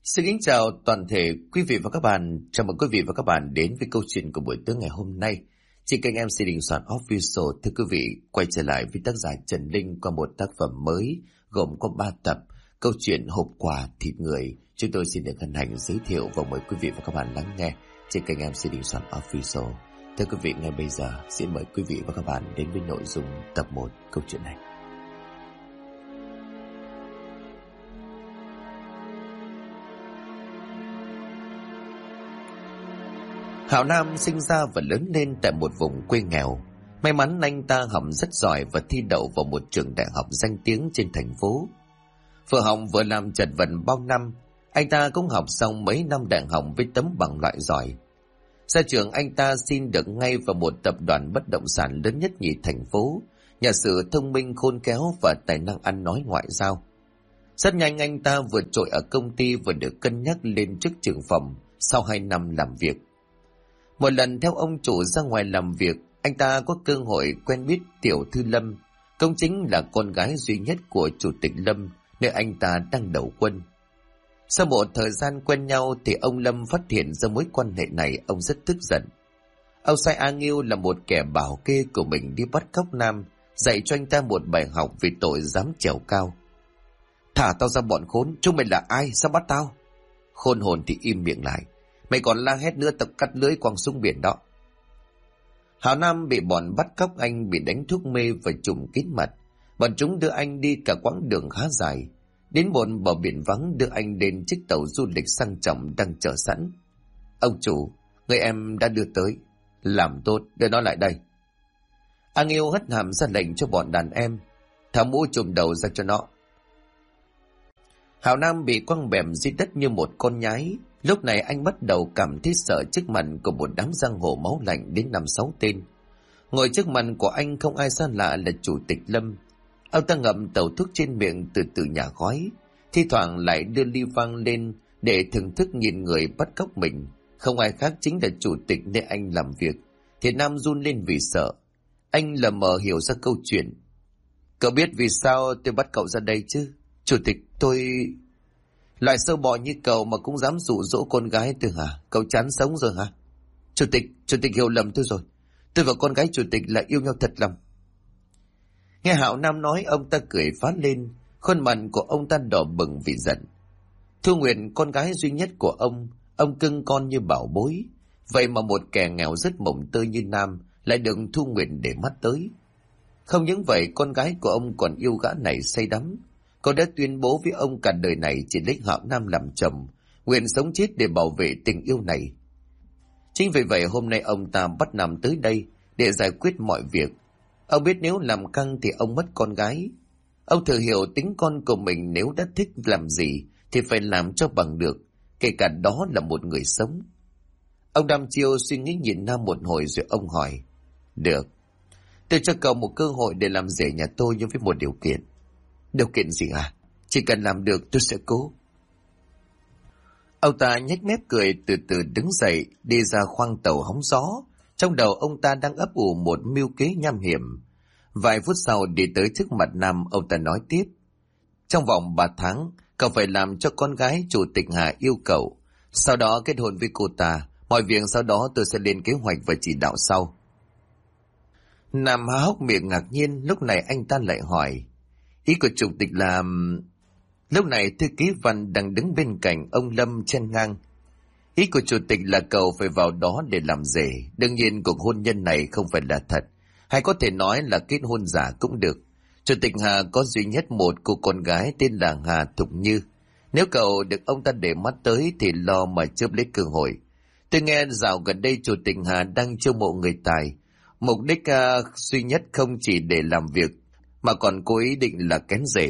Xin kính chào toàn thể quý vị và các bạn. Chào mừng quý vị và các bạn đến với câu chuyện của buổi tối ngày hôm nay. Trên kênh MC Đình Soạn Official, thưa quý vị, quay trở lại với tác giả Trần Linh qua một tác phẩm mới gồm có 3 tập, câu chuyện Hộp quà thịt người. Chúng tôi xin được hân hạnh giới thiệu và mời quý vị và các bạn lắng nghe trên kênh MC Đình Soạn Official. Thưa quý vị, ngay bây giờ xin mời quý vị và các bạn đến với nội dung tập 1 câu chuyện này. Hảo Nam sinh ra và lớn lên tại một vùng quê nghèo. May mắn anh ta học rất giỏi và thi đậu vào một trường đại học danh tiếng trên thành phố. Vừa học vừa làm chật vật bao năm, anh ta cũng học xong mấy năm đại học với tấm bằng loại giỏi. Ra trường anh ta xin được ngay vào một tập đoàn bất động sản lớn nhất nhì thành phố, nhờ sự thông minh khôn khéo và tài năng ăn nói ngoại giao. Rất nhanh anh ta vượt trội ở công ty và được cân nhắc lên chức trưởng phòng sau 2 năm làm việc. Một lần theo ông chủ ra ngoài làm việc, anh ta có cơ hội quen biết Tiểu Thư Lâm, cũng chính là con gái duy nhất của Chủ tịch Lâm, nơi anh ta đang đầu quân. Sau một thời gian quen nhau thì ông Lâm phát hiện ra mối quan hệ này, ông rất tức giận. Ông sai A Nghiêu là một kẻ bảo kê của mình đi bắt cóc Nam, dạy cho anh ta một bài học vì tội dám trèo cao. Thả tao ra bọn khốn, chúng mày là ai, sao bắt tao? Khôn hồn thì im miệng lại. Mày còn la hét nữa tao cắt lưỡi quăng xuống biển đó. Hảo Nam bị bọn bắt cóc, anh bị đánh thuốc mê và trùm kín mặt. Bọn chúng đưa anh đi cả quãng đường khá dài. Đến một bờ biển vắng đưa anh đến chiếc tàu du lịch sang trọng đang chờ sẵn. Ông chủ, người em đã đưa tới. Làm tốt, đưa nó lại đây. Anh yêu hất hàm ra lệnh cho bọn đàn em. Tháo mũ trùm đầu ra cho nó. Hảo Nam bị quăng bèm dưới đất như một con nhái. Lúc này anh bắt đầu cảm thấy sợ trước mặt của một đám giang hồ máu lạnh đến 5-6 tên. Ngồi trước mặt của anh không ai xa lạ là Chủ tịch Lâm. Ông ta ngậm tàu thuốc trên miệng từ từ nhả khói, thi thoảng lại đưa ly vang lên để thưởng thức nhìn người bắt cóc mình. Không ai khác chính là Chủ tịch nơi anh làm việc. Thì Nam run lên vì sợ. Anh lờ mờ hiểu ra câu chuyện. Cậu biết vì sao tôi bắt cậu ra đây chứ? Chủ tịch, tôi... Loại sâu bọ như cậu mà cũng dám dụ dỗ con gái tôi hả? Cậu chán sống rồi hả? Chủ tịch hiểu lầm tôi rồi. Tôi và con gái chủ tịch là yêu nhau thật lòng. Nghe Hạo Nam nói, ông ta cười phá lên. Khuôn mặt của ông ta đỏ bừng vì giận. Thu Nguyện, con gái duy nhất của ông cưng con như bảo bối. Vậy mà một kẻ nghèo rất mồng tơi như Nam lại được Thu Nguyện để mắt tới. Không những vậy, con gái của ông còn yêu gã này say đắm. Cô đã tuyên bố với ông cả đời này chỉ lấy Hạo Nam làm chồng, nguyện sống chết để bảo vệ tình yêu này. Chính vì vậy hôm nay ông ta bắt Nam tới đây để giải quyết mọi việc. Ông biết nếu làm căng thì ông mất con gái. Ông thừa hiểu tính con của mình, nếu đã thích làm gì thì phải làm cho bằng được, kể cả đó là một người sống. Ông đăm chiêu suy nghĩ nhìn Nam một hồi rồi ông hỏi. Được, tôi cho cậu một cơ hội để làm rể nhà tôi nhưng với một điều kiện. Điều kiện gì à? Chỉ cần làm được tôi sẽ cố. Ông ta nhếch mép cười, từ từ đứng dậy đi ra khoang tàu hóng gió. Trong đầu ông ta đang ấp ủ một mưu kế nham hiểm. Vài phút sau đi tới trước mặt Nam, ông ta nói tiếp. Trong vòng 3 tháng, cậu phải làm cho con gái Chủ tịch Hà yêu cậu. Sau đó kết hôn với cô ta. Mọi việc sau đó tôi sẽ lên kế hoạch và chỉ đạo sau. Nam há hốc miệng ngạc nhiên. Lúc này anh ta lại hỏi. Ý của Chủ tịch là... Lúc này thư ký Văn đang đứng bên cạnh ông Lâm chen ngang. Ý của Chủ tịch là cậu phải vào đó để làm rể. Đương nhiên cuộc hôn nhân này không phải là thật, hay có thể nói là kết hôn giả cũng được. Chủ tịch Hà có duy nhất một cô con gái tên là Hà Thục Như. Nếu cậu được ông ta để mắt tới thì lo mà chớp lấy cơ hội. Tôi nghe dạo gần đây Chủ tịch Hà đang chiêu mộ người tài. Mục đích duy nhất không chỉ để làm việc mà còn cố ý định là kén rể.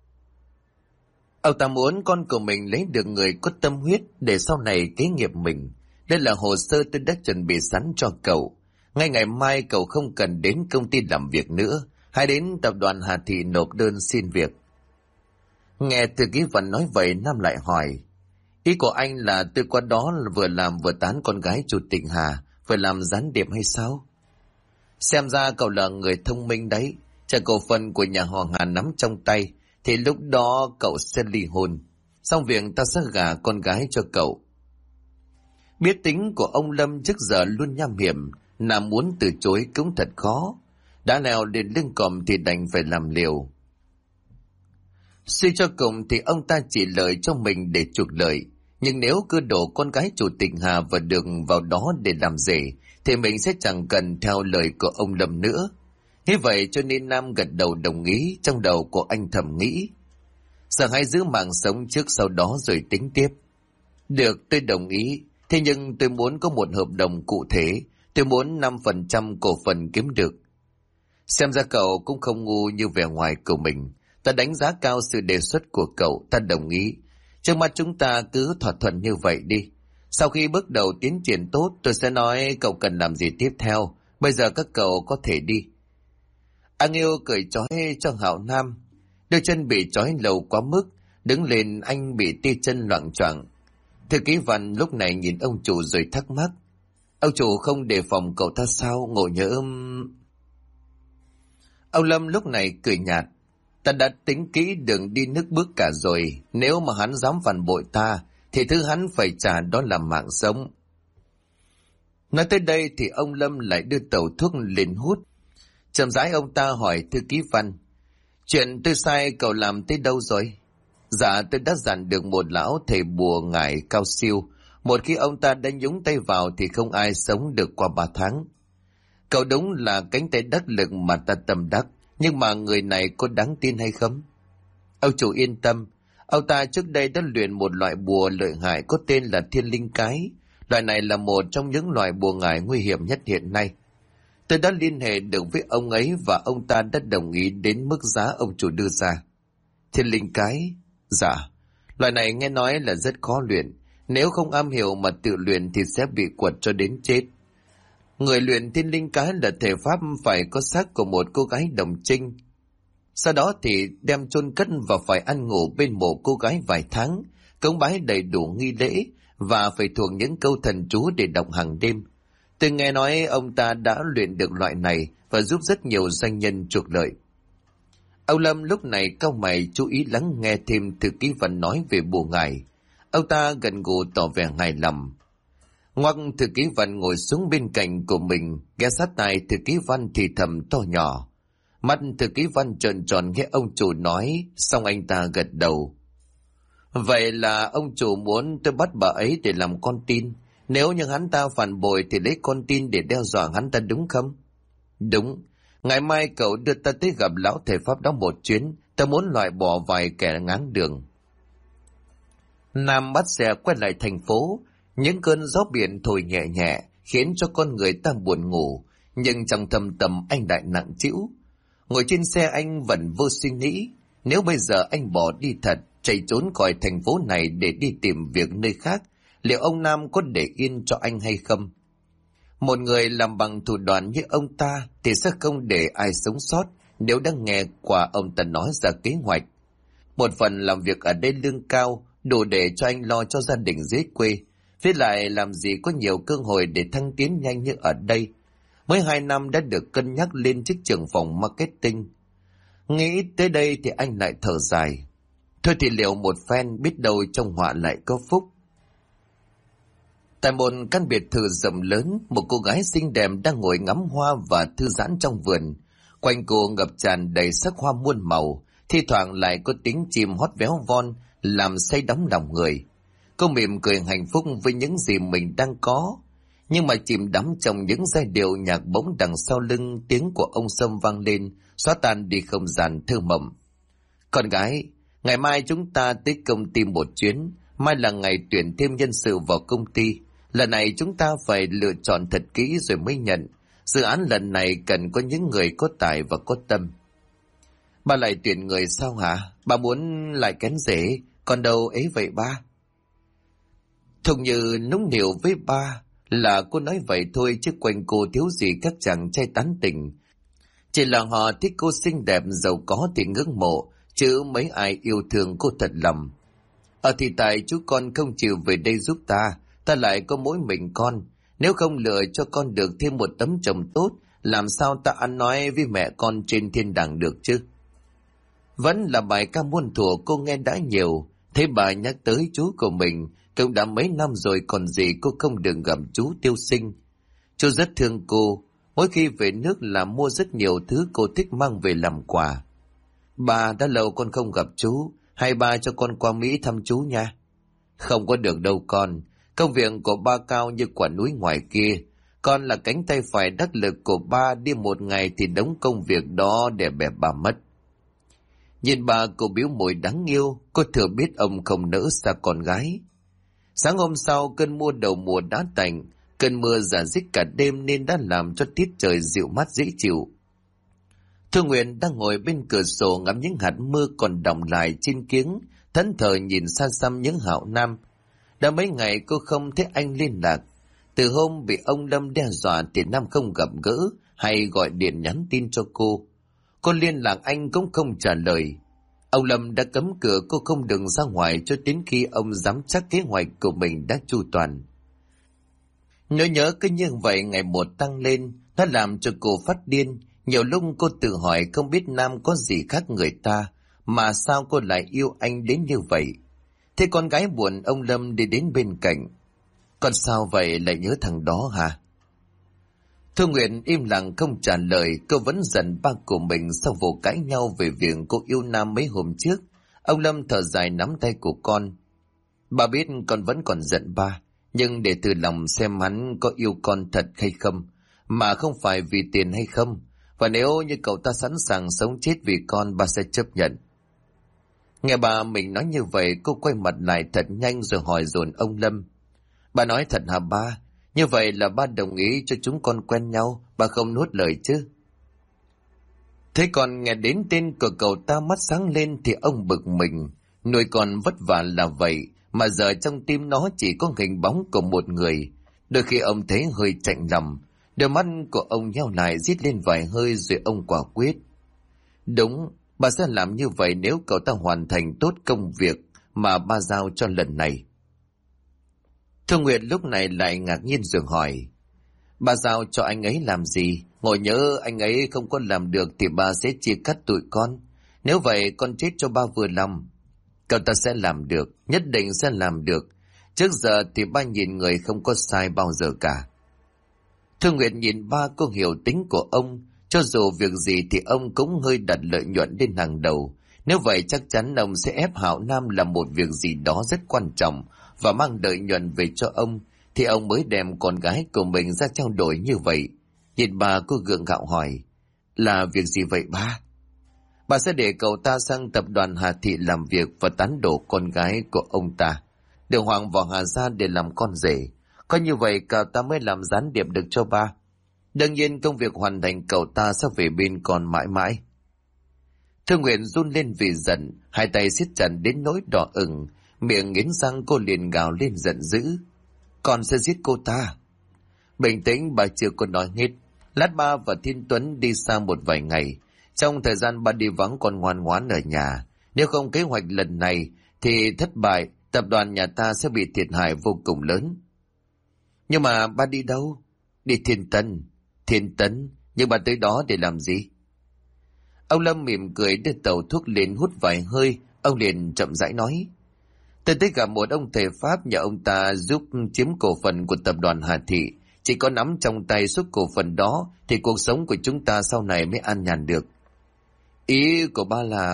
Ông ta muốn con của mình lấy được người có tâm huyết để sau này kế nghiệp mình. Đây là hồ sơ tôi đã chuẩn bị sẵn cho cậu. Ngay ngày mai cậu không cần đến công ty làm việc nữa, hãy đến tập đoàn Hà Thị nộp đơn xin việc. Nghe thư ký Văn nói vậy, Nam lại hỏi. Ý của anh là tôi qua đó vừa làm vừa tán con gái Chủ tịch Hà, phải làm gián điệp hay sao? Xem ra cậu là người thông minh đấy. Chờ cổ phần của nhà họ Hà nắm trong tay thì lúc đó cậu sẽ ly hôn. Xong việc ta sẽ gả con gái cho cậu. Biết tính của ông Lâm trước giờ luôn nham hiểm, Nam muốn từ chối cũng thật khó. Đã leo đến lưng còm thì đành phải làm liều. Suy cho cùng thì ông ta chỉ lợi cho mình để chuộc lợi. Nhưng nếu cứ đổ con gái chủ tịch Hà vào đường vào đó để làm rể, thì mình sẽ chẳng cần theo lời của ông Lâm nữa. Thế vậy cho nên Nam gật đầu đồng ý. Trong đầu của anh thầm nghĩ, giờ hãy giữ mạng sống trước, sau đó rồi tính tiếp. Được, tôi đồng ý. Thế nhưng tôi muốn có một hợp đồng cụ thể. Tôi muốn 5% cổ phần kiếm được. Xem ra cậu cũng không ngu như vẻ ngoài của mình. Ta đánh giá cao sự đề xuất của cậu, ta đồng ý. Trước mắt chúng ta cứ thỏa thuận như vậy đi. Sau khi bước đầu tiến triển tốt, tôi sẽ nói cậu cần làm gì tiếp theo. Bây giờ các cậu có thể đi. Anh yêu cởi trói cho Hạo Nam. Đôi chân bị trói lâu quá mức, đứng lên anh bị tê chân loạng choạng. Thư ký Văn lúc này nhìn ông chủ rồi thắc mắc. Ông chủ không đề phòng cậu ta sao, ngộ nhỡ... Ông Lâm lúc này cười nhạt. Ta đã tính kỹ đường đi nước bước cả rồi. Nếu mà hắn dám phản bội ta, thì thứ hắn phải trả đó là mạng sống. Nói tới đây thì ông Lâm lại đưa tẩu thuốc lên hút. Chậm rãi ông ta hỏi thư ký Văn. Chuyện tôi sai cậu làm tới đâu rồi? Dạ, tôi đã dặn được một lão thầy bùa ngải cao siêu. Một khi ông ta đã nhúng tay vào thì không ai sống được qua 3 tháng. Cậu đúng là cánh tay đắc lực mà ta tâm đắc. Nhưng mà người này có đáng tin hay không? Ông chủ yên tâm. Ông ta trước đây đã luyện một loại bùa lợi hại có tên là Thiên Linh Cái. Loại này là một trong những loại bùa ngải nguy hiểm nhất hiện nay. Tôi đã liên hệ được với ông ấy và ông ta đã đồng ý đến mức giá ông chủ đưa ra. Thiên Linh Cái? Dạ. Loại này nghe nói là rất khó luyện. Nếu không am hiểu mà tự luyện thì sẽ bị quật cho đến chết. Người luyện Thiên Linh Cái là thể pháp phải có xác của một cô gái đồng trinh. Sau đó thì đem chôn cất và phải ăn ngủ bên mộ cô gái vài tháng, cúng bái đầy đủ nghi lễ và phải thuộc những câu thần chú để đọc hàng đêm. Tôi nghe nói ông ta đã luyện được loại này và giúp rất nhiều doanh nhân trục lợi. Ông Lâm lúc này cau mày chú ý lắng nghe thêm thư ký Văn nói về bùa ngải. Ông ta gần gù tỏ vẻ hài lòng. Ngoắc thư ký Văn ngồi xuống bên cạnh của mình, ghé sát tai thư ký Văn thì thầm to nhỏ. Mắt thư ký Văn trợn tròn nghe ông chủ nói, xong anh ta gật đầu. Vậy là ông chủ muốn tôi bắt bà ấy để làm con tin. Nếu như hắn ta phản bội thì lấy con tin để đe dọa hắn ta đúng không? Đúng. Ngày mai cậu đưa ta tới gặp lão thầy pháp đó một chuyến. Ta muốn loại bỏ vài kẻ ngáng đường. Nam bắt xe quay lại thành phố. Những cơn gió biển thổi nhẹ nhẹ khiến cho con người ta buồn ngủ. Nhưng trong thâm tâm anh lại nặng trĩu. Ngồi trên xe anh vẫn vô suy nghĩ. Nếu bây giờ anh bỏ đi thật, chạy trốn khỏi thành phố này để đi tìm việc nơi khác, liệu ông Nam có để yên cho anh hay không? Một người làm bằng thủ đoạn như ông ta thì sẽ không để ai sống sót nếu đã nghe qua ông ta nói ra kế hoạch. Một phần làm việc ở đây lương cao, đủ để cho anh lo cho gia đình dưới quê. Với lại làm gì có nhiều cơ hội để thăng tiến nhanh như ở đây. Mới 2 năm đã được cân nhắc lên chức trưởng phòng marketing. Nghĩ tới đây thì anh lại thở dài. Thôi thì liệu một phen, biết đâu trong họa lại có phúc. Tại một căn biệt thự rộng lớn, một cô gái xinh đẹp đang ngồi ngắm hoa và thư giãn trong vườn. Quanh cô ngập tràn đầy sắc hoa muôn màu, thi thoảng lại có tiếng chim hót véo von làm say đắm lòng người. Cô mỉm cười hạnh phúc với những gì mình đang có, nhưng mà chìm đắm trong những giai điệu nhạc bỗng đằng sau lưng tiếng của ông Sâm vang lên, xóa tan đi không gian thơ mộng. Con gái, ngày mai chúng ta tới công ty một chuyến, mai là ngày tuyển thêm nhân sự vào công ty. Lần này chúng ta phải lựa chọn thật kỹ rồi mới nhận. Dự án lần này cần có những người có tài và có tâm. Ba lại tuyển người sao hả? Ba muốn lại kén rể, còn đâu ấy vậy ba? Thùng Như nũng nịu với ba là cô nói vậy thôi, chứ quanh cô thiếu gì các chàng trai tán tỉnh. Chỉ là họ thích cô xinh đẹp giàu có thì ngưỡng mộ, chứ mấy ai yêu thương cô thật lòng. Thì tại chú con không chịu về đây giúp ta, ta lại có mỗi mình con. Nếu không lựa cho con được thêm một tấm chồng tốt, làm sao ta ăn nói với mẹ con trên thiên đàng được chứ? Vẫn là bài ca muôn thuở cô nghe đã nhiều, Thế bà nhắc tới chú của mình, cũng đã mấy năm rồi còn gì cô không được gặp chú Tiêu Sinh. Chú rất thương cô, mỗi khi về nước là mua rất nhiều thứ cô thích mang về làm quà. Bà, đã lâu con không gặp chú, hay ba cho con qua Mỹ thăm chú nha. Không có được đâu con, công việc của ba cao như quả núi ngoài kia. Con là cánh tay phải đắc lực của ba, đi một ngày thì đống công việc đó để bẹp bà mất. Nhìn bà, cô biểu môi đáng yêu, cô thừa biết ông không nỡ xa con gái. Sáng hôm sau, cơn mưa đầu mùa đã tạnh, cơn mưa rả rích cả đêm nên đã làm cho tiết trời dịu mát dễ chịu. Thu Nguyện đang ngồi bên cửa sổ ngắm những hạt mưa còn đọng lại trên kiếng, thẫn thờ nhìn xa xăm những Hạo Nam. Đã mấy ngày cô không thấy anh liên lạc. Từ hôm bị ông Lâm đe dọa thì Nam không gặp gỡ hay gọi điện nhắn tin cho cô. Cô liên lạc anh cũng không trả lời. Ông Lâm đã cấm cửa cô không được ra ngoài cho đến khi ông dám chắc kế hoạch của mình đã chu toàn. Nỗi nhớ cứ như vậy ngày một tăng lên, nó làm cho cô phát điên. Nhiều lúc cô tự hỏi không biết Nam có gì khác người ta, mà sao cô lại yêu anh đến như vậy. Thế con gái buồn, ông Lâm đi đến bên cạnh. Con sao vậy, lại nhớ thằng đó hả? Thu Nguyện im lặng không trả lời. Cô vẫn giận ba của mình sau vụ cãi nhau về việc cô yêu Nam mấy hôm trước. Ông Lâm thở dài nắm tay của con. Bà biết con vẫn còn giận ba, nhưng để từ lòng xem hắn có yêu con thật hay không, mà không phải vì tiền hay không. Và nếu như cậu ta sẵn sàng sống chết vì con, ba sẽ chấp nhận. Nghe bà mình nói như vậy, cô quay mặt lại thật nhanh rồi hỏi dồn ông Lâm. Bà nói thật hả ba? Như vậy là ba đồng ý cho chúng con quen nhau, ba không nuốt lời chứ? Thế còn nghe đến tên của cậu ta mắt sáng lên thì ông bực mình. Nuôi con vất vả là vậy, mà giờ trong tim nó chỉ có hình bóng của một người. Đôi khi ông thấy hơi chạnh lòng, đôi mắt của ông nheo lại rít lên vài hơi rồi ông quả quyết. Đúng, bà sẽ làm như vậy nếu cậu ta hoàn thành tốt công việc mà ba giao cho lần này. Thu Nguyệt lúc này lại ngạc nhiên rồi hỏi. Bà giao cho anh ấy làm gì? Ngồi nhớ anh ấy không có làm được thì bà sẽ chia cắt tụi con. Nếu vậy con chết cho ba vừa lòng. Cậu ta sẽ làm được, nhất định sẽ làm được. Trước giờ thì ba nhìn người không có sai bao giờ cả. Thu Nguyệt nhìn ba, cô hiểu tính của ông. Cho dù việc gì thì ông cũng hơi đặt lợi nhuận lên hàng đầu. Nếu vậy chắc chắn ông sẽ ép Hạo Nam làm một việc gì đó rất quan trọng và mang lợi nhuận về cho ông, thì ông mới đem con gái của mình ra trao đổi như vậy. Nhìn bà, cô gượng gạo hỏi. Là việc gì vậy ba? Bà sẽ để cậu ta sang tập đoàn Hà Thị làm việc và tán đổ con gái của ông ta, điều Hoàng vào Hà Gia để làm con rể. Có như vậy cậu ta mới làm gián điệp được cho ba. Đương nhiên công việc hoàn thành cậu ta sẽ về bên con mãi mãi. Thương Nguyện run lên vì giận, hai tay siết chặt đến nỗi đỏ ửng, miệng nghiến răng. Cô liền gào lên giận dữ. Con sẽ giết cô ta. Bình tĩnh, bà chưa có nói hết. Lát ba và Thiên Tuấn đi xa một vài ngày. Trong thời gian ba đi vắng con ngoan ngoãn ở nhà. Nếu không kế hoạch lần này thì thất bại, tập đoàn nhà ta sẽ bị thiệt hại vô cùng lớn. Nhưng mà ba đi đâu? Đi Thiên Tân. Thiên Tấn? Nhưng ba tới đó để làm gì? Ông Lâm mỉm cười đưa tàu thuốc lên hút vài hơi. Ông liền chậm rãi nói. Tôi tới gặp một ông thầy Pháp, nhờ ông ta giúp chiếm cổ phần của tập đoàn Hà Thị. Chỉ có nắm trong tay số cổ phần đó thì cuộc sống của chúng ta sau này mới an nhàn được. Ý của ba là...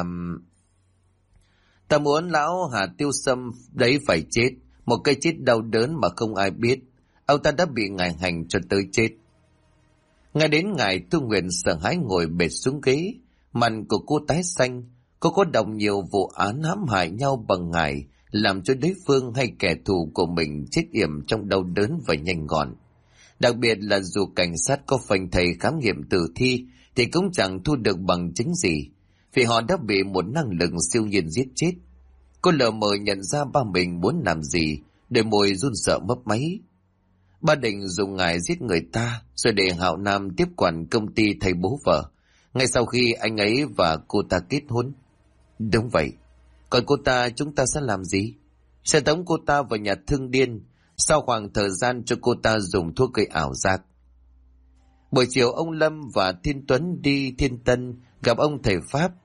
Ta muốn lão Hà Tiêu Sâm đấy phải chết. Một cái chết đau đớn mà không ai biết. Ông ta đã bị ngài hành cho tới chết. Ngay đến ngày Thu Nguyện sợ hãi ngồi bệt xuống ghế. Mặt của cô tái xanh. Cô có đọc nhiều vụ án hãm hại nhau bằng ngài, làm cho đối phương hay kẻ thù của mình chết yểm trong đau đớn và nhanh gọn. Đặc biệt là dù cảnh sát có phanh thầy khám nghiệm tử thi thì cũng chẳng thu được bằng chứng gì, vì họ đã bị một năng lực siêu nhiên giết chết. Cô lờ mờ nhận ra ba mình muốn làm gì, đôi môi run sợ mấp máy. Ba định dùng ngài giết người ta rồi để Hạo Nam tiếp quản công ty thay bố vợ, ngay sau khi anh ấy và cô ta kết hôn. Đúng vậy. Còn cô ta chúng ta sẽ làm gì? Sẽ tống cô ta vào nhà thương điên, sau khoảng thời gian cho cô ta dùng thuốc gây ảo giác. Buổi chiều ông Lâm và Thiên Tuấn đi Thiên Tân gặp ông thầy Pháp.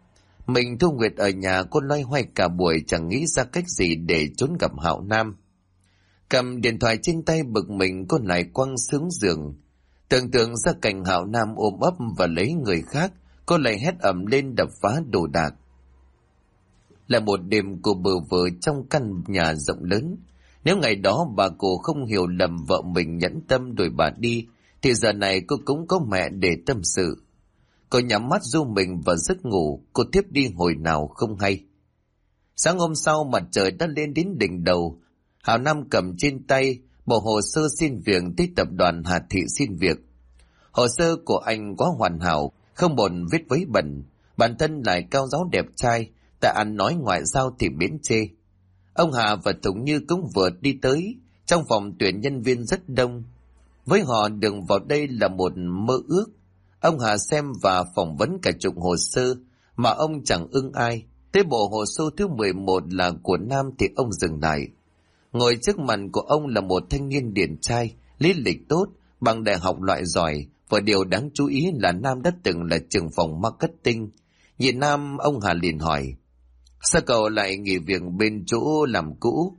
Mình Thu Nguyệt ở nhà cô loay hoay cả buổi chẳng nghĩ ra cách gì để trốn gặp Hạo Nam. Cầm điện thoại trên tay bực mình cô lại quăng xuống giường. Tưởng tượng ra cảnh Hạo Nam ôm ấp và lấy người khác, cô lại hét ầm lên đập phá đồ đạc. Là một đêm cô bơ vơ trong căn nhà rộng lớn. Nếu ngày đó bà cô không hiểu lầm vợ mình nhẫn tâm đuổi bà đi, thì giờ này cô cũng có mẹ để tâm sự. Cô nhắm mắt ru mình vào giấc ngủ, cô thiếp đi hồi nào không hay. Sáng hôm sau mặt trời đã lên đến đỉnh đầu. Hạo Nam cầm trên tay bộ hồ sơ xin việc tới tập đoàn Hà Thị xin việc. Hồ sơ của anh quá hoàn hảo, không một viết vấy bẩn, bản thân lại cao ráo đẹp trai, tại ăn nói ngoại giao thì miễn chê. Ông Hà và Tùng Như cũng vừa đi tới, trong phòng tuyển nhân viên rất đông. Với họ đường vào đây là một mơ ước. Ông Hà xem và phỏng vấn cả chục hồ sơ, mà ông chẳng ưng ai. Tới bộ hồ sơ thứ 11 là của Nam thì ông dừng lại. Ngồi trước mặt của ông là một thanh niên điển trai, lý lịch tốt, bằng đại học loại giỏi, và điều đáng chú ý là Nam đã từng là trưởng phòng marketing. Nhìn Nam, ông Hà liền hỏi, sao cậu lại nghỉ việc bên chỗ làm cũ?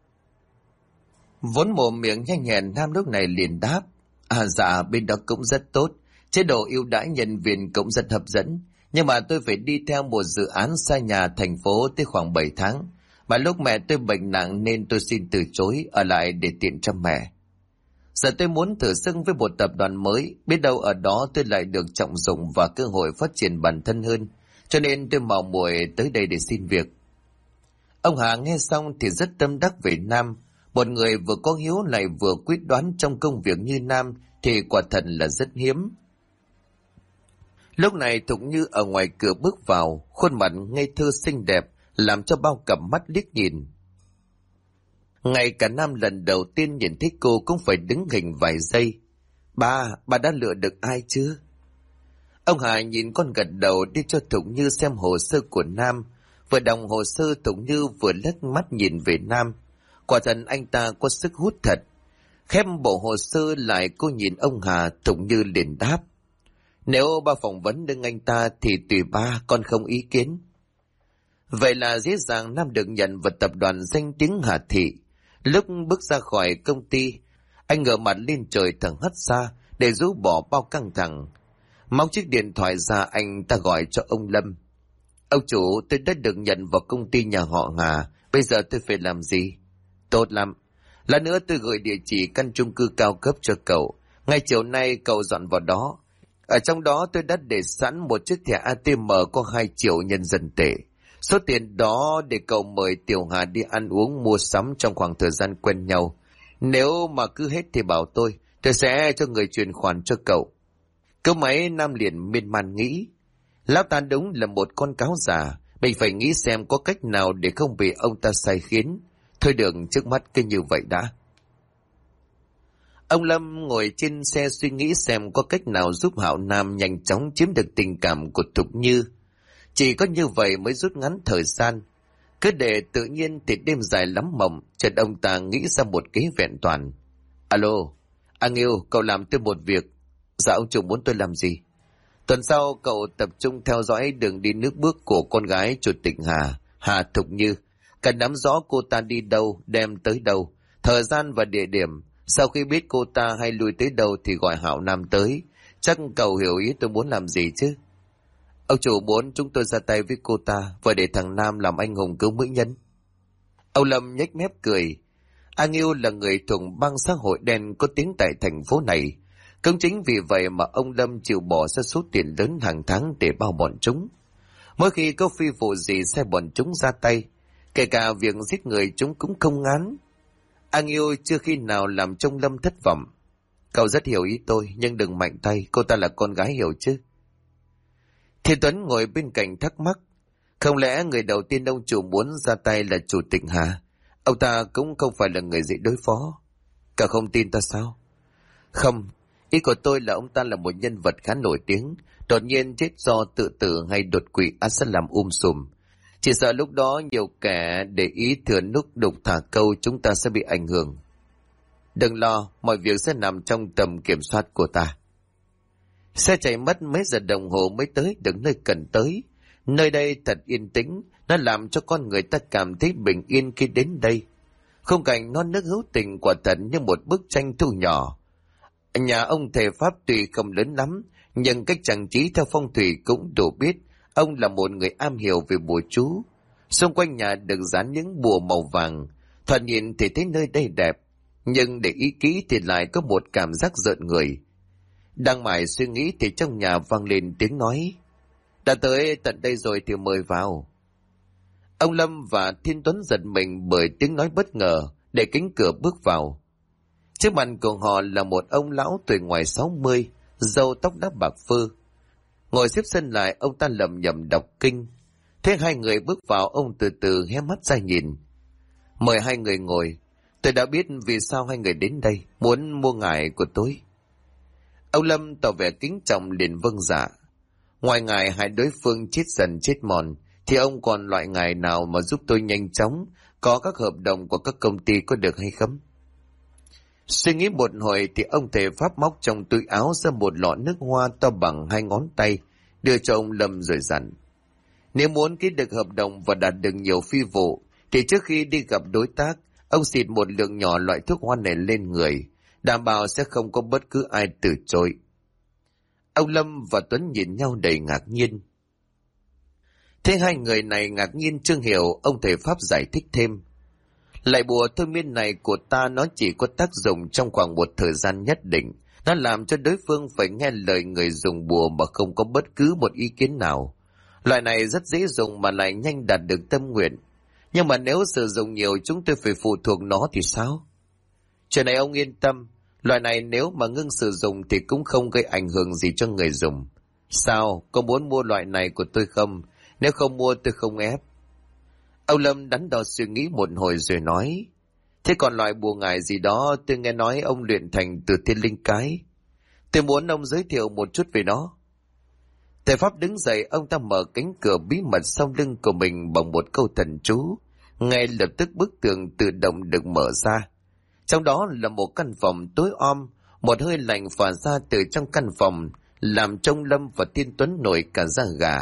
Vốn mồm miệng nhanh nhẹn, Nam lúc này liền đáp, dạ bên đó cũng rất tốt, chế độ ưu đãi nhân viên cũng rất hấp dẫn, nhưng mà tôi phải đi theo một dự án xa nhà thành phố tới khoảng 7 tháng. Mà lúc mẹ tôi bệnh nặng nên tôi xin từ chối, ở lại để tiện chăm mẹ. Giờ tôi muốn thử sức với một tập đoàn mới, biết đâu ở đó tôi lại được trọng dụng và cơ hội phát triển bản thân hơn, cho nên tôi mạo muội tới đây để xin việc. Ông Hà nghe xong thì rất tâm đắc về Nam, một người vừa có hiếu lại vừa quyết đoán trong công việc như Nam thì quả thật là rất hiếm. Lúc này Thục Như ở ngoài cửa bước vào, khuôn mặt ngây thơ xinh đẹp, làm cho bao cặp mắt liếc nhìn. Ngay cả Nam lần đầu tiên nhìn thấy cô cũng phải đứng hình vài giây. Bà đã lựa được ai chưa? Ông Hà nhìn con gật đầu đi cho Thục Như xem hồ sơ của Nam. Vừa đọc hồ sơ Thục Như vừa lắc mắt nhìn về Nam. Quả thật anh ta có sức hút thật. Khép bộ hồ sơ lại cô nhìn ông Hà, Thục Như liền đáp. Nếu ba phỏng vấn được anh ta thì tùy ba, con không ý kiến. Vậy là dễ dàng Nam được nhận vào tập đoàn danh tiếng Hà Thị. Lúc bước ra khỏi công ty, anh ngửa mặt lên trời thở hắt ra để rũ bỏ bao căng thẳng. Móc chiếc điện thoại ra anh ta gọi cho ông Lâm. Ông chủ, tôi đã được nhận vào công ty nhà họ Hà, bây giờ tôi phải làm gì? Tốt lắm. Lát nữa tôi gửi địa chỉ căn chung cư cao cấp cho cậu. Ngay chiều nay cậu dọn vào đó. Ở trong đó tôi đã để sẵn một chiếc thẻ ATM có 2 triệu nhân dân tệ. Số tiền đó để cậu mời Tiểu Hà đi ăn uống mua sắm trong khoảng thời gian quen nhau. Nếu mà cứ hết thì bảo tôi sẽ cho người chuyển khoản cho cậu. Câu máy Nam liền miên man nghĩ. Lão ta đúng là một con cáo già, mình phải nghĩ xem có cách nào để không bị ông ta sai khiến. Thôi đừng, trước mắt cứ như vậy đã. Ông Lâm ngồi trên xe suy nghĩ xem có cách nào giúp Hạo Nam nhanh chóng chiếm được tình cảm của Thục Như. Chỉ có như vậy mới rút ngắn thời gian. Cứ để tự nhiên thì đêm dài lắm mộng, chợt ông ta nghĩ ra một kế vẹn toàn. Alo, anh yêu, cậu làm tôi một việc. Dạ ông chủ muốn tôi làm gì? Tuần sau cậu tập trung theo dõi đường đi nước bước của con gái chủ tịch Hà Thục Như. Cần nắm rõ cô ta đi đâu, đem tới đâu, thời gian và địa điểm. Sau khi biết cô ta hay lui tới đâu thì gọi Hạo Nam tới. Chắc cậu hiểu ý tôi muốn làm gì chứ? Ông chủ muốn chúng tôi ra tay với cô ta và để thằng Nam làm anh hùng cứu mỹ nhân. Ông Lâm nhếch mép cười. Anh yêu là người thuộc băng xã hội đen có tiếng tại thành phố này. Cũng chính vì vậy mà ông Lâm chịu bỏ ra số tiền lớn hàng tháng để bao bọn chúng. Mỗi khi có phi vụ gì sẽ bọn chúng ra tay, kể cả việc giết người chúng cũng không ngán. Anh yêu chưa khi nào làm trông Lâm thất vọng. Cậu rất hiểu ý tôi, nhưng đừng mạnh tay, cô ta là con gái hiểu chứ. Thiên Tuấn ngồi bên cạnh thắc mắc. Không lẽ người đầu tiên ông chủ muốn ra tay là chủ tịch Hà? Ông ta cũng không phải là người dễ đối phó. Cậu không tin ta sao? Không, ý của tôi là ông ta là một nhân vật khá nổi tiếng, đột nhiên chết do tự tử hay đột quỵ sẽ làm sùm. Chỉ sợ lúc đó nhiều kẻ để ý thừa lúc đục thả câu chúng ta sẽ bị ảnh hưởng. Đừng lo, mọi việc sẽ nằm trong tầm kiểm soát của ta. Xe chạy mất mấy giờ đồng hồ mới tới được nơi cần tới. Nơi đây thật yên tĩnh, nó làm cho con người ta cảm thấy bình yên khi đến đây. Khung cảnh non nước hữu tình quả thật như một bức tranh thu nhỏ. Nhà ông thầy Pháp tuy không lớn lắm, nhưng cách trang trí theo phong thủy cũng đủ biết ông là một người am hiểu về bùa chú. Xung quanh nhà được dán những bùa màu vàng, thoạt nhìn thì thấy nơi đây đẹp, nhưng để ý kỹ thì lại có một cảm giác rợn người. Đang mải suy nghĩ thì trong nhà vang lên tiếng nói: đã tới tận đây rồi thì mời vào. Ông Lâm và Thiên Tuấn giật mình bởi tiếng nói bất ngờ, để cánh cửa bước vào. Trước mặt của họ là một ông lão tuổi ngoài 60, râu tóc đã bạc phơ. Ngồi xếp sân lại, ông ta lẩm nhẩm đọc kinh. Thế hai người bước vào, ông từ từ hé mắt ra nhìn. Mời hai người ngồi, tôi đã biết vì sao hai người đến đây, muốn mua ngải của tôi. Ông Lâm tỏ vẻ kính trọng liền vâng dạ. Ngoài ngài hai đối phương chết dần chết mòn, thì ông còn loại ngài nào mà giúp tôi nhanh chóng có các hợp đồng của các công ty có được hay không? Suy nghĩ một hồi thì ông thầy Pháp móc trong túi áo ra một lọ nước hoa to bằng 2 ngón tay, đưa cho ông Lâm rồi dặn: nếu muốn ký được hợp đồng và đạt được nhiều phi vụ, thì trước khi đi gặp đối tác, ông xịt một lượng nhỏ loại thuốc hoa này lên người, đảm bảo sẽ không có bất cứ ai từ chối. Ông Lâm và Tuấn nhìn nhau đầy ngạc nhiên. Thế hai người này ngạc nhiên chưa hiểu, ông thầy Pháp giải thích thêm: loại bùa thôi miên này của ta nó chỉ có tác dụng trong khoảng một thời gian nhất định. Nó làm cho đối phương phải nghe lời người dùng bùa mà không có bất cứ một ý kiến nào. Loại này rất dễ dùng mà lại nhanh đạt được tâm nguyện. Nhưng mà nếu sử dụng nhiều chúng tôi phải phụ thuộc nó thì sao? Chuyện này ông yên tâm, loại này nếu mà ngưng sử dụng thì cũng không gây ảnh hưởng gì cho người dùng. Sao, có muốn mua loại này của tôi không? Nếu không mua tôi không ép. Ông Lâm đắn đo suy nghĩ một hồi rồi nói: thế còn loại bùa ngải gì đó tôi nghe nói ông luyện thành từ thiên linh cái. Tôi muốn ông giới thiệu một chút về nó. Thầy Pháp đứng dậy, ông ta mở cánh cửa bí mật sau lưng của mình bằng một câu thần chú. Ngay lập tức bức tường tự động được mở ra. Trong đó là một căn phòng tối om, một hơi lạnh phả ra từ trong căn phòng, làm trông Lâm và Thiên Tuấn nổi cả da gà.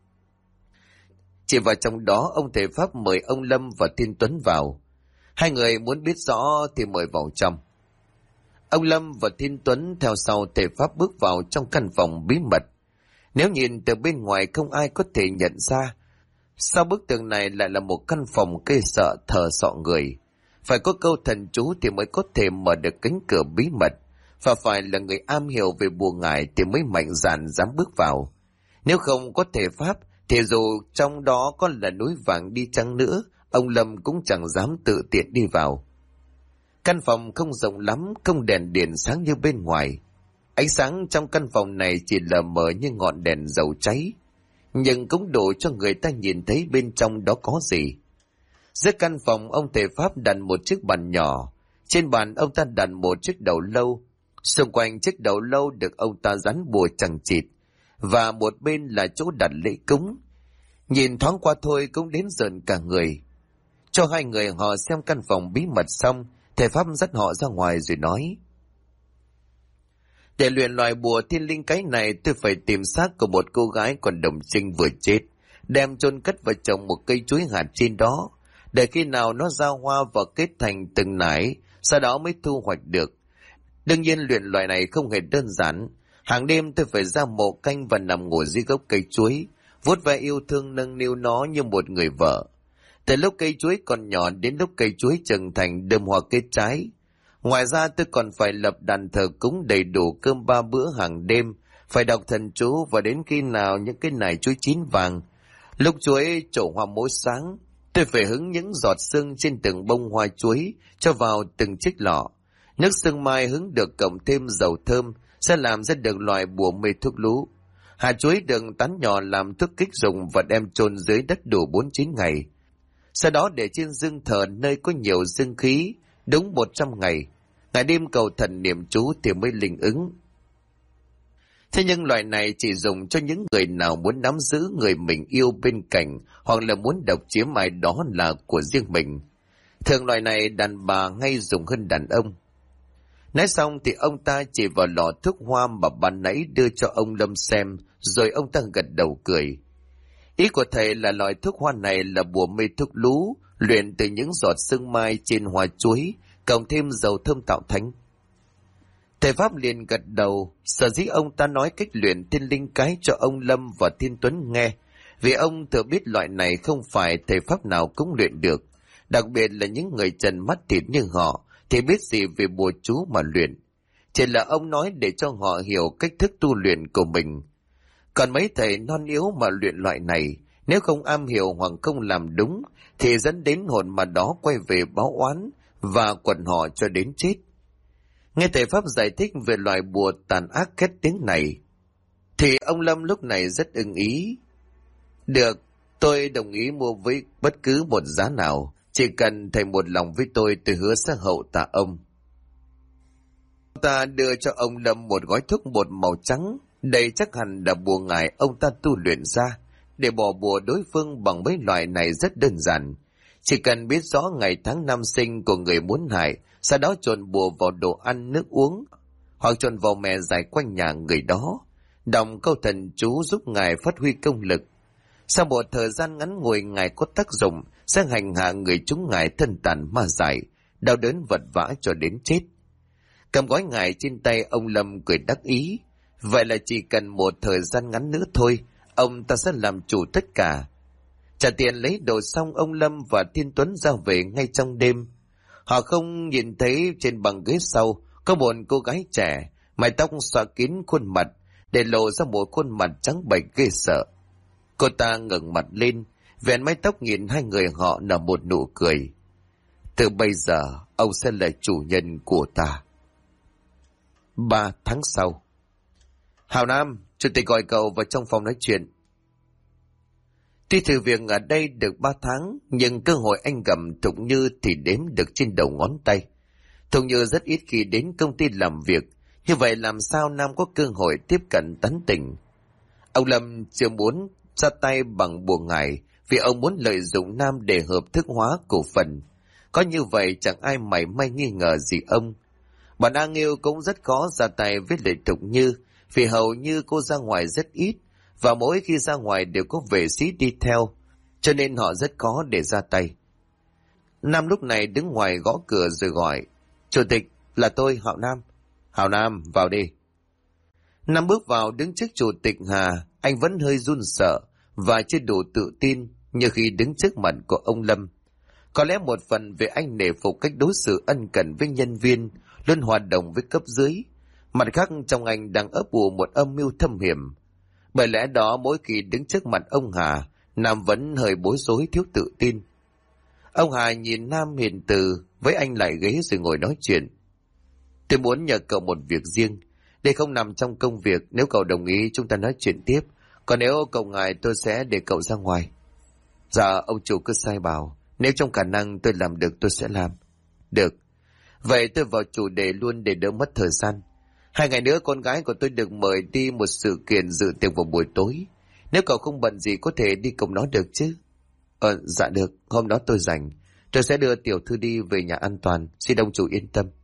Chỉ vào trong đó, ông thầy Pháp mời ông Lâm và Thiên Tuấn vào. Hai người muốn biết rõ thì mời vào trong. Ông Lâm và Thiên Tuấn theo sau thầy Pháp bước vào trong căn phòng bí mật. Nếu nhìn từ bên ngoài không ai có thể nhận ra, sau bức tường này lại là một căn phòng cây sợ thờ sọ người. Phải có câu thần chú thì mới có thể mở được cánh cửa bí mật, và phải là người am hiểu về bùa ngải thì mới mạnh dạn dám bước vào. Nếu không có thể Pháp thì dù trong đó có là núi vàng đi chăng nữa, ông Lâm cũng chẳng dám tự tiện đi vào. Căn phòng không rộng lắm, không đèn điện sáng như bên ngoài. Ánh sáng trong căn phòng này chỉ lờ mờ như ngọn đèn dầu cháy, nhưng cũng đủ cho người ta nhìn thấy bên trong đó có gì. Giữa căn phòng, ông thầy Pháp đặt một chiếc bàn nhỏ. Trên bàn ông ta đặt một chiếc đầu lâu. Xung quanh chiếc đầu lâu được ông ta dán bùa chằng chịt, và một bên là chỗ đặt lễ cúng. Nhìn thoáng qua thôi cũng đến rợn cả người. Cho hai người họ xem căn phòng bí mật xong, thầy Pháp dắt họ ra ngoài rồi nói: để luyện loại bùa thiên linh cái này, tôi phải tìm xác của một cô gái còn đồng sinh vừa chết, đem chôn cất và trồng một cây chuối hạt trên đó, để khi nào nó ra hoa và kết thành từng nải, sau đó mới thu hoạch được. Đương nhiên luyện loại này không hề đơn giản. Hàng đêm tôi phải ra mộ canh và nằm ngủ dưới gốc cây chuối, vuốt ve yêu thương nâng niu nó như một người vợ. Từ lúc cây chuối còn nhỏ đến lúc cây chuối trưởng thành đơm hoa kết trái. Ngoài ra tôi còn phải lập đàn thờ cúng đầy đủ cơm 3 bữa hàng đêm, phải đọc thần chú, và đến khi nào những cái nải chuối chín vàng, lúc chuối trổ hoa mỗi sáng, tôi phải hứng những giọt sương trên từng bông hoa chuối cho vào từng chiếc lọ. Nước sương mai hứng được cộng thêm dầu thơm sẽ làm ra được loại bùa mê thuốc lú. Hạt chuối được tán nhỏ làm thuốc kích dùng và đem chôn dưới đất đủ 49 ngày. Sau đó để trên dương thờ nơi có nhiều dương khí, đúng 100 ngày. Ngày đêm cầu thần niệm chú thì mới linh ứng. Thế nhưng loại này chỉ dùng cho những người nào muốn nắm giữ người mình yêu bên cạnh, hoặc là muốn độc chiếm ai đó là của riêng mình. Thường loại này đàn bà hay dùng hơn đàn ông. Nói xong thì ông ta chỉ vào lọ thuốc hoa mà ban nãy đưa cho ông Lâm xem, rồi ông ta gật đầu cười. Ý của thầy là loại thuốc hoa này là bùa mê thuốc lú, luyện từ những giọt sương mai trên hoa chuối, cộng thêm dầu thơm tạo thánh. Thầy Pháp liền gật đầu, sở dĩ ông ta nói cách luyện thiên linh cái cho ông Lâm và Thiên Tuấn nghe, vì ông thừa biết loại này không phải thầy Pháp nào cũng luyện được, đặc biệt là những người trần mắt thịt như họ thì biết gì về bùa chú mà luyện. Chỉ là ông nói để cho họ hiểu cách thức tu luyện của mình. Còn mấy thầy non yếu mà luyện loại này, nếu không am hiểu hoặc không làm đúng, thì dẫn đến hồn mà đó quay về báo oán và quần họ cho đến chết. Nghe thầy Pháp giải thích về loại bùa tàn ác khét tiếng này, thì ông Lâm lúc này rất ưng ý. Được, tôi đồng ý mua với bất cứ một giá nào, chỉ cần thầy một lòng với tôi hứa sẽ hậu tạ ông. Ta đưa cho ông Lâm một gói thuốc bột màu trắng, đây chắc hẳn là bùa ngải ông ta tu luyện ra. Để bỏ bùa đối phương bằng mấy loại này rất đơn giản. Chỉ cần biết rõ ngày tháng năm sinh của người muốn hại, sau đó trộn bùa vào đồ ăn nước uống, hoặc trộn vào mè dài quanh nhà người đó, đọc câu thần chú giúp ngài phát huy công lực. Sau một thời gian ngắn ngủi ngài có tác dụng, sẽ hành hạ người chúng ngài thân tàn ma dại, đau đớn vật vã cho đến chết. Cầm gói ngài trên tay, ông Lâm cười đắc ý. Vậy là chỉ cần một thời gian ngắn nữa thôi, ông ta sẽ làm chủ tất cả. Trả tiền lấy đồ xong, ông Lâm và Thiên Tuấn ra về ngay trong đêm. Họ không nhìn thấy trên băng ghế sau có một cô gái trẻ, mái tóc xõa kín khuôn mặt, để lộ ra một khuôn mặt trắng bệch ghê sợ. Cô ta ngẩng mặt lên, vén mái tóc nhìn hai người họ nở một nụ cười. Từ bây giờ, ông sẽ là chủ nhân của ta. 3 tháng sau. Hào Nam, chủ tịch gọi cậu vào trong phòng nói chuyện. Tuy thử việc ở đây được 3 tháng, nhưng cơ hội anh gặp Thục Như thì đếm được trên đầu ngón tay. Thục Như rất ít khi đến công ty làm việc, như vậy làm sao Nam có cơ hội tiếp cận tán tỉnh. Ông Lâm chưa muốn ra tay bằng bùa ngải, vì ông muốn lợi dụng Nam để hợp thức hóa cổ phần. Có như vậy chẳng ai mảy may nghi ngờ gì ông. Bọn A Nghiêu cũng rất khó ra tay với Lệ Thục Như, vì hầu như cô ra ngoài rất ít, và mỗi khi ra ngoài đều có vệ sĩ đi theo, cho nên họ rất khó để ra tay. Nam lúc này đứng ngoài gõ cửa rồi gọi, Chủ tịch, là tôi, Hạo Nam. Hạo Nam, vào đi. Nam bước vào đứng trước Chủ tịch Hà, anh vẫn hơi run sợ và chưa đủ tự tin như khi đứng trước mặt của ông Lâm. Có lẽ một phần vì anh nể phục cách đối xử ân cần với nhân viên, luôn hoạt động với cấp dưới. Mặt khác trong anh đang ấp ủ một âm mưu thâm hiểm. Bởi lẽ đó mỗi khi đứng trước mặt ông Hà, Nam vẫn hơi bối rối thiếu tự tin. Ông Hà nhìn Nam hiền từ, với anh lại ghế rồi ngồi nói chuyện. Tôi muốn nhờ cậu một việc riêng. Đây không nằm trong công việc, nếu cậu đồng ý chúng ta nói chuyện tiếp. Còn nếu cậu ngại tôi sẽ để cậu ra ngoài. Dạ ông chủ cứ sai bảo, nếu trong khả năng tôi làm được tôi sẽ làm. Được. Vậy tôi vào chủ đề luôn để đỡ mất thời gian. 2 ngày nữa con gái của tôi được mời đi một sự kiện dự tiệc vào buổi tối. Nếu cậu không bận gì có thể đi cùng nó được chứ? Dạ được, hôm đó tôi rảnh. Tôi sẽ đưa tiểu thư đi về nhà an toàn, xin ông chủ yên tâm.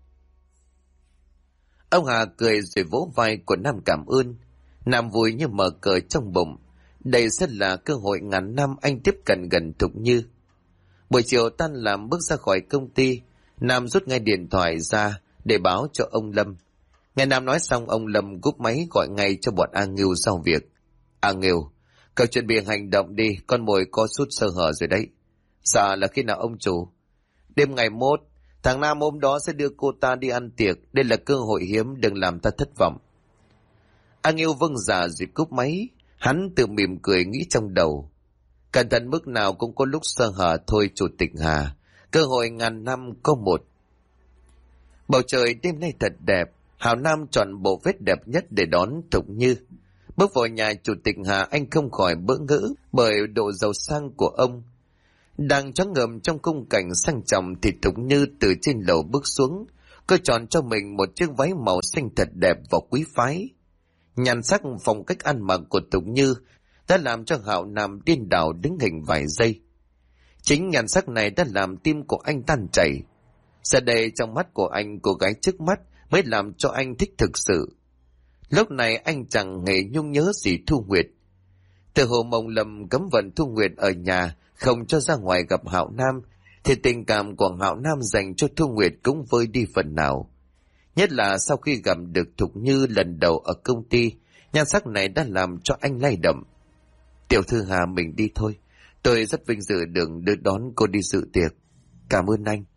Ông Hà cười rồi vỗ vai của Nam cảm ơn. Nam vui như mở cờ trong bụng. Đây sẽ là cơ hội ngàn năm anh tiếp cận gần Thục Như. Buổi chiều tan làm bước ra khỏi công ty, Nam rút ngay điện thoại ra để báo cho ông Lâm. Nghe Nam nói xong, ông Lâm cúp máy gọi ngay cho bọn A Ngưu sau việc. A Ngưu, cậu chuẩn bị hành động đi, con mồi có sút sơ hở rồi đấy. Dạ là khi nào ông chủ? Đêm ngày 1, thằng Nam hôm đó sẽ đưa cô ta đi ăn tiệc, đây là cơ hội hiếm, đừng làm ta thất vọng. A Ngưu vâng dạ rồi cúp máy, hắn tự mỉm cười nghĩ trong đầu. Cẩn thận mức nào cũng có lúc sơ hở thôi Chủ tịch Hà, cơ hội ngàn năm có một. Bầu trời đêm nay thật đẹp, Hào Nam chọn bộ vest đẹp nhất để đón Thục Như. Bước vào nhà Chủ tịch Hà, anh không khỏi bỡ ngỡ bởi độ giàu sang của ông. Đang choáng ngợm trong khung cảnh sang trọng thì Thục Như từ trên lầu bước xuống. Cô chọn cho mình một chiếc váy màu xanh thật đẹp và quý phái. Nhan sắc phong cách ăn mặc của Thục Như đã làm cho Hạo Nam điên đảo đứng hình vài giây. Chính nhan sắc này đã làm tim của anh tan chảy. Giờ đây trong mắt của anh, cô gái trước mắt mới làm cho anh thích thực sự. Lúc này anh chẳng hề nhung nhớ gì Thu Nguyệt. Từ hôm ông Lâm cấm vận Thu Nguyệt ở nhà, không cho ra ngoài gặp Hạo Nam, thì tình cảm của Hạo Nam dành cho Thu Nguyệt cũng vơi đi phần nào. Nhất là sau khi gặp được Thục Như lần đầu ở công ty, nhan sắc này đã làm cho anh lay động. Tiểu thư Hà, mình đi thôi. Tôi rất vinh dự được đưa đón cô đi dự tiệc. Cảm ơn anh.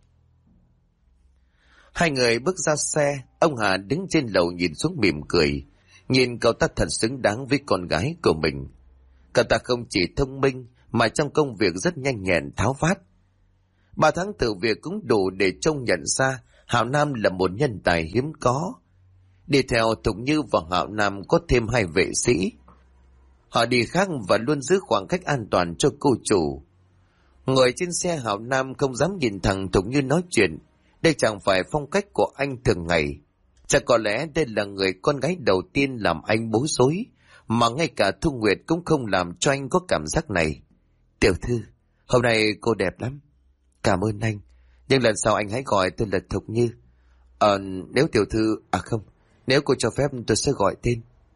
Hai người bước ra xe, ông Hà đứng trên lầu nhìn xuống mỉm cười. Nhìn cậu ta thật xứng đáng với con gái của mình. Cậu ta không chỉ thông minh, mà trong công việc rất nhanh nhẹn tháo vát. 3 tháng thử việc cũng đủ để trông nhận ra Hạo Nam là một nhân tài hiếm có. Đi theo Thục Như và Hạo Nam có thêm 2 vệ sĩ. Họ đi khác và luôn giữ khoảng cách an toàn cho cô chủ. Ngồi trên xe, Hạo Nam không dám nhìn thẳng Thục Như nói chuyện. Đây chẳng phải phong cách của anh thường ngày. Chắc có lẽ đây là người con gái đầu tiên làm anh bối rối, mà ngay cả Thu Nguyệt cũng không làm cho anh có cảm giác này. Tiểu thư, hôm nay cô đẹp lắm. Cảm ơn anh, nhưng lần sau anh hãy gọi tôi là Thục Như. Nếu tiểu thư, không, nếu cô cho phép tôi sẽ gọi tên.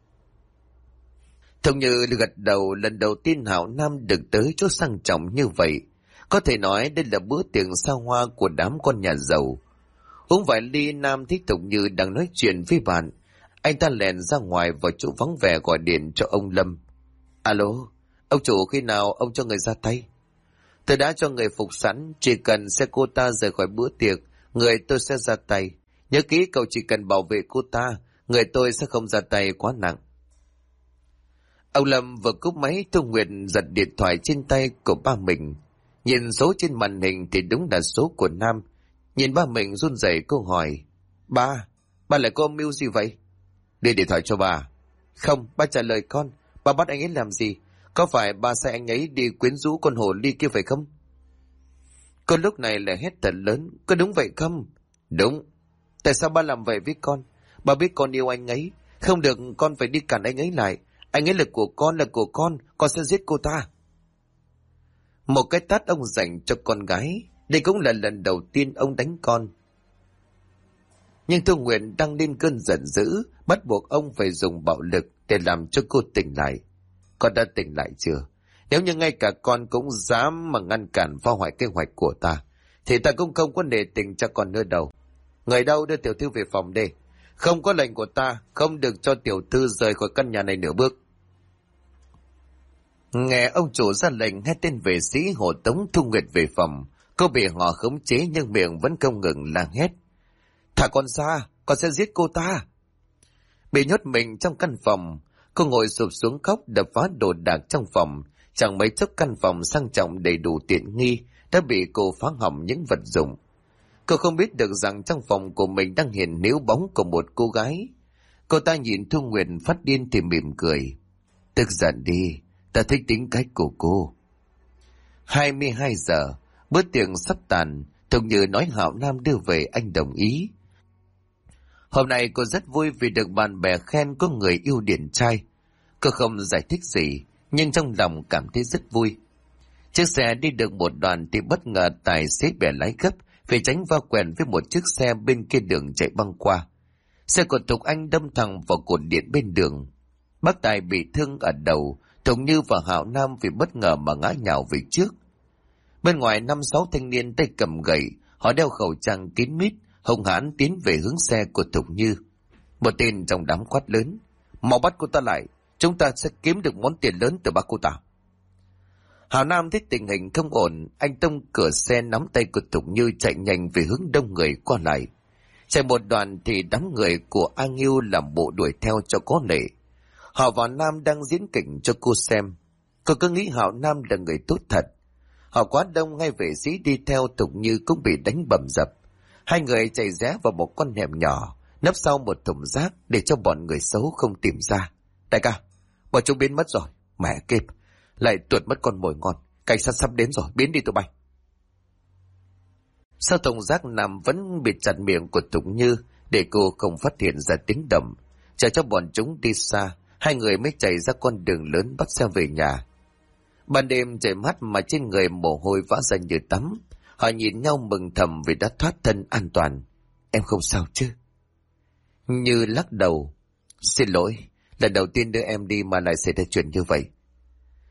Thục Như gật đầu. Lần đầu tiên Hạo Nam được tới chỗ sang trọng như vậy. Có thể nói đây là bữa tiệc xa hoa của đám con nhà giàu. Uống vài ly, Nam thấy Thục Như đang nói chuyện với bạn. Anh ta lèn ra ngoài vào chỗ vắng vẻ gọi điện cho ông Lâm. Alo, ông chủ, khi nào ông cho người ra tay? Tôi đã cho người phục sẵn, chỉ cần xe cô ta rời khỏi bữa tiệc, người tôi sẽ ra tay. Nhớ kỹ, cậu chỉ cần bảo vệ cô ta, người tôi sẽ không ra tay quá nặng. Ông Lâm vừa cúp máy, Thu Nguyệt giật điện thoại trên tay của ba mình. Nhìn số trên màn hình thì đúng là số của Nam. Nhìn ba mình run rẩy, cô hỏi: Ba lại có âm mưu gì vậy? Đưa điện thoại cho bà. Không, ba trả lời con. Ba bắt anh ấy làm gì? Có phải ba sai anh ấy đi quyến rũ con hồ ly kia phải không? Con lúc này lại hét thật lớn: Có đúng vậy không? Đúng. Tại sao ba làm vậy với con? Ba biết con yêu anh ấy, không được con phải đi cản anh ấy lại. Anh ấy là của con sẽ giết cô ta. Một cái tát ông dành cho con gái. Đây cũng là lần đầu tiên ông đánh con. Nhưng Thu Nguyệt đang lên cơn giận dữ, bắt buộc ông phải dùng bạo lực để làm cho cô tỉnh lại. Con đã tỉnh lại chưa? Nếu như ngay cả con cũng dám mà ngăn cản phá hoại kế hoạch của ta, thì ta cũng không có nể tình cho con nữa đâu. Người đâu, đưa tiểu thư về phòng đi. Không có lệnh của ta, không được cho tiểu thư rời khỏi căn nhà này nửa bước. Nghe ông chủ ra lệnh, hai tên vệ sĩ hộ tống Thu Nguyệt về phòng. Cô bị họ khống chế nhưng miệng vẫn không ngừng la hét: Thả con ra, con sẽ giết cô ta. Bị nhốt mình trong căn phòng, cô ngồi sụp xuống khóc, đập phá đồ đạc trong phòng. Chẳng mấy chốc căn phòng sang trọng đầy đủ tiện nghi đã bị cô phá hỏng những vật dụng. Cô không biết được rằng trong phòng của mình đang hiện níu bóng của một cô gái. Cô ta nhìn Thu Nguyệt phát điên thì mỉm cười: Tức giận đi, ta thích tính cách của cô. 22 giờ, bữa tiệc sắp tàn. Thục Như nói Hạo Nam đưa về, anh đồng ý. Hôm nay cô rất vui vì được bạn bè khen có người yêu điển trai. Cô không giải thích gì, nhưng trong lòng cảm thấy rất vui. Chiếc xe đi được một đoạn thì bất ngờ tài xế bẻ lái gấp, vì tránh va quẹt với một chiếc xe bên kia đường chạy băng qua. Xe của Thục Anh đâm thẳng vào cột điện bên đường. Bác Tài bị thương ở đầu, Thục Như và Hạo Nam vì bất ngờ mà ngã nhào về trước. Bên ngoài 5-6 thanh niên tay cầm gậy, họ đeo khẩu trang kín mít, hung hãn tiến về hướng xe của Thục Như. Một tên trong đám quát lớn: Mau bắt cô ta lại, chúng ta sẽ kiếm được món tiền lớn từ bác cô ta. Hạo Nam thấy tình hình không ổn, anh tông cửa xe nắm tay của Thục Như chạy nhanh về hướng đông người qua lại. Chạy một đoạn thì đám người của A Nghiêu làm bộ đuổi theo cho có lệ. Họ và Nam đang diễn kịch cho cô xem. Cô cứ nghĩ Hạo Nam là người tốt thật. Họ quá đông, ngay vệ sĩ đi theo Thục Như cũng bị đánh bầm dập. Hai người chạy rẽ vào một con hẻm nhỏ, nấp sau một thùng rác để cho bọn người xấu không tìm ra. Đại ca, bọn chúng biến mất rồi. Mẹ kiếp, lại tuột mất con mồi ngon. Cảnh sát sắp đến rồi, biến đi tụi bay. Sau thùng rác, Nam vẫn bịt chặt miệng của Thục Như để cô không phát hiện ra tiếng động. Chờ cho bọn chúng đi xa, hai người mới chạy ra con đường lớn bắt xe về nhà. Ban đêm trời mát mà trên người mồ hôi vã ra như tắm. Họ nhìn nhau mừng thầm vì đã thoát thân an toàn. Em không sao chứ? Như lắc đầu. Xin lỗi, lần đầu tiên đưa em đi mà lại xảy ra chuyện như vậy.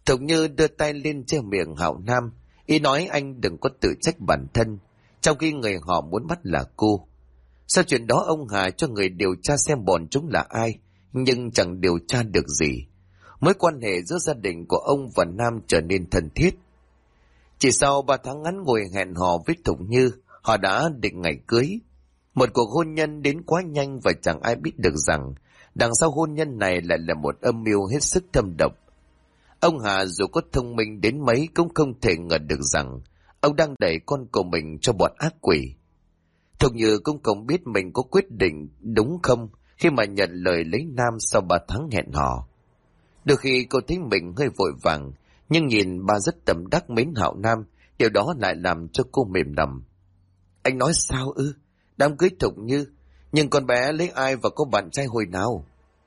Thục Như đưa tay lên che miệng Hạo Nam, ý nói anh đừng có tự trách bản thân, trong khi người họ muốn bắt là cô. Sau chuyện đó ông Hà cho người điều tra xem bọn chúng là ai, nhưng chẳng điều tra được gì. Mối quan hệ giữa gia đình của ông và Nam trở nên thân thiết. Chỉ sau 3 tháng ngắn ngủi hẹn hò với Thục Như, họ đã định ngày cưới. Một cuộc hôn nhân đến quá nhanh và chẳng ai biết được rằng đằng sau hôn nhân này lại là một âm mưu hết sức thâm độc. Ông Hà dù có thông minh đến mấy cũng không thể ngờ được rằng ông đang đẩy con của mình cho bọn ác quỷ. Thục Như cũng không biết mình có quyết định đúng không khi mà nhận lời lấy Nam sau 3 tháng hẹn hò. Đôi khi cô thấy mình hơi vội vàng, nhưng nhìn bà rất tâm đắc mến Hạo Nam, điều đó lại làm cho cô mềm lòng. Anh nói sao ư? Đám cưới Thục Như, nhưng con bé lấy ai và có bạn trai hồi nào?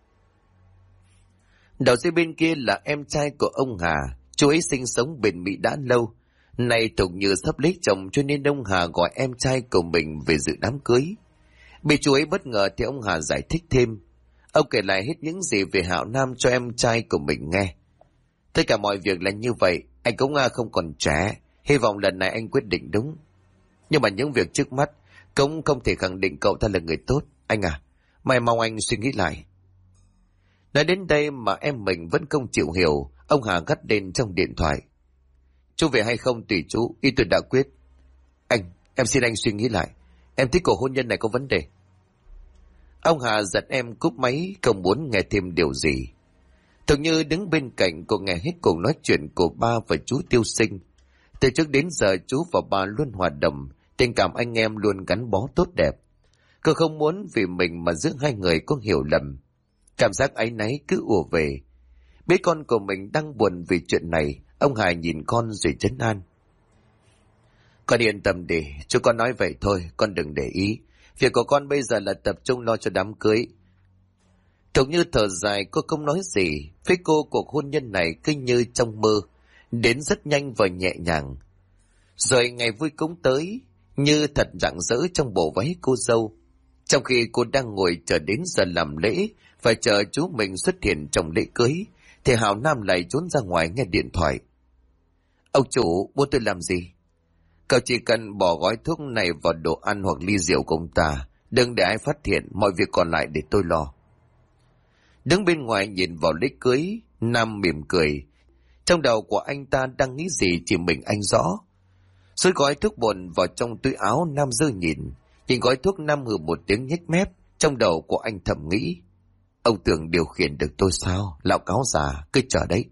Đầu dây bên kia là em trai của ông Hà, chú ấy sinh sống bên Mỹ đã lâu. Nay Thục Như sắp lấy chồng cho nên ông Hà gọi em trai của mình về dự đám cưới. Bị chú ấy bất ngờ thì ông Hà giải thích thêm. Ông kể lại hết những gì về Hạo Nam cho em trai của mình nghe. Tất cả mọi việc là như vậy, anh cũng không còn trẻ, hy vọng lần này anh quyết định đúng. Nhưng mà những việc trước mắt cũng không thể khẳng định cậu ta là người tốt. Anh à, may mong anh suy nghĩ lại. Nói đến đây mà em mình vẫn không chịu hiểu, ông Hà gắt lên trong điện thoại. Chú về hay không tùy chú, ý tôi đã quyết. Em xin anh suy nghĩ lại. Em thích cuộc hôn nhân này có vấn đề. Ông Hà giật em cúp máy, không muốn nghe thêm điều gì. Thục Như đứng bên cạnh cô nghe hết cuộc nói chuyện của ba và chú Tiêu Sinh. Từ trước đến giờ chú và ba luôn hòa đồng, tình cảm anh em luôn gắn bó tốt đẹp. Cô không muốn vì mình mà giữa hai người có hiểu lầm. Cảm giác áy náy cứ ùa về. Biết con của mình đang buồn vì chuyện này, ông Hà nhìn con rồi trấn an. Con yên tâm đi, chú con nói vậy thôi, con đừng để ý. Việc của con bây giờ là tập trung lo cho đám cưới. Thục Như thở dài, cô không nói gì. Với cô cuộc hôn nhân này cứ như trong mơ, đến rất nhanh và nhẹ nhàng. Rồi ngày vui cũng tới, như thật rạng rỡ trong bộ váy cô dâu. Trong khi cô đang ngồi chờ đến giờ làm lễ và chờ chú mình xuất hiện trong lễ cưới, thì Hạo Nam lại trốn ra ngoài nghe điện thoại. Ông chủ, muốn tôi làm gì? Cậu chỉ cần bỏ gói thuốc này vào đồ ăn hoặc ly rượu của ông ta, đừng để ai phát hiện, mọi việc còn lại để tôi lo. Đứng bên ngoài nhìn vào lễ cưới, Nam mỉm cười. Trong đầu của anh ta đang nghĩ gì chỉ mình anh rõ. Xôi gói thuốc bột vào trong túi áo, Nam dơ nhìn gói thuốc, Nam hừ một tiếng nhếch mép. Trong đầu của anh thầm nghĩ, ông tưởng điều khiển được tôi sao, lão cáo già, cứ chờ đấy.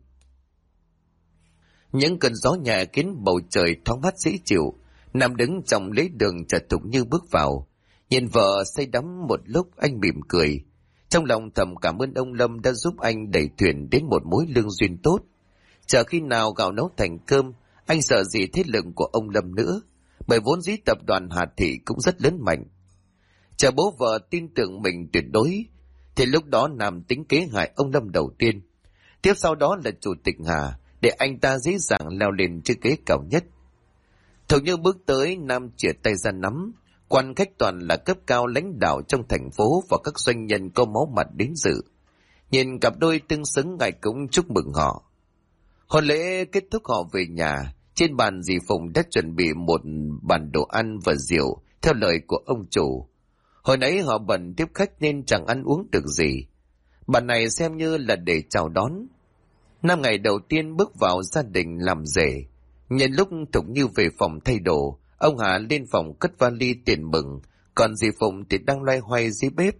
Những cơn gió nhẹ khiến bầu trời thoáng mát dễ chịu. Nam đứng trong lễ đường chợt Thục Như bước vào. Nhìn vợ say đắm một lúc, anh mỉm cười. Trong lòng thầm cảm ơn ông Lâm đã giúp anh đẩy thuyền đến một mối lương duyên tốt. Chờ khi nào gạo nấu thành cơm, anh sợ gì thế lực của ông Lâm nữa, bởi vốn dĩ tập đoàn Hà Thị cũng rất lớn mạnh. Chờ bố vợ tin tưởng mình tuyệt đối, thì lúc đó Nam tính kế hại ông Lâm đầu tiên. Tiếp sau đó là chủ tịch Hà, để anh ta dễ dàng leo lên chiếc ghế cao nhất. Thục Như bước tới, Nam chìa tay ra nắm. Quan khách toàn là cấp cao lãnh đạo trong thành phố và các doanh nhân có máu mặt đến dự. Nhìn cặp đôi tương xứng, ngài cũng chúc mừng họ. Hôn lễ kết thúc, họ về nhà. Trên bàn dì Phụng đã chuẩn bị một bàn đồ ăn và rượu theo lời của ông chủ. Hồi nãy họ bận tiếp khách nên chẳng ăn uống được gì. Bàn này xem như là để chào đón. Năm ngày đầu tiên bước vào gia đình làm rể. Nhân lúc Thục Như về phòng thay đồ, ông Hà lên phòng cất vali tiền mừng, còn dì Phụng thì đang loay hoay dưới bếp.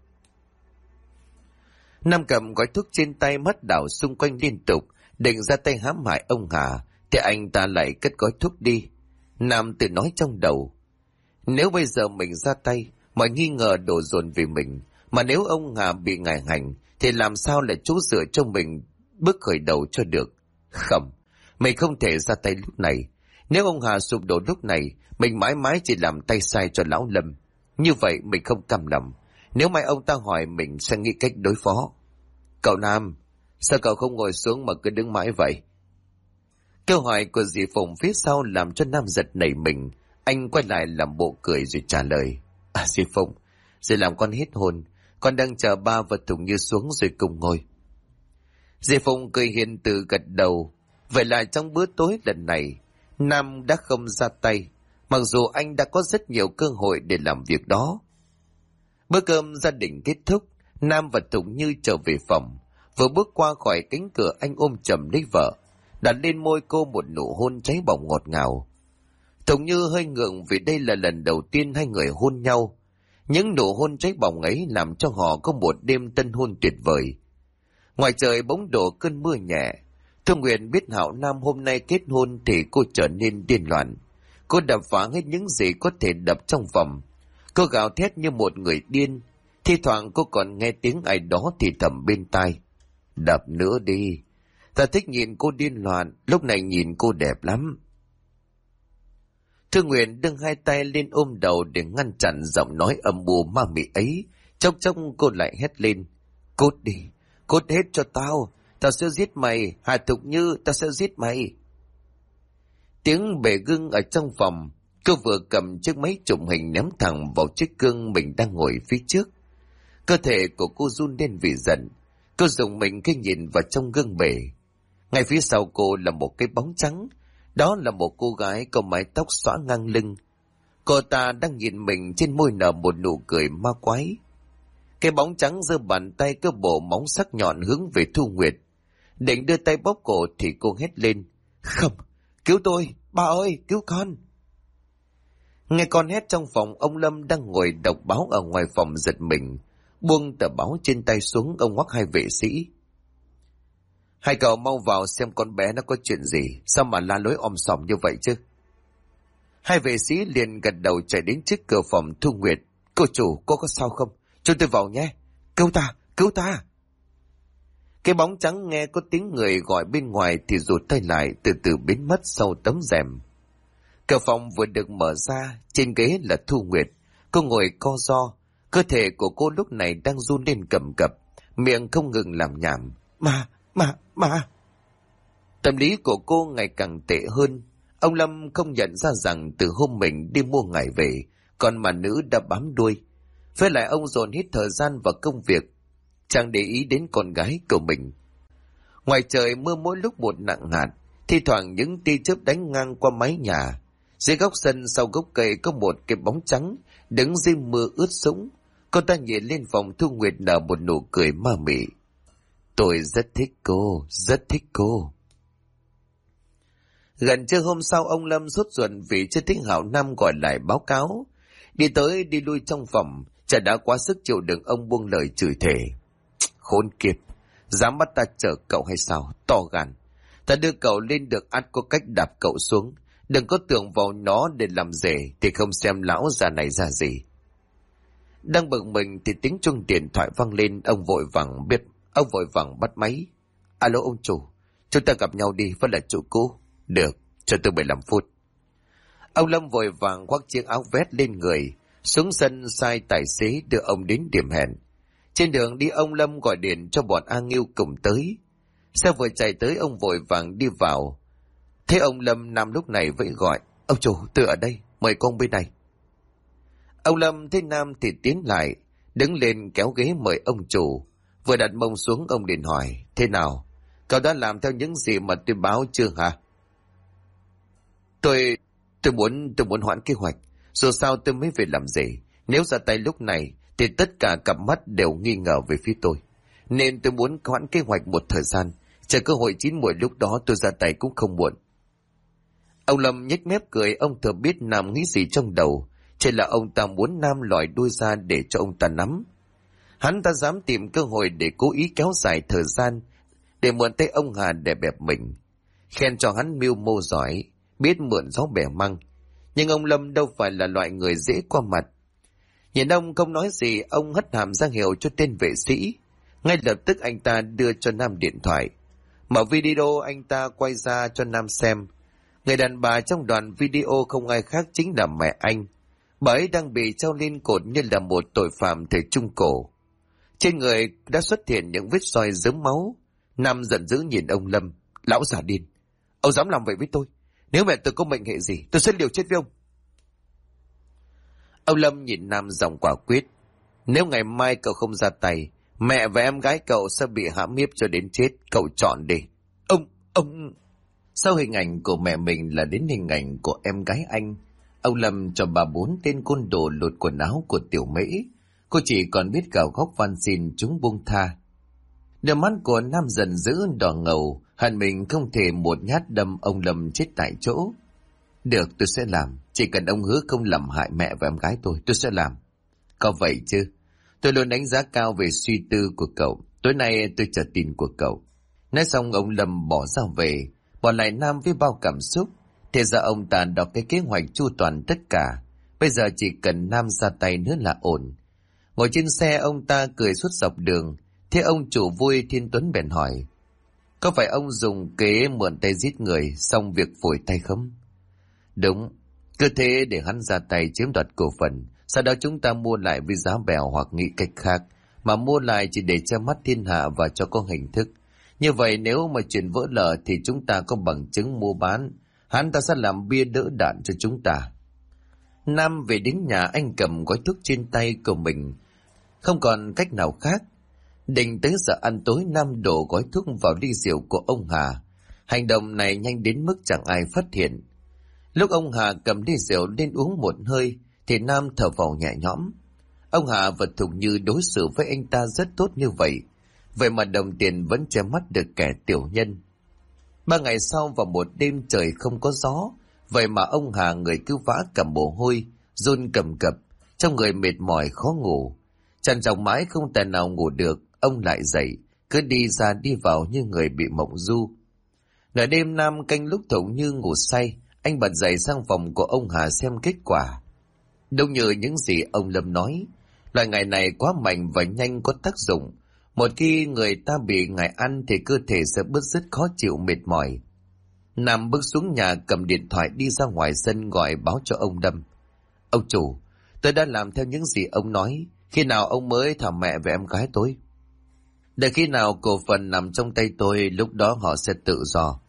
Nam cầm gói thuốc trên tay, mắt đảo xung quanh liên tục, định ra tay hãm hại ông Hà, thì anh ta lại cất gói thuốc đi. Nam tự nói trong đầu, nếu bây giờ mình ra tay, mọi nghi ngờ đổ dồn về mình, mà nếu ông Hà bị ngài hành, thì làm sao lại chỗ dựa cho mình bước khởi đầu cho được. Không, mình không thể ra tay lúc này. Nếu ông Hà sụp đổ lúc này, mình mãi mãi chỉ làm tay sai cho lão Lâm. Như vậy mình không cam lòng. Nếu mai ông ta hỏi, mình sẽ nghĩ cách đối phó. Cậu Nam, sao cậu không ngồi xuống mà cứ đứng mãi vậy? Câu hỏi của dì Phụng phía sau làm cho Nam giật nảy mình. Anh quay lại làm bộ cười rồi trả lời. Dì Phụng, dì làm con hết hồn. Con đang chờ ba và Thục Như xuống rồi cùng ngồi. Dì Phụng cười hiền từ gật đầu. Vậy là trong bữa tối lần này, Nam đã không ra tay, mặc dù anh đã có rất nhiều cơ hội để làm việc đó. Bữa cơm gia đình kết thúc, Nam và Tùng Như trở về phòng. Vừa bước qua khỏi cánh cửa, anh ôm chầm lấy vợ, đặt lên môi cô một nụ hôn cháy bỏng ngọt ngào. Tùng Như hơi ngượng vì đây là lần đầu tiên hai người hôn nhau. Những nụ hôn cháy bỏng ấy làm cho họ có một đêm tân hôn tuyệt vời. Ngoài trời bỗng đổ cơn mưa nhẹ. Thương Nguyệt biết Hạo Nam hôm nay kết hôn thì cô trở nên điên loạn. Cô đập phá hết những gì có thể đập trong phòng. Cô gào thét như một người điên. Thi thoảng cô còn nghe tiếng ai đó thì thầm bên tai. Đập nữa đi. Ta thích nhìn cô điên loạn, lúc này nhìn cô đẹp lắm. Thương Nguyệt đưa hai tay lên ôm đầu để ngăn chặn giọng nói âm u ma mị ấy. Chốc chốc cô lại hét lên. Cút đi, cút hết cho tao. Tao sẽ giết mày, Hà Thục Như, tao sẽ giết mày. Tiếng bể gương ở trong phòng. Cô vừa cầm chiếc máy chụp hình ném thẳng vào chiếc gương mình đang ngồi phía trước. Cơ thể của cô run lên vì giận. Cô dùng mình khi nhìn vào trong gương bể. Ngay phía sau cô là một cái bóng trắng. Đó là một cô gái có mái tóc xõa ngang lưng. Cô ta đang nhìn mình, trên môi nở một nụ cười ma quái. Cái bóng trắng giơ bàn tay cơ bộ móng sắc nhọn hướng về Thu Nguyệt. Định đưa tay bóp cổ thì cô hét lên. Không, cứu tôi, ba ơi, cứu con. Nghe con hét trong phòng, ông Lâm đang ngồi đọc báo ở ngoài phòng giật mình. Buông tờ báo trên tay xuống, ông ngoắc hai vệ sĩ. Hai cậu mau vào xem con bé nó có chuyện gì, sao mà la lối om sòm như vậy chứ. Hai vệ sĩ liền gật đầu chạy đến trước cửa phòng Thu Nguyệt. Cô chủ, cô có sao không? Cho tôi vào nhé. Cứu ta, cứu ta. Cái bóng trắng nghe có tiếng người gọi bên ngoài thì rụt tay lại, từ từ biến mất sau tấm rèm. Cửa phòng vừa được mở ra, trên ghế là Thu Nguyệt. Cô ngồi co ro, cơ thể của cô lúc này đang run lên cầm cập, miệng không ngừng làm nhảm. Mà. Tâm lý của cô ngày càng tệ hơn. Ông Lâm không nhận ra rằng từ hôm mình đi mua ngải về, còn mà nữ đã bám đuôi. Với lại ông dồn hết thời gian vào công việc, chẳng để ý đến con gái của mình. Ngoài trời mưa mỗi lúc một nặng hạt, thi thoảng những tia chớp đánh ngang qua mái nhà. Dưới góc sân sau gốc cây có một cái bóng trắng đứng dưới mưa ướt sũng. Cô ta nhìn lên phòng Thu Nguyệt nở một nụ cười ma mị. Tôi rất thích cô, rất thích cô. Gần trưa hôm sau, ông Lâm sốt ruột vì chưa thích Hạo Nam gọi lại báo cáo. Đi tới đi lui trong phòng, chả đã quá sức chịu đựng, ông buông lời chửi thề. Khốn kiếp, dám bắt ta chở cậu hay sao, to gan. Ta đưa cậu lên được ắt có cách đạp cậu xuống. Đừng có tưởng vào nó để làm rể thì không xem lão già này ra gì. Đang bực mình thì tiếng chuông điện thoại vang lên, ông vội vàng bắt máy. Alo ông chủ, chúng ta gặp nhau đi, vẫn là chủ cũ. Được, cho tôi 15 phút. Ông Lâm vội vàng khoác chiếc áo vest lên người, xuống sân sai tài xế đưa ông đến điểm hẹn. Trên đường đi, ông Lâm gọi điện cho bọn A Nghiêu cùng tới. Xe vừa chạy tới, ông vội vàng đi vào. Thế ông Lâm, Nam lúc này vẫy gọi. Ông chủ, tôi ở đây, mời con bên này. Ông Lâm thấy Nam thì tiến lại, đứng lên kéo ghế mời ông chủ. Vừa đặt mông xuống, ông liền hỏi. Thế nào? Cậu đã làm theo những gì mà tôi báo chưa hả? Tôi muốn hoãn kế hoạch. Dù sao tôi mới về làm gì. Nếu ra tay lúc này thì tất cả cặp mắt đều nghi ngờ về phía tôi. Nên tôi muốn hoãn kế hoạch một thời gian. Chờ cơ hội chín muồi lúc đó tôi ra tay cũng không muộn. Ông Lâm nhếch mép cười, ông thừa biết Nam nghĩ gì trong đầu. Chỉ là ông ta muốn Nam lòi đuôi ra để cho ông ta nắm. Hắn ta dám tìm cơ hội để cố ý kéo dài thời gian, để mượn tay ông Hà để bẹp mình. Khen cho hắn mưu mô giỏi, biết mượn gió bẻ măng. Nhưng ông Lâm đâu phải là loại người dễ qua mặt. Nhìn ông không nói gì, ông hất hàm ra hiệu cho tên vệ sĩ. Ngay lập tức anh ta đưa cho Nam điện thoại. Mở video anh ta quay ra cho Nam xem. Người đàn bà trong đoạn video không ai khác chính là mẹ anh. Bà ấy đang bị treo lên cột như là một tội phạm thời Trung Cổ. Trên người đã xuất hiện những vết roi rớm máu. Nam giận dữ nhìn ông Lâm. Lão già điên, ông dám làm vậy với tôi? Nếu mẹ tôi có mệnh hệ gì, tôi sẽ liều chết với ông. Ông Lâm nhìn Nam giọng quả quyết. Nếu ngày mai cậu không ra tay, mẹ và em gái cậu sẽ bị hãm hiếp cho đến chết. Cậu chọn đi. Ông... Sau hình ảnh của mẹ mình là đến hình ảnh của em gái anh. Ông Lâm cho bà 4 tên côn đồ lột quần áo của tiểu Mễ. Cô chỉ còn biết gào khóc van xin chúng buông tha. Đôi mắt của Nam dần dữ đỏ ngầu, hận mình không thể một nhát đâm ông Lâm chết tại chỗ. Được, tôi sẽ làm. Chỉ cần ông hứa không làm hại mẹ và em gái tôi sẽ làm. Có vậy chứ? Tôi luôn đánh giá cao về suy tư của cậu. Tối nay tôi chờ tin của cậu. Nói xong ông Lâm bỏ ra về, bỏ lại Nam với bao cảm xúc. Thì ra ông ta đọc cái kế hoạch chu toàn tất cả. Bây giờ chỉ cần Nam ra tay nữa là ổn. Ngồi trên xe ông ta cười suốt dọc đường. Thế ông chủ vui Thiên Tuấn bèn hỏi: có phải ông dùng kế mượn tay giết người xong việc phủi tay không? Đúng, cứ thế để hắn ra tay chiếm đoạt cổ phần. Sau đó chúng ta mua lại với giá bèo hoặc nghĩ cách khác. Mà mua lại chỉ để che mắt thiên hạ và cho có hình thức. Như vậy nếu mà chuyện vỡ lở thì chúng ta có bằng chứng mua bán. Hắn ta sẽ làm bia đỡ đạn cho chúng ta. Nam về đến nhà anh cầm gói thuốc trên tay của mình. Không còn cách nào khác. Định tới giờ ăn tối Nam đổ gói thuốc vào ly rượu của ông Hà. Hành động này nhanh đến mức chẳng ai phát hiện. Lúc ông Hà cầm ly rượu lên uống một hơi thì Nam thở phào nhẹ nhõm. Ông Hà và Thục Như đối xử với anh ta rất tốt như vậy. Vậy mà đồng tiền vẫn che mắt được kẻ tiểu nhân. 3 ngày sau vào một đêm trời không có gió. Vậy mà ông Hà người cứ vã cả mồ hôi, run cầm cập, trong người mệt mỏi khó ngủ. Trằn trọc mãi không thể nào ngủ được, ông lại dậy, cứ đi ra đi vào như người bị mộng du. Nửa đêm Nam canh lúc Thục Như ngủ say, anh bật dậy sang phòng của ông Hà xem kết quả. Đúng như những gì ông Lâm nói, loại ngày này quá mạnh và nhanh có tác dụng. Một khi người ta bị ngài ăn thì cơ thể sẽ bứt rứt khó chịu mệt mỏi. Nam bước xuống nhà cầm điện thoại đi ra ngoài sân gọi báo cho ông Lâm. Ông chủ, tôi đã làm theo những gì ông nói. Khi nào ông mới thả mẹ và em gái tôi? Để khi nào cổ phần nằm trong tay tôi, lúc đó họ sẽ tự do.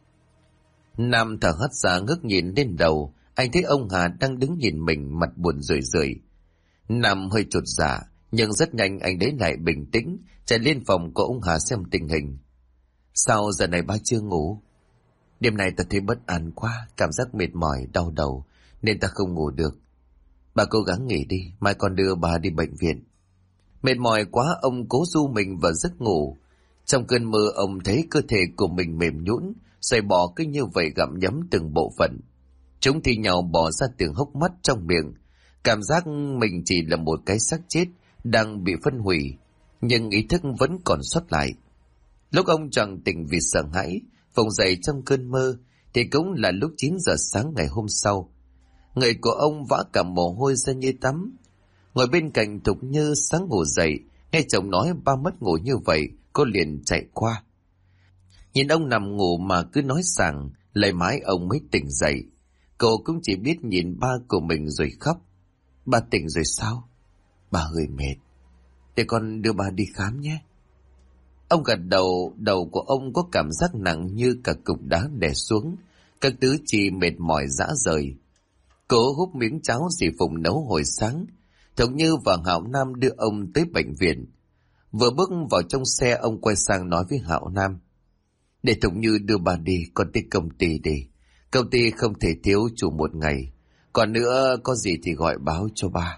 Nam thở hắt ra ngước nhìn lên đầu. Anh thấy ông Hà đang đứng nhìn mình, mặt buồn rười rượi. Nam hơi chột dạ, nhưng rất nhanh anh lấy lại bình tĩnh, chạy lên phòng của ông Hà xem tình hình. Sao giờ này ba chưa ngủ? Đêm nay ta thấy bất an quá, cảm giác mệt mỏi, đau đầu, nên ta không ngủ được. Bà cố gắng nghỉ đi, mai con đưa bà đi bệnh viện. Mệt mỏi quá, ông cố du mình vào giấc ngủ. Trong cơn mơ ông thấy cơ thể của mình mềm nhũn, xoay bò cứ như vậy gặm nhấm từng bộ phận. Chúng thi nhau bỏ ra từng hốc mắt trong miệng. Cảm giác mình chỉ là một cái xác chết đang bị phân hủy, nhưng ý thức vẫn còn sót lại. Lúc ông choàng tỉnh vì sợ hãi, vùng dậy trong cơn mơ, thì cũng là lúc 9 giờ sáng ngày hôm sau. Người của ông vã cả mồ hôi ra như tắm. Ngồi bên cạnh Thục Như sáng ngủ dậy, nghe chồng nói ba mất ngủ như vậy, cô liền chạy qua. Nhìn ông nằm ngủ mà cứ nói sảng, lấy mãi ông mới tỉnh dậy. Cô cũng chỉ biết nhìn ba của mình rồi khóc. Ba tỉnh rồi sao? Ba hơi mệt. Để con đưa ba đi khám nhé. Ông gật đầu, đầu của ông có cảm giác nặng như cả cục đá đè xuống, các tứ chi mệt mỏi rã rời. Cố húp miếng cháo dì Phụng nấu hồi sáng. Thục Như và Hạo Nam đưa ông tới bệnh viện. Vừa bước vào trong xe, ông quay sang nói với Hạo Nam: để Thục Như đưa bà đi, con tới công ty đi. Công ty không thể thiếu chủ một ngày. Còn nữa, có gì thì gọi báo cho ba.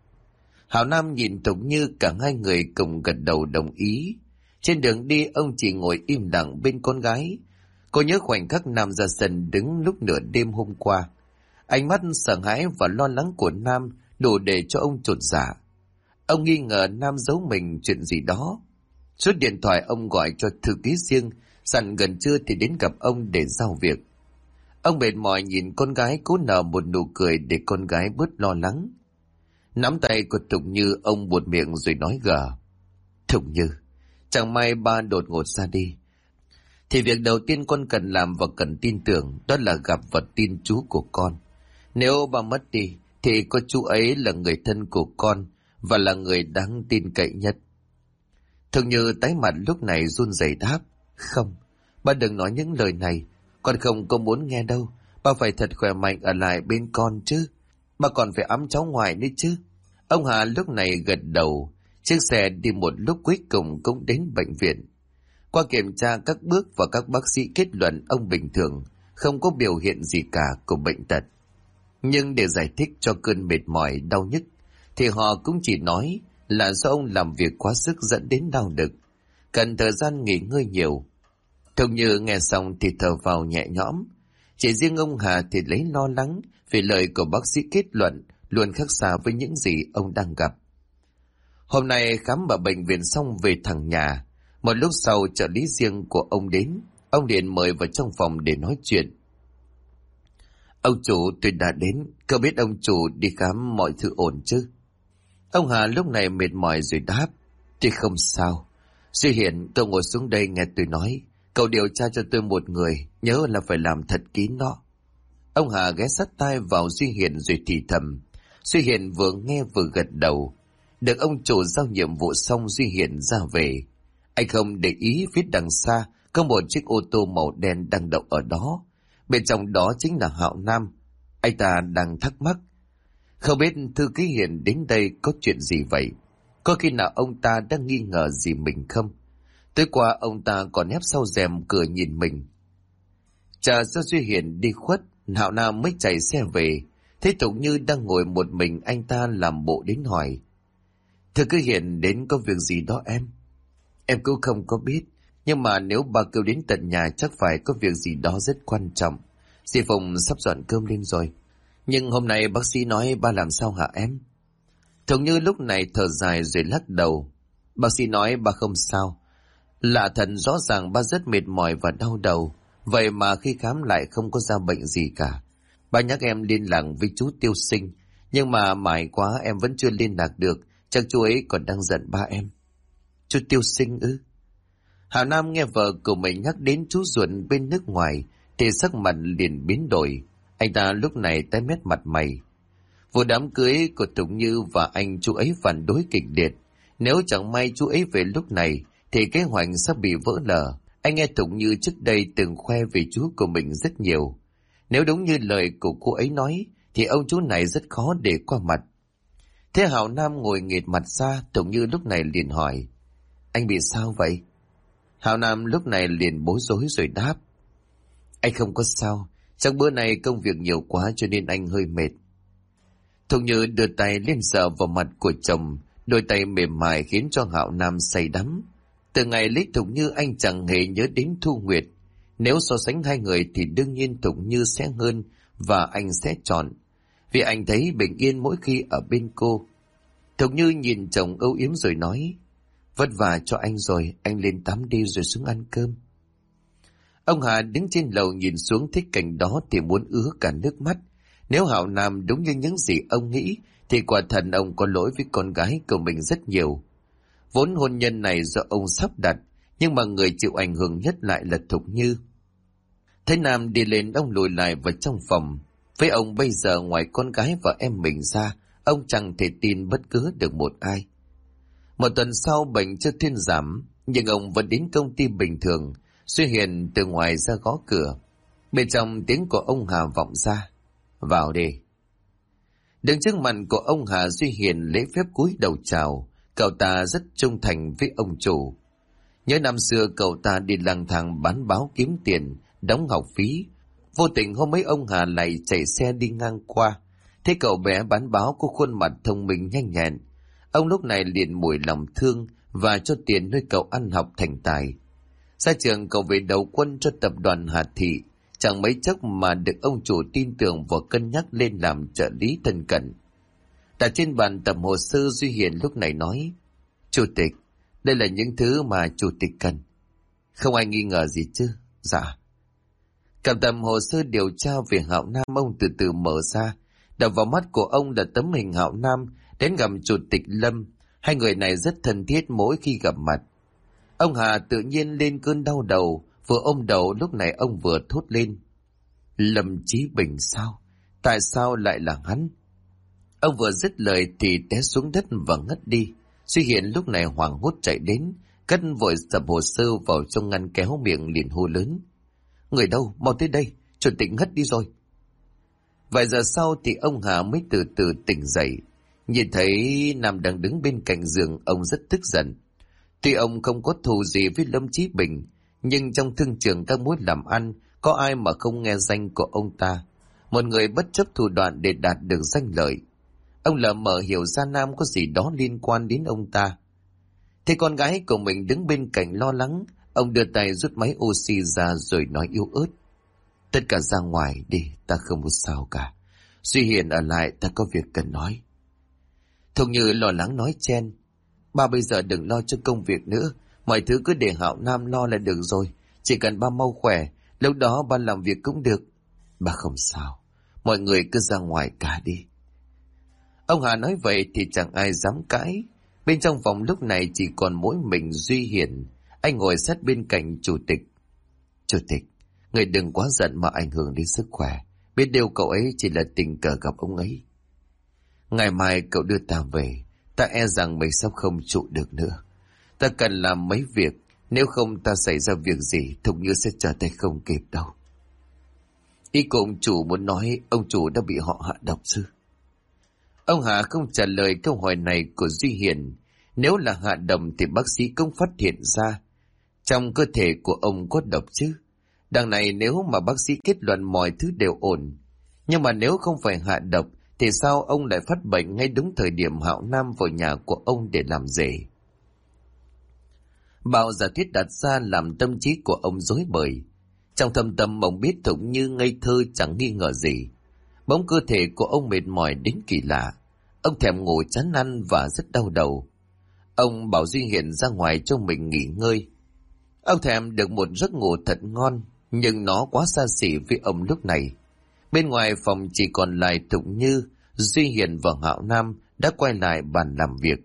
Hạo Nam nhìn Thục Như, cả hai người cùng gật đầu đồng ý. Trên đường đi, ông chỉ ngồi im lặng bên con gái. Cô nhớ khoảnh khắc Nam ra sân đứng lúc nửa đêm hôm qua. Ánh mắt sợ hãi và lo lắng của Nam đủ để cho ông chột dạ. Ông nghi ngờ Nam giấu mình chuyện gì đó. Rút điện thoại, ông gọi cho thư ký riêng, dặn gần trưa thì đến gặp ông để giao việc. Ông mệt mỏi nhìn con gái, cố nở một nụ cười để con gái bớt lo lắng. Nắm tay của Thục Như, ông buột miệng rồi nói gờ: Thục Như, chẳng may ba đột ngột ra đi, thì việc đầu tiên con cần làm và cần tin tưởng đó là gặp và tin chú của con. Nếu ba mất đi thì có chú ấy là người thân của con và là người đáng tin cậy nhất. Thục Như tái mặt lúc này run rẩy đáp: Không, ba đừng nói những lời này, con không có muốn nghe đâu. Ba phải thật khỏe mạnh ở lại bên con chứ. Ba còn phải ẵm cháu ngoại nữa chứ. Ông Hà lúc này gật đầu. Chiếc xe đi một lúc cuối cùng cũng đến bệnh viện. Qua kiểm tra các bước và các bác sĩ kết luận ông bình thường, không có biểu hiện gì cả của bệnh tật. Nhưng để giải thích cho cơn mệt mỏi đau nhức thì họ cũng chỉ nói là do ông làm việc quá sức dẫn đến đau đực, cần thời gian nghỉ ngơi nhiều. Thông Như nghe xong thì thở vào nhẹ nhõm. Chỉ riêng ông Hà thì lấy lo lắng vì lời của bác sĩ kết luận luôn khác xa với những gì ông đang gặp. Hôm nay khám ở bệnh viện xong về thẳng nhà. Một lúc sau trợ lý riêng của ông đến. Ông liền mời vào trong phòng để nói chuyện. Ông chủ, tôi đã đến. Có biết ông chủ đi khám mọi thứ ổn chứ? Ông Hà lúc này mệt mỏi rồi đáp. Tôi không sao. Duy Hiển, cậu ngồi xuống đây nghe tôi nói. Cậu điều tra cho tôi một người, nhớ là phải làm thật kín đó. Ông Hà ghé sát tai vào Duy Hiển rồi thì thầm. Duy Hiển vừa nghe vừa gật đầu. Được ông chủ giao nhiệm vụ xong, Duy Hiển ra về. Anh không để ý phía đằng xa có một chiếc ô tô màu đen đang đậu ở đó. Bên trong đó chính là Hạo Nam. Anh ta đang thắc mắc. Không biết thư ký Hiển đến đây có chuyện gì vậy? Có khi nào ông ta đang nghi ngờ gì mình không? Tối qua ông ta còn nép sau rèm cửa nhìn mình. Chờ cho Duy Hiển đi khuất, Hạo Nam mới chạy xe về. Thấy Tụng Như đang ngồi một mình, anh ta làm bộ đến hỏi. Thưa cứ Hiển đến có việc gì đó em? Em cũng không có biết, nhưng mà nếu bà kêu đến tận nhà chắc phải có việc gì đó rất quan trọng. Dì Phùng sắp dọn cơm lên rồi. Nhưng hôm nay bác sĩ nói ba làm sao hả em? Tụng Như lúc này thở dài rồi lắc đầu. Bác sĩ nói ba không sao. Lạ thật, rõ ràng ba rất mệt mỏi và đau đầu. Vậy mà khi khám lại không có ra bệnh gì cả. Ba nhắc em liên lạc với chú Tiêu Sinh, nhưng mà mãi quá em vẫn chưa liên lạc được. Chắc chú ấy còn đang giận ba em. Chú Tiêu Sinh ư? Hạo Nam nghe vợ của mình nhắc đến chú ruột bên nước ngoài thì sắc mặt liền biến đổi. Anh ta lúc này tái mét mặt mày. Vụ đám cưới của Tụng Như và anh chú ấy phản đối kịch liệt. Nếu chẳng may chú ấy về lúc này thì kế hoạch sắp bị vỡ lở. Anh nghe Tụng Như trước đây từng khoe về chú của mình rất nhiều. Nếu đúng như lời của cô ấy nói thì ông chú này rất khó để qua mặt. Thế Hạo Nam ngồi nghệt mặt ra, Tụng Như lúc này liền hỏi. Anh bị sao vậy? Hạo Nam lúc này liền bối rối rồi đáp. Anh không có sao, chắc bữa nay công việc nhiều quá cho nên anh hơi mệt. Tụng Như đưa tay lên sờ vào mặt của chồng, đôi tay mềm mại khiến cho Hạo Nam say đắm. Từ ngày lấy Tụng Như anh chẳng hề nhớ đến Thu Nguyệt. Nếu so sánh hai người thì đương nhiên Tụng Như sẽ hơn và anh sẽ chọn. Vì anh thấy bình yên mỗi khi ở bên cô. Tụng Như nhìn chồng âu yếm rồi nói. Vất vả cho anh rồi, anh lên tắm đi rồi xuống ăn cơm. Ông Hà đứng trên lầu nhìn xuống thích cảnh đó thì muốn ứa cả nước mắt. Nếu Hạo Nam đúng như những gì ông nghĩ thì quả thật ông có lỗi với con gái của mình rất nhiều. Vốn hôn nhân này do ông sắp đặt, nhưng mà người chịu ảnh hưởng nhất lại là Thục Như. Thấy Nam đi lên, ông lùi lại vào trong phòng. Với ông bây giờ ngoài con gái và em mình ra, ông chẳng thể tin bất cứ được một ai. Một tuần sau bệnh chưa thuyên giảm, nhưng ông vẫn đến công ty bình thường. Duy Hiền từ ngoài ra gõ cửa. Bên trong tiếng của ông Hà vọng ra. Vào đi. Đứng trước mặt của ông Hà, Duy Hiền lễ phép cúi đầu chào. Cậu ta rất trung thành với ông chủ. Nhớ năm xưa cậu ta đi lang thang bán báo kiếm tiền, đóng học phí. Vô tình hôm ấy ông Hà lại chạy xe đi ngang qua. Thấy cậu bé bán báo có khuôn mặt thông minh nhanh nhẹn. Ông lúc này liền mùi lòng thương và cho tiền nuôi cậu ăn học thành tài. Ra trường cậu về đầu quân cho tập đoàn Hà Thị. Chẳng mấy chốc mà được ông chủ tin tưởng và cân nhắc lên làm trợ lý thân cận. Đặt trên bàn tập hồ sơ, Duy Hiền lúc này nói. Chủ tịch, đây là những thứ mà chủ tịch cần. Không ai nghi ngờ gì chứ? Dạ. Cầm tầm hồ sơ điều tra về Hạo Nam, ông từ từ mở ra. Đập vào mắt của ông là tấm hình Hạo Nam đến gặp chủ tịch Lâm. Hai người này rất thân thiết mỗi khi gặp mặt. Ông Hà tự nhiên lên cơn đau đầu, vừa ôm đầu lúc này ông vừa thốt lên. Lâm Chí Bình sao? Tại sao lại là hắn? Ông vừa dứt lời thì té xuống đất và ngất đi. Duy Hiền lúc này hoảng hốt chạy đến, cất vội sập hồ sơ vào trong ngăn kéo, miệng liền hô lớn. Người đâu? Mau tới đây, chủ tịch ngất đi rồi. Vài giờ sau thì ông Hà mới từ từ tỉnh dậy. Nhìn thấy Nam đang đứng bên cạnh giường, ông rất tức giận. Tuy ông không có thù gì với Lâm Chí Bình, nhưng trong thương trường các mối làm ăn có ai mà không nghe danh của ông ta, một người bất chấp thủ đoạn để đạt được danh lợi. Ông lờ mờ hiểu ra Nam có gì đó liên quan đến ông ta. Thế con gái của mình đứng bên cạnh lo lắng, ông đưa tay rút máy oxy ra rồi nói yếu ớt: tất cả ra ngoài đi, ta không có sao cả. Duy Hiền ở lại, ta có việc cần nói. Thục Như lo lắng nói chen: ba bây giờ đừng lo cho công việc nữa, mọi thứ cứ để Hạo Nam lo là được rồi. Chỉ cần ba mau khỏe, lúc đó ba làm việc cũng được. Ba không sao, mọi người cứ ra ngoài cả đi. Ông Hà nói vậy thì chẳng ai dám cãi. Bên trong phòng lúc này chỉ còn mỗi mình Duy Hiền. Anh ngồi sát bên cạnh chủ tịch. Chủ tịch, người đừng quá giận mà ảnh hưởng đến sức khỏe. Biết đâu cậu ấy chỉ là tình cờ gặp ông ấy. Ngày mai cậu đưa ta về, ta e rằng mình sắp không trụ được nữa. Ta cần làm mấy việc, nếu không ta xảy ra việc gì, Thục Như sẽ trở tay không kịp đâu. Ý của ông chủ muốn nói ông chủ đã bị họ hạ độc chứ? Ông Hà không trả lời câu hỏi này của Duy Hiền. Nếu là hạ độc thì bác sĩ cũng phát hiện ra trong cơ thể của ông có độc chứ. Đằng này nếu mà bác sĩ kết luận mọi thứ đều ổn, nhưng mà nếu không phải hạ độc thì sao ông lại phát bệnh ngay đúng thời điểm Hạo Nam vào nhà của ông để làm rể? Bao giả thuyết đặt ra làm tâm trí của ông rối bời. Trong thâm tâm ông biết Thục Như ngây thơ chẳng nghi ngờ gì. Bỗng cơ thể của ông mệt mỏi đến kỳ lạ. Ông thèm ngủ chán ăn và rất đau đầu. Ông bảo Duy Hiền ra ngoài cho mình nghỉ ngơi. Ông thèm được một giấc ngủ thật ngon, nhưng nó quá xa xỉ với ông lúc này. Bên ngoài phòng chỉ còn lại Thục Như, Duy Hiền và Hạo Nam đã quay lại bàn làm việc.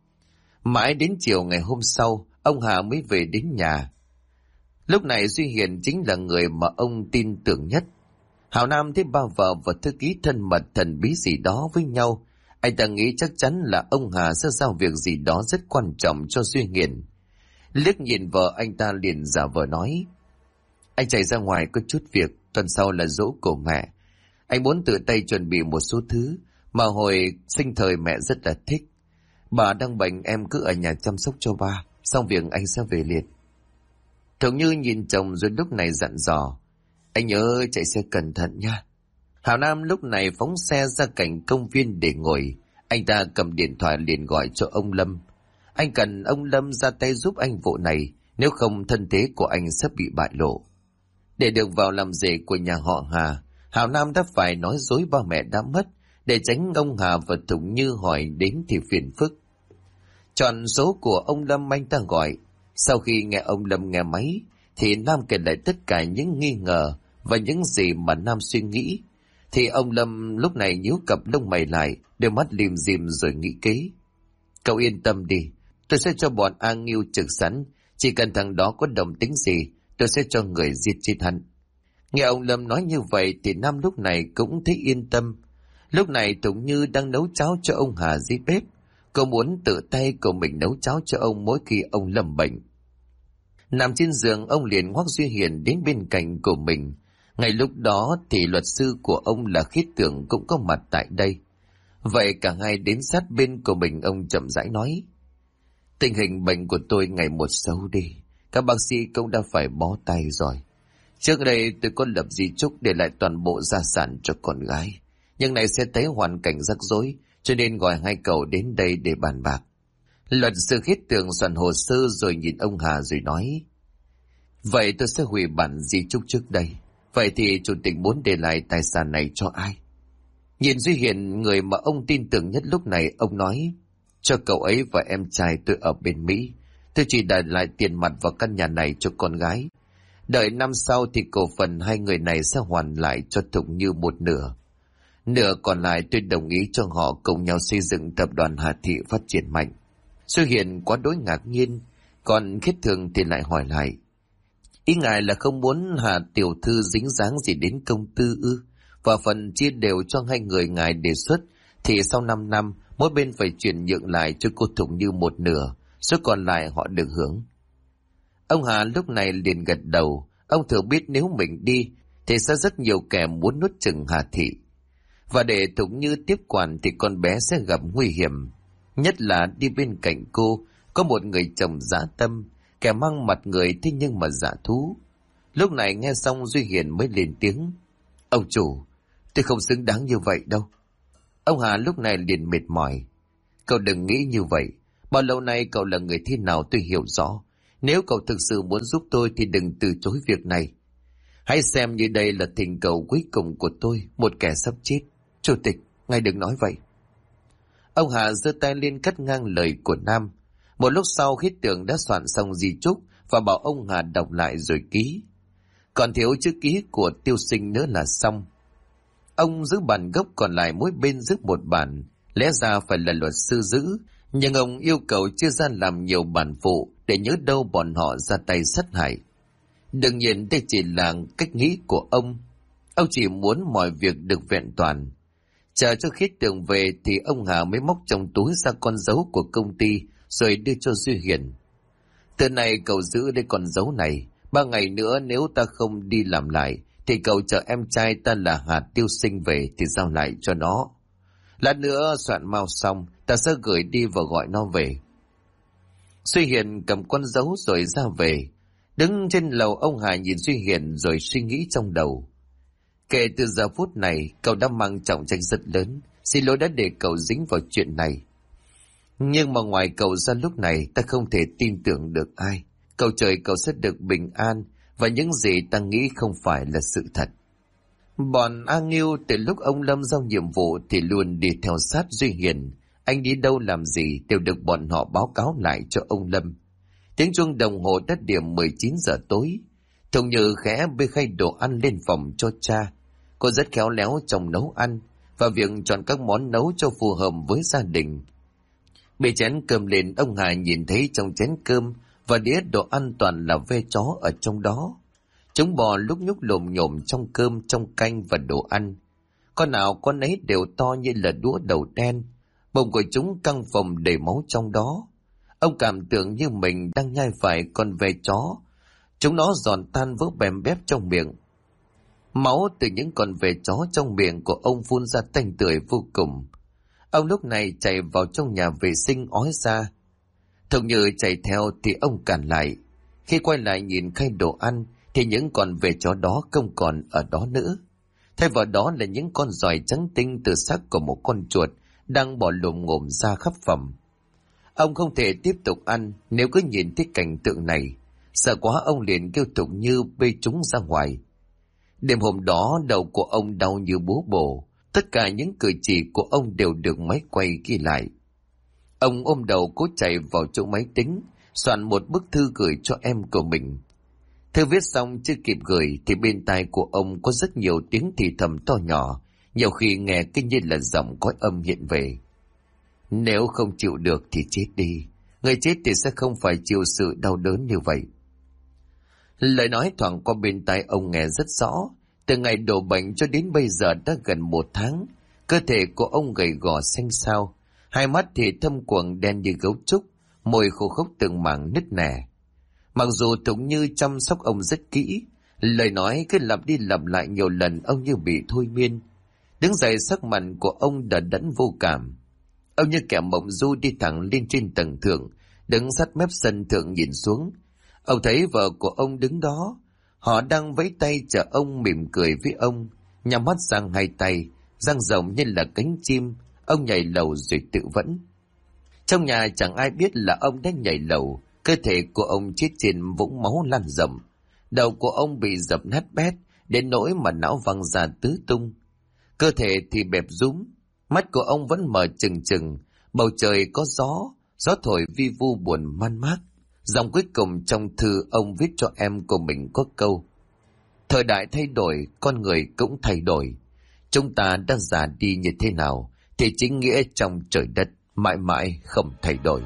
Mãi đến chiều ngày hôm sau, ông Hà mới về đến nhà. Lúc này Duy Hiền chính là người mà ông tin tưởng nhất. Hạo Nam thấy ba vợ và thư ký thân mật thần bí gì đó với nhau. Anh ta nghĩ chắc chắn là ông Hà sẽ giao việc gì đó rất quan trọng cho Duy Hiền. Liếc nhìn vợ anh ta liền giả vờ nói: anh chạy ra ngoài có chút việc, tuần sau là giỗ của mẹ. Anh muốn tự tay chuẩn bị một số thứ mà hồi sinh thời mẹ rất là thích. Bà đang bệnh, em cứ ở nhà chăm sóc cho ba, xong việc anh sẽ về liền. Thục Như nhìn chồng rồi lúc này dặn dò: anh nhớ chạy xe cẩn thận nha. Hạo Nam lúc này phóng xe ra cạnh công viên để ngồi. Anh ta cầm điện thoại liền gọi cho ông Lâm. Anh cần ông Lâm ra tay giúp anh vụ này, nếu không thân thế của anh sắp bị bại lộ. Để được vào làm rể của nhà họ Hà, Hạo Nam đã phải nói dối ba mẹ đã mất, để tránh ông Hà và Thục Như hỏi đến thì phiền phức. Chọn số của ông Lâm anh ta gọi. Sau khi nghe ông Lâm nghe máy, thì Nam kể lại tất cả những nghi ngờ và những gì mà Nam suy nghĩ. Thì ông Lâm lúc này nhíu cặp lông mày lại, đôi mắt lim dim rồi nghĩ kế. Cậu yên tâm đi, tôi sẽ cho bọn A Nghiêu trực sẵn, chỉ cần thằng đó có đồng tính gì, tôi sẽ cho người giết chết hắn. Nghe ông Lâm nói như vậy thì Nam lúc này cũng thấy yên tâm. Lúc này Thục Như đang nấu cháo cho ông Hà dưới bếp. Cô muốn tự tay của mình nấu cháo cho ông mỗi khi ông lâm bệnh. Nằm trên giường, ông liền ngoắc Duy Hiền đến bên cạnh của mình. Ngay lúc đó thì luật sư của ông là Khiết Tưởng cũng có mặt tại đây. Vậy cả hai đến sát bên của mình, ông chậm rãi nói: tình hình bệnh của tôi ngày một xấu đi. Các bác sĩ cũng đã phải bó tay rồi. Trước đây tôi có lập di chúc để lại toàn bộ gia sản cho con gái. Nhưng này sẽ thấy hoàn cảnh rắc rối, cho nên gọi hai cậu đến đây để bàn bạc. Luật sư Khiết Tưởng soạn hồ sơ rồi nhìn ông Hà rồi nói: vậy tôi sẽ hủy bản di chúc trước đây. Vậy thì chủ tịch muốn để lại tài sản này cho ai? Nhìn Duy Hiền, người mà ông tin tưởng nhất lúc này, ông nói: cho cậu ấy và em trai tôi ở bên Mỹ. Tôi chỉ để lại tiền mặt vào căn nhà này cho con gái. Đợi năm sau thì cổ phần hai người này sẽ hoàn lại cho Thục Như một nửa. Nửa còn lại tôi đồng ý cho họ cùng nhau xây dựng tập đoàn Hà Thị phát triển mạnh. Duy Hiền quá đối ngạc nhiên, còn Khiết Thường thì lại hỏi lại: ý ngài là không muốn Hà tiểu thư dính dáng gì đến công tư ư? Và phần chia đều cho hai người ngài đề xuất thì sau 5 năm mỗi bên phải chuyển nhượng lại cho cô Thục Như một nửa, số còn lại họ được hưởng. Ông Hà lúc này liền gật đầu. Ông thừa biết nếu mình đi thì sẽ rất nhiều kẻ muốn nuốt chửng Hà Thị, và để Thục Như tiếp quản thì con bé sẽ gặp nguy hiểm. Nhất là đi bên cạnh cô có một người chồng dã tâm, kẻ mang mặt người thế nhưng mà dã thú. Lúc này nghe xong Duy Hiền mới lên tiếng. Ông chủ, tôi không xứng đáng như vậy đâu. Ông Hà lúc này liền mệt mỏi. Cậu đừng nghĩ như vậy. Bao lâu nay cậu là người thế nào tôi hiểu rõ. Nếu cậu thực sự muốn giúp tôi thì đừng từ chối việc này. Hãy xem như đây là tình cầu cuối cùng của tôi, một kẻ sắp chết. Chủ tịch, ngài đừng nói vậy. Ông Hà giơ tay lên cắt ngang lời của Nam. Một lúc sau Khiết Tường đã soạn xong di chúc và bảo ông Hà đọc lại rồi ký. Còn thiếu chữ ký của Tiêu Sinh nữa là xong. Ông giữ bản gốc, còn lại mỗi bên giữ một bản. Lẽ ra phải là luật sư giữ, nhưng ông yêu cầu chia ra làm nhiều bản phụ để nhớ đâu bọn họ ra tay sát hại. Đương nhiên đây chỉ là cách nghĩ của ông. Ông chỉ muốn mọi việc được vẹn toàn. Chờ cho Khiết Tường về thì ông Hà mới móc trong túi ra con dấu của công ty rồi đưa cho Duy Hiền. Từ này cậu giữ lấy con dấu này. 3 ngày nữa nếu ta không đi làm lại thì cậu chờ em trai ta là Hà Tiêu Sinh về thì giao lại cho nó. Lát nữa soạn mau xong ta sẽ gửi đi và gọi nó về. Duy Hiền cầm con dấu rồi ra về. Đứng trên lầu, ông Hà nhìn Duy Hiền rồi suy nghĩ trong đầu. Kể từ giờ phút này cậu đã mang trọng trách rất lớn. Xin lỗi đã để cậu dính vào chuyện này. Nhưng mà ngoài cậu ra lúc này ta không thể tin tưởng được ai. Cầu trời cậu sẽ được bình an, và những gì ta nghĩ không phải là sự thật. Bọn A Nghiêu từ lúc ông Lâm giao nhiệm vụ thì luôn đi theo sát Duy Hiền. Anh đi đâu làm gì đều được bọn họ báo cáo lại cho ông Lâm. Tiếng chuông đồng hồ đã điểm 19 giờ tối. Thông Như khẽ bê khay đồ ăn lên phòng cho cha. Cô rất khéo léo trong nấu ăn và việc chọn các món nấu cho phù hợp với gia đình. Bê chén cơm lên, ông Hà nhìn thấy trong chén cơm và đĩa đồ ăn toàn là ve chó ở trong đó. Chúng bò lúc nhúc lồm nhồm trong cơm, trong canh và đồ ăn. Con nào con ấy đều to như là đũa đầu đen. Bụng của chúng căng phồng đầy máu trong đó. Ông cảm tưởng như mình đang nhai phải con ve chó. Chúng nó giòn tan vỡ bèm bép trong miệng. Máu từ những con ve chó trong miệng của ông phun ra tanh tưởi vô cùng. Ông lúc này chạy vào trong nhà vệ sinh ói ra. Thông Như chạy theo thì ông cản lại. Khi quay lại nhìn khay đồ ăn thì những con ve chó đó không còn ở đó nữa. Thay vào đó là những con giòi trắng tinh từ xác của một con chuột đang bò lồm ngồm ra khắp phòng. Ông không thể tiếp tục ăn nếu cứ nhìn thấy cảnh tượng này. Sợ quá ông liền kêu Thục Như bê chúng ra ngoài. Đêm hôm đó đầu của ông đau như búa bổ. Tất cả những cử chỉ của ông đều được máy quay ghi lại. Ông ôm đầu cố chạy vào chỗ máy tính, soạn một bức thư gửi cho em của mình. Thư viết xong chưa kịp gửi thì bên tai của ông có rất nhiều tiếng thì thầm to nhỏ, nhiều khi nghe kinh như là giọng cõi âm hiện về. Nếu không chịu được thì chết đi, người chết thì sẽ không phải chịu sự đau đớn như vậy. Lời nói thoảng qua bên tai ông nghe rất rõ. Từ ngày đổ bệnh cho đến bây giờ đã gần 1 tháng. Cơ thể của ông gầy gò xanh xao, hai mắt thì thâm quầng đen như gấu trúc, môi khô khốc từng mảng nứt nẻ. Mặc dù Thục Như chăm sóc ông rất kỹ, lời nói cứ lặp đi lặp lại nhiều lần, ông như bị thôi miên. Đứng dậy sắc mặt của ông đờ đẫn vô cảm. Ông như kẻ mộng du đi thẳng lên trên tầng thượng, đứng sát mép sân thượng nhìn xuống. Ông thấy vợ của ông đứng đó. Họ đang vẫy tay chờ ông, mỉm cười với ông, nhắm mắt sang hai tay, dang rộng như là cánh chim. Ông nhảy lầu rồi tự vẫn. Trong nhà chẳng ai biết là ông đã nhảy lầu. Cơ thể của ông chết trên vũng máu lan rộng. Đầu của ông bị dập nát bét đến nỗi mà não văng ra tứ tung. Cơ thể thì bẹp rúm. Mắt của ông vẫn mở trừng trừng. Bầu trời có gió, gió thổi vi vu buồn man mác. Dòng cuối cùng trong thư ông viết cho em của mình có câu: thời đại thay đổi, con người cũng thay đổi. Chúng ta đang già đi như thế nào thì chính nghĩa trong trời đất mãi mãi không thay đổi.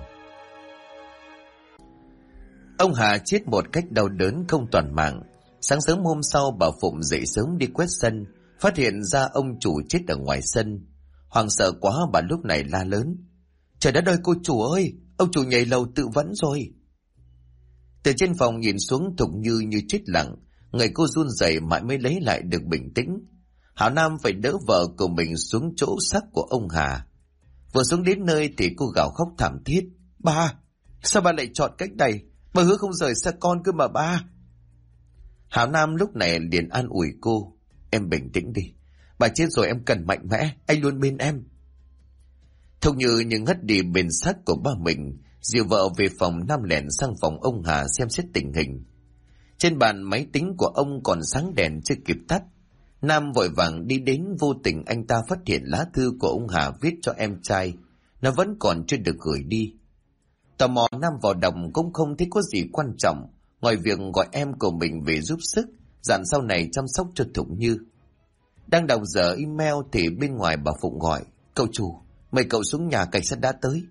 Ông Hà chết một cách đau đớn không toàn mạng. Sáng sớm hôm sau bà Phụng dậy sớm đi quét sân, phát hiện ra ông chủ chết ở ngoài sân. Hoảng sợ quá bà lúc này la lớn: trời đất ơi cô chủ ơi, ông chủ nhảy lầu tự vẫn rồi. Từ trên phòng nhìn xuống Thục Như chết lặng, người cô run rẩy mãi mới lấy lại được bình tĩnh. Hảo Nam phải đỡ vợ của mình xuống chỗ xác của ông Hà. Vừa xuống đến nơi thì cô gào khóc thảm thiết: ba, sao ba lại chọn cách này? Ba hứa không rời xa con cơ mà ba. Hảo Nam lúc này liền an ủi cô. Em bình tĩnh đi. Bà chết rồi em cần mạnh mẽ. Anh luôn bên em. Thục Như nhưng ngất đi bên xác của ba mình. Dìu vợ về phòng, Nam lẻn sang phòng ông Hà xem xét tình hình. Trên bàn máy tính của ông còn sáng đèn chưa kịp tắt. Nam vội vàng đi đến, vô tình anh ta phát hiện lá thư của ông Hà viết cho em trai. Nó vẫn còn chưa được gửi đi. Tò mò, Nam vào đọc cũng không thấy có gì quan trọng, ngoài việc gọi em của mình về giúp sức, dặn sau này chăm sóc cho Thục Như. Đang đọc giờ email thì bên ngoài bà Phụng gọi. Cậu chủ, mời cậu xuống nhà, cảnh sát đã tới.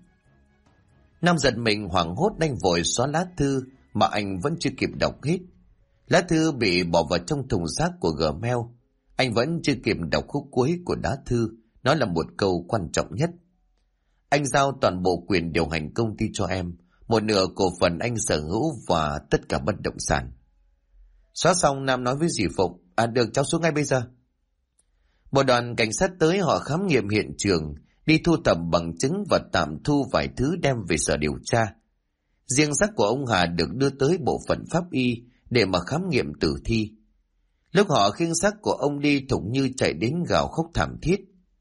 Nam giật mình hoảng hốt đành vội xóa lá thư mà anh vẫn chưa kịp đọc hết. Lá thư bị bỏ vào trong thùng rác của Gmail. Anh vẫn chưa kịp đọc khúc cuối của lá thư. Nó là một câu quan trọng nhất. Anh giao toàn bộ quyền điều hành công ty cho em, một nửa cổ phần anh sở hữu và tất cả bất động sản. Xóa xong, Nam nói với dì Phụng. Được, cháu xuống ngay bây giờ. Một đoàn cảnh sát tới, họ khám nghiệm hiện trường, đi thu thập bằng chứng và tạm thu vài thứ đem về sở điều tra. Riêng xác của ông Hà được đưa tới bộ phận pháp y để mà khám nghiệm tử thi. Lúc họ khiêng xác của ông đi, Thục Như chạy đến gào khóc thảm thiết.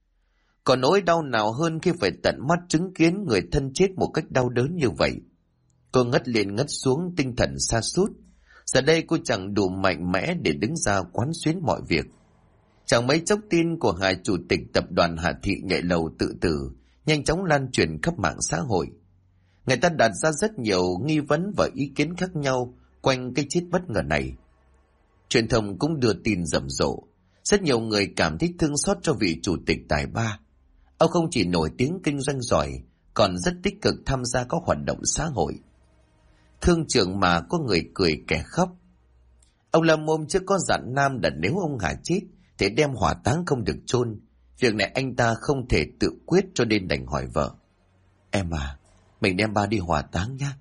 Còn nỗi đau nào hơn khi phải tận mắt chứng kiến người thân chết một cách đau đớn như vậy. Cô ngất lên ngất xuống, tinh thần sa sút. Giờ đây cô chẳng đủ mạnh mẽ để đứng ra quán xuyến mọi việc. Chẳng mấy chốc tin của Hà chủ tịch tập đoàn Hà Thị nhảy lầu tự tử nhanh chóng lan truyền khắp mạng xã hội. Người ta đặt ra rất nhiều nghi vấn và ý kiến khác nhau quanh cái chết bất ngờ này. Truyền thông cũng đưa tin rầm rộ. Rất nhiều người cảm thấy thương xót cho vị chủ tịch tài ba. Ông không chỉ nổi tiếng kinh doanh giỏi, còn rất tích cực tham gia các hoạt động xã hội. Thương trường mà có người cười kẻ khóc. Ông Lâm Môm chưa có dặn Nam là nếu ông Hà chết thì đem hỏa táng không được chôn. Việc này anh ta không thể tự quyết, cho nên đành hỏi vợ. Em à, mình đem ba đi hỏa táng nhá.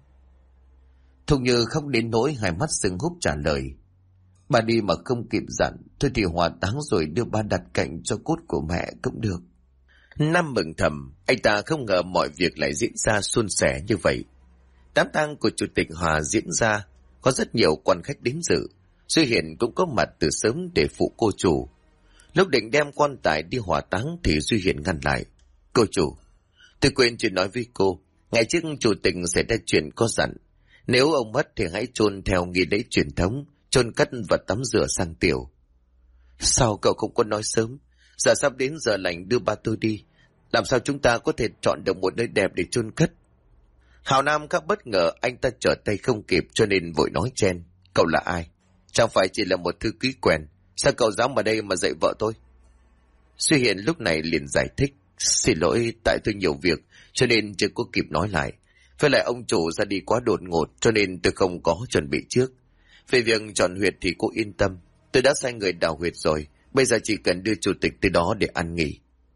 Thục Như không đến nỗi hai mắt sưng húp trả lời. Ba đi mà không kịp dặn, thôi thì hỏa táng rồi đưa ba đặt cạnh cho cốt của mẹ cũng được. Nam mừng thầm, anh ta không ngờ mọi việc lại diễn ra suôn sẻ như vậy. Đám tang của chủ tịch Hòa diễn ra, có rất nhiều quan khách đến dự. Duy Hiển cũng có mặt từ sớm để phụ cô chủ. Lúc định đem quan tài đi hỏa táng thì Duy Hiển ngăn lại. Cô chủ, tôi quên chuyện nói với cô. Ngày trước chủ tịch sẽ ra chuyện có dặn. Nếu ông mất thì hãy chôn theo nghi lễ truyền thống, chôn cất và tắm rửa sang tiểu. Sao cậu không có nói sớm? Giờ sắp đến giờ lành đưa ba tôi đi. Làm sao chúng ta có thể chọn được một nơi đẹp để chôn cất? Hào Nam khá bất ngờ, anh ta trở tay không kịp cho nên vội nói chen. Cậu là ai? Chẳng phải chỉ là một thư ký quèn. Sao cậu dám ở đây mà dạy vợ tôi? Duy Hiển lúc này liền giải thích. Xin lỗi, tại tôi nhiều việc cho nên chưa có kịp nói lại. Với lại ông chủ ra đi quá đột ngột cho nên tôi không có chuẩn bị trước. Về việc chọn huyệt thì cô yên tâm. Tôi đã sai người đào huyệt rồi. Bây giờ chỉ cần đưa chủ tịch tới đó để ăn nghỉ.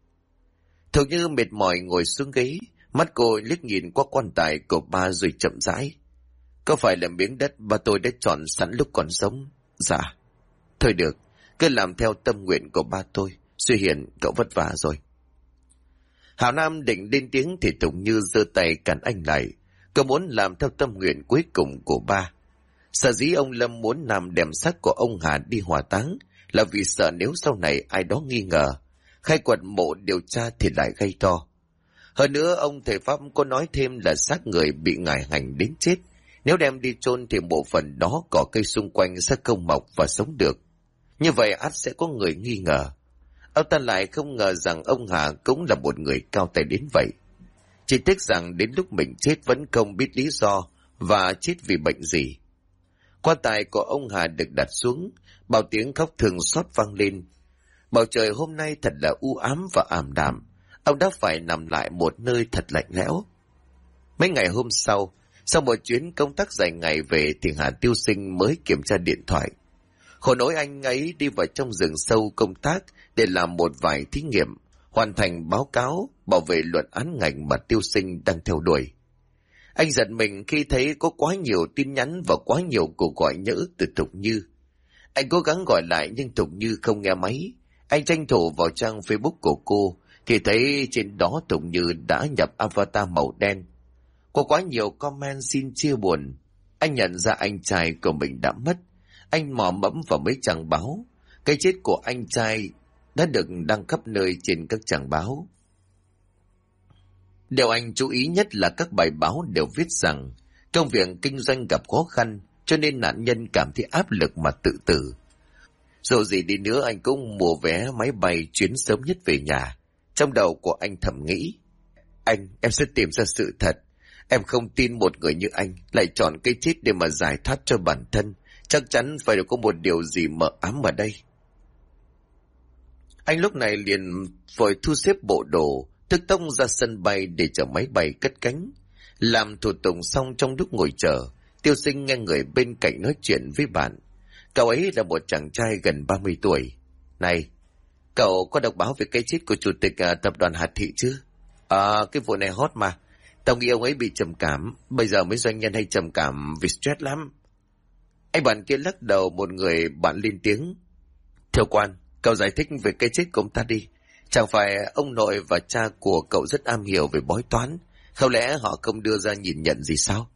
Thục Như mệt mỏi ngồi xuống ghế. Mắt cô liếc nhìn qua quan tài của ba rồi chậm rãi. Có phải là miếng đất ba tôi đã chọn sẵn lúc còn sống? Dạ. Thôi được, cứ làm theo tâm nguyện của ba tôi. Duy Hiển, cậu vất vả rồi. Hảo Nam định lên tiếng thì Thục Như giơ tay cản anh lại. Cậu muốn làm theo tâm nguyện cuối cùng của ba. Sở dĩ ông Lâm muốn Nam đem xác của ông Hà đi hỏa táng là vì sợ nếu sau này ai đó nghi ngờ, khai quật mộ điều tra thì lại gây to. Hơn nữa ông thầy Pháp có nói thêm là xác người bị ngải hành đến chết. Nếu đem đi chôn thì bộ phận đó cỏ cây xung quanh sẽ không mọc và sống được. Như vậy ắt sẽ có người nghi ngờ. Ông ta lại không ngờ rằng ông Hà cũng là một người cao tay đến vậy. Chỉ tiếc rằng đến lúc mình chết vẫn không biết lý do và chết vì bệnh gì. Quan tài của ông Hà được đặt xuống, bao tiếng khóc thương xót vang lên. Bầu trời hôm nay thật là u ám và ảm đạm. Ông đã phải nằm lại một nơi thật lạnh lẽo. Mấy ngày hôm sau một chuyến công tác dài ngày về thì Hà Tiêu Sinh mới kiểm tra điện thoại. Khổ nỗi anh ấy đi vào trong rừng sâu công tác để làm một vài thí nghiệm, hoàn thành báo cáo bảo vệ luận án ngành mà Tiêu Sinh đang theo đuổi. Anh giật mình khi thấy có quá nhiều tin nhắn và quá nhiều cuộc gọi nhỡ từ Thục Như. Anh cố gắng gọi lại nhưng Thục Như không nghe máy. Anh tranh thủ vào trang Facebook của cô thì thấy trên đó Thục Như đã nhập avatar màu đen. Có quá nhiều comment xin chia buồn. Anh nhận ra anh trai của mình đã mất. Anh mò mẫm vào mấy trang báo. Cái chết của anh trai đã được đăng khắp nơi trên các trang báo. Điều anh chú ý nhất là các bài báo đều viết rằng công việc kinh doanh gặp khó khăn, cho nên nạn nhân cảm thấy áp lực mà tự tử. Dù gì đi nữa anh cũng mua vé máy bay chuyến sớm nhất về nhà. Trong đầu của anh thầm nghĩ, em sẽ tìm ra sự thật. Em không tin một người như anh lại chọn cái chết để mà giải thoát cho bản thân. Chắc chắn phải có một điều gì mờ ám ở đây. Anh lúc này liền vội thu xếp bộ đồ, tức tốc ra sân bay để chờ máy bay cất cánh. Làm thủ tục xong, trong lúc ngồi chờ, Tiêu Sinh nghe người bên cạnh nói chuyện với bạn. Cậu ấy là một chàng trai gần 30 tuổi. Này, cậu có đọc báo về cái chết của chủ tịch tập đoàn Hà Thị chứ? Cái vụ này hot mà. Tao nghĩ ông ấy bị trầm cảm. Bây giờ mấy doanh nhân hay trầm cảm vì stress lắm. Anh bạn kia lắc đầu, một người bạn lên tiếng. Thưa quan, cậu giải thích về cái chết của ông ta đi. Chẳng phải ông nội và cha của cậu rất am hiểu về bói toán, không lẽ họ không đưa ra nhìn nhận gì sao?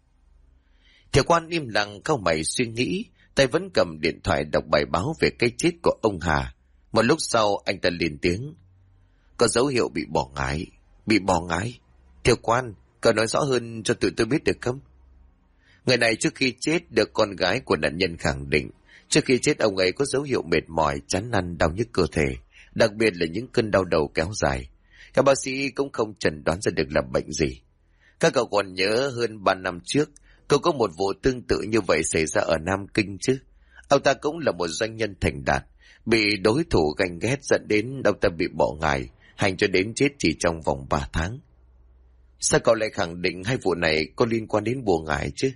Thiệu quan im lặng cau mày suy nghĩ, tay vẫn cầm điện thoại đọc bài báo về cái chết của ông Hà. Một lúc sau anh ta lên tiếng. Có dấu hiệu bị bỏ ngái. Bị bỏ ngái? Thiệu quan, cậu nói rõ hơn cho tụi tôi biết được không? Người này trước khi chết được con gái của nạn nhân khẳng định, trước khi chết ông ấy có dấu hiệu mệt mỏi, chán nản, đau nhức cơ thể, đặc biệt là những cơn đau đầu kéo dài. Các bác sĩ cũng không chẩn đoán ra được là bệnh gì. Các cậu còn nhớ hơn 3 năm trước, cậu có một vụ tương tự như vậy xảy ra ở Nam Kinh chứ? Ông ta cũng là một doanh nhân thành đạt, bị đối thủ ganh ghét dẫn đến ông ta bị bỏ ngải, hành cho đến chết chỉ trong vòng 3 tháng. Sao cậu lại khẳng định hai vụ này có liên quan đến bùa ngải chứ?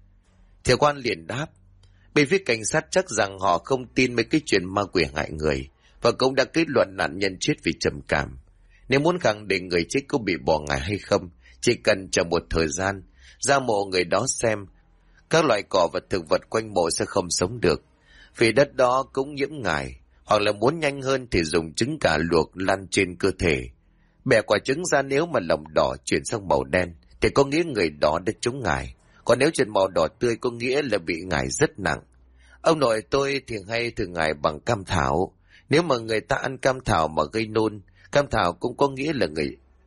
Thiệu quan liền đáp. Bên phía cảnh sát chắc rằng họ không tin mấy cái chuyện ma quỷ hại người, và cũng đã kết luận nạn nhân chết vì trầm cảm. Nếu muốn khẳng định người chết có bị bỏ ngải hay không, chỉ cần chờ một thời gian, ra mộ người đó xem, các loại cỏ và thực vật quanh mộ sẽ không sống được, vì đất đó cũng nhiễm ngải. Hoặc là muốn nhanh hơn thì dùng trứng gà luộc lăn trên cơ thể. Bẻ quả trứng ra, nếu mà lòng đỏ chuyển sang màu đen thì có nghĩa người đó đã trúng ngải, còn nếu chuyển màu đỏ tươi có nghĩa là bị ngải rất nặng. Ông nội tôi thì hay thử ngải bằng cam thảo. Nếu mà người ta ăn cam thảo mà gây nôn, cam thảo cũng có nghĩa là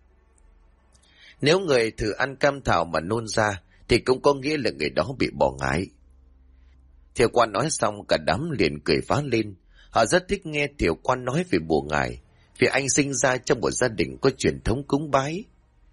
nếu người thử ăn cam thảo mà nôn ra thì cũng có nghĩa là người đó bị bỏ ngải. Thiệu quan nói xong, cả đám liền cười phá lên. Họ rất thích nghe Thiệu quan nói về bùa ngải, vì anh sinh ra trong một gia đình có truyền thống cúng bái.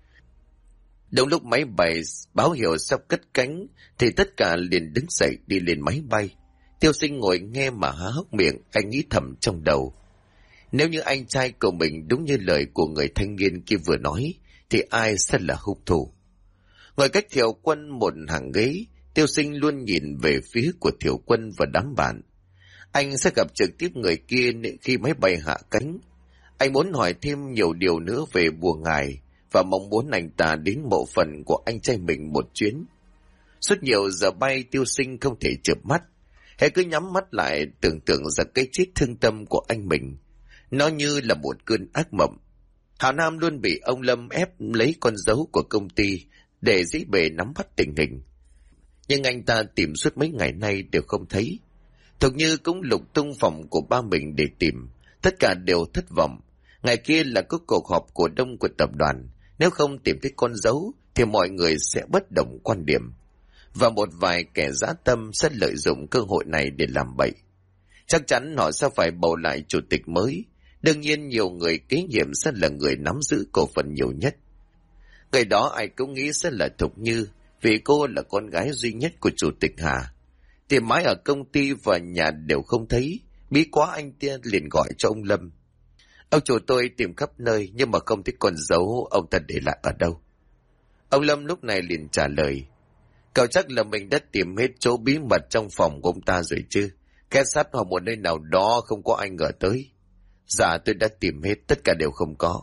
Đúng lúc máy bay báo hiệu sắp cất cánh thì tất cả liền đứng dậy đi lên máy bay. Tiêu Sinh ngồi nghe mà há hốc miệng, anh nghĩ thầm trong đầu. Nếu như anh trai của mình đúng như lời của người thanh niên kia vừa nói, thì ai sẽ là hung thủ? Ngồi cách Thiệu Quân một hàng ghế, Tiêu Sinh luôn nhìn về phía của Thiệu Quân và đám bạn. Anh sẽ gặp trực tiếp người kia khi máy bay hạ cánh. Anh muốn hỏi thêm nhiều điều nữa về bùa ngải, và mong muốn anh ta đến mộ phần của anh trai mình một chuyến. Suốt nhiều giờ bay, Tiêu Sinh không thể chợp mắt. Hãy cứ nhắm mắt lại tưởng tượng ra cái chết thương tâm của anh mình. Nó như là một cơn ác mộng. Hào Nam luôn bị ông Lâm ép lấy con dấu của công ty để dĩ bề nắm bắt tình hình. Nhưng anh ta tìm suốt mấy ngày nay đều không thấy. Thục Như cũng lục tung phòng của ba mình để tìm. Tất cả đều thất vọng. Ngày kia là có cuộc họp cổ đông của tập đoàn. Nếu không tìm thấy con dấu thì mọi người sẽ bất đồng quan điểm. Và một vài kẻ dã tâm sẽ lợi dụng cơ hội này để làm bậy. Chắc chắn họ sẽ phải bầu lại chủ tịch mới. Đương nhiên nhiều người kế nhiệm sẽ là người nắm giữ cổ phần nhiều nhất. Người đó ai cũng nghĩ sẽ là Thục Như, vì cô là con gái duy nhất của chủ tịch Hà. Tìm mãi ở công ty và nhà đều không thấy. Bí quá, anh tiên liền gọi cho ông Lâm. Ông chủ tôi tìm khắp nơi nhưng mà không thấy con dấu ông ta để lại ở đâu. Ông Lâm lúc này liền trả lời. Cậu chắc là mình đã tìm hết chỗ bí mật trong phòng của ông ta rồi chứ. Két sắt hoặc một nơi nào đó không có ai ngờ tới. Dạ tôi đã tìm hết, tất cả đều không có.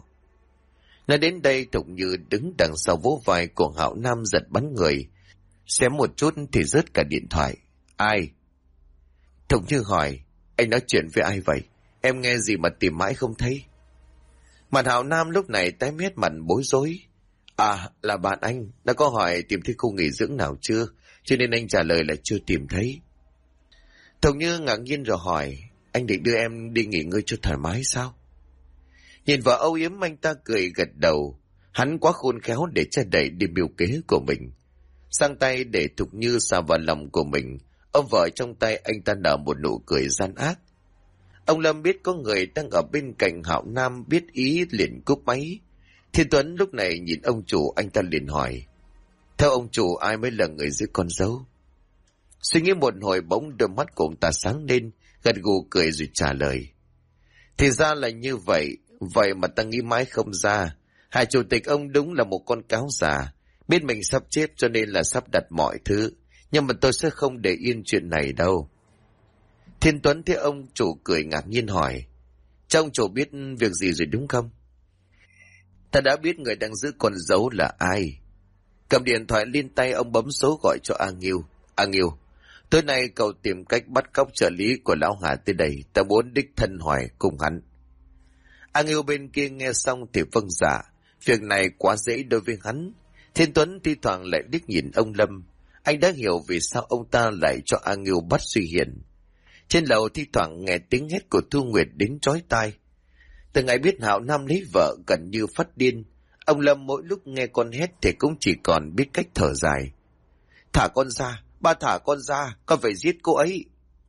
Nói đến đây, Thục Như đứng đằng sau vỗ vai của Hạo Nam giật bắn người. Xém một chút thì rớt cả điện thoại. Ai? Thục Như hỏi. Anh nói chuyện với ai vậy? Em nghe gì mà tìm mãi không thấy? Mặt Hạo Nam lúc này tái mét mặt bối rối. À, là bạn anh. Đã có hỏi tìm thấy khu nghỉ dưỡng nào chưa? Cho nên anh trả lời là chưa tìm thấy. Thục Như ngạc nhiên rồi hỏi, anh định đưa em đi nghỉ ngơi cho thoải mái sao? Nhìn vợ âu yếm anh ta cười gật đầu, hắn quá khôn khéo để che đậy đi mưu kế của mình. Sang tay để Thục Như xà vào lòng của mình, ôm vợ trong tay anh ta nở một nụ cười gian ác. Ông Lâm biết có người đang ở bên cạnh Hạo Nam, biết ý liền cúp máy. Thiên Tuấn lúc này nhìn ông chủ, anh ta liền hỏi, theo ông chủ ai mới là người giữ con dâu? Suy nghĩ một hồi bỗng đôi mắt của ông ta sáng lên, gật gù cười rồi trả lời, thì ra là như vậy, vậy mà ta nghĩ mãi không ra. Hai chủ tịch ông đúng là một con cáo già, biết mình sắp chết cho nên là sắp đặt mọi thứ, nhưng mà tôi sẽ không để yên chuyện này đâu. Thiên Tuấn thấy ông chủ cười ngạc nhiên hỏi, cho ông chủ biết việc gì rồi đúng không? Ta đã biết người đang giữ con dấu là ai. Cầm điện thoại lên tay, ông bấm số gọi cho A Nghiêu. A Nghiêu, tối nay cậu tìm cách bắt cóc trợ lý của lão Hà tới đây, ta muốn đích thân hỏi cùng hắn. A Nghiêu bên kia nghe xong thì vâng dạ, việc này quá dễ đối với hắn. Thiên Tuấn thi thoảng lại đích nhìn ông Lâm, anh đã hiểu vì sao ông ta lại cho A Nghiêu bắt Duy Hiền. Trên lầu thi thoảng nghe tiếng hét của Thu Nguyệt đến chói tai. Từ ngày biết Hạo Nam lấy vợ gần như phát điên, ông Lâm mỗi lúc nghe con hét thì cũng chỉ còn biết cách thở dài. Thả con ra, ba thả con ra, con phải giết cô ấy.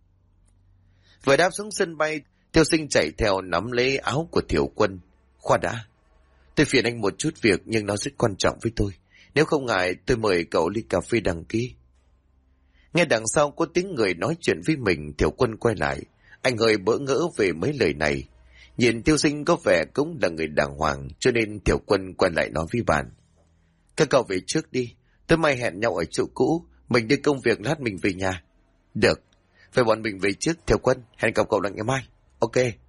Vừa đáp xuống sân bay, Tiêu Sinh chạy theo nắm lấy áo của Thiểu Quân. Khoan đã, tôi phiền anh một chút việc nhưng nó rất quan trọng với tôi. Nếu không ngại tôi mời cậu ly cà phê đằng kia. Nghe đằng sau có tiếng người nói chuyện với mình, Thiểu Quân quay lại. Anh hơi bỡ ngỡ về mấy lời này. Nhìn Tiêu Sinh có vẻ cũng là người đàng hoàng, cho nên Thiểu Quân quay lại nói với bạn. Các cậu về trước đi, tôi mai hẹn nhau ở chỗ cũ, mình đi công việc lát mình về nhà. Được, vậy bọn mình về trước Thiểu Quân, hẹn gặp cậu lại ngày mai. Ok.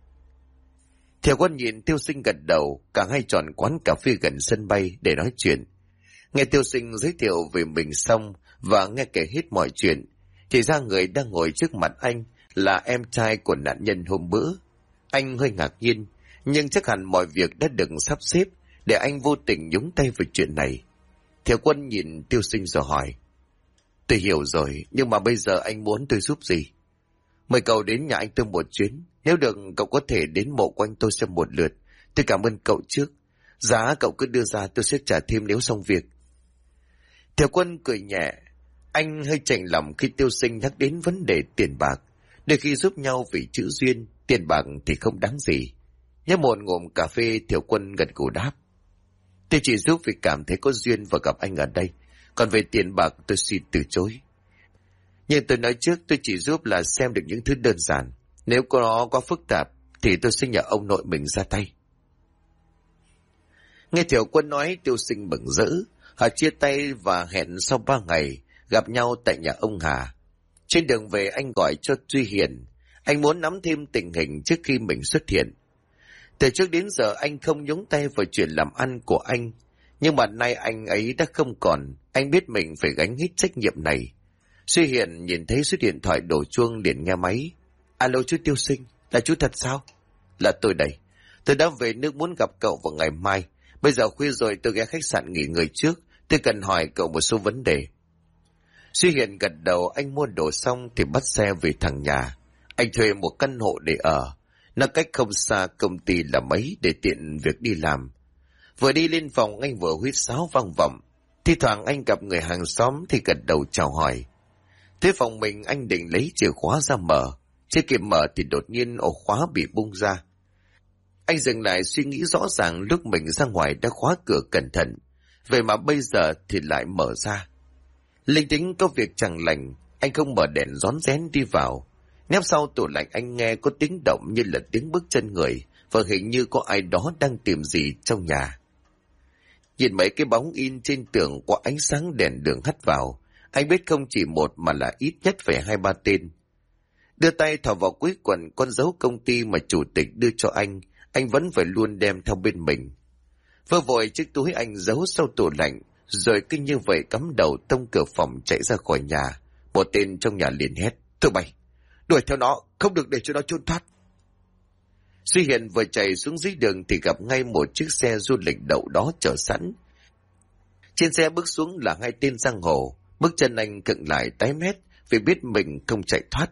Thiểu Quân nhìn Tiêu Sinh gật đầu, cả hai chọn quán cà phê gần sân bay để nói chuyện. Nghe Tiêu Sinh giới thiệu về mình xong và nghe kể hết mọi chuyện, thì ra người đang ngồi trước mặt anh là em trai của nạn nhân hôm bữa. Anh hơi ngạc nhiên, nhưng chắc hẳn mọi việc đã được sắp xếp để anh vô tình nhúng tay vào chuyện này. Thiểu Quân nhìn Tiêu Sinh rồi hỏi, tôi hiểu rồi, nhưng mà bây giờ anh muốn tôi giúp gì? Mời cậu đến nhà anh tôi một chuyến, nếu được cậu có thể đến mộ của anh tôi xem một lượt. Tôi cảm ơn cậu trước, giá cậu cứ đưa ra tôi sẽ trả thêm nếu xong việc. Thiểu Quân cười nhẹ, anh hơi chạnh lòng khi Tiêu Sinh nhắc đến vấn đề tiền bạc. Đôi khi giúp nhau vì chữ duyên, tiền bạc thì không đáng gì. Nhấp một ngụm cà phê, Thiểu Quân gật gù đáp, tôi chỉ giúp vì cảm thấy có duyên và gặp anh ở đây, còn về tiền bạc tôi xin từ chối. Nhưng tôi nói trước, tôi chỉ giúp là xem được những thứ đơn giản, nếu có nó quá phức tạp thì tôi sẽ nhờ ông nội mình ra tay. Nghe Thiểu Quân nói, Tiêu Sinh mừng rỡ. Họ chia tay và hẹn sau 3 ngày gặp nhau tại nhà ông Hà. Trên đường về anh gọi cho Duy Hiền, anh muốn nắm thêm tình hình trước khi mình xuất hiện. Từ trước đến giờ anh không nhúng tay vào chuyện làm ăn của anh, nhưng mà nay anh ấy đã không còn, anh biết mình phải gánh hết trách nhiệm này. Duy Hiền nhìn thấy số điện thoại đổ chuông liền nghe máy. Alo chú Tiêu Sinh, là chú thật sao? Là tôi đây, tôi đã về nước muốn gặp cậu vào ngày mai. Bây giờ khuya rồi, tôi ghé khách sạn nghỉ ngơi trước, tôi cần hỏi cậu một số vấn đề. Duy Hiền gật đầu, anh mua đồ xong thì bắt xe về thẳng nhà. Anh thuê một căn hộ để ở, nó cách không xa công ty là mấy để tiện việc đi làm. Vừa đi lên phòng anh vừa huýt sáo vang vọng. Thi thoảng anh gặp người hàng xóm thì gật đầu chào hỏi. Tới phòng mình anh định lấy chìa khóa ra mở, chưa kịp mở thì đột nhiên ổ khóa bị bung ra. Anh dừng lại suy nghĩ rõ ràng lúc mình ra ngoài đã khóa cửa cẩn thận, vậy mà bây giờ thì lại mở ra. Linh tính có việc chẳng lành, anh không mở đèn rón rén đi vào. Nép sau tủ lạnh anh nghe có tiếng động như là tiếng bước chân người, và hình như có ai đó đang tìm gì trong nhà. Nhìn mấy cái bóng in trên tường qua ánh sáng đèn đường hắt vào, anh biết không chỉ một mà là ít nhất phải 2-3 tên. Đưa tay thò vào cuối quần con dấu công ty mà chủ tịch đưa cho anh vẫn phải luôn đem theo bên mình. Vơ vội chiếc túi anh giấu sau tủ lạnh, rồi cứ như vậy cắm đầu tông cửa phòng chạy ra khỏi nhà. Một tên trong nhà liền hét, tụi bay, đuổi theo nó, không được để cho nó trốn thoát. Duy Hiền vừa chạy xuống dưới đường thì gặp ngay một chiếc xe du lịch đậu đó chờ sẵn. Trên xe bước xuống là 2 tên giang hồ, bước chân anh khựng lại tái mét vì biết mình không chạy thoát.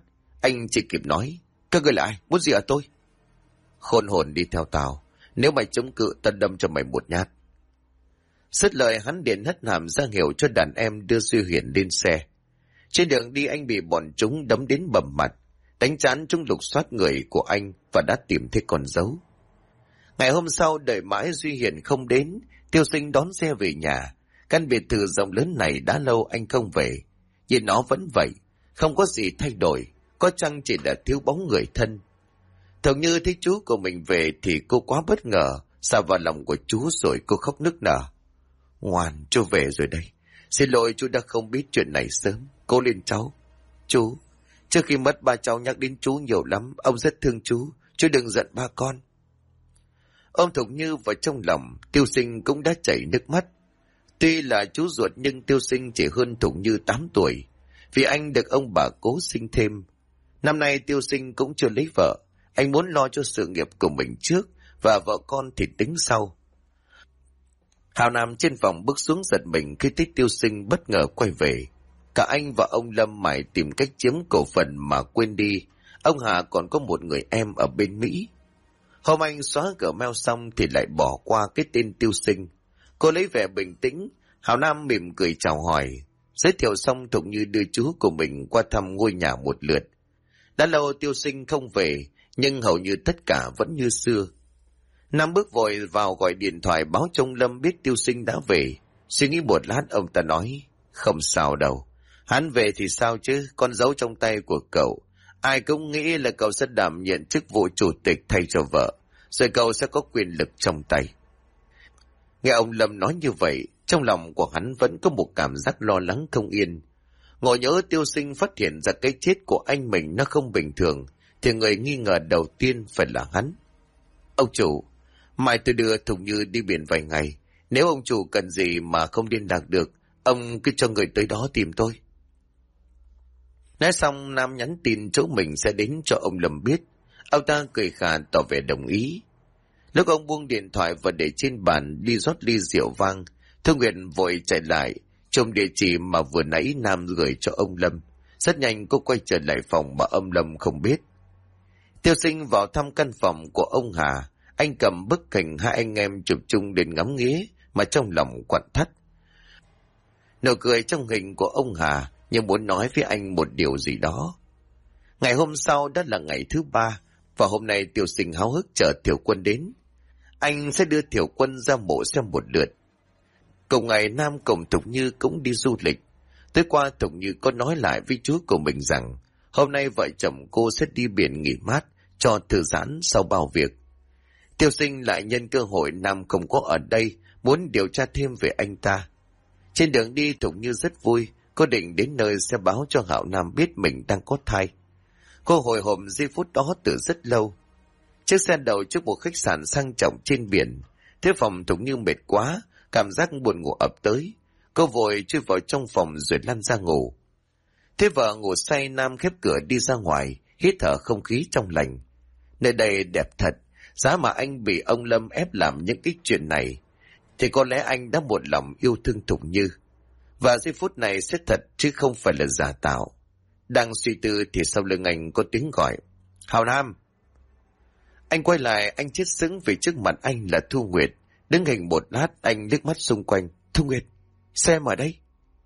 Anh chỉ kịp nói, các người là ai, muốn gì ở tôi? Khôn hồn đi theo tao, nếu mày chống cự tao đâm cho mày một nhát. Dứt lời hắn điện hất hàm ra hiệu cho đàn em đưa Duy Huyền lên xe. Trên đường đi anh bị bọn chúng đấm đến bầm mặt, đánh chán chúng lục soát người của anh và đã tìm thấy con dấu. Ngày hôm sau đợi mãi Duy Hiền không đến, Tiêu Sinh đón xe về nhà. Căn biệt thự rộng lớn này đã lâu anh không về, nhìn nó vẫn vậy, không có gì thay đổi, có chăng chỉ là thiếu bóng người thân. Thường Như thấy chú của mình về thì cô quá bất ngờ, xa vào lòng của chú rồi cô khóc nức nở. Ngoan, chú về rồi đây. Xin lỗi chú đã không biết chuyện này sớm. Cố lên cháu. Chú, trước khi mất ba cháu nhắc đến chú nhiều lắm, ông rất thương chú đừng giận ba con. Ôm Thục Như vào trong lòng, Tiêu Sinh cũng đã chảy nước mắt. Tuy là chú ruột nhưng Tiêu Sinh chỉ hơn Thục Như 8 tuổi, vì anh được ông bà cố sinh thêm. Năm nay Tiêu Sinh cũng chưa lấy vợ, anh muốn lo cho sự nghiệp của mình trước, và vợ con thì tính sau. Hào Nam trên phòng bước xuống giật mình khi thấy Tiêu Sinh bất ngờ quay về. Cả anh và ông Lâm mải tìm cách chiếm cổ phần mà quên đi, ông Hà còn có một người em ở bên Mỹ. Hôm anh xóa Gmail xong thì lại bỏ qua cái tên Tiêu Sinh. Cô lấy vẻ bình tĩnh, Hào Nam mỉm cười chào hỏi. Giới thiệu xong Thục Như đưa chú của mình qua thăm ngôi nhà một lượt. Đã lâu Tiêu Sinh không về, nhưng hầu như tất cả vẫn như xưa. Nam bước vội vào gọi điện thoại báo cho ông Lâm biết Tiêu Sinh đã về. Suy nghĩ một lát ông ta nói, không sao đâu. Hắn về thì sao chứ, con dấu trong tay của cậu. Ai cũng nghĩ là cậu sẽ đảm nhận chức vụ chủ tịch thay cho vợ, rồi cậu sẽ có quyền lực trong tay. Nghe ông Lâm nói như vậy, trong lòng của hắn vẫn có một cảm giác lo lắng không yên. Ngộ nhớ Tiêu Sinh phát hiện ra cái chết của anh mình nó không bình thường, thì người nghi ngờ đầu tiên phải là hắn. Ông chủ, mai tôi đưa Thục Như đi biển vài ngày. Nếu ông chủ cần gì mà không liên lạc được, ông cứ cho người tới đó tìm tôi. Nói xong, Nam nhắn tin chỗ mình sẽ đến cho ông Lâm biết. Ông ta cười khà tỏ vẻ đồng ý. Lúc ông buông điện thoại và để trên bàn đi rót ly rượu vang, Thương Nguyệt vội chạy lại, trông địa chỉ mà vừa nãy Nam gửi cho ông Lâm. Rất nhanh cô quay trở lại phòng mà ông Lâm không biết. Tiêu Sinh vào thăm căn phòng của ông Hà. Anh cầm bức hình hai anh em chụp chung đến ngắm nghía mà trong lòng quặn thắt. Nụ cười trong hình của ông Hà như muốn nói với anh một điều gì đó. Ngày hôm sau đã là ngày thứ 3, và hôm nay Tiêu Sinh háo hức chờ Tiểu Quân đến. Anh sẽ đưa Tiểu Quân ra mộ xem một lượt. Cùng ngày Nam cùng Thục Như cũng đi du lịch. Tối qua Thục Như có nói lại với chú của mình rằng hôm nay vợ chồng cô sẽ đi biển nghỉ mát cho thư giãn sau bao việc. Tiêu Sinh lại nhân cơ hội Nam không có ở đây, muốn điều tra thêm về anh ta. Trên đường đi Thục Như rất vui, cô định đến nơi sẽ báo cho Hạo Nam biết mình đang có thai. Cô hồi hộp giây phút đó từ rất lâu. Chiếc xe đậu trước một khách sạn sang trọng trên biển. Thế phòng Thục Như mệt quá, cảm giác buồn ngủ ập tới. Cô vội chui vào trong phòng rồi lăn ra ngủ. Thế vợ ngủ say, Nam khép cửa đi ra ngoài, hít thở không khí trong lành. Nơi đây đẹp thật, giá mà anh bị ông Lâm ép làm những cái chuyện này, thì có lẽ anh đã một lòng yêu thương Thục Như. Và giây phút này sẽ thật chứ không phải là giả tạo. Đang suy tư thì sau lưng anh có tiếng gọi. Hào Nam! Anh quay lại, anh chết sững vì trước mặt anh là Thu Nguyệt. Đứng hình một lát, anh liếc mắt xung quanh. Thu Nguyệt, sao em ở đây?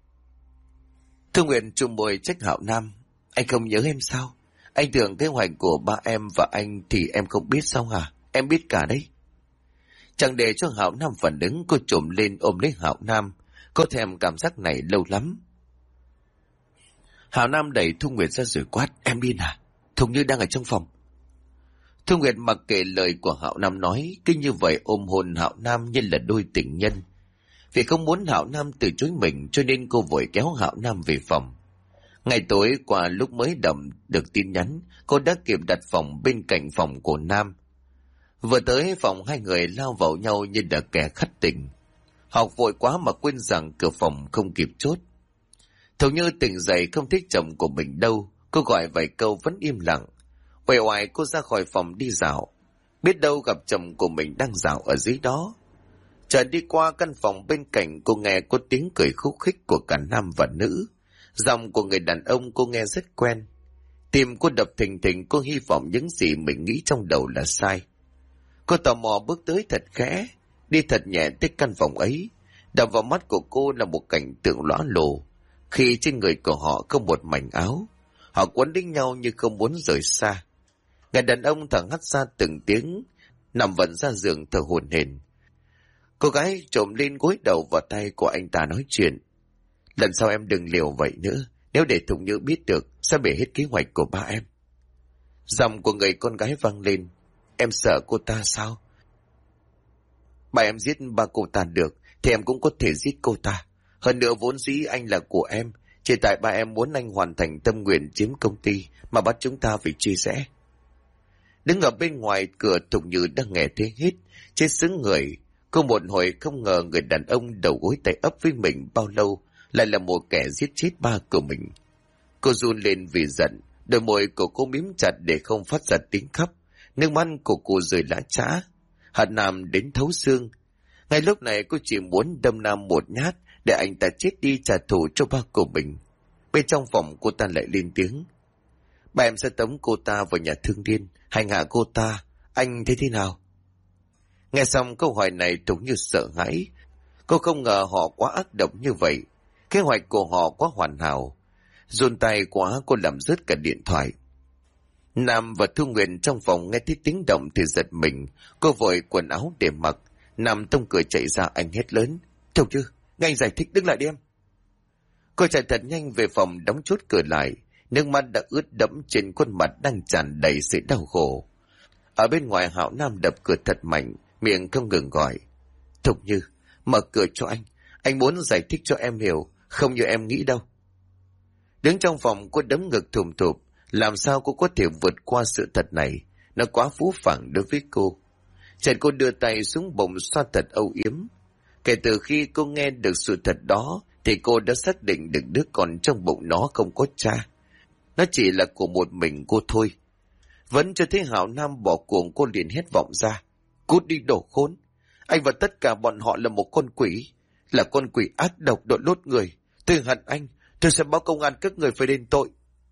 Thu Nguyệt trùng môi trách Hạo Nam. Anh không nhớ em sao? Anh tưởng kế hoạch của ba em và anh thì em không biết sao hả? Em biết cả đấy. Chẳng để cho Hạo Nam phản ứng, cô trồm lên ôm lấy Hạo Nam. Cô thèm cảm giác này lâu lắm. Hạo Nam đẩy Thu Nguyệt ra rồi quát. Em điên à? Thục Như đang ở trong phòng. Thu Nguyệt mặc kệ lời của Hạo Nam nói, cứ như vậy ôm hôn Hạo Nam như là đôi tình nhân. Vì không muốn Hạo Nam từ chối mình cho nên cô vội kéo Hạo Nam về phòng. Ngày tối qua lúc mới đọc được tin nhắn, cô đã kịp đặt phòng bên cạnh phòng của Nam. Vừa tới phòng, hai người lao vào nhau như là kẻ khất tình. Học vội quá mà quên rằng cửa phòng không kịp chốt. Thục Như tỉnh dậy không thích chồng của mình đâu, cô gọi vài câu vẫn im lặng. Uể oải cô ra khỏi phòng đi dạo, biết đâu gặp chồng của mình đang dạo ở dưới đó. Chợt đi qua căn phòng bên cạnh, cô nghe có tiếng cười khúc khích của cả nam và nữ. Giọng của người đàn ông cô nghe rất quen. Tim cô đập thình thình, cô hy vọng những gì mình nghĩ trong đầu là sai. Cô tò mò bước tới thật khẽ, đi thật nhẹ tới căn phòng ấy. Đập vào mắt của cô là một cảnh tượng lóa lồ, khi trên người của họ có một mảnh áo. Họ quấn lấy nhau như không muốn rời xa. Người đàn ông thở hắt ra từng tiếng, nằm vật ra giường thở hổn hển. Cô gái trộm lên gối đầu vào tay của anh ta nói chuyện. Lần sau em đừng liều vậy nữa, nếu để Thục Như biết được sẽ bể hết kế hoạch của ba em. Giọng của người con gái vang lên. Em sợ cô ta sao? Ba em giết ba cô ta được thì em cũng có thể giết cô ta. Hơn nữa vốn dĩ anh là của em, chỉ tại ba em muốn anh hoàn thành tâm nguyện chiếm công ty mà bắt chúng ta phải chia rẽ. Đứng ở bên ngoài cửa, Thục Như đang nghe tiếng hít, chết sững người. Cô một hồi không ngờ người đàn ông đầu gối tay ấp với mình bao lâu lại là một kẻ giết chết ba của mình. Cô run lên vì giận, đôi môi của cô mím chặt để không phát ra tiếng khóc. Nước mắt của cô rơi lã chã, hận Nam đến thấu xương. Ngay lúc này cô chỉ muốn đâm Nam một nhát để anh ta chết đi trả thù cho ba của mình. Bên trong phòng cô ta lại lên tiếng. Ba em sẽ tống cô ta vào nhà thương điên, hành hạ cô ta, anh thấy thế nào? Nghe xong câu hỏi này, Thục Như sợ hãi. Cô không ngờ họ quá ác độc như vậy. Kế hoạch của họ quá hoàn hảo. Run tay quá, cô làm rớt cả điện thoại. Nam và Thu Nguyện trong phòng nghe thấy tiếng động thì giật mình. Cô vội quần áo để mặc. Nam tông cửa chạy ra, anh hét lớn. Thục Như, ngay giải thích, đứng lại đi em. Cô chạy thật nhanh về phòng, đóng chốt cửa lại. Nước mắt đã ướt đẫm trên khuôn mặt đang tràn đầy sự đau khổ. Ở bên ngoài, Hạo Nam đập cửa thật mạnh, miệng không ngừng gọi. Thục Như, mở cửa cho anh muốn giải thích cho em hiểu, không như em nghĩ đâu. Đứng trong phòng, cô đấm ngực thùm thụp. Làm sao cô có thể vượt qua sự thật này? Nó quá phũ phàng đối với cô. Chợt cô đưa tay xuống bụng xoa thật âu yếm. Kể từ khi cô nghe được sự thật đó, thì cô đã xác định được đứa con trong bụng nó không có cha. Nó chỉ là của một mình cô thôi. Vẫn chưa thấy Hạo Nam bỏ cuộc, cô liền hét vọng ra. Cút đi đồ khốn! Anh và tất cả bọn họ là một con quỷ. Là con quỷ ác độc đội lốt người. Tôi hận anh. Tôi sẽ báo công an các người phải đền tội.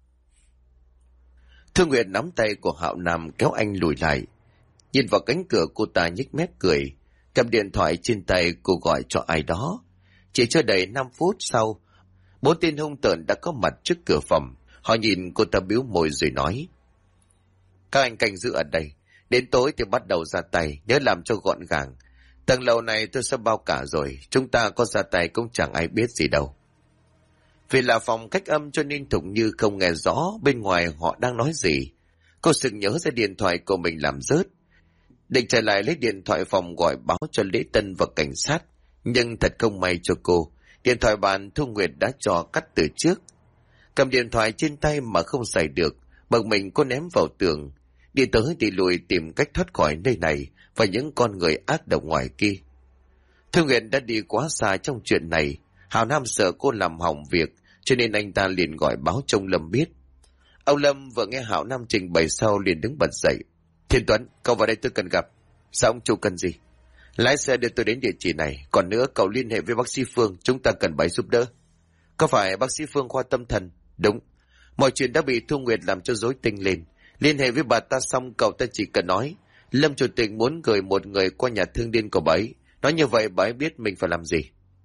Thương Nguyệt nắm tay của Hạo Nam kéo anh lùi lại. Nhìn vào cánh cửa, cô ta nhếch mép cười. Cầm điện thoại trên tay, cô gọi cho ai đó. Chỉ chưa đầy 5 phút sau, 4 tên hung tợn đã có mặt trước cửa phòng. Họ nhìn cô ta bĩu môi rồi nói. Các anh canh giữ ở đây. Đến tối thì bắt đầu ra tay, nhớ làm cho gọn gàng. Tầng lầu này tôi sẽ bao cả rồi. Chúng ta có ra tay cũng chẳng ai biết gì đâu. Vì là phòng cách âm cho nên Thục Như không nghe rõ bên ngoài họ đang nói gì. Cô sực nhớ ra điện thoại của mình làm rớt. Định trở lại lấy điện thoại phòng gọi báo cho Lễ Tân và cảnh sát. Nhưng thật không may cho cô, điện thoại bàn Thu Nguyệt đã cho cắt từ trước. Cầm điện thoại trên tay mà không xài được, bực mình cô ném vào tường. Đi tới đi lùi tìm cách thoát khỏi nơi này và những con người ác độc ngoài kia. Thu Nguyệt đã đi quá xa trong chuyện này. Hào Nam sợ cô làm hỏng việc, cho nên anh ta liền gọi báo cho ông Lâm biết. Ông Lâm vừa nghe Hạo Nam trình bày sau liền đứng bật dậy. Thiên Tuấn, cậu vào đây tôi cần gặp. Sao ông chủ cần gì? Lái xe đưa tôi đến địa chỉ này. Còn nữa, cậu liên hệ với bác sĩ Phương, chúng ta cần bà giúp đỡ. Có phải bác sĩ Phương khoa tâm thần? Đúng. Mọi chuyện đã bị Thu Nguyệt làm cho rối tinh lên. Liên hệ với bà ta xong, cậu ta chỉ cần nói Lâm chủ tịch muốn gửi một người qua nhà thương điên của bà ấy. Nói như vậy bà ấy biết mình phải làm gì.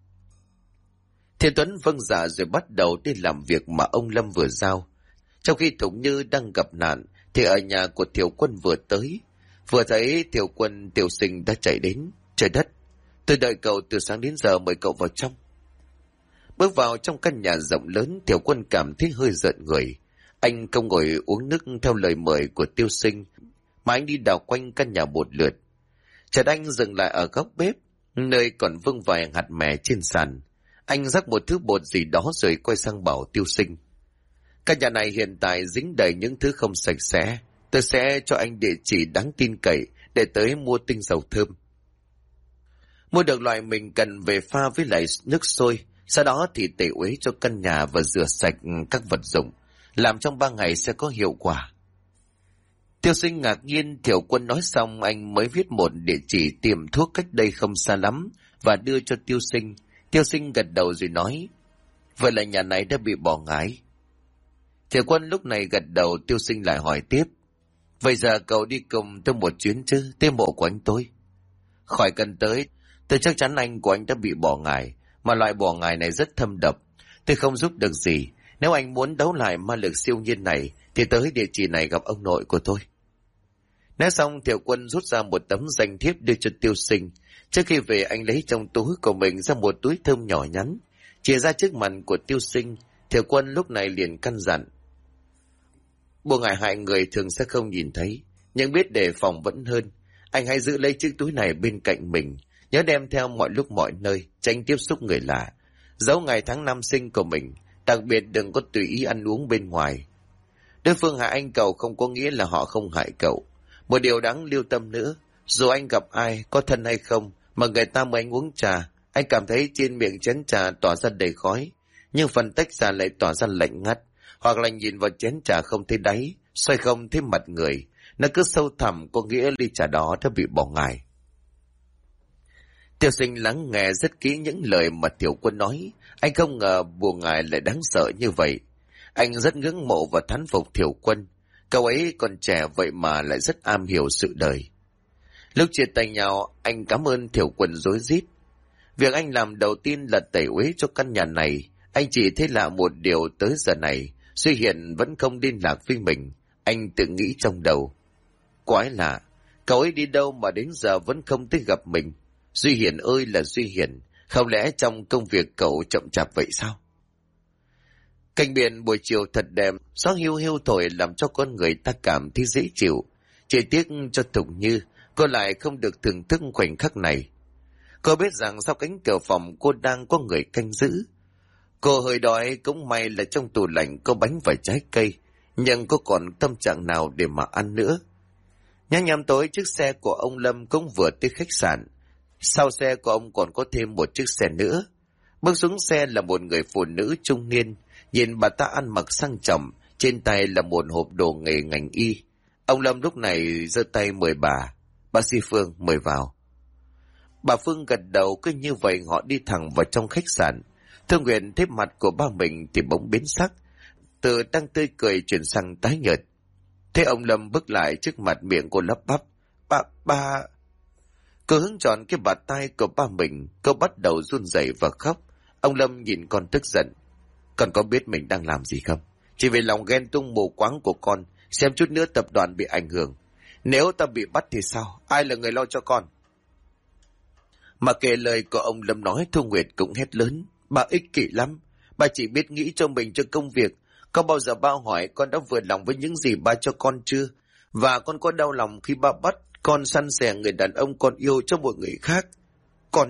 Thiên Tuấn vâng dạ rồi bắt đầu đi làm việc mà ông Lâm vừa giao. Trong khi Thục Như đang gặp nạn thì ở nhà của Thiều Quân vừa tới. Vừa thấy Thiều Quân, Tiểu Sinh đã chạy đến. Trời đất, tôi đợi cậu từ sáng đến giờ, mời cậu vào trong. Bước vào trong căn nhà rộng lớn, Thiều Quân cảm thấy hơi giận người. Anh không ngồi uống nước theo lời mời của Tiêu Sinh, mà anh đi đào quanh căn nhà một lượt. Chợt anh dừng lại ở góc bếp, nơi còn vương vài hạt mè trên sàn. Anh rắc một thứ bột gì đó rồi quay sang bảo Tiêu Sinh. Căn nhà này hiện tại dính đầy những thứ không sạch sẽ. Tôi sẽ cho anh địa chỉ đáng tin cậy để tới mua tinh dầu thơm. Mua được loại mình cần về pha với lại nước sôi. Sau đó thì tẩy uế cho căn nhà và rửa sạch các vật dụng. Làm trong 3 ngày sẽ có hiệu quả. Tiêu Sinh ngạc nhiên. Thiều Quân nói xong, anh mới viết một địa chỉ tiệm thuốc cách đây không xa lắm và đưa cho Tiêu Sinh. Tiêu Sinh gật đầu rồi nói, vậy là nhà này đã bị bỏ ngái. Thiệu Quân lúc này gật đầu. Tiêu Sinh lại hỏi tiếp: vậy giờ cậu đi cùng tôi một chuyến chứ? Thế mộ của anh tôi? Khỏi cần tới, tôi chắc chắn anh của anh đã bị bỏ ngài, mà loại bỏ ngài này rất thâm độc. Tôi không giúp được gì. Nếu anh muốn đấu lại ma lực siêu nhiên này thì tới địa chỉ này gặp ông nội của tôi. Nói xong, Thiệu Quân rút ra một tấm danh thiếp đưa cho Tiêu Sinh. Trước khi về, anh lấy trong túi của mình ra một túi thơm nhỏ nhắn, chìa ra trước mặt của Tiêu Sinh. Thiệu Quân lúc này liền căn dặn: bùa ngài hại người thường sẽ không nhìn thấy, nhưng biết đề phòng vẫn hơn. Anh hãy giữ lấy chiếc túi này bên cạnh mình, nhớ đem theo mọi lúc mọi nơi, tránh tiếp xúc người lạ. Giấu ngày tháng năm sinh của mình, đặc biệt đừng có tùy ý ăn uống bên ngoài. Đối phương hại anh cậu không có nghĩa là họ không hại cậu. Một điều đáng lưu tâm nữa, dù anh gặp ai, có thân hay không, mà người ta mời anh uống trà, anh cảm thấy trên miệng chén trà tỏa ra đầy khói, nhưng phần tách trà lại tỏa ra lạnh ngắt, hoặc là nhìn vào chén trà không thấy đáy, xoay không thấy mặt người, nó cứ sâu thẳm, có nghĩa ly trà đó đã bị bỏ ngài. Tiêu Sinh lắng nghe rất kỹ những lời mà Thiệu Quân nói. Anh không ngờ bùa ngài lại đáng sợ như vậy. Anh rất ngưỡng mộ và thán phục Thiệu Quân. Cậu ấy còn trẻ vậy mà lại rất am hiểu sự đời. Lúc chia tay nhau, anh cảm ơn Thiệu Quân rối rít. Việc anh làm đầu tiên là tẩy uế cho căn nhà này. Anh chỉ thấy lạ một điều, tới giờ này Duy Hiền vẫn không liên lạc với mình. Anh tự nghĩ trong đầu: quái lạ, cậu ấy đi đâu mà đến giờ vẫn không tới gặp mình. Duy Hiền ơi là Duy Hiền, không lẽ trong công việc cậu chậm chạp vậy sao? Cảnh biển buổi chiều thật đẹp, gió hiu hiu thổi làm cho con người ta cảm thấy dễ chịu. Chỉ tiếc cho Thục Như, cô lại không được thưởng thức khoảnh khắc này. Cô biết rằng sau cánh cửa phòng cô đang có người canh giữ. Cô hơi đói, cũng may là trong tủ lạnh có bánh và trái cây, nhưng cô còn tâm trạng nào để mà ăn nữa. Nhá nhắm tối, chiếc xe của ông Lâm cũng vừa tới khách sạn. Sau xe của ông còn có thêm một chiếc xe nữa. Bước xuống xe là một người phụ nữ trung niên, nhìn bà ta ăn mặc sang trọng, trên tay là một hộp đồ nghề ngành y. Ông Lâm lúc này giơ tay mời bà: bác sĩ Phương, mời vào. Bà Phương gật đầu. Cứ như vậy họ đi thẳng vào trong khách sạn. Thương Nguyện thấy mặt của ba mình thì bỗng biến sắc, từ đang tươi cười chuyển sang tái nhợt. Thế ông Lâm bước lại trước mặt, miệng cô lắp bắp: Ba. Cô hướng tròn cái bàn tay của ba mình, cô bắt đầu run rẩy và khóc. Ông Lâm nhìn con tức giận: con có biết mình đang làm gì không? Chỉ vì lòng ghen tung mù quáng của con, xem chút nữa tập đoàn bị ảnh hưởng. Nếu ta bị bắt thì sao? Ai là người lo cho con? Mà kể lời của ông Lâm nói, Thu Nguyệt cũng hét lớn: bà ích kỷ lắm. Bà chỉ biết nghĩ cho mình, cho công việc. Có bao giờ ba hỏi con đã vừa lòng với những gì ba cho con chưa? Và con có đau lòng khi ba bắt con săn sẻ người đàn ông con yêu cho một người khác? Con...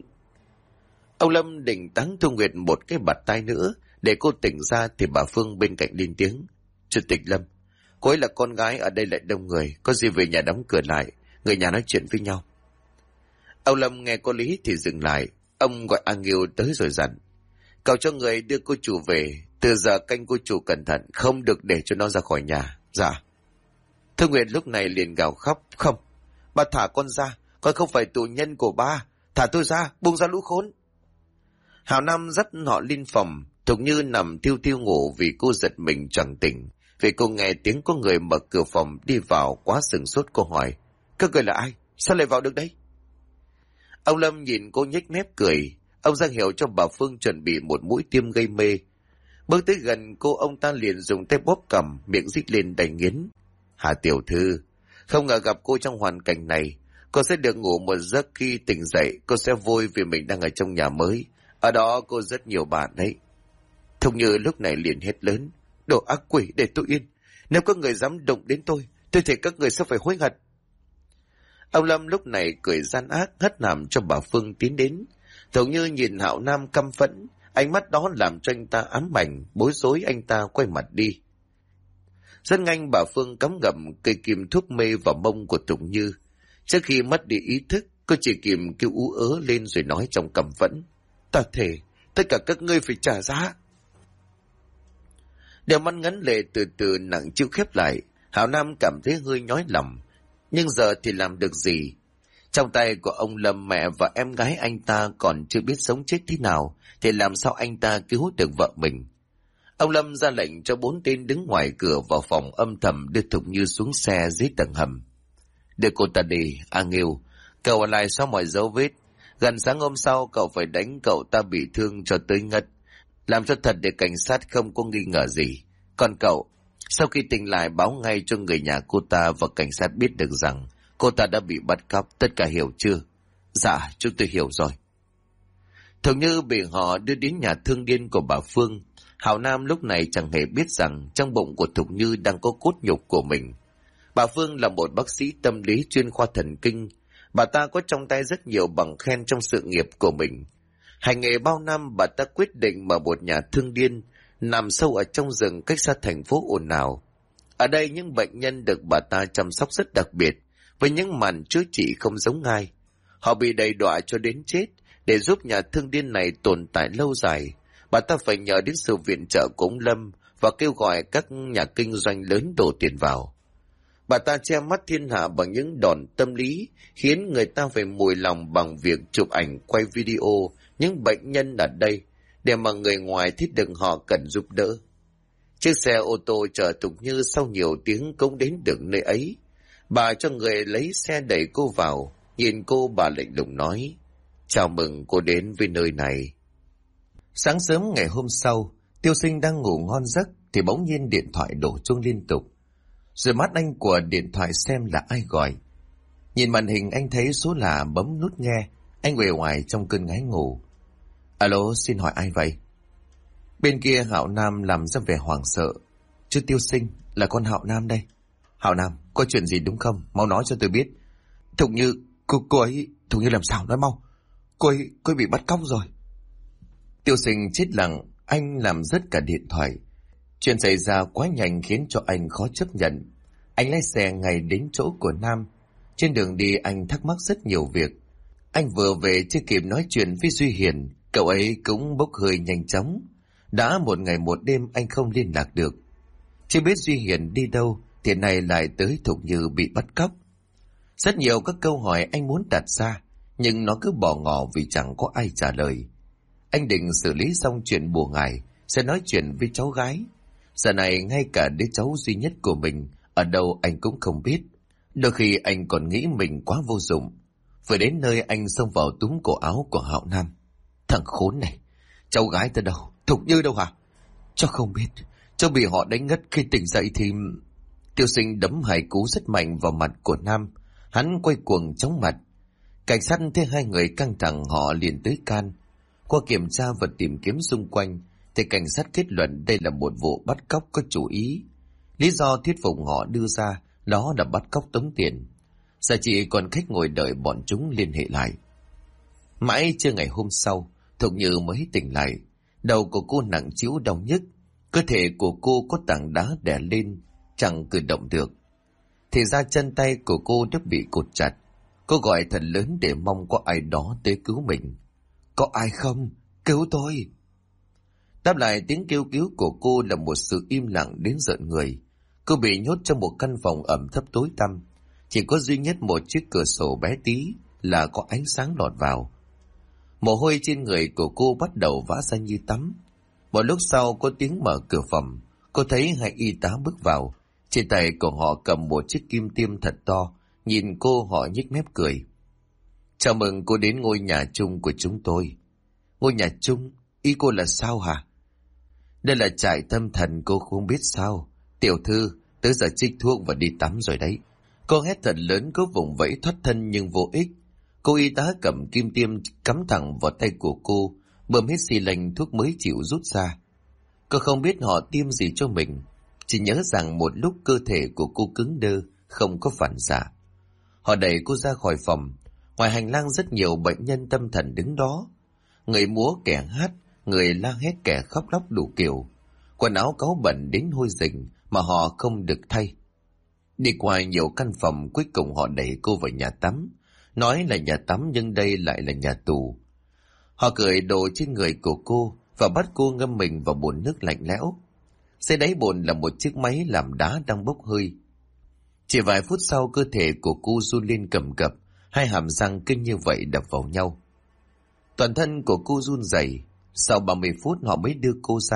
Ông Lâm định táng Thu Nguyệt một cái bạt tai nữa để cô tỉnh ra, thì bà Phương bên cạnh lên tiếng: Chủ tịch Lâm, cô ấy là con gái, ở đây lại đông người, có gì về nhà đóng cửa lại, người nhà nói chuyện với nhau. Ông Lâm nghe có lý thì dừng lại. Ông gọi A Nghiêu tới rồi dặn: cậu cho người đưa cô chủ về, từ giờ canh cô chủ cẩn thận, không được để cho nó ra khỏi nhà. Dạ. Thương Nguyệt lúc này liền gào khóc: không, bà thả con ra, con không phải tù nhân của ba, thả tôi ra, buông ra lũ khốn. Hào Nam dắt họ lên phòng. Thục Như nằm thiêu thiêu ngủ vì cô giật mình choàng tỉnh, vì cô nghe tiếng có người mở cửa phòng đi vào. Quá sửng sốt, cô hỏi: các người là ai, sao lại vào được đây? Ông Lâm nhìn cô nhếch mép cười. Ông ra hiệu cho bà Phương chuẩn bị một mũi tiêm gây mê. Bước tới gần cô, ông ta liền dùng tay bóp cằm, miệng rít lên đầy nghiến: Hà tiểu thư, không ngờ gặp cô trong hoàn cảnh này. Cô sẽ được ngủ một giấc, khi tỉnh dậy cô sẽ vui vì mình đang ở trong nhà mới. Ở đó cô rất nhiều bạn đấy. Thục Như lúc này liền hét lớn: đồ ác quỷ, để tôi yên. Nếu có người dám động đến tôi thề các người sẽ phải hối hận. Ông Lâm lúc này cười gian ác, hất hàm cho bà Phương tiến đến. Thục Như nhìn Hạo Nam căm phẫn, ánh mắt đó làm cho anh ta ám ảnh, bối rối. Anh ta quay mặt đi. Rất nhanh bà Phương cắm ngậm cây kim thuốc mê vào mông của Thục Như. Trước khi mất đi ý thức, cô chỉ kìm kêu ú ớ lên rồi nói trong căm phẫn: ta thề tất cả các ngươi phải trả giá. Đeo mắt ngấn lệ từ từ nặng chịu khép lại. Hạo Nam cảm thấy hơi nhói lòng, nhưng giờ thì làm được gì? Trong tay của ông Lâm, mẹ và em gái anh ta còn chưa biết sống chết thế nào, thì làm sao anh ta cứu được vợ mình? Ông Lâm ra lệnh cho 4 tên đứng ngoài cửa vào phòng âm thầm đưa Thục Như xuống xe dưới tầng hầm. Đưa cô ta đi, A Nghiêu, cậu ở lại sau mọi dấu vết. Gần sáng hôm sau cậu phải đánh cậu ta bị thương cho tới ngất. Làm cho thật để cảnh sát không có nghi ngờ gì. Còn cậu, sau khi tỉnh lại báo ngay cho người nhà cô ta và cảnh sát biết được rằng cô ta đã bị bắt cóc, tất cả hiểu chưa? Dạ, chúng tôi hiểu rồi. Thục Như bị họ đưa đến nhà thương điên của bà Phương. Hảo Nam lúc này chẳng hề biết rằng trong bụng của Thục Như đang có cốt nhục của mình. Bà Phương là một bác sĩ tâm lý chuyên khoa thần kinh. Bà ta có trong tay rất nhiều bằng khen trong sự nghiệp của mình. Hành nghề bao năm, bà ta quyết định mở một nhà thương điên nằm sâu ở trong rừng cách xa thành phố ồn ào. Ở đây những bệnh nhân được bà ta chăm sóc rất đặc biệt, với những màn chữa trị không giống ai. Họ bị đầy đọa cho đến chết. Để giúp nhà thương điên này tồn tại lâu dài, bà ta phải nhờ đến sự viện trợ của ông Lâm và kêu gọi các nhà kinh doanh lớn đổ tiền vào. Bà ta che mắt thiên hạ bằng những đòn tâm lý, khiến người ta phải mùi lòng bằng việc chụp ảnh quay video những bệnh nhân ở đây, để mà người ngoài thấy được họ cần giúp đỡ. Chiếc xe ô tô chở Thục Như sau nhiều tiếng cũng đến được nơi ấy. Bà cho người lấy xe đẩy cô vào, nhìn cô bà lạnh lùng nói: Chào mừng cô đến với nơi này. Sáng sớm ngày hôm sau, Tiêu Sinh đang ngủ ngon giấc thì bỗng nhiên điện thoại đổ chuông liên tục. Rồi mắt anh của điện thoại xem là ai gọi. Nhìn màn hình anh thấy số lạ, bấm nút nghe. Anh uể oải trong cơn ngáy ngủ. Alo, xin hỏi ai vậy? Bên kia Hạo Nam làm ra vẻ hoảng sợ. Chú Tiêu Sinh, là con Hạo Nam đây. Hạo Nam, có chuyện gì đúng không? Mau nói cho tôi biết. Thục Như, cô ấy, Thục Như làm sao? Nói mau. Cô ấy bị bắt cóc rồi. Tiêu Sinh chết lặng, anh làm rớt cả điện thoại. Chuyện xảy ra quá nhanh khiến cho anh khó chấp nhận. Anh lái xe ngay đến chỗ của Nam. Trên đường đi anh thắc mắc rất nhiều việc. Anh vừa về chưa kịp nói chuyện với Duy Hiền, cậu ấy cũng bốc hơi nhanh chóng. Đã một ngày một đêm anh không liên lạc được. Chưa biết Duy Hiền đi đâu thì này lại tới Thục Như bị bắt cóc. Rất nhiều các câu hỏi anh muốn đặt ra, nhưng nó cứ bỏ ngỏ vì chẳng có ai trả lời. Anh định xử lý xong chuyện bùa ngải, sẽ nói chuyện với cháu gái. Giờ này ngay cả đứa cháu duy nhất của mình ở đâu anh cũng không biết. Đôi khi anh còn nghĩ mình quá vô dụng. Vừa đến nơi anh xông vào túm cổ áo của Hạo Nam. Thằng khốn này, cháu gái tới đâu? Thục Như đâu hả? Cháu không biết, cháu bị họ đánh ngất khi tỉnh dậy thì... Tiêu Sinh đấm hai cú rất mạnh vào mặt của Nam. Hắn quay cuồng chóng mặt. Cảnh sát thấy hai người căng thẳng họ liền tới can. Qua kiểm tra và tìm kiếm xung quanh thì cảnh sát kết luận đây là một vụ bắt cóc có chủ ý. Lý do thuyết phục họ đưa ra đó là bắt cóc tống tiền. Giờ chỉ còn khách ngồi đợi bọn chúng liên hệ lại. Mãi trưa ngày hôm sau, Thục Như mới tỉnh lại. Đầu của cô nặng trĩu đau nhức. Cơ thể của cô có tảng đá đè lên, chẳng cử động được. Thì ra chân tay của cô đã bị cột chặt. Cô gọi thật lớn để mong có ai đó tới cứu mình. Có ai không? Cứu tôi! Đáp lại tiếng kêu cứu của cô là một sự im lặng đến rợn người. Cô bị nhốt trong một căn phòng ẩm thấp tối tăm. Chỉ có duy nhất một chiếc cửa sổ bé tí là có ánh sáng lọt vào. Mồ hôi trên người của cô bắt đầu vã ra như tắm. Một lúc sau có tiếng mở cửa phòng. Cô thấy hai y tá bước vào. Trên tay của họ cầm một chiếc kim tiêm thật to. Nhìn cô họ nhếch mép cười. Chào mừng cô đến ngôi nhà chung của chúng tôi. Ngôi nhà chung? Ý cô là sao hả? Đây là trại tâm thần, cô không biết sao. Tiểu thư, tới giờ trích thuốc và đi tắm rồi đấy. Cô hét thật lớn, cố vùng vẫy thoát thân nhưng vô ích. Cô y tá cầm kim tiêm cắm thẳng vào tay của cô, bơm hết xi lanh thuốc mới chịu rút ra. Cô không biết họ tiêm gì cho mình, chỉ nhớ rằng một lúc cơ thể của cô cứng đơ, không có phản xạ. Họ đẩy cô ra khỏi phòng. Ngoài hành lang rất nhiều bệnh nhân tâm thần đứng đó. Người múa kẻ hát, người la hét kẻ khóc lóc đủ kiểu. Quần áo cáu bẩn đến hôi rình mà họ không được thay. Đi qua nhiều căn phòng, cuối cùng họ đẩy cô vào nhà tắm. Nói là nhà tắm nhưng đây lại là nhà tù. Họ cởi đồ trên người của cô và bắt cô ngâm mình vào bồn nước lạnh lẽo. Dưới đáy bồn là một chiếc máy làm đá đang bốc hơi. Chỉ vài phút sau cơ thể của cô run lên cầm cập, hai hàm răng kinh như vậy đập vào nhau. Toàn thân của cô run rẩy. Sau 30 phút họ mới đưa cô ra,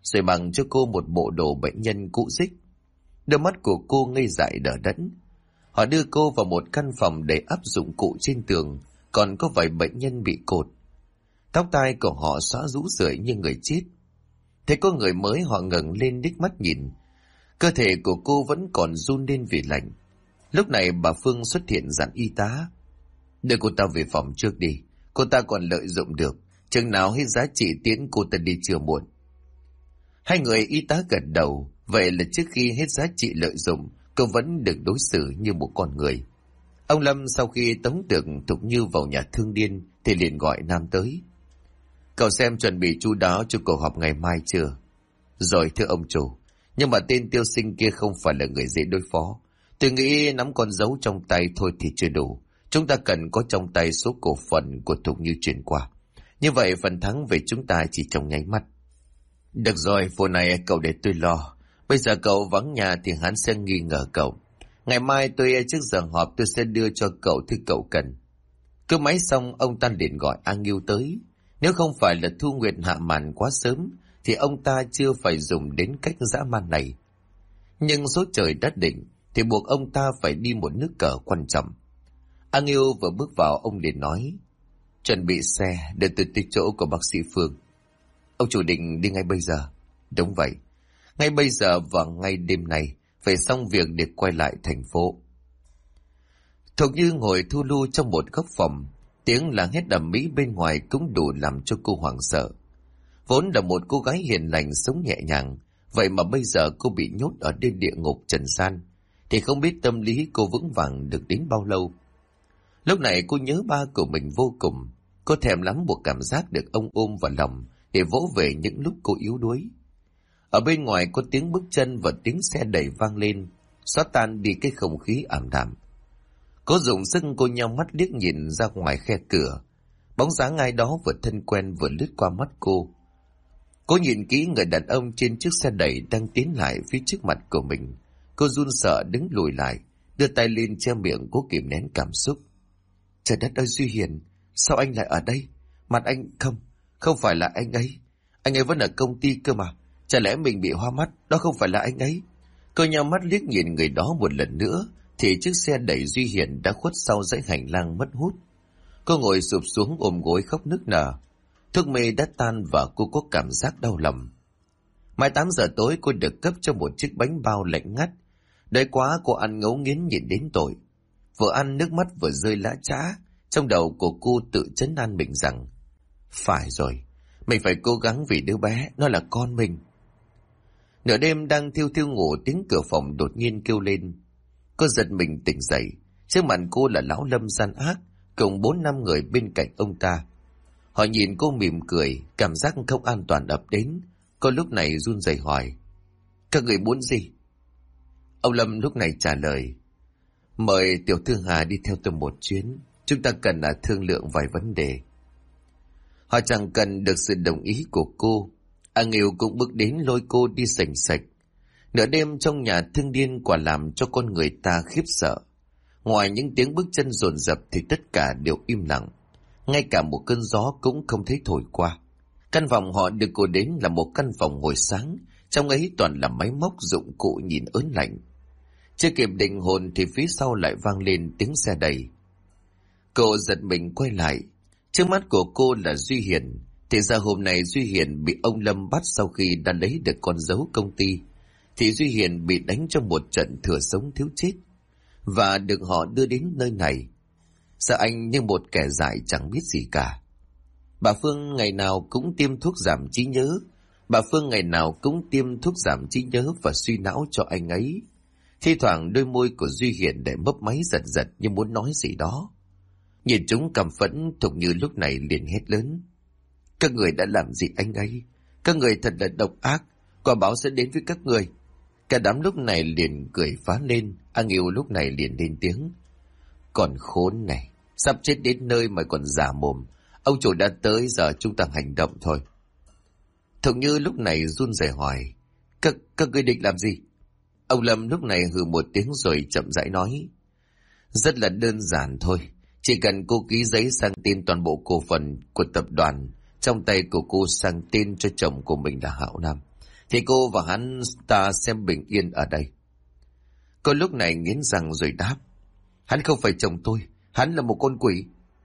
rồi bằng cho cô một bộ đồ bệnh nhân cũ rích. Đôi mắt của cô ngây dại đờ đẫn. Họ đưa cô vào một căn phòng để áp dụng cụ trên tường, còn có vài bệnh nhân bị cột. Tóc tai của họ xõa rũ rượi như người chết. Thấy có người mới, họ ngẩng lên đích mắt nhìn. Cơ thể của cô vẫn còn run lên vì lạnh. Lúc này bà Phương xuất hiện dặn y tá: đưa cô ta về phòng trước đi, cô ta còn lợi dụng được, chừng nào hết giá trị tiễn cô ta đi chưa muộn. Hai người y tá gật đầu. Vậy là trước khi hết giá trị lợi dụng, cô vẫn được đối xử như một con người. Ông Lâm sau khi tống được Thục Như vào nhà thương điên thì liền gọi Nam tới: cậu xem chuẩn bị chu đáo cho cuộc họp ngày mai chưa? Rồi thưa ông chủ, nhưng mà tên Tiêu Sinh kia không phải là người dễ đối phó. Tôi nghĩ nắm con dấu trong tay thôi thì chưa đủ. Chúng ta cần có trong tay số cổ phần của Thục Như chuyển qua. Như vậy phần thắng về chúng ta chỉ trong nháy mắt. Được rồi, vụ này cậu để tôi lo. Bây giờ cậu vắng nhà thì hắn sẽ nghi ngờ cậu. Ngày mai tôi trước giờ họp tôi sẽ đưa cho cậu thứ cậu cần. Cứ máy xong, ông ta liền gọi A Nghiêu tới. Nếu không phải là Thu Nguyệt hạ màn quá sớm thì ông ta chưa phải dùng đến cách dã man này. Nhưng số trời đã định thì buộc ông ta phải đi một nước cờ quan trọng. A Nghiêu vừa bước vào, ông liền nói: chuẩn bị xe để tôi tới chỗ của bác sĩ Phương. Ông chủ định đi ngay bây giờ? Đúng vậy, ngay bây giờ và ngay đêm nay phải xong việc để quay lại thành phố. Thục Như ngồi thu lu trong một góc phòng. Tiếng la hét ầm ĩ bên ngoài cũng đủ làm cho cô hoảng sợ. Vốn là một cô gái hiền lành sống nhẹ nhàng, vậy mà bây giờ cô bị nhốt ở trên địa ngục trần gian, thì không biết tâm lý cô vững vàng được đến bao lâu. Lúc này cô nhớ ba của mình vô cùng. Cô thèm lắm một cảm giác được ông ôm vào lòng để vỗ về những lúc cô yếu đuối. Ở bên ngoài có tiếng bước chân và tiếng xe đẩy vang lên, xóa tan đi cái không khí ảm đạm. Cô dùng sức, cô nheo mắt liếc nhìn ra ngoài khe cửa. Bóng dáng ai đó vừa thân quen vừa lướt qua mắt cô. Cô nhìn kỹ người đàn ông trên chiếc xe đẩy đang tiến lại phía trước mặt của mình. Cô run sợ đứng lùi lại, đưa tay lên che miệng cố kìm nén cảm xúc. Trời đất ơi Duy Hiền, sao anh lại ở đây? Mặt anh không phải là anh ấy. Anh ấy vẫn ở công ty cơ mà. Chả lẽ mình bị hoa mắt? Đó không phải là anh ấy. Cô nhắm mắt liếc nhìn người đó một lần nữa thì chiếc xe đẩy Duy Hiền đã khuất sau dãy hành lang mất hút. Cô ngồi sụp xuống ôm gối khóc nức nở. Thuốc mê đã tan và cô có cảm giác đau lòng. Mai 8 giờ tối cô được cấp cho một chiếc bánh bao lạnh ngắt. Đói quá cô ăn ngấu nghiến nhìn đến tội. Vừa ăn nước mắt vừa rơi lã chã. Trong đầu của cô tự trấn an mình rằng phải rồi, mình phải cố gắng vì đứa bé, nó là con mình. Nửa đêm đang thiêu thiêu ngủ, tiếng cửa phòng đột nhiên kêu lên. Cô giật mình tỉnh dậy. Trước mặt cô là lão Lâm gian ác cùng 4-5 người bên cạnh ông ta. Họ nhìn cô mỉm cười, cảm giác không an toàn ập đến. Cô lúc này run rẩy hỏi: các người muốn gì? Ông Lâm lúc này trả lời: mời tiểu thư Hà đi theo tôi một chuyến. Chúng ta cần thương lượng vài vấn đề. Họ chẳng cần được sự đồng ý của cô. A Nghiêu cũng bước đến lôi cô đi sành sạch. Nửa đêm trong nhà thương điên quả làm cho con người ta khiếp sợ. Ngoài những tiếng bước chân dồn dập thì tất cả đều im lặng. Ngay cả một cơn gió cũng không thấy thổi qua. Căn phòng họ được cô đến là một căn phòng ngồi sáng. Trong ấy toàn là máy móc dụng cụ nhìn ớn lạnh. Chưa kịp định hồn thì phía sau lại vang lên tiếng xe đẩy. Cô giật mình quay lại. Trước mắt của cô là Duy Hiền. Thì ra hôm nay Duy Hiền bị ông Lâm bắt sau khi đã lấy được con dấu công ty. Thì Duy Hiền bị đánh trong một trận thừa sống thiếu chết. Và được họ đưa đến nơi này. Sợ anh như một kẻ dại chẳng biết gì cả. Bà Phương ngày nào cũng tiêm thuốc giảm trí nhớ. Bà Phương ngày nào cũng tiêm thuốc giảm trí nhớ và suy não cho anh ấy. Thi thoảng đôi môi của Duy Hiền để mấp máy giật giật như muốn nói gì đó. Nhìn chúng căm phẫn, Thục Như lúc này liền hét lớn: các người đã làm gì anh ấy? Các người thật là độc ác. Quả báo sẽ đến với các người. Cả đám lúc này liền cười phá lên. A Nghiêu lúc này liền lên tiếng: còn khốn này, sắp chết đến nơi mà còn giả mồm. Ông chủ đã tới, giờ chúng ta hành động thôi. Thục Như lúc này run rẩy hỏi: các người định làm gì? Ông Lâm lúc này hừ một tiếng rồi chậm rãi nói: rất là đơn giản thôi. Chỉ cần cô ký giấy sang tên toàn bộ cổ phần của tập đoàn trong tay của cô sang tên cho chồng của mình là Hạo Nam, thì cô và hắn ta sẽ bình yên ở đây. Cô lúc này nghiến răng rồi đáp. Hắn không phải chồng tôi, hắn là một con quỷ.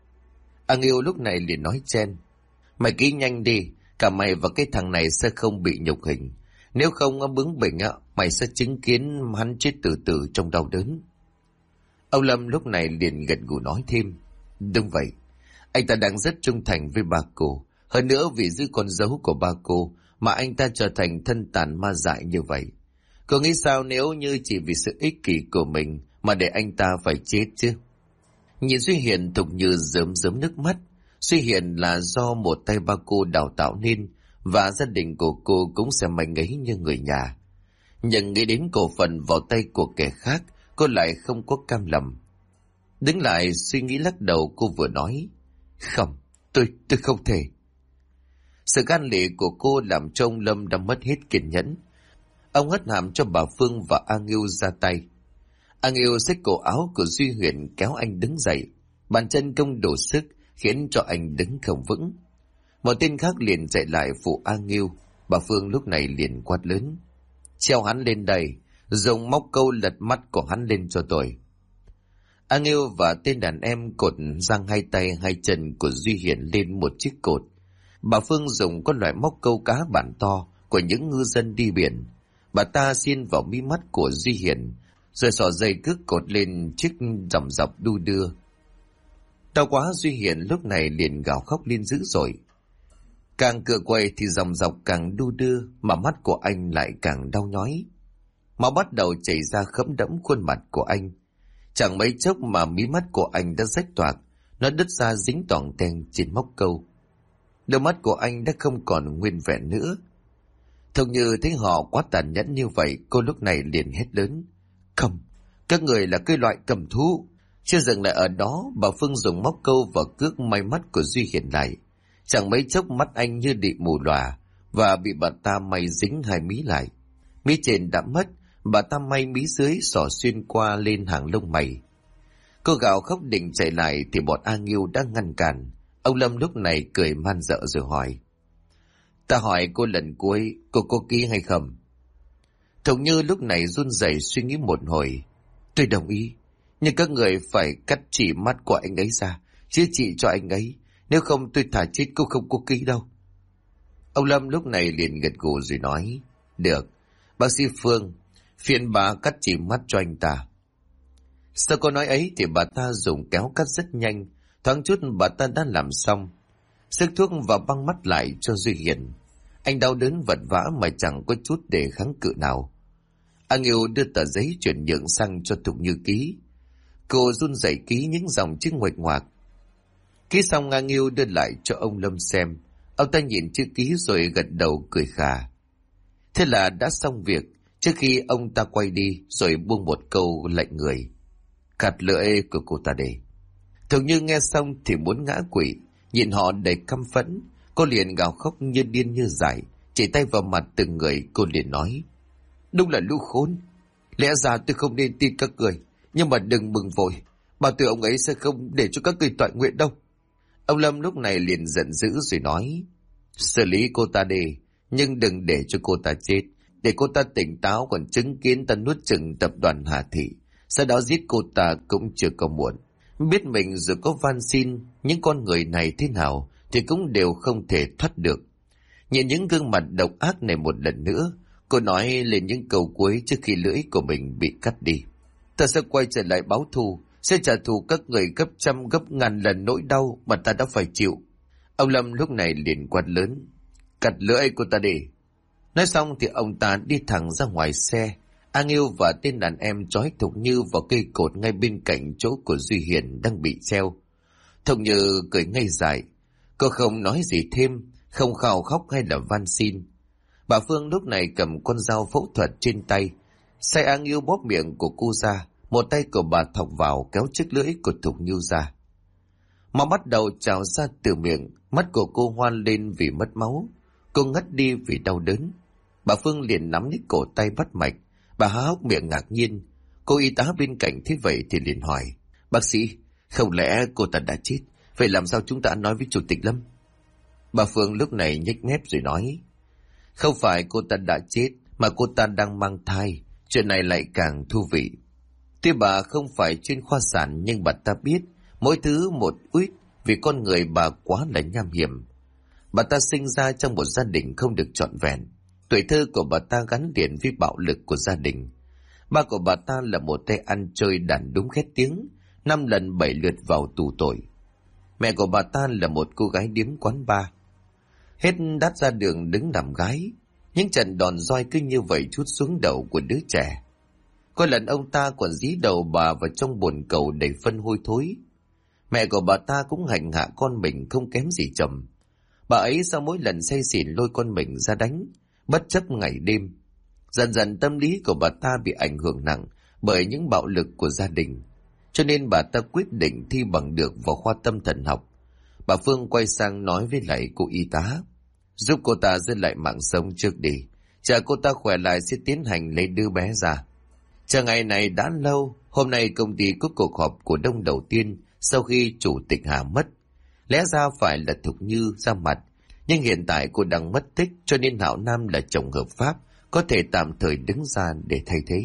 Ang Yêu lúc này liền nói chen. Mày ký nhanh đi, cả mày và cái thằng này sẽ không bị nhục hình. Nếu không bướng bỉnh mày sẽ chứng kiến hắn chết từ từ trong đau đớn. Ông Lâm lúc này liền gật gù nói thêm. Đúng vậy, anh ta đang rất trung thành với ba cô. Hơn nữa vì giữ con dấu của ba cô mà anh ta trở thành thân tàn ma dại như vậy. Cô nghĩ sao nếu như chỉ vì sự ích kỷ của mình mà để anh ta phải chết chứ? Nhìn Duy Hiền Thục Như rớm rớm nước mắt. Duy Hiền là do một tay ba cô đào tạo nên, và gia đình của cô cũng sẽ mạnh ấy như người nhà. Nhưng nghĩ đến cổ phần vào tay của kẻ khác, cô lại không có cam lòng. Đứng lại suy nghĩ lắc đầu, cô vừa nói. Không, tôi không thể. Sự gan lì của cô làm cho ông Lâm đã mất hết kiên nhẫn. Ông hất hàm cho bà Phương và A Ngưu ra tay. A Ngưu xách cổ áo của Duy Huyền kéo anh đứng dậy. Bàn chân công đổ sức khiến cho anh đứng không vững. Một tên khác liền chạy lại phụ A Ngưu. Bà Phương lúc này liền quát lớn. Treo hắn lên đây, dùng móc câu lật mắt của hắn lên cho tôi. A Ngưu và tên đàn em cột giang hai tay hai chân của Duy Hiển lên một chiếc cột. Bà Phương dùng con loại móc câu cá bản to của những ngư dân đi biển. Bà ta xiên vào mí mắt của Duy Hiển, rồi xỏ dây cước cột lên chiếc dòng dọc đu đưa. Đau quá, Duy Hiển lúc này liền gào khóc lên dữ dội. Càng cựa quay thì dòng dọc càng đu đưa, mà mắt của anh lại càng đau nhói. Máu bắt đầu chảy ra khẫm đẫm khuôn mặt của anh. Chẳng mấy chốc mà mí mắt của anh đã rách toạc, nó đứt ra dính toàn ten trên móc câu. Đôi mắt của anh đã không còn nguyên vẹn nữa. Thục Như thấy họ quá tàn nhẫn như vậy, cô lúc này liền hét lớn. Không, các người là cái loại cầm thú. Chưa dừng lại ở đó, bà Phương dùng móc câu và cước may mắt của Duy Hiển lại. Chẳng mấy chốc mắt anh như bị mù lòa, và bị bà ta may dính hai mí lại. Mí trên đã mất, bà ta may mí dưới xỏ xuyên qua lên hàng lông mày. Cô gào khóc định chạy lại thì bọn A Ngưu đã ngăn cản. Ông Lâm lúc này cười man dợ rồi hỏi. Ta hỏi cô lần cuối, cô có ký hay không? Thục Như lúc này run rẩy suy nghĩ một hồi. Tôi đồng ý, nhưng các người phải cắt chỉ mắt của anh ấy ra, chữa trị cho anh ấy. Nếu không tôi thả chết cô không có ký đâu. Ông Lâm lúc này liền gật gù rồi nói. Được, bác sĩ Phương, phiền bà cắt chỉ mắt cho anh ta. Sau câu nói ấy thì bà ta dùng kéo cắt rất nhanh. Thoáng chút bà ta đã làm xong. Sức thuốc và băng mắt lại cho Duy Hiển. Anh đau đớn vật vã mà chẳng có chút để kháng cự nào. A Ngưu đưa tờ giấy chuyển nhượng sang cho Thục Như ký. Cô run rẩy ký những dòng chữ nguệch ngoạc. Ký xong, A Ngưu đưa lại cho ông Lâm xem. Ông ta nhìn chữ ký rồi gật đầu cười khà. Thế là đã xong việc. Trước khi ông ta quay đi rồi buông một câu lệnh người. Cắt lưỡi của cô ta để. Thục Như nghe xong thì muốn ngã quỵ. Nhìn họ đầy căm phẫn, cô liền gào khóc như điên như dại, chỉ tay vào mặt từng người. Cô liền nói. Đúng là lũ khốn. Lẽ ra tôi không nên tin các người, nhưng mà đừng mừng vội. Bảo tôi ông ấy sẽ không để cho các người toại nguyện đâu. Ông Lâm lúc này liền giận dữ rồi nói. Xử lý cô ta đi, nhưng đừng để cho cô ta chết. Để cô ta tỉnh táo còn chứng kiến ta nuốt chửng tập đoàn Hà Thị. Sau đó giết cô ta cũng chưa có muộn. Biết mình rồi có van xin những con người này thế nào thì cũng đều không thể thoát được. Nhìn những gương mặt độc ác này một lần nữa, cô nói lên những câu cuối trước khi lưỡi của mình bị cắt đi. Ta sẽ quay trở lại báo thù, sẽ trả thù các người gấp trăm gấp ngàn lần nỗi đau mà ta đã phải chịu. Ông Lâm lúc này liền quát lớn. Cắt lưỡi cô ta đi. Nói xong thì ông ta đi thẳng ra ngoài xe. A Ngưu và tên đàn em trói Thục Như vào cây cột ngay bên cạnh chỗ của Duy Hiển đang bị treo. Thục Như cười ngây dại. Cô không nói gì thêm, không khao khóc hay là van xin. Bà Phương lúc này cầm con dao phẫu thuật trên tay, sai A Ngưu bóp miệng của cô ra. Một tay của bà thọc vào kéo chiếc lưỡi của Thục Như ra. Máu bắt đầu trào ra từ miệng, mắt của cô hoan lên vì mất máu. Cô ngất đi vì đau đớn. Bà Phương liền nắm lấy cổ tay bắt mạch. Bà há hốc miệng ngạc nhiên. Cô y tá bên cạnh thấy vậy thì liền hỏi. Bác sĩ, không lẽ cô ta đã chết? Vậy làm sao chúng ta nói với Chủ tịch Lâm? Bà Phương lúc này nhếch mép rồi nói. Không phải cô ta đã chết, mà cô ta đang mang thai. Chuyện này lại càng thú vị. Tuy bà không phải chuyên khoa sản, nhưng bà ta biết mỗi thứ một ít, vì con người bà quá là nham hiểm. Bà ta sinh ra trong một gia đình không được trọn vẹn. Tuổi thơ của bà ta gắn liền với bạo lực của gia đình. Ba của bà ta là một tay ăn chơi đàn đúng khét tiếng, 5 lần 7 lượt vào tù tội. Mẹ của bà ta là một cô gái điếm quán bar. Hết đắt ra đường đứng làm gái. Những trận đòn roi cứ như vậy trút xuống đầu của đứa trẻ. Có lần ông ta còn dí đầu bà vào trong bồn cầu đầy phân hôi thối. Mẹ của bà ta cũng hành hạ con mình không kém gì chồng. Bà ấy sau mỗi lần say xỉn lôi con mình ra đánh, bất chấp ngày đêm. Dần dần tâm lý của bà ta bị ảnh hưởng nặng bởi những bạo lực của gia đình. Cho nên bà ta quyết định thi bằng được vào khoa tâm thần học. Bà Phương quay sang nói với lại cô y tá: giúp cô ta giữ lại mạng sống trước đi. Chờ cô ta khỏe lại sẽ tiến hành lấy đứa bé ra. Chờ ngày này đã lâu. Hôm nay công ty có cuộc họp cổ đông đầu tiên sau khi chủ tịch Hà mất. Lẽ ra phải là Thục Như ra mặt, nhưng hiện tại cô đang mất tích, cho nên Hạo Nam là chồng hợp pháp, có thể tạm thời đứng ra để thay thế.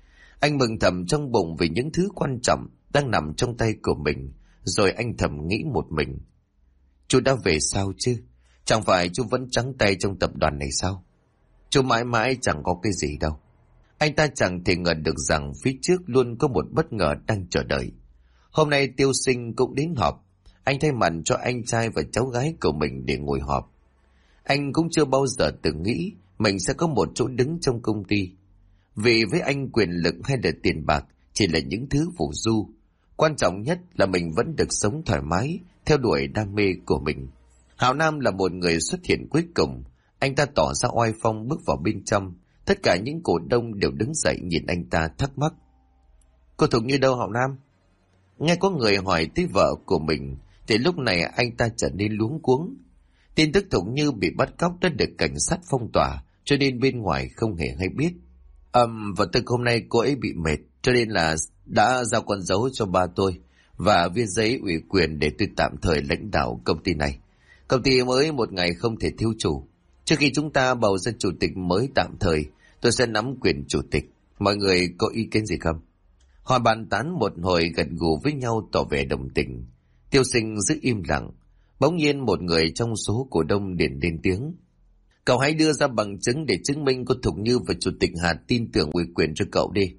Anh mừng thầm trong bụng vì những thứ quan trọng đang nằm trong tay của mình, rồi anh thầm nghĩ một mình: chú đã về sao chứ? Chẳng phải chú vẫn trắng tay trong tập đoàn này sao? Chú mãi mãi chẳng có cái gì đâu. Anh ta chẳng thể ngờ được rằng phía trước luôn có một bất ngờ đang chờ đợi. Hôm nay Tiêu Sinh cũng đến họp. Anh thay mặt cho anh trai và cháu gái của mình để ngồi họp. Anh cũng chưa bao giờ từng nghĩ mình sẽ có một chỗ đứng trong công ty. Vì với anh quyền lực hay là tiền bạc chỉ là những thứ phù du. Quan trọng nhất là mình vẫn được sống thoải mái, theo đuổi đam mê của mình. Hạo Nam là một người xuất hiện cuối cùng. Anh ta tỏ ra oai phong bước vào bên trong. Tất cả những cổ đông đều đứng dậy nhìn anh ta thắc mắc: cô Thục Như đâu Hạo Nam? Nghe có người hỏi tới vợ của mình thì lúc này anh ta trở nên luống cuống. Tin tức Thục Như bị bắt cóc đã được cảnh sát phong tỏa, cho nên bên ngoài không hề hay biết. Và từ hôm nay cô ấy bị mệt, cho nên là đã giao con dấu cho ba tôi và viết giấy ủy quyền để tôi tạm thời lãnh đạo công ty này. Công ty mới một ngày không thể thiếu chủ. Trước khi chúng ta bầu ra chủ tịch mới tạm thời, tôi sẽ nắm quyền chủ tịch. Mọi người có ý kiến gì không? Họ bàn tán một hồi gật gù với nhau tỏ vẻ đồng tình. Tiêu Sinh giữ im lặng. Bỗng nhiên một người trong số cổ đông liền lên tiếng: cậu hãy đưa ra bằng chứng để chứng minh cô Thục Như và chủ tịch Hà tin tưởng ủy quyền cho cậu đi.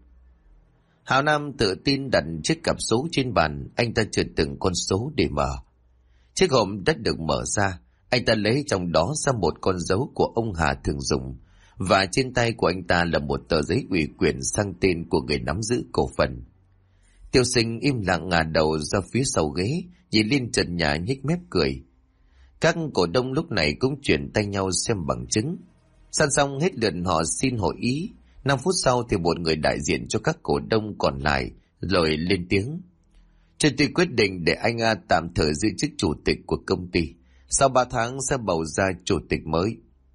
Hạo Nam tự tin đặt chiếc cặp số trên bàn. Anh ta trượt từng con số để mở. Chiếc hộp đã được mở ra. Anh ta lấy trong đó ra một con dấu của ông Hà thường dùng, và trên tay của anh ta là một tờ giấy ủy quyền sang tên của người nắm giữ cổ phần. Tiêu Sinh im lặng ngả đầu ra phía sau ghế, nhìn lên trần nhà nhếch mép cười. Các cổ đông lúc này cũng chuyển tay nhau xem bằng chứng. San xong hết lượt họ xin hội ý. 5 phút sau thì một người đại diện cho các cổ đông còn lại rồi lên tiếng: chủ tịch quyết định để anh A tạm thời giữ chức chủ tịch của công ty. Sau 3 tháng sẽ bầu ra chủ tịch mới.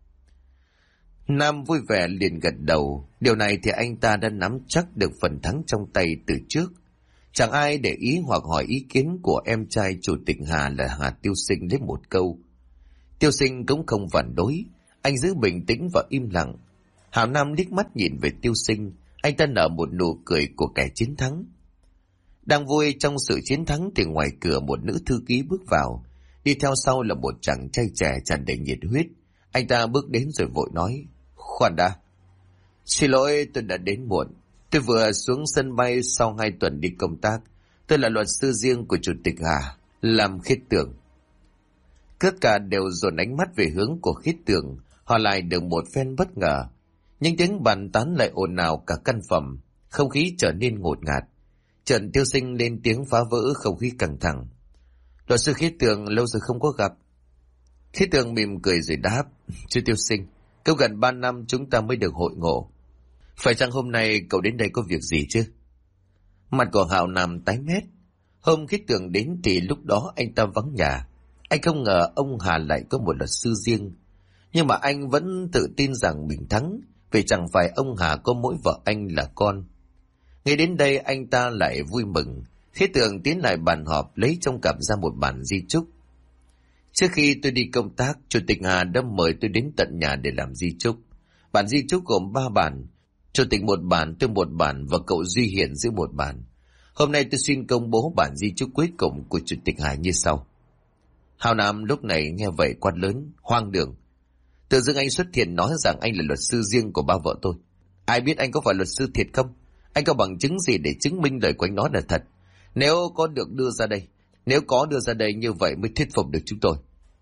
Nam vui vẻ liền gật đầu. Điều này thì anh ta đã nắm chắc được phần thắng trong tay từ trước. Chẳng ai để ý hoặc hỏi ý kiến của em trai chủ tịch Hà là Hà Tiêu Sinh lấy một câu. Tiêu Sinh cũng không phản đối. Anh giữ bình tĩnh và im lặng. Hạo Nam liếc mắt nhìn về Tiêu Sinh. Anh ta nở một nụ cười của kẻ chiến thắng. Đang vui trong sự chiến thắng thì ngoài cửa một nữ thư ký bước vào. Đi theo sau là một chàng trai trẻ tràn đầy nhiệt huyết. Anh ta bước đến rồi vội nói: khoan đã. Xin lỗi, tôi đã đến muộn. Tôi vừa xuống sân bay sau 2 tuần đi công tác. Tôi là luật sư riêng của chủ tịch Hà, làm Khiết Tường. Tất cả đều dồn ánh mắt về hướng của Khiết Tường. Họ lại được một phen bất ngờ. Những tiếng bàn tán lại ồn ào cả căn phòng. Không khí trở nên ngột ngạt. Trần Tiêu Sinh lên tiếng phá vỡ không khí căng thẳng: luật sư Khiết Tường, lâu rồi không có gặp. Khiết Tường mỉm cười rồi đáp: chú Tiêu Sinh, câu gần 3 năm chúng ta mới được hội ngộ. Phải chăng hôm nay cậu đến đây có việc gì chứ? Mặt của Hạo Nam tái mét. Hôm Khiết Tường đến thì lúc đó anh ta vắng nhà. Anh không ngờ ông Hà lại có một luật sư riêng. Nhưng mà anh vẫn tự tin rằng mình thắng, vì chẳng phải ông Hà có mỗi vợ anh là con. Ngay đến đây anh ta lại vui mừng. Khiết Tường tiến lại bàn họp lấy trong cặp ra một bản di chúc. Trước khi tôi đi công tác, Chủ tịch Hà đã mời tôi đến tận nhà để làm di chúc. Bản di chúc gồm 3 bản, Chủ tịch một bản, tôi một bản và cậu Duy Hiển giữ một bản. Hôm nay tôi xin công bố bản di chúc cuối cùng của Chủ tịch Hà như sau. Hào Nam lúc này nghe vậy quát lớn, hoang đường. Tự dưng anh xuất hiện nói rằng anh là luật sư riêng của ba vợ tôi. Ai biết anh có phải luật sư thiệt không? Anh có bằng chứng gì để chứng minh lời của anh nói là thật? Nếu có đưa ra đây như vậy mới thuyết phục được chúng tôi.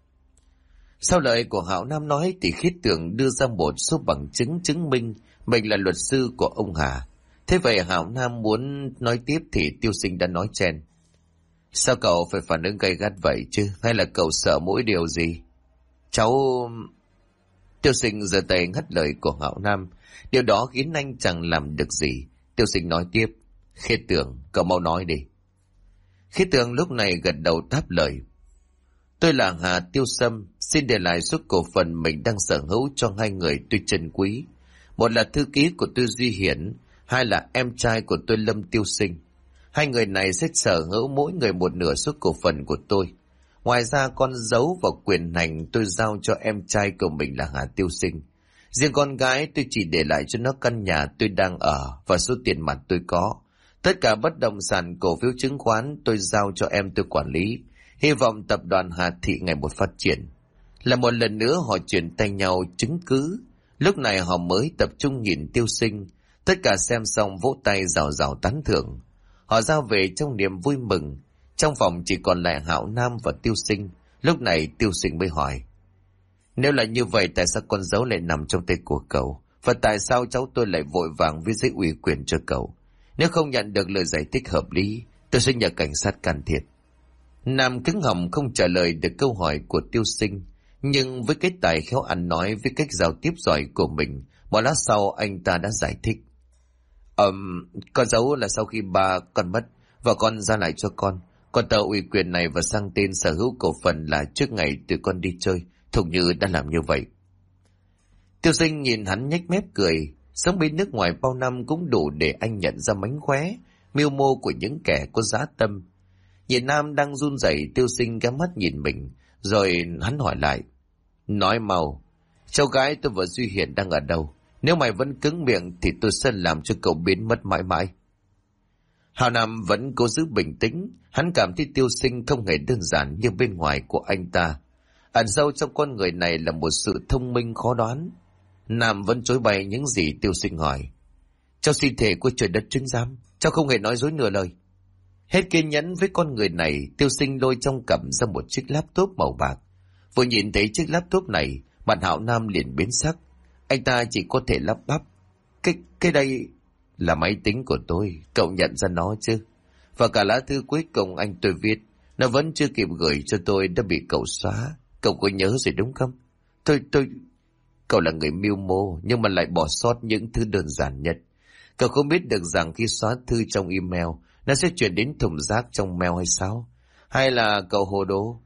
Sau lời của Hạo Nam nói thì Khiết Tường đưa ra một số bằng chứng chứng minh mình là luật sư của ông Hà. Thế vậy Hạo Nam muốn nói tiếp thì Tiêu Sinh đã nói chen. Sao cậu phải phản ứng gay gắt vậy chứ? Hay là cậu sợ mỗi điều gì? Cháu... Tiêu Sinh giơ tay ngắt lời của Hạo Nam. Điều đó khiến anh chẳng làm được gì. Tiêu Sinh nói tiếp. Khiết Tường, cậu mau nói đi. Khiết Tường lúc này gật đầu đáp lời. Tôi là Hà Tiêu Sâm, xin để lại số cổ phần mình đang sở hữu cho 2 người tôi trân quý. Một là thư ký của tôi Duy Hiển, 2 là em trai của tôi Lâm Tiêu Sinh. 2 người này sẽ sở hữu mỗi người một nửa số cổ phần của tôi. Ngoài ra con dấu và quyền hành tôi giao cho em trai của mình là Hà Tiêu Sinh. Riêng con gái tôi chỉ để lại cho nó căn nhà tôi đang ở và số tiền mặt tôi có. Tất cả bất động sản, cổ phiếu, chứng khoán tôi giao cho em tôi quản lý. Hy vọng tập đoàn Hà Thị ngày một phát triển. Là một lần nữa họ chuyển tay nhau chứng cứ. Lúc này họ mới tập trung nhìn Tiêu Sinh. Tất cả xem xong vỗ tay rào rào tán thưởng. Họ ra về trong niềm vui mừng. Trong phòng chỉ còn lại Hạo Nam và Tiêu Sinh. Lúc này Tiêu Sinh mới hỏi. Nếu là như vậy tại sao con dấu lại nằm trong tay của cậu? Và tại sao cháu tôi lại vội vàng viết giấy ủy quyền cho cậu? Nếu không nhận được lời giải thích hợp lý, tôi sẽ nhờ cảnh sát can thiệp. Nam cứng họng không trả lời được câu hỏi của Tiêu Sinh. Nhưng với cái tài khéo ăn nói, với cách giao tiếp giỏi của mình, một lát sau anh ta đã giải thích. Con dấu là sau khi ba con mất và con ra lại cho con. Còn tờ ủy quyền này và sang tên sở hữu cổ phần là trước ngày tụi con đi chơi. Thục Như đã làm như vậy. Tiêu Sinh nhìn hắn nhếch mép cười. Sống bên nước ngoài bao năm cũng đủ để anh nhận ra mánh khóe, mưu mô của những kẻ có dã tâm. Nhìn Nam đang run rẩy, Tiêu Sinh ghé mắt nhìn mình, rồi hắn hỏi lại. Nói mau, cháu gái tôi và Duy Hiển đang ở đâu? Nếu mày vẫn cứng miệng thì tôi sẽ làm cho cậu biến mất mãi mãi. Hào Nam vẫn cố giữ bình tĩnh, hắn cảm thấy Tiêu Sinh không hề đơn giản như bên ngoài của anh ta. Ẩn sâu trong con người này là một sự thông minh khó đoán. Nam vẫn chối bày những gì Tiêu Sinh hỏi. Cháu xin thề của trời đất chứng giám, cháu không hề nói dối nửa lời. Hết kiên nhẫn với con người này, Tiêu Sinh lôi trong cặp ra một chiếc laptop màu bạc. Vừa nhìn thấy chiếc laptop này, mặt Hạo Nam liền biến sắc. Anh ta chỉ có thể lắp bắp. Cái đây là máy tính của tôi, cậu nhận ra nó chứ? Và cả lá thư cuối cùng anh tôi viết, nó vẫn chưa kịp gửi cho tôi đã bị cậu xóa. Cậu có nhớ rồi đúng không? Cậu là người mưu mô nhưng mà lại bỏ sót những thứ đơn giản nhất. Cậu không biết được rằng khi xóa thư trong email, nó sẽ chuyển đến thùng rác trong mail hay sao? Hay là cậu hồ đồ?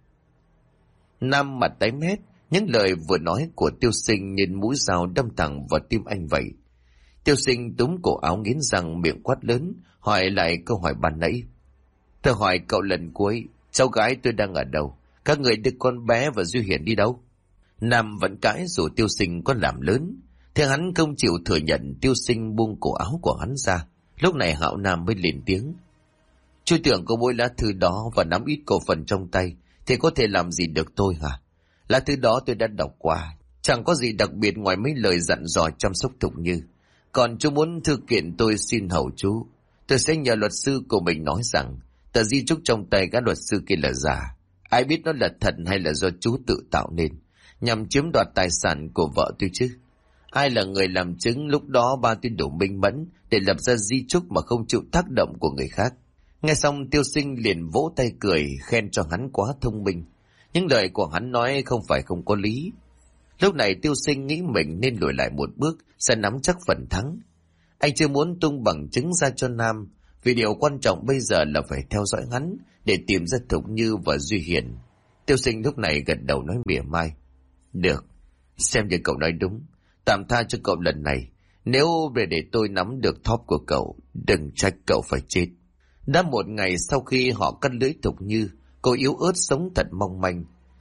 Nam mặt tái mét, những lời vừa nói của Tiêu Sinh như mũi dao đâm thẳng vào tim anh vậy. Tiêu Sinh túm cổ áo nghiến răng miệng quát lớn, hỏi lại câu hỏi ban nãy. Tôi hỏi cậu lần cuối, cháu gái tôi đang ở đâu? Các người đưa con bé và Duy Hiển đi đâu? Nam vẫn cãi dù Tiêu Sinh có làm lớn. Thế hắn không chịu thừa nhận, Tiêu Sinh buông cổ áo của hắn ra. Lúc này Hạo Nam mới lên tiếng. Chú tưởng có mỗi lá thư đó và nắm ít cổ phần trong tay thì có thể làm gì được tôi hả? Lá thư đó tôi đã đọc qua, chẳng có gì đặc biệt ngoài mấy lời dặn dò chăm sóc Thục Như. Còn chú muốn thư kiện tôi xin hầu chú, tôi sẽ nhờ luật sư của mình nói rằng tờ di chúc trong tay các luật sư kia là giả. Ai biết nó là thật hay là do chú tự tạo nên, nhằm chiếm đoạt tài sản của vợ tôi chứ? Ai là người làm chứng lúc đó ba tôi đủ minh mẫn để lập ra di chúc mà không chịu tác động của người khác? Nghe xong Tiêu Sinh liền vỗ tay cười, khen cho hắn quá thông minh. Những lời của hắn nói không phải không có lý. Lúc này Tiêu Sinh nghĩ mình nên lùi lại một bước, sẽ nắm chắc phần thắng. Anh chưa muốn tung bằng chứng ra cho Nam, vì điều quan trọng bây giờ là phải theo dõi hắn để tìm ra Thục Như và Duy Hiển. Tiêu Sinh lúc này gật đầu nói mỉa mai. Được, xem như cậu nói đúng, tạm tha cho cậu lần này. Nếu để tôi nắm được thóp của cậu, đừng trách cậu phải chết. Đã một ngày sau khi họ cắt lưỡi Thục Như, cô yếu ớt sống thật mong manh.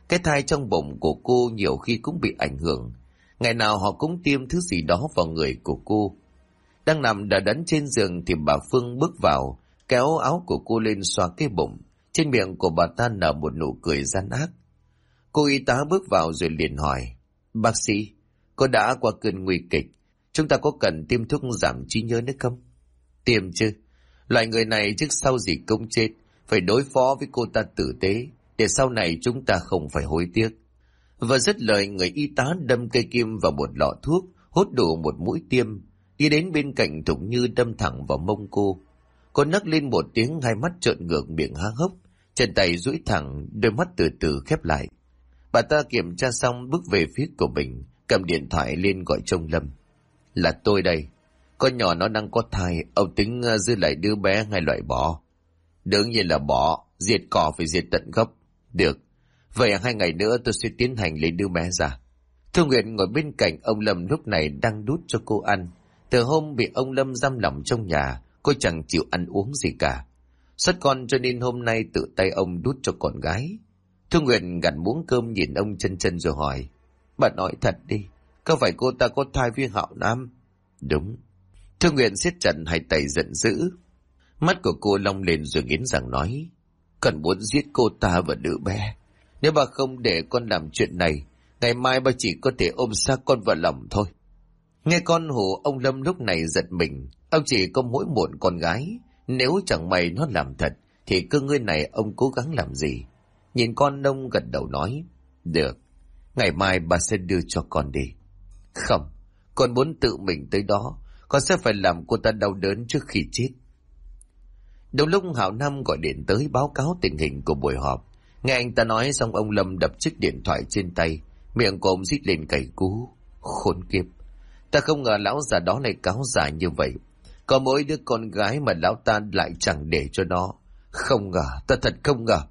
Cái thai trong bụng của cô nhiều khi cũng bị ảnh hưởng. Ngày nào họ cũng tiêm thứ gì đó vào người của cô. Đang nằm đờ đẫn trên giường thì bà Phương bước vào, kéo áo của cô lên xoa cái bụng. Trên miệng của bà ta nở một nụ cười gian ác. Cô y tá bước vào rồi liền hỏi, bác sĩ, cô đã qua cơn nguy kịch, chúng ta có cần tiêm thuốc giảm trí nhớ nữa không? Tiêm chứ, loại người này trước sau gì cũng chết, phải đối phó với cô ta tử tế, để sau này chúng ta không phải hối tiếc. Và dứt lời, người y tá đâm cây kim vào một lọ thuốc, hốt đủ một mũi tiêm, đi đến bên cạnh Thục Như đâm thẳng vào mông cô. Cô nấc lên một tiếng, hai mắt trợn ngược, miệng há hốc, chân tay duỗi thẳng, đôi mắt từ từ khép lại. Bà ta kiểm tra xong bước về phía của mình, cầm điện thoại lên gọi trông Lâm. Là tôi đây. Con nhỏ nó đang có thai, ông tính giữ lại đứa bé hay loại bỏ? Đương nhiên là bỏ, diệt cỏ phải diệt tận gốc. Được, vậy 2 ngày nữa tôi sẽ tiến hành lấy đứa bé ra. Thương Nguyện ngồi bên cạnh ông Lâm lúc này đang đút cho cô ăn. Từ hôm bị ông Lâm giam lỏng trong nhà, cô chẳng chịu ăn uống gì cả. Xuất con cho nên hôm nay tự tay ông đút cho con gái. Thương Nguyện gặn muỗng cơm nhìn ông chân chân rồi hỏi, bà nói thật đi, có phải cô ta có thai với Hạo Nam? Đúng. Thương Nguyện siết chặt hai tay giận dữ. Mắt của cô long lên rồi nghiến răng nói, cần muốn giết cô ta và đứa bé. Nếu bà không để con làm chuyện này, ngày mai bà chỉ có thể ôm xác con vào lòng thôi. Nghe con hù, ông Lâm lúc này giật mình. Ông chỉ có mỗi một con gái, nếu chẳng may nó làm thật thì cơ ngơi này ông cố gắng làm gì? Nhìn con ông gật đầu nói, được, ngày mai bà sẽ đưa cho con đi. Không, con muốn tự mình tới đó, con sẽ phải làm cô ta đau đớn trước khi chết. Đúng lúc Hạo Nam gọi điện tới báo cáo tình hình của buổi họp. Nghe anh ta nói xong, ông Lâm đập chiếc điện thoại trên tay, miệng của ông rít lên cay cú. Khốn kiếp, ta không ngờ lão già đó lại cáo giả như vậy. Có mỗi đứa con gái mà lão ta lại chẳng để cho nó. Không ngờ, ta thật không ngờ.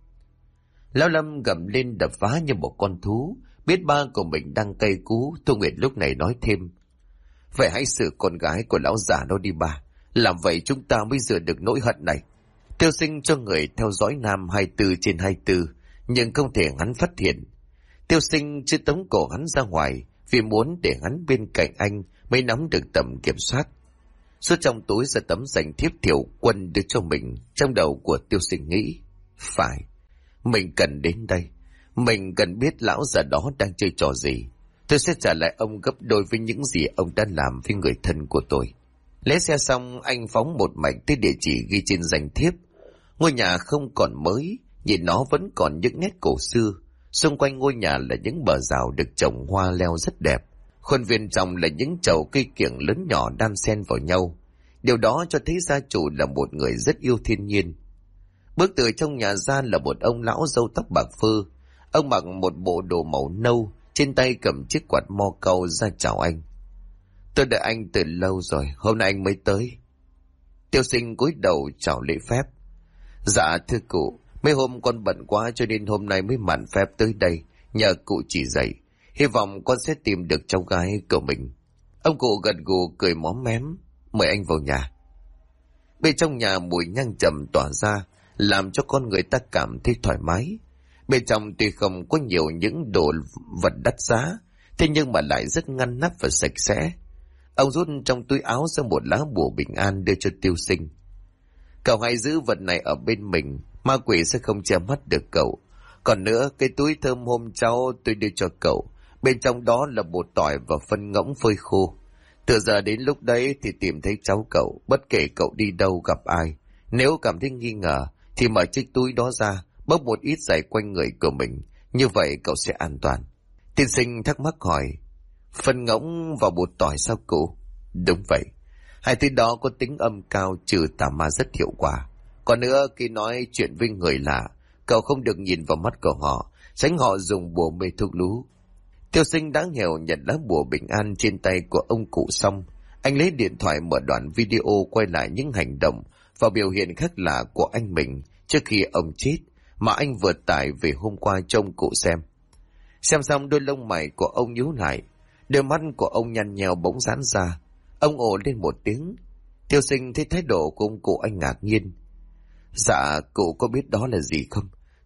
Lão Lâm gầm lên đập phá như một con thú, biết ba của mình đang cay cú. Thu Nguyệt lúc này nói thêm, vậy hãy xử con gái của lão già đó đi bà, làm vậy chúng ta mới rửa được nỗi hận này. Tiêu Sinh cho người theo dõi Nam 24/24, nhưng không thể hắn phát hiện. Tiêu Sinh chưa tống cổ hắn ra ngoài, vì muốn để hắn bên cạnh anh mới nắm được tầm kiểm soát. Xuất trong túi ra tấm danh thiếp Thiệu Quân đưa cho mình. Trong đầu của Tiêu Sinh nghĩ, phải, mình cần đến đây, mình cần biết lão già đó đang chơi trò gì. Tôi sẽ trả lại ông gấp đôi với những gì ông đã làm với người thân của tôi. Lấy xe xong, anh phóng một mạch tới địa chỉ ghi trên danh thiếp. Ngôi nhà không còn mới, nhìn nó vẫn còn những nét cổ xưa. Xung quanh ngôi nhà là những bờ rào được trồng hoa leo rất đẹp. Khuôn viên trong là những chậu cây kiểng lớn nhỏ đan xen vào nhau. Điều đó cho thấy gia chủ là một người rất yêu thiên nhiên. Bước từ trong nhà ra là một ông lão râu tóc bạc phơ. Ông mặc một bộ đồ màu nâu, trên tay cầm chiếc quạt mo câu ra chào anh. Tôi đợi anh từ lâu rồi, hôm nay anh mới tới. Tiêu Sinh cúi đầu chào lễ phép. Dạ thưa cụ, mấy hôm con bận quá cho nên hôm nay mới mạn phép tới đây, nhờ cụ chỉ dạy. Hy vọng con sẽ tìm được cháu gái của mình. Ông cụ gật gù cười móm mém, mời anh vào nhà. Bên trong nhà mùi nhang trầm tỏa ra, làm cho con người ta cảm thấy thoải mái. Bên trong tuy không có nhiều những đồ vật đắt giá, thế nhưng mà lại rất ngăn nắp và sạch sẽ. Ông rút trong túi áo ra một lá bùa bình an đưa cho Tiêu Sinh. Cậu hãy giữ vật này ở bên mình, ma quỷ sẽ không che mắt được cậu. Còn nữa, cái túi thơm hôm cháu tôi đưa cho cậu, bên trong đó là bột tỏi và phân ngỗng phơi khô. Từ giờ đến lúc đấy thì tìm thấy cháu cậu, bất kể cậu đi đâu gặp ai. Nếu cảm thấy nghi ngờ thì mở chiếc túi đó ra, bốc một ít giày quanh người của mình, như vậy cậu sẽ an toàn. Tiên sinh thắc mắc hỏi, phân ngỗng và bột tỏi sao cụ? Đúng vậy, hai thứ đó có tính âm cao, trừ tà ma rất hiệu quả. Còn nữa, khi nói chuyện với người lạ, cậu không được nhìn vào mắt của họ, tránh họ dùng bùa mê thuốc lú. Tiêu Sinh đã nghèo nhận lá bùa bình an trên tay của ông cụ xong, anh lấy điện thoại mở đoạn video quay lại những hành động và biểu hiện khác lạ của anh mình trước khi ông chết mà anh vừa tải về hôm qua cho ông cụ xem. Xem xong, đôi lông mày của ông nhíu lại, đôi mắt của ông nhăn nheo bỗng giãn ra. Ông ồ lên một tiếng. Tiêu Sinh thấy thái độ của ông cụ anh ngạc nhiên. Dạ, cụ có biết đó là gì không?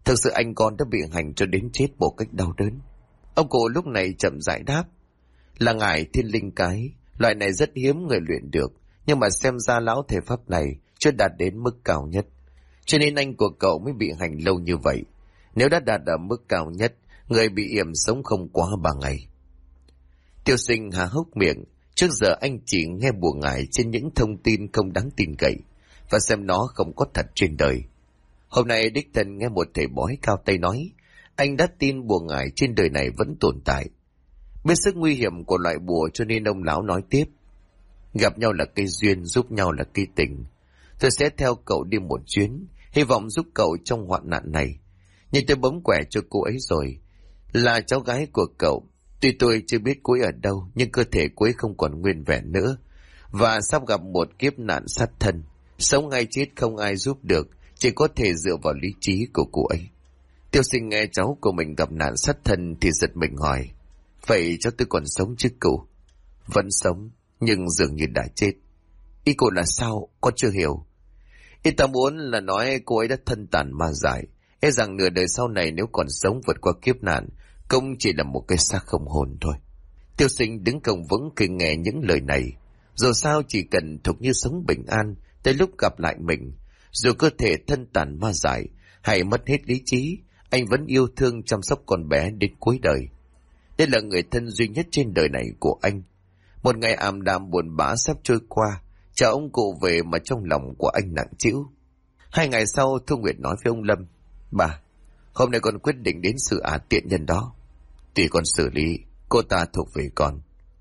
Thực sự anh con đã bị hành cho đến chết một cách đau đớn. Ông cụ lúc này chậm rãi đáp. Là ngải thiên linh cái, loại này rất hiếm người luyện được, nhưng mà xem ra lão thể pháp này chưa đạt đến mức cao nhất. Cho nên anh của cậu mới bị hành lâu như vậy. Nếu đã đạt ở mức cao nhất, người bị yểm sống không quá 3 ngày. Tiêu Sinh há hốc miệng. Trước giờ anh chỉ nghe bùa ngải trên những thông tin không đáng tin cậy, và xem nó không có thật trên đời. Hôm nay đích thân nghe một thầy bói cao tay nói, anh đã tin bùa ngải trên đời này vẫn tồn tại. Biết sức nguy hiểm của loại bùa cho nên ông lão nói tiếp. Gặp nhau là cây duyên, giúp nhau là cây tình. Tôi sẽ theo cậu đi một chuyến, hy vọng giúp cậu trong hoạn nạn này. Nhưng tôi bấm quẻ cho cô ấy rồi, là cháu gái của cậu. Tuy tôi chưa biết cô ấy ở đâu, nhưng cơ thể cô ấy không còn nguyên vẹn nữa, và sắp gặp một kiếp nạn sát thân. Sống hay chết không ai giúp được, chỉ có thể dựa vào lý trí của cô ấy. Tiêu Sinh nghe cháu của mình gặp nạn sát thân thì giật mình hỏi. Vậy cháu tôi còn sống chứ cụ? Vẫn sống, nhưng dường như đã chết. Ý cô là sao? Con chưa hiểu. Ý ta muốn là nói cô ấy đã thân tàn ma dại, e rằng nửa đời sau này nếu còn sống vượt qua kiếp nạn, cũng chỉ là một cái xác không hồn thôi. Tiêu Sinh đứng cổng vững khi nghe những lời này. Dù sao chỉ cần Thục Như sống bình an tới lúc gặp lại mình, dù cơ thể thân tàn ma dại hay mất hết lý trí, anh vẫn yêu thương chăm sóc con bé đến cuối đời. Đây là người thân duy nhất trên đời này của anh. Một ngày ảm đạm buồn bã sắp trôi qua, chờ ông cụ về mà trong lòng của anh nặng trĩu. 2 ngày sau, Thu Nguyệt nói với ông Lâm. Bà, hôm nay con quyết định đến xử ả tiện nhân đó. Tùy con xử lý, cô ta thuộc về con.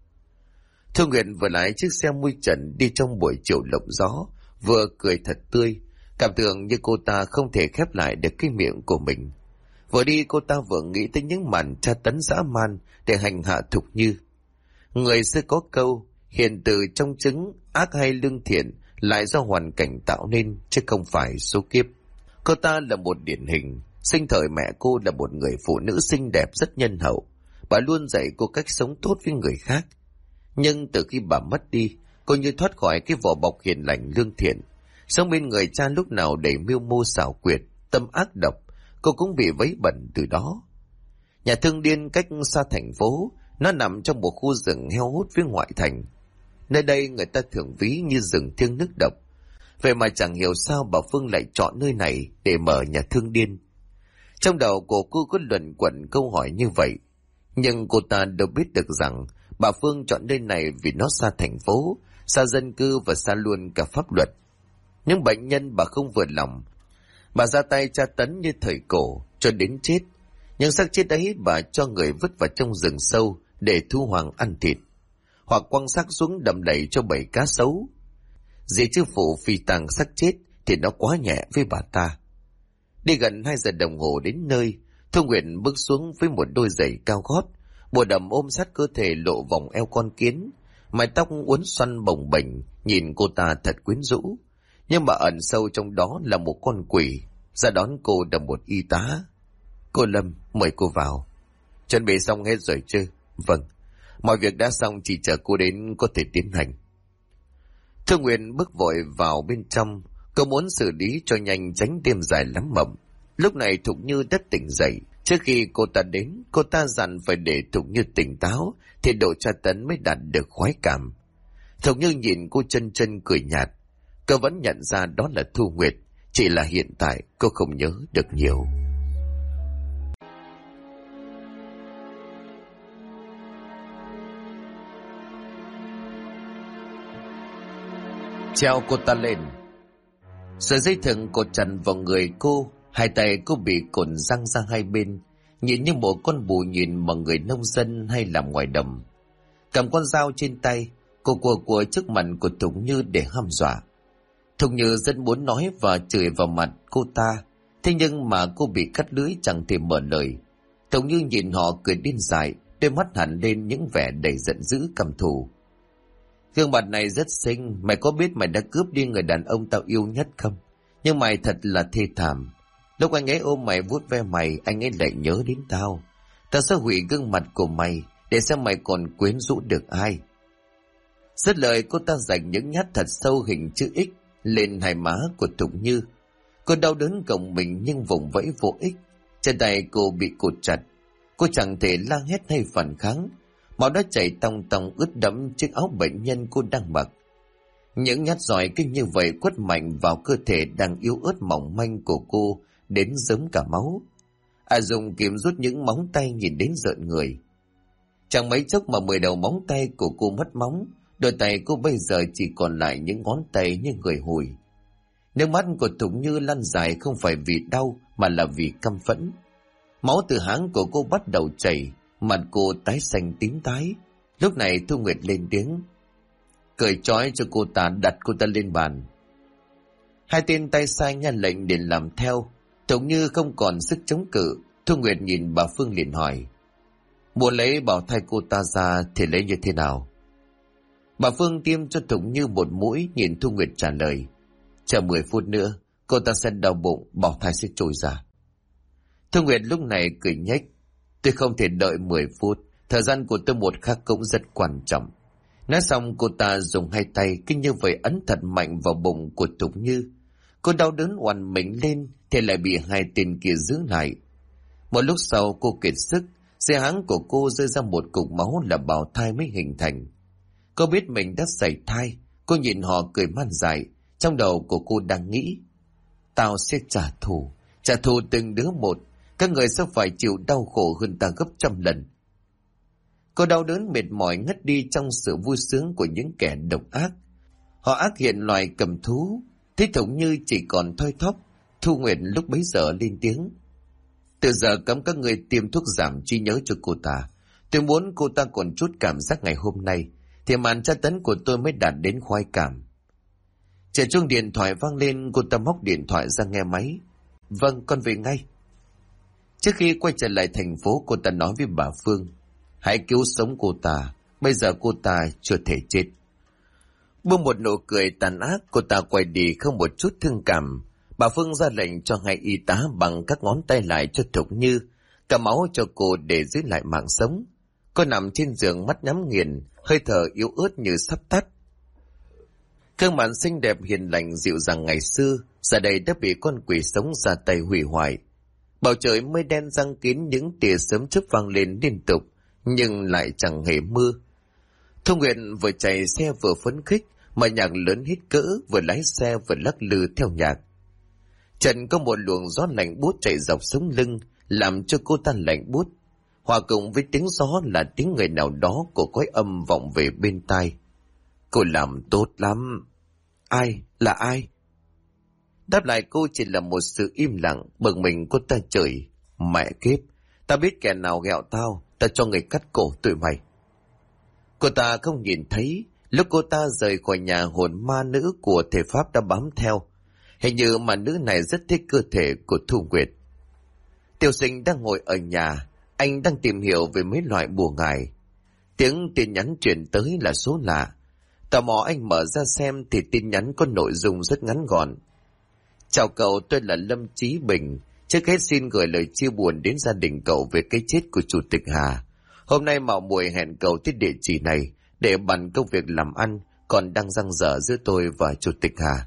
Thu Nguyệt vừa lái chiếc xe mui trần đi trong buổi chiều lộng gió, vừa cười thật tươi, cảm tưởng như cô ta không thể khép lại được cái miệng của mình. Vừa đi cô ta vừa nghĩ tới những màn tra tấn dã man để hành hạ Thục Như. Người xưa có câu, hiền từ trong trứng, ác hay lương thiện lại do hoàn cảnh tạo nên, chứ không phải số kiếp. Cô ta là một điển hình. Sinh thời mẹ cô là một người phụ nữ xinh đẹp rất nhân hậu. Bà luôn dạy cô cách sống tốt với người khác. Nhưng từ khi bà mất đi, cô như thoát khỏi cái vỏ bọc hiền lành lương thiện. Sống bên người cha lúc nào đầy mưu mô xảo quyệt, tâm ác độc, cô cũng bị vấy bẩn từ đó. Nhà thương điên cách xa thành phố, nó nằm trong một khu rừng heo hút phía ngoại thành. Nơi đây người ta thường ví như rừng thiêng nước độc. Vậy mà chẳng hiểu sao bà Phương lại chọn nơi này để mở nhà thương điên. Trong đầu của cô có luẩn quẩn câu hỏi như vậy. Nhưng cô ta đâu biết được rằng bà Phương chọn nơi này vì nó xa thành phố, xa dân cư và xa luôn cả pháp luật. Những bệnh nhân bà không vừa lòng, bà ra tay tra tấn như thời cổ cho đến chết. Nhưng xác chết ấy bà cho người vứt vào trong rừng sâu để thu hoàng ăn thịt, hoặc quăng xác xuống đầm lầy cho bầy cá sấu. Dì chứ phụ phi tàng xác chết thì nó quá nhẹ với bà ta. Đi gần 2 giờ đồng hồ đến nơi, Thu Nguyệt bước xuống với một đôi giày cao gót, bộ đầm ôm sát cơ thể lộ vòng eo con kiến, mái tóc uốn xoăn bồng bềnh, nhìn cô ta thật quyến rũ. Nhưng mà ẩn sâu trong đó là một con quỷ. Ra đón cô là một y tá. Cô Lâm, mời cô vào. Chuẩn bị xong hết rồi chứ? Vâng, mọi việc đã xong, chỉ chờ cô đến có thể tiến hành. Thương Nguyện bước vội vào bên trong. Cô muốn xử lý cho nhanh tránh đêm dài lắm mộng. Lúc này Thục Như đã tỉnh dậy. Trước khi cô ta đến, cô ta dặn phải để Thục Như tỉnh táo thì độ tra tấn mới đạt được khoái cảm. Thục Như nhìn cô chân chân cười nhạt. Cô vẫn nhận ra đó là Thu Nguyệt, chỉ là hiện tại cô không nhớ được nhiều. Treo cô ta lên. Sợi dây thừng cột chặt vào người cô, 2 tay cô bị cột giăng ra 2 bên, nhìn như một con bù nhìn mà người nông dân hay làm ngoài đồng. Cầm con dao trên tay, cô của trước mặt của Thục Như để hăm dọa. Thục Như rất muốn nói và chửi vào mặt cô ta, thế nhưng mà cô bị cắt lưỡi chẳng thể mở lời. Thục Như nhìn họ cười điên dại, đôi mắt hẳn lên những vẻ đầy giận dữ căm thù. Gương mặt này rất xinh, mày có biết mày đã cướp đi người đàn ông tao yêu nhất không? Nhưng mày thật là thê thảm. Lúc anh ấy ôm mày vuốt ve mày, anh ấy lại nhớ đến tao. Tao sẽ hủy gương mặt của mày để xem mày còn quyến rũ được ai. Dứt lời, cô ta rạch những nhát thật sâu hình chữ X lên 2 má của Thục Như. Cô đau đớn còng mình nhưng vùng vẫy vô ích. Chân tay cô bị cột chặt, cô chẳng thể la hét hay phản kháng. Máu đã chảy tòng tòng ướt đẫm chiếc áo bệnh nhân cô đang mặc. Những nhát roi kinh như vậy quất mạnh vào cơ thể đang yếu ớt mỏng manh của cô đến rớm cả máu. Dùng kiếm rút những móng tay nhìn đến rợn người. Chẳng mấy chốc mà 10 đầu móng tay của cô mất móng, đôi tay cô bây giờ chỉ còn lại những ngón tay như người hùi. Nước mắt của Thục Như lăn dài không phải vì đau mà là vì căm phẫn. Máu từ háng của cô bắt đầu chảy, mặt cô tái xanh tím tái. Lúc này Thu Nguyệt lên tiếng: "Cởi trói cho cô ta, đặt cô ta lên bàn." Hai tên tay sai nghe lệnh để làm theo. Thục Như không còn sức chống cự. Thu Nguyệt nhìn bà Phương liền hỏi: "Muốn lấy bào thai cô ta ra thì lấy như thế nào?" Bà Phương tiêm cho Thục Như một mũi, nhìn Thu Nguyệt trả lời: "Chờ 10 phút nữa, cô ta sẽ đau bụng, bào thai sẽ trôi ra." Thu Nguyệt lúc này cười nhếch: "Tôi không thể đợi 10 phút, thời gian của tôi một khắc cũng rất quan trọng." Nói xong cô ta dùng hai tay kinh như vậy ấn thật mạnh vào bụng của Thục Như. Cô đau đớn oằn mình lên thì lại bị hai tên kia giữ lại. Một lúc sau cô kiệt sức, dưới háng của cô rơi ra một cục máu là bào thai mới hình thành. Cô biết mình đã sảy thai, cô nhìn họ cười man dại. Trong đầu của cô đang nghĩ: "Tao sẽ trả thù từng đứa một, các người sẽ phải chịu đau khổ hơn ta gấp trăm lần." Cô đau đớn mệt mỏi ngất đi trong sự vui sướng của những kẻ độc ác. Họ ác hiện loài cầm thú. Thế Thục Như chỉ còn thoi thóp. Thu Nguyệt lúc bấy giờ lên tiếng: "Từ giờ cấm các người tiêm thuốc giảm trí nhớ cho cô ta. Tôi muốn cô ta còn chút cảm giác ngày hôm nay, thì màn tra tấn của tôi mới đạt đến khoái cảm." Chờ chuông điện thoại vang lên, cô ta móc điện thoại ra nghe máy. "Vâng, con về ngay." Trước khi quay trở lại thành phố, cô ta nói với bà Phương: "Hãy cứu sống cô ta, bây giờ cô ta chưa thể chết." Buông một nụ cười tàn ác, cô ta quay đi không một chút thương cảm. Bà Phương ra lệnh cho hai y tá bằng các ngón tay lại cho Thục Như, cả máu cho cô để giữ lại mạng sống. Cô nằm trên giường mắt nhắm nghiền, hơi thở yếu ớt như sắp tắt. Gương mặt xinh đẹp hiền lành dịu dàng ngày xưa giờ đây đã bị con quỷ sống ra tay hủy hoại. Bầu trời mây đen giăng kín, những tia sấm chớp vang lên liên tục nhưng lại chẳng hề mưa. Thu Nguyệt vừa chạy xe vừa phấn khích, mà nhạc lớn hít cỡ, vừa lái xe vừa lắc lư theo nhạc. Trần có một luồng gió lạnh buốt chạy dọc sống lưng, làm cho cô ta lạnh buốt. Hòa cùng với tiếng gió là tiếng người nào đó của cõi âm vọng về bên tai. "Cô làm tốt lắm." "Ai? Là ai?" Đáp lại cô chỉ là một sự im lặng. Bực mình cô ta chửi: "Mẹ kiếp, ta biết kẻ nào ghẹo tao, ta cho người cắt cổ tụi mày." Cô ta không nhìn thấy, lúc cô ta rời khỏi nhà, hồn ma nữ của thể pháp đã bám theo. Hình như mà nữ này rất thích cơ thể của Thu Nguyệt. Tiểu Sinh đang ngồi ở nhà, anh đang tìm hiểu về mấy loại bùa ngải. Tiếng tin nhắn chuyển tới là số lạ. Tò mò anh mở ra xem thì tin nhắn có nội dung rất ngắn gọn: "Chào cậu, tôi là Lâm Chí Bình. Trước hết xin gửi lời chia buồn đến gia đình cậu về cái chết của Chủ tịch Hà. Hôm nay mạo muội hẹn cậu tới địa chỉ này để bàn công việc làm ăn còn đang dang dở giữa tôi và Chủ tịch Hà."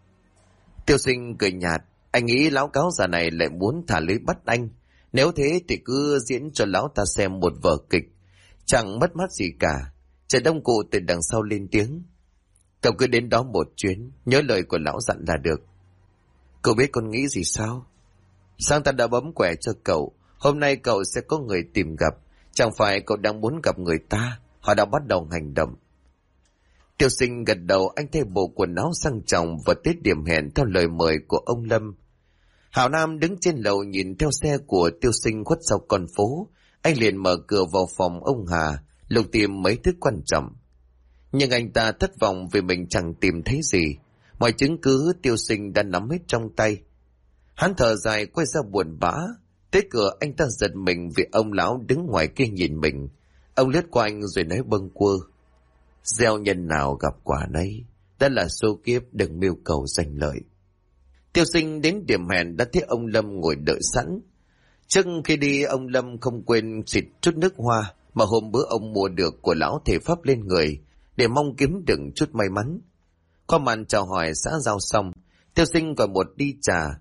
Tiêu Sinh cười nhạt: "Anh nghĩ lão cáo già này lại muốn thả lưới bắt anh. Nếu thế thì cứ diễn cho lão ta xem một vở kịch, chẳng mất mát gì cả." Trời Đông Cụ từ đằng sau lên tiếng: "Cậu cứ đến đó một chuyến, nhớ lời của lão dặn là được." "Cậu biết con nghĩ gì sao? Sang ta đã bấm quẻ cho cậu. Hôm nay cậu sẽ có người tìm gặp. Chẳng phải cậu đang muốn gặp người ta? Họ đã bắt đầu hành động." Tiêu Sinh gật đầu. Anh thay bộ quần áo sang trọng và tới điểm hẹn theo lời mời của ông Lâm. Hảo Nam đứng trên lầu nhìn theo xe của Tiêu Sinh khuất sau con phố. Anh liền mở cửa vào phòng ông Hà, lục tìm mấy thứ quan trọng. Nhưng anh ta thất vọng vì mình chẳng tìm thấy gì. Mọi chứng cứ Tiêu Sinh đã nắm hết trong tay. Hắn thở dài quay ra buồn bã. Tới cửa anh ta giật mình vì ông lão đứng ngoài kia nhìn mình. Ông lướt qua anh rồi nói bâng quơ: "Gieo nhân nào gặp quả nấy, đã là số kiếp, đừng mưu cầu danh lợi." Tiêu Sinh đến điểm hẹn đã thấy ông Lâm ngồi đợi sẵn. Trước khi đi, ông Lâm không quên xịt chút nước hoa mà hôm bữa ông mua được của lão thể pháp lên người để mong kiếm được chút may mắn. Qua màn chào hỏi xã giao xong, Tiêu Sinh gọi một ly trà.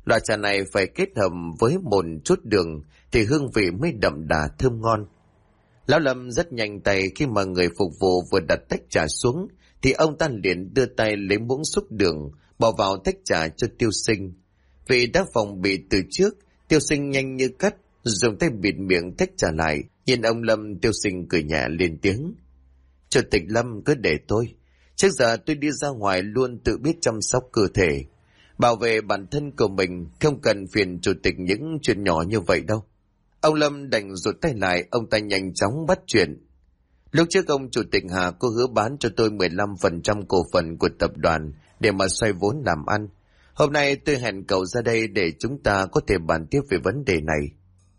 Loại trà này phải kết hợp với một chút đường thì hương vị mới đậm đà thơm ngon. Lão Lâm rất nhanh tay, khi mà người phục vụ vừa đặt tách trà xuống thì ông ta liền đưa tay lấy muỗng xúc đường bỏ vào tách trà cho Tiêu Sinh. Vì đã phòng bị từ trước, Tiêu Sinh nhanh như cắt dùng tay bịt miệng tách trà lại. Nhìn ông Lâm, Tiêu Sinh cười nhẹ lên tiếng: Chủ tịch Lâm cứ để tôi. Trước giờ tôi đi ra ngoài luôn tự biết chăm sóc cơ thể, bảo vệ bản thân của mình, không cần phiền chủ tịch những chuyện nhỏ như vậy đâu. Ông Lâm đành rụt tay lại, ông ta nhanh chóng bắt chuyện. Lúc trước ông chủ tịch Hà có hứa bán cho tôi 15% cổ phần của tập đoàn để mà xoay vốn làm ăn. Hôm nay tôi hẹn cậu ra đây để chúng ta có thể bàn tiếp về vấn đề này.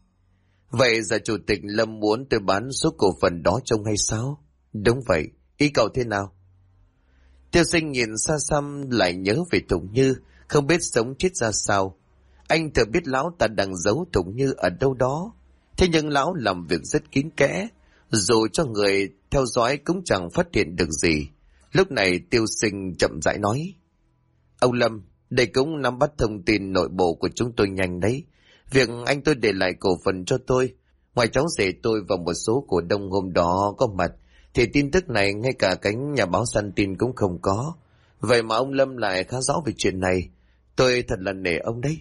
Vậy giờ chủ tịch Lâm muốn tôi bán số cổ phần đó trông hay sao? Đúng vậy, ý cậu thế nào? Tiêu Sinh nhìn xa xăm lại nhớ về Thục Như, không biết sống chết ra sao. Anh thừa biết lão ta đang giấu Thục Như ở đâu đó. Thế nhưng lão làm việc rất kín kẽ, dù cho người theo dõi cũng chẳng phát hiện được gì. Lúc này Tiêu Sinh chậm rãi nói: Ông Lâm, đây cũng nắm bắt thông tin nội bộ của chúng tôi nhanh đấy. Việc anh tôi để lại cổ phần cho tôi, ngoài cháu rể tôi và một số cổ đông hôm đó có mặt, thì tin tức này ngay cả cánh nhà báo săn tin cũng không có. Vậy mà ông Lâm lại khá rõ về chuyện này. Tôi thật là nể ông đấy.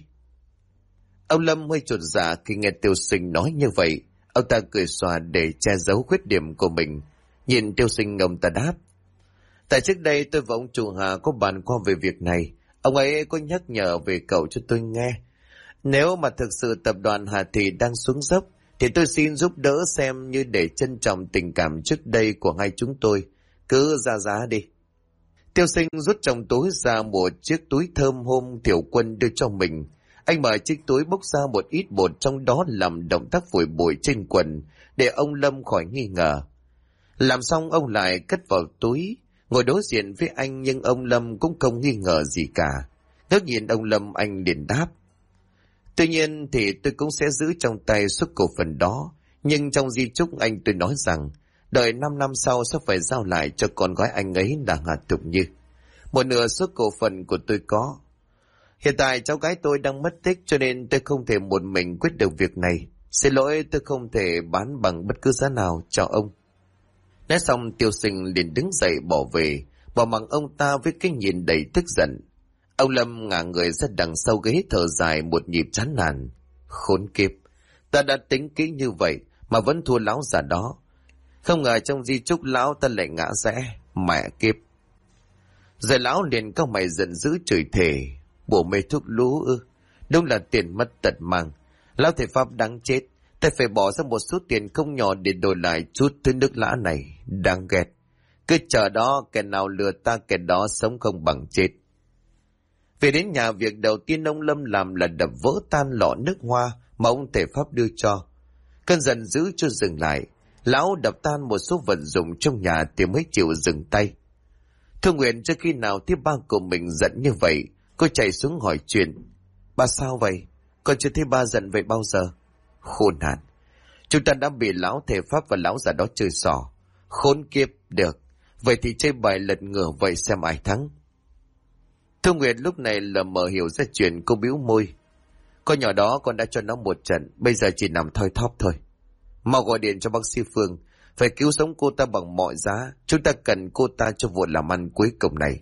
Ông Lâm hơi chột dạ khi nghe Tiêu Sinh nói như vậy. Ông ta cười xòa để che giấu khuyết điểm của mình. Nhìn Tiêu Sinh, ông ta đáp: Tại trước đây tôi và ông chủ Hà có bàn qua về việc này. Ông ấy có nhắc nhở về cậu cho tôi nghe. Nếu mà thực sự tập đoàn Hà Thị đang xuống dốc, thì tôi xin giúp đỡ xem như để trân trọng tình cảm trước đây của hai chúng tôi. Cứ ra giá đi. Tiêu Sinh rút trong túi ra một chiếc túi thơm hôm Tiểu Quân đưa cho mình. Anh mở chiếc túi bốc ra một ít bột trong đó làm động tác phủi bụi trên quần để ông Lâm khỏi nghi ngờ. Làm xong ông lại cất vào túi, ngồi đối diện với anh nhưng ông Lâm cũng không nghi ngờ gì cả. Ngước nhìn ông Lâm, anh liền đáp: Tuy nhiên thì tôi cũng sẽ giữ trong tay suất cổ phần đó, nhưng trong di chúc anh tôi nói rằng đợi 5 năm sau sẽ phải giao lại cho con gái anh ấy là Hà Thục Như. Một nửa suất cổ phần của tôi có. Hiện tại cháu gái tôi đang mất tích cho nên tôi không thể một mình quyết được việc này. Xin lỗi, tôi không thể bán bằng bất cứ giá nào cho ông. Nói xong Tiêu Sinh liền đứng dậy bỏ về, bỏ mặc ông ta với cái nhìn đầy tức giận. Ông Lâm ngả người ra đằng sau ghế thở dài một nhịp chán nản. Khốn kiếp, ta đã tính kỹ như vậy mà vẫn thua lão già đó. Không ngờ trong di chúc lão ta lại ngã rẽ. Mẹ kiếp. Rồi lão liền cau mày giận dữ chửi thề: Bộ mê thuốc lú ư? Đúng là tiền mất tật mang. Lão thầy Pháp đáng chết. Ta phải bỏ ra một số tiền không nhỏ để đổi lại chút thứ nước lã này. Đáng ghét. Cứ chờ đó, kẻ nào lừa ta kẻ đó sống không bằng chết. Về đến nhà, việc đầu tiên ông Lâm làm là đập vỡ tan lọ nước hoa mà ông thầy Pháp đưa cho. Cơn giận dữ chưa dừng lại, lão đập tan một số vật dụng trong nhà thì mới chịu dừng tay. Thu Nguyện trước khi nào tiếp ba của mình giận như vậy, cô chạy xuống hỏi chuyện. Ba sao vậy? Con chưa thấy ba giận vậy bao giờ? Khốn nạn, chúng ta đã bị lão thầy Pháp và lão già đó chơi xỏ. Khốn kiếp. Được, vậy thì chơi bài lật ngửa vậy xem ai thắng. Thu Nguyệt lúc này lờ mờ hiểu ra chuyện, cô bĩu môi. Con nhỏ đó con đã cho nó một trận, bây giờ chỉ nằm thoi thóp thôi. Mau gọi điện cho bác sĩ Phương, phải cứu sống cô ta bằng mọi giá. Chúng ta cần cô ta cho vụ làm ăn cuối cùng này.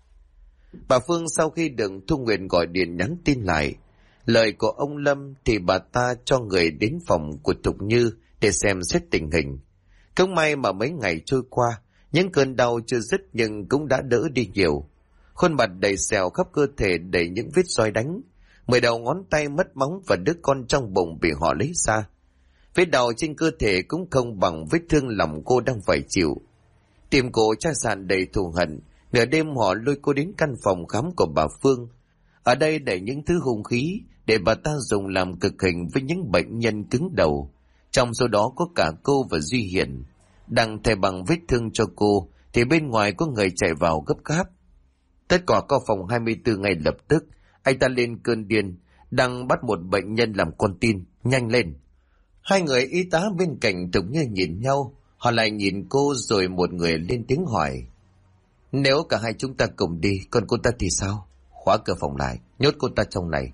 Bà Phương sau khi được Thu Nguyệt gọi điện nhắn tin lại lời của ông Lâm thì bà ta cho người đến phòng của Thục Như để xem xét tình hình. Không may mà mấy ngày trôi qua, những cơn đau chưa dứt nhưng cũng đã đỡ đi nhiều. Khuôn mặt đầy sẹo, khắp cơ thể đầy những vết roi đánh, 10 đầu ngón tay mất móng và đứa con trong bụng bị họ lấy ra. Vết đau trên cơ thể cũng không bằng vết thương lòng cô đang phải chịu. Tim cô tràn tràn đầy thù hận. Nửa đêm họ lôi cô đến căn phòng khám của bà Phương. Ở đây để những thứ hung khí để bà ta dùng làm cực hình với những bệnh nhân cứng đầu. Trong số đó có cả cô và Duy Hiển. Đang thề bằng vết thương cho cô thì bên ngoài có người chạy vào gấp gáp. Tất cả có phòng 24 ngay lập tức. Anh ta lên cơn điên, đang bắt một bệnh nhân làm con tin. Nhanh lên. Hai người y tá bên cạnh Thục Như nhìn nhau. Họ lại nhìn cô rồi một người lên tiếng hỏi. Nếu cả hai chúng ta cùng đi, còn cô ta thì sao? Khóa cửa phòng lại, nhốt cô ta trong này.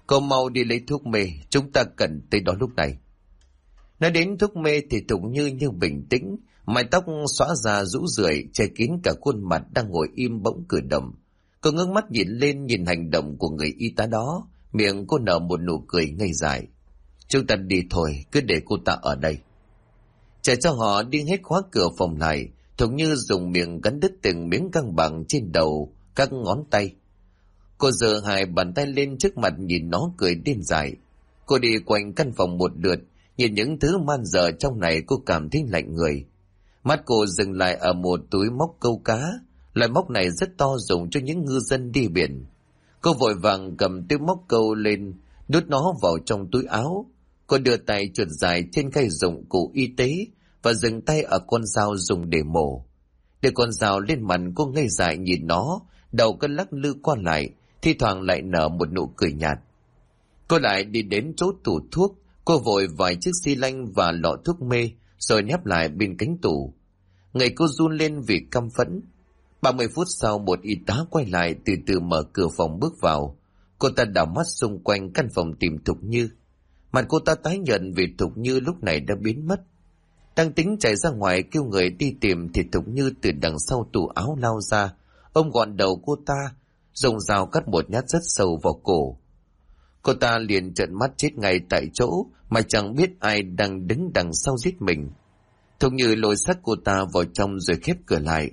Cậu mau đi lấy thuốc mê, chúng ta cần tới đó lúc này. Nói đến thuốc mê thì Thục như bình tĩnh, mái tóc xõa ra rũ rượi, che kín cả khuôn mặt đang ngồi im bỗng cử động. Cô ngước mắt nhìn lên, nhìn hành động của người y tá đó, miệng cô nở một nụ cười ngây dại. Chúng ta đi thôi, cứ để cô ta ở đây. Chờ cho họ đi hết khóa cửa phòng lại, Thục Như dùng miệng cắn đứt từng miếng căng bằng trên đầu các ngón tay. Cô giơ hai bàn tay lên trước mặt nhìn nó cười điên dại. Cô đi quanh căn phòng một lượt, nhìn những thứ man dợ trong này cô cảm thấy lạnh người. Mắt cô dừng lại ở một túi móc câu cá. Loại móc này rất to, dùng cho những ngư dân đi biển. Cô vội vàng cầm túi móc câu lên, đút nó vào trong túi áo. Cô đưa tay trượt dài trên khay dụng cụ y tế và dừng tay ở con dao dùng để mổ. Để con dao lên mặt, cô ngây dại nhìn nó, đầu cứ lắc lư qua lại, thi thoảng lại nở một nụ cười nhạt. Cô lại đi đến chỗ tủ thuốc, cô vội vài chiếc xi lanh và lọ thuốc mê, rồi nép lại bên cánh tủ. Người cô run lên vì căm phẫn. 30 phút sau, một y tá quay lại từ từ mở cửa phòng bước vào. Cô ta đảo mắt xung quanh căn phòng tìm Thục Như. Mặt cô ta tái nhợt vì Thục Như lúc này đã biến mất. Đang tính chạy ra ngoài kêu người đi tìm thì Thục Như từ đằng sau tủ áo lao ra, ôm gọn đầu cô ta, dùng dao cắt một nhát rất sâu vào cổ. Cô ta liền trợn mắt chết ngay tại chỗ mà chẳng biết ai đang đứng đằng sau giết mình. Thục Như lôi xác cô ta vào trong rồi khép cửa lại.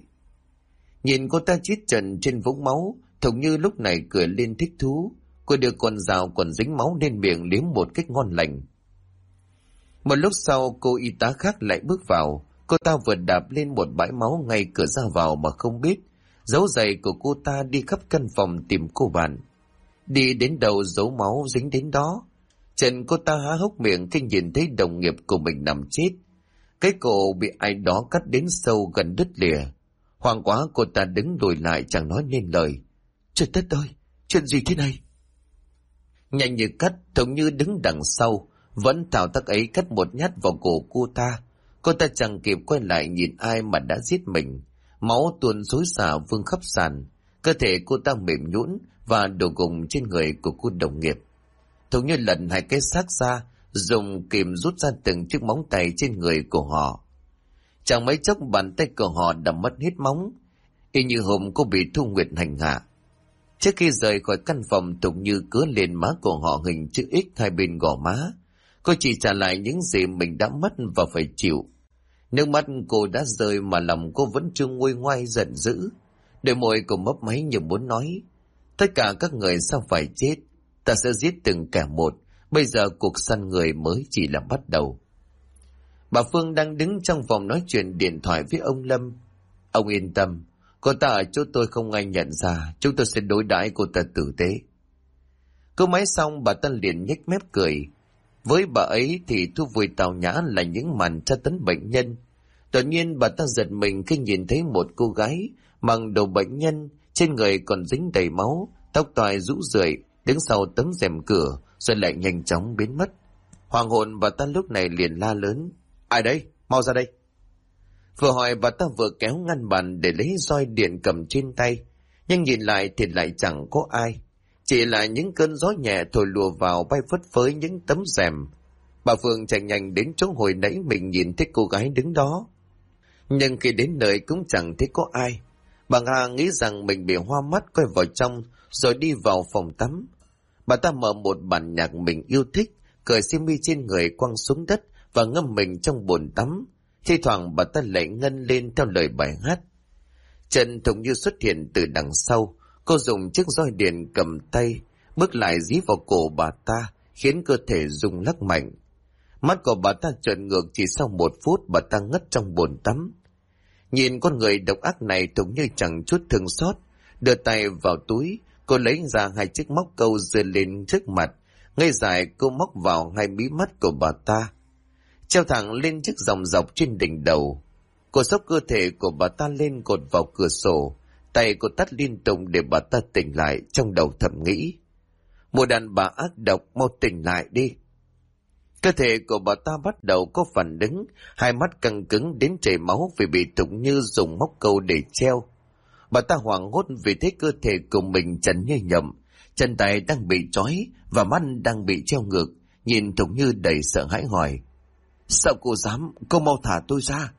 Nhìn cô ta chết trần trên vũng máu, Thục Như lúc này cười lên thích thú. Cô đưa con dao còn dính máu lên miệng liếm một cách ngon lành. Một lúc sau, cô y tá khác lại bước vào. Cô ta vừa đạp lên một bãi máu ngay cửa ra vào mà không biết. Dấu giày của cô ta đi khắp căn phòng tìm cô bạn. Đi đến đâu dấu máu dính đến đó. Trần cô ta há hốc miệng khi nhìn thấy đồng nghiệp của mình nằm chết. Cái cổ bị ai đó cắt đến sâu gần đứt lìa. Hoảng quá cô ta đứng lùi lại chẳng nói nên lời. Trời đất ơi, chuyện gì thế này? Nhanh như cắt, Thục Như đứng đằng sau, vẫn thao tác ấy cắt một nhát vào cổ cô ta. Cô ta chẳng kịp quay lại nhìn ai mà đã giết mình. Máu tuôn xối xả vương khắp sàn. Cơ thể cô ta mềm nhũn và đổ gục trên người của cô đồng nghiệp. Thục Như lần hai cái xác ra, dùng kìm rút ra từng chiếc móng tay trên người của họ. Chẳng mấy chốc bàn tay của họ đã mất hết móng, y như hôm cô bị Thu Nguyệt hành hạ. Trước khi rời khỏi căn phòng, Thục Như cứa lên má của họ hình chữ X hai bên gò má. Cô chỉ trả lại những gì mình đã mất và phải chịu. Nước mắt cô đã rơi mà lòng cô vẫn chưa nguôi ngoai giận dữ. Đôi môi cô mấp máy như muốn nói: tất cả các người sao phải chết? Ta sẽ giết từng kẻ một. Bây giờ cuộc săn người mới chỉ là bắt đầu. Bà Phương đang đứng trong phòng nói chuyện điện thoại với ông Lâm. Ông yên tâm, cô ta ở chỗ tôi không ai nhận ra. Chúng tôi sẽ đối đãi cô ta tử tế. Câu máy xong, bà ta liền nhếch mép cười. Với bà ấy thì thú vui tào nhã là những màn tra tấn bệnh nhân. Đột nhiên bà ta giật mình khi nhìn thấy một cô gái mặc đồ bệnh nhân, trên người còn dính đầy máu, tóc toài rũ rượi, đứng sau tấm rèm cửa, rồi lại nhanh chóng biến mất. Hoàng hồn bà ta lúc này liền la lớn: ai đấy? Mau ra đây! Vừa hỏi bà ta vừa kéo ngăn bàn để lấy roi điện cầm trên tay, nhưng nhìn lại thì lại chẳng có ai. Chỉ là những cơn gió nhẹ thổi lùa vào bay phất phới những tấm rèm. Bà Phương chạy nhanh đến chỗ hồi nãy mình nhìn thấy cô gái đứng đó. Nhưng khi đến nơi cũng chẳng thấy có ai. Bà Hà nghĩ rằng mình bị hoa mắt, quay vào trong rồi đi vào phòng tắm. Bà ta mở một bản nhạc mình yêu thích, cởi xiêm y trên người quăng xuống đất và ngâm mình trong bồn tắm. Thi thoảng bà ta lại ngân lên theo lời bài hát. Trần Thục Như xuất hiện từ đằng sau. Cô dùng chiếc roi điện cầm tay bước lại dí vào cổ bà ta, khiến cơ thể rung lắc mạnh. Mắt của bà ta trợn ngược, chỉ sau 1 phút bà ta ngất trong bồn tắm. Nhìn con người độc ác này, Thục Như chẳng chút thương xót, đưa tay vào túi, cô lấy ra 2 chiếc móc câu giơ lên trước mặt. Ngây dại cô móc vào 2 mí mắt của bà ta, treo thẳng lên chiếc vòng dọc trên đỉnh đầu. Cô xốc cơ thể của bà ta lên cột vào cửa sổ, tay cô tát liên tục để bà ta tỉnh lại. Trong đầu thầm nghĩ: một đàn bà ác độc, mau tỉnh lại đi. Cơ thể của bà ta bắt đầu có phản ứng, hai mắt căng cứng đến chảy máu vì bị Thục Như dùng móc câu để treo. Bà ta hoảng hốt vì thấy cơ thể của mình trần như nhộng, chân tay đang bị trói và mắt đang bị treo ngược, nhìn Thục Như đầy sợ hãi hỏi: Sao cô dám? Cô mau thả tôi ra.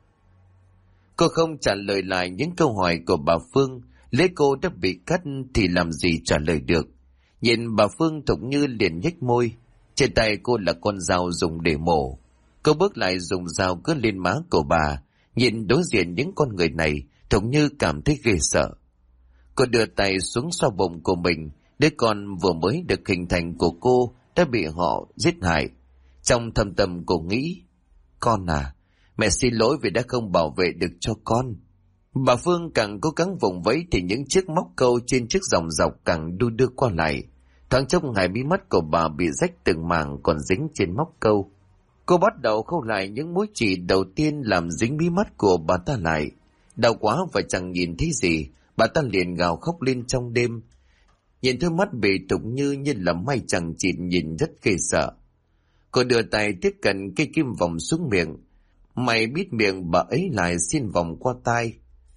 Cô không trả lời lại những câu hỏi của bà Phương. Lưỡi cô đã bị cắt thì làm gì trả lời được. Nhìn bà Phương, Thục Như liền nhếch môi. Trên tay cô là con dao dùng để mổ. Cô bước lại dùng dao cứa lên má của bà. Nhìn đối diện những con người này, Thục Như cảm thấy ghê sợ. Cô đưa tay xuống xoa bụng của mình. Đứa con vừa mới được hình thành của cô đã bị họ giết hại. Trong thâm tâm cô nghĩ: Con à, mẹ xin lỗi vì đã không bảo vệ được cho con. Bà Phương càng cố gắng vùng vẫy thì những chiếc móc câu trên chiếc dòng dọc càng đu đưa qua lại. Thoáng chốc hai mí mắt của bà bị rách từng mảng còn dính trên móc câu. Cô bắt đầu khâu lại những mũi chỉ đầu tiên làm dính mí mắt của bà ta lại. Đau quá và chẳng nhìn thấy gì, bà ta liền gào khóc lên trong đêm. Nhìn đôi mắt bị Thục Như như là may chẳng chịt, nhìn rất ghê sợ. Cô đưa tay tiếp cận cây kim vòng xuống miệng. Mày bít miệng bà ấy lại, xin vòng qua tai.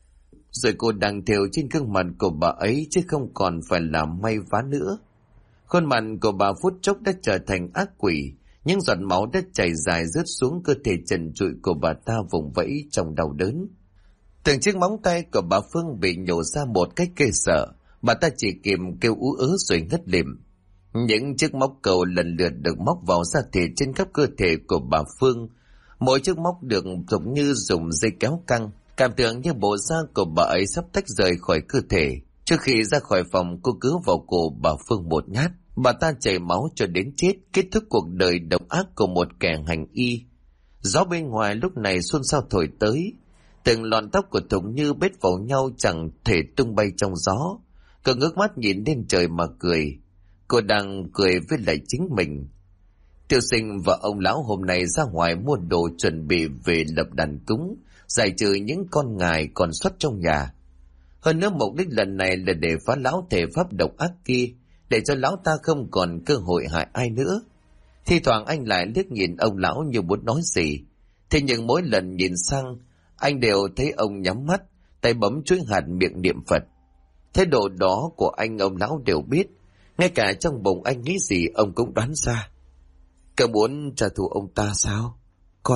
Rồi cô đang thều trên gương mặt của bà ấy chứ không còn phải là may vá nữa. Khuôn mặt của bà phút chốc đã trở thành ác quỷ. Những giọt máu đã chảy dài rớt xuống cơ thể trần trụi của bà ta, vùng vẫy trong đau đớn. Từng chiếc móng tay của bà Phương bị nhổ ra một cách ghê sợ. Bà ta chỉ kịp kêu ú ớ rồi ngất lịm. Những chiếc móc cầu lần lượt được móc vào da thịt trên khắp cơ thể của bà Phương. Mỗi chiếc móc được giống như dùng dây kéo căng, cảm tưởng như bộ da của bà ấy sắp tách rời khỏi cơ thể. Trước khi ra khỏi phòng, cô cứ vào cổ bà Phương một nhát. Bà ta chảy máu cho đến chết, kết thúc cuộc đời độc ác của một kẻ hành y. Gió bên ngoài lúc này xôn xao thổi tới. Từng lọn tóc của Thục Như bết vào nhau chẳng thể tung bay trong gió. Cô ngước mắt nhìn lên trời mà cười. Cô đang cười với lại chính mình. Tiêu Sinh và ông lão hôm nay ra ngoài mua đồ chuẩn bị về lập đàn cúng, giải trừ những con ngài còn xuất trong nhà. Hơn nữa mục đích lần này là để phá lão thể pháp độc ác kia, để cho lão ta không còn cơ hội hại ai nữa. Thi thoảng anh lại liếc nhìn ông lão như muốn nói gì, thế nhưng mỗi lần nhìn sang, anh đều thấy ông nhắm mắt, tay bấm chuỗi hạt, miệng niệm Phật. Thái độ đó của anh ông lão đều biết, ngay cả trong bụng anh nghĩ gì ông cũng đoán ra. Cậu muốn trả thù ông ta sao? Còn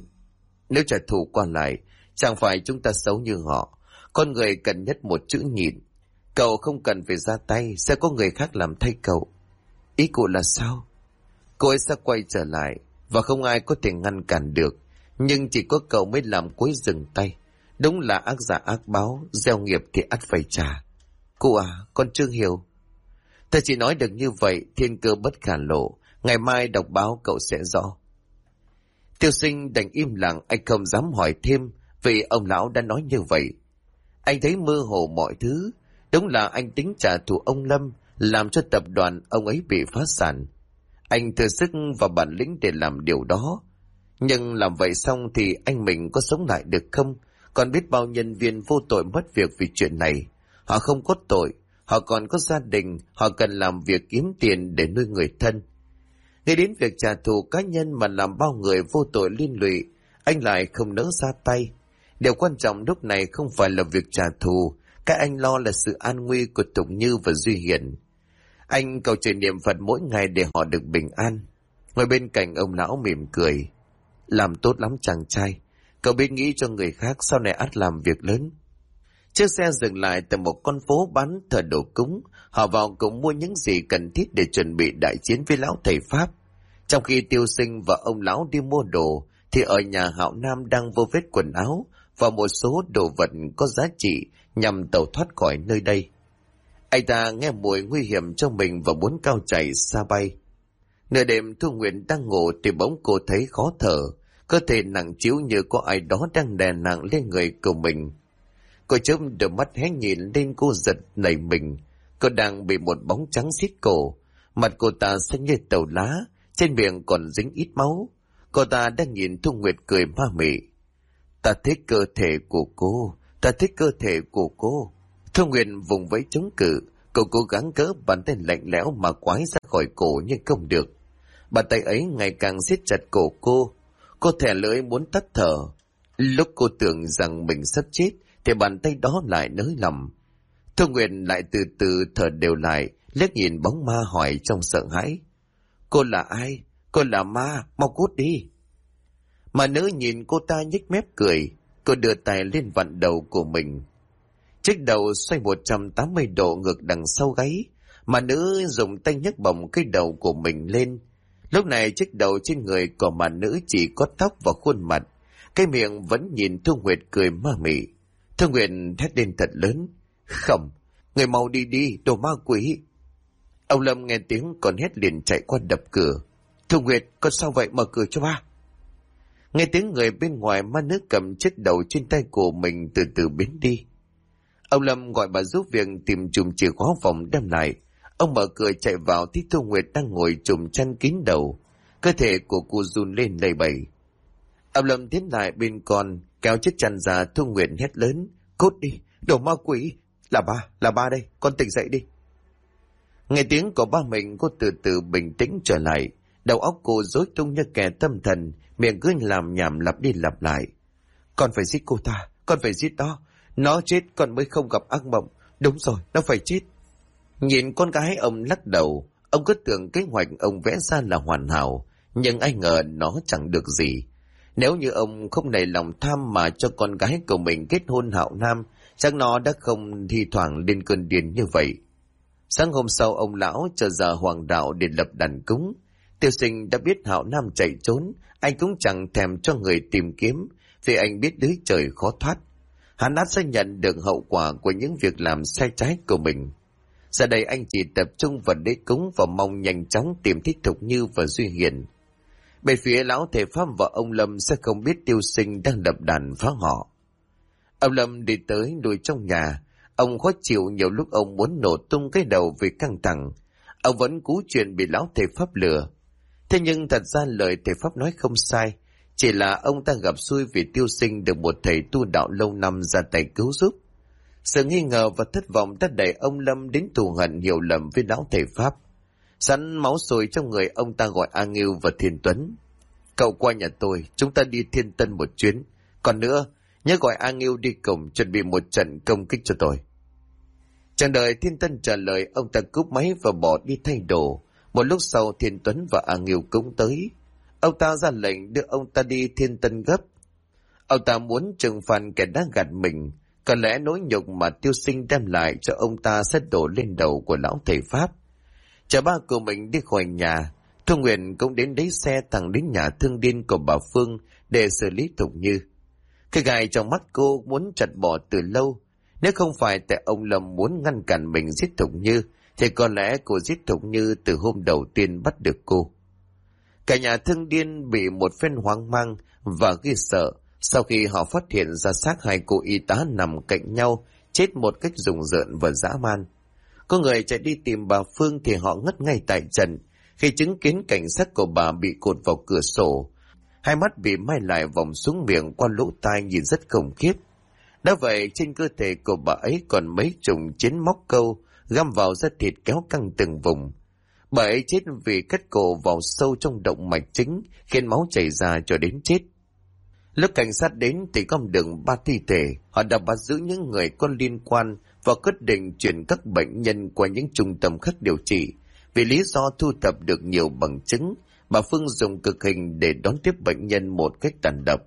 nếu trả thù qua lại, chẳng phải chúng ta xấu như họ. Con người cần nhất một chữ nhịn. Cậu không cần phải ra tay, sẽ có người khác làm thay cậu. Ý cô là sao? Cô ấy sẽ quay trở lại và không ai có thể ngăn cản được, nhưng chỉ có cậu mới làm cô ấy dừng tay. Đúng là ác giả ác báo, gieo nghiệp thì ắt phải trả. Cô à, con chưa hiểu. Ta chỉ nói được như vậy, thiên cơ bất khả lộ. Ngày mai đọc báo cậu sẽ rõ. Tiêu Sinh đành im lặng, anh không dám hỏi thêm, vì ông lão đã nói như vậy. Anh thấy mơ hồ mọi thứ. Đúng là anh tính trả thù ông Lâm, làm cho tập đoàn ông ấy bị phá sản. Anh thừa sức và bản lĩnh để làm điều đó. Nhưng làm vậy xong thì anh mình có sống lại được không? Còn biết bao nhân viên vô tội mất việc vì chuyện này. Họ không có tội, họ còn có gia đình, họ cần làm việc kiếm tiền để nuôi người thân. Ngay đến việc trả thù cá nhân mà làm bao người vô tội liên lụy, anh lại không nỡ ra tay. Điều quan trọng lúc này không phải là việc trả thù, cái anh lo là sự an nguy của Thục Như và Duy Hiển. Anh cầu trời niệm Phật mỗi ngày để họ được bình an. Ngồi bên cạnh ông lão mỉm cười. Làm tốt lắm chàng trai, cậu biết nghĩ cho người khác, sau này ắt làm việc lớn. Chiếc xe dừng lại tại một con phố bán thờ đồ cúng. Họ vào cũng mua những gì cần thiết để chuẩn bị đại chiến với lão thầy Pháp. Trong khi Tiêu Sinh và ông lão đi mua đồ, thì ở nhà Hạo Nam đang vô vết quần áo và một số đồ vật có giá trị nhằm tẩu thoát khỏi nơi đây. Anh ta nghe mùi nguy hiểm cho mình và muốn cao chạy xa bay. Nửa đêm Thu Nguyệt đang ngủ thì bỗng cô thấy khó thở, cơ thể nặng trĩu như có ai đó đang đè nặng lên người của mình. Cô chớp đôi mắt hé nhìn lên, cô giật nảy mình. Cô đang bị một bóng trắng xiết cổ. Mặt cô ta xanh như tàu lá, trên miệng còn dính ít máu. Cô ta đang nhìn Thu Nguyệt cười ma mị. Ta thích cơ thể của cô, ta thích cơ thể của cô. Thu Nguyệt vùng vẫy chống cự. Cô cố gắng gỡ bàn tay lạnh lẽo mà quái ra khỏi cổ nhưng không được. Bàn tay ấy ngày càng siết chặt cổ cô. Cô thè lưỡi muốn tắt thở. Lúc cô tưởng rằng mình sắp chết thì bàn tay đó lại nới lỏng. Thu Nguyệt lại từ từ thở đều lại, liếc nhìn bóng ma hỏi trong sợ hãi. Cô là ai? Cô là ma, mau cút đi. Mà nữ nhìn cô ta nhếch mép cười, cô đưa tay lên vặn đầu của mình. Chiếc đầu xoay 180 độ ngược đằng sau gáy, mà nữ dùng tay nhấc bổng cái đầu của mình lên. Lúc này chiếc đầu trên người của mà nữ chỉ có tóc và khuôn mặt, cái miệng vẫn nhìn Thu Nguyệt cười ma mị. Thu Nguyệt thét lên thật lớn. Không, người mau đi đi, đồ ma quỷ. Ông Lâm nghe tiếng còn hét liền chạy qua đập cửa. Thu Nguyệt, con sao vậy, mở cửa cho ba. Nghe tiếng người bên ngoài, ma nữ cầm chiếc đầu trên tay của mình từ từ biến đi. Ông Lâm gọi bà giúp việc tìm chùm chìa khóa phòng đem lại. Ông mở cửa chạy vào thì Thu Nguyệt đang ngồi chùm chăn kín đầu. Cơ thể của cô run lên lầy bẩy. Ông Lâm tiến lại bên con, kéo chiếc chăn ra. Thu Nguyệt hét lớn. Cút đi, đồ ma quỷ. Là ba đây, con tỉnh dậy đi. Nghe tiếng của ba mình, cô từ từ bình tĩnh trở lại. Đầu óc cô rối tung như kẻ tâm thần, miệng cứ làm nhảm lặp đi lặp lại. Con phải giết cô ta, con phải giết nó. Nó chết con mới không gặp ác mộng. Đúng rồi, nó phải chết. Nhìn con gái ông lắc đầu. Ông cứ tưởng kế hoạch ông vẽ ra là hoàn hảo, nhưng ai ngờ nó chẳng được gì. Nếu như ông không nảy lòng tham mà cho con gái của mình kết hôn Hạo Nam, chắc nó đã không thi thoảng lên cơn điên như vậy. Sáng hôm sau, ông lão chờ giờ hoàng đạo để lập đàn cúng. Tiêu Sinh đã biết Hạo Nam chạy trốn, anh cũng chẳng thèm cho người tìm kiếm, vì anh biết lưới trời khó thoát. Hắn đã sẽ nhận được hậu quả của những việc làm sai trái của mình. Giờ đây anh chỉ tập trung vào lễ cúng và mong nhanh chóng tìm thấy Thục Như và Duy Hiền. Bên phía lão thầy Pháp và ông Lâm sẽ không biết Tiêu Sinh đang lập đàn phá họ. Ông Lâm đi tới lùi trong nhà. Ông khó chịu, nhiều lúc ông muốn nổ tung cái đầu vì căng thẳng. Ông vẫn cú chuyện bị lão thầy Pháp lừa. Thế nhưng thật ra lời thầy Pháp nói không sai. Chỉ là ông ta gặp xui vì Tiêu Sinh được một thầy tu đạo lâu năm ra tay cứu giúp. Sự nghi ngờ và thất vọng đã đẩy ông Lâm đến thù hận hiểu lầm với lão thầy Pháp. Sẵn máu sôi trong người, ông ta gọi A Ngưu và Thiên Tuấn. Cậu qua nhà tôi, chúng ta đi Thiên Tân một chuyến. Còn nữa, nhớ gọi A Ngưu đi cùng, chuẩn bị một trận công kích cho tôi. Chẳng đợi Thiên Tân trả lời, ông ta cúp máy và bỏ đi thay đồ. Một lúc sau, Thiên Tuấn và A Ngưu cũng tới. Ông ta ra lệnh đưa ông ta đi Thiên Tân gấp. Ông ta muốn trừng phạt kẻ đã gạt mình. Có lẽ nỗi nhục mà Tiêu Sinh đem lại cho ông ta sẽ đổ lên đầu của lão thầy Pháp. Chờ ba của mình đi khỏi nhà, Thu Nguyện cũng đến lấy xe thẳng đến nhà thương điên của bà Phương để xử lý Thục Như. Cái gai trong mắt cô muốn chặt bỏ từ lâu. Nếu không phải tại ông Lâm muốn ngăn cản mình giết Thục Như, thì có lẽ cô giết Thục Như từ hôm đầu tiên bắt được cô. Cả nhà thương điên bị một phen hoang mang và ghê sợ sau khi họ phát hiện ra xác hai cô y tá nằm cạnh nhau, chết một cách rùng rợn và dã man. Có người chạy đi tìm bà Phương thì họ ngất ngay tại trận khi chứng kiến cảnh xác của bà bị cột vào cửa sổ. Hai mắt bị mai lại vòng xuống miệng qua lỗ tai nhìn rất khủng khiếp. Đã vậy trên cơ thể của bà ấy còn mấy chùm chiến móc câu găm vào da thịt kéo căng từng vùng. Bà ấy chết vì cắt cổ vào sâu trong động mạch chính khiến máu chảy ra cho đến chết. Lúc cảnh sát đến thì gom được 3 thi thể, họ đã bắt giữ những người có liên quan và quyết định chuyển các bệnh nhân qua những trung tâm khác điều trị. Vì lý do thu thập được nhiều bằng chứng, bà Phương dùng cực hình để đón tiếp bệnh nhân một cách tàn độc.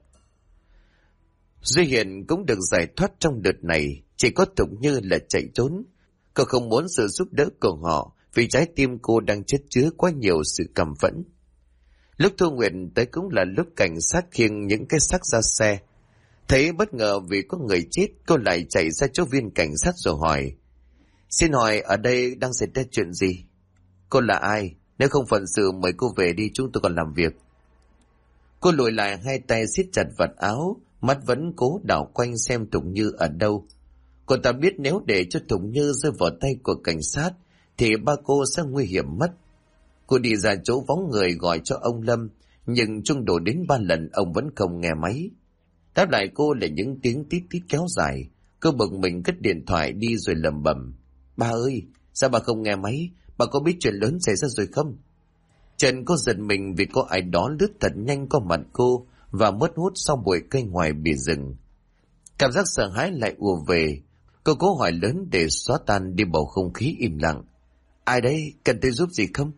Duy Hiền cũng được giải thoát trong đợt này, chỉ có Thục Như là chạy trốn. Cô không muốn sự giúp đỡ của họ vì trái tim cô đang chất chứa quá nhiều sự căm phẫn. Lúc Thu Nguyện tới cũng là lúc cảnh sát khiêng những cái xác ra xe. Thấy bất ngờ vì có người chết, cô lại chạy ra chỗ viên cảnh sát rồi hỏi. Xin hỏi ở đây đang xảy ra chuyện gì? Cô là ai? Nếu không phận sự mời cô về đi, chúng tôi còn làm việc. Cô lùi lại, hai tay siết chặt vạt áo, mắt vẫn cố đảo quanh xem Thục Như ở đâu. Cô ta biết nếu để cho Thục Như rơi vào tay của cảnh sát thì ba cô sẽ nguy hiểm mất. Cô đi ra chỗ vắng người gọi cho ông Lâm, nhưng chuông đổ đến 3 lần ông vẫn không nghe máy. Đáp lại cô là những tiếng tít tít kéo dài. Cô bực mình cất điện thoại đi rồi lẩm bẩm. Ba ơi, sao bà không nghe máy? Bà có biết chuyện lớn xảy ra rồi không? Trần cô giật mình vì có ai đó lướt thật nhanh qua mặt cô và mất hút sau bụi cây ngoài bìa rừng. Cảm giác sợ hãi lại ùa về. Cô cố hỏi lớn để xóa tan đi bầu không khí im lặng. Ai đấy, cần tôi giúp gì không?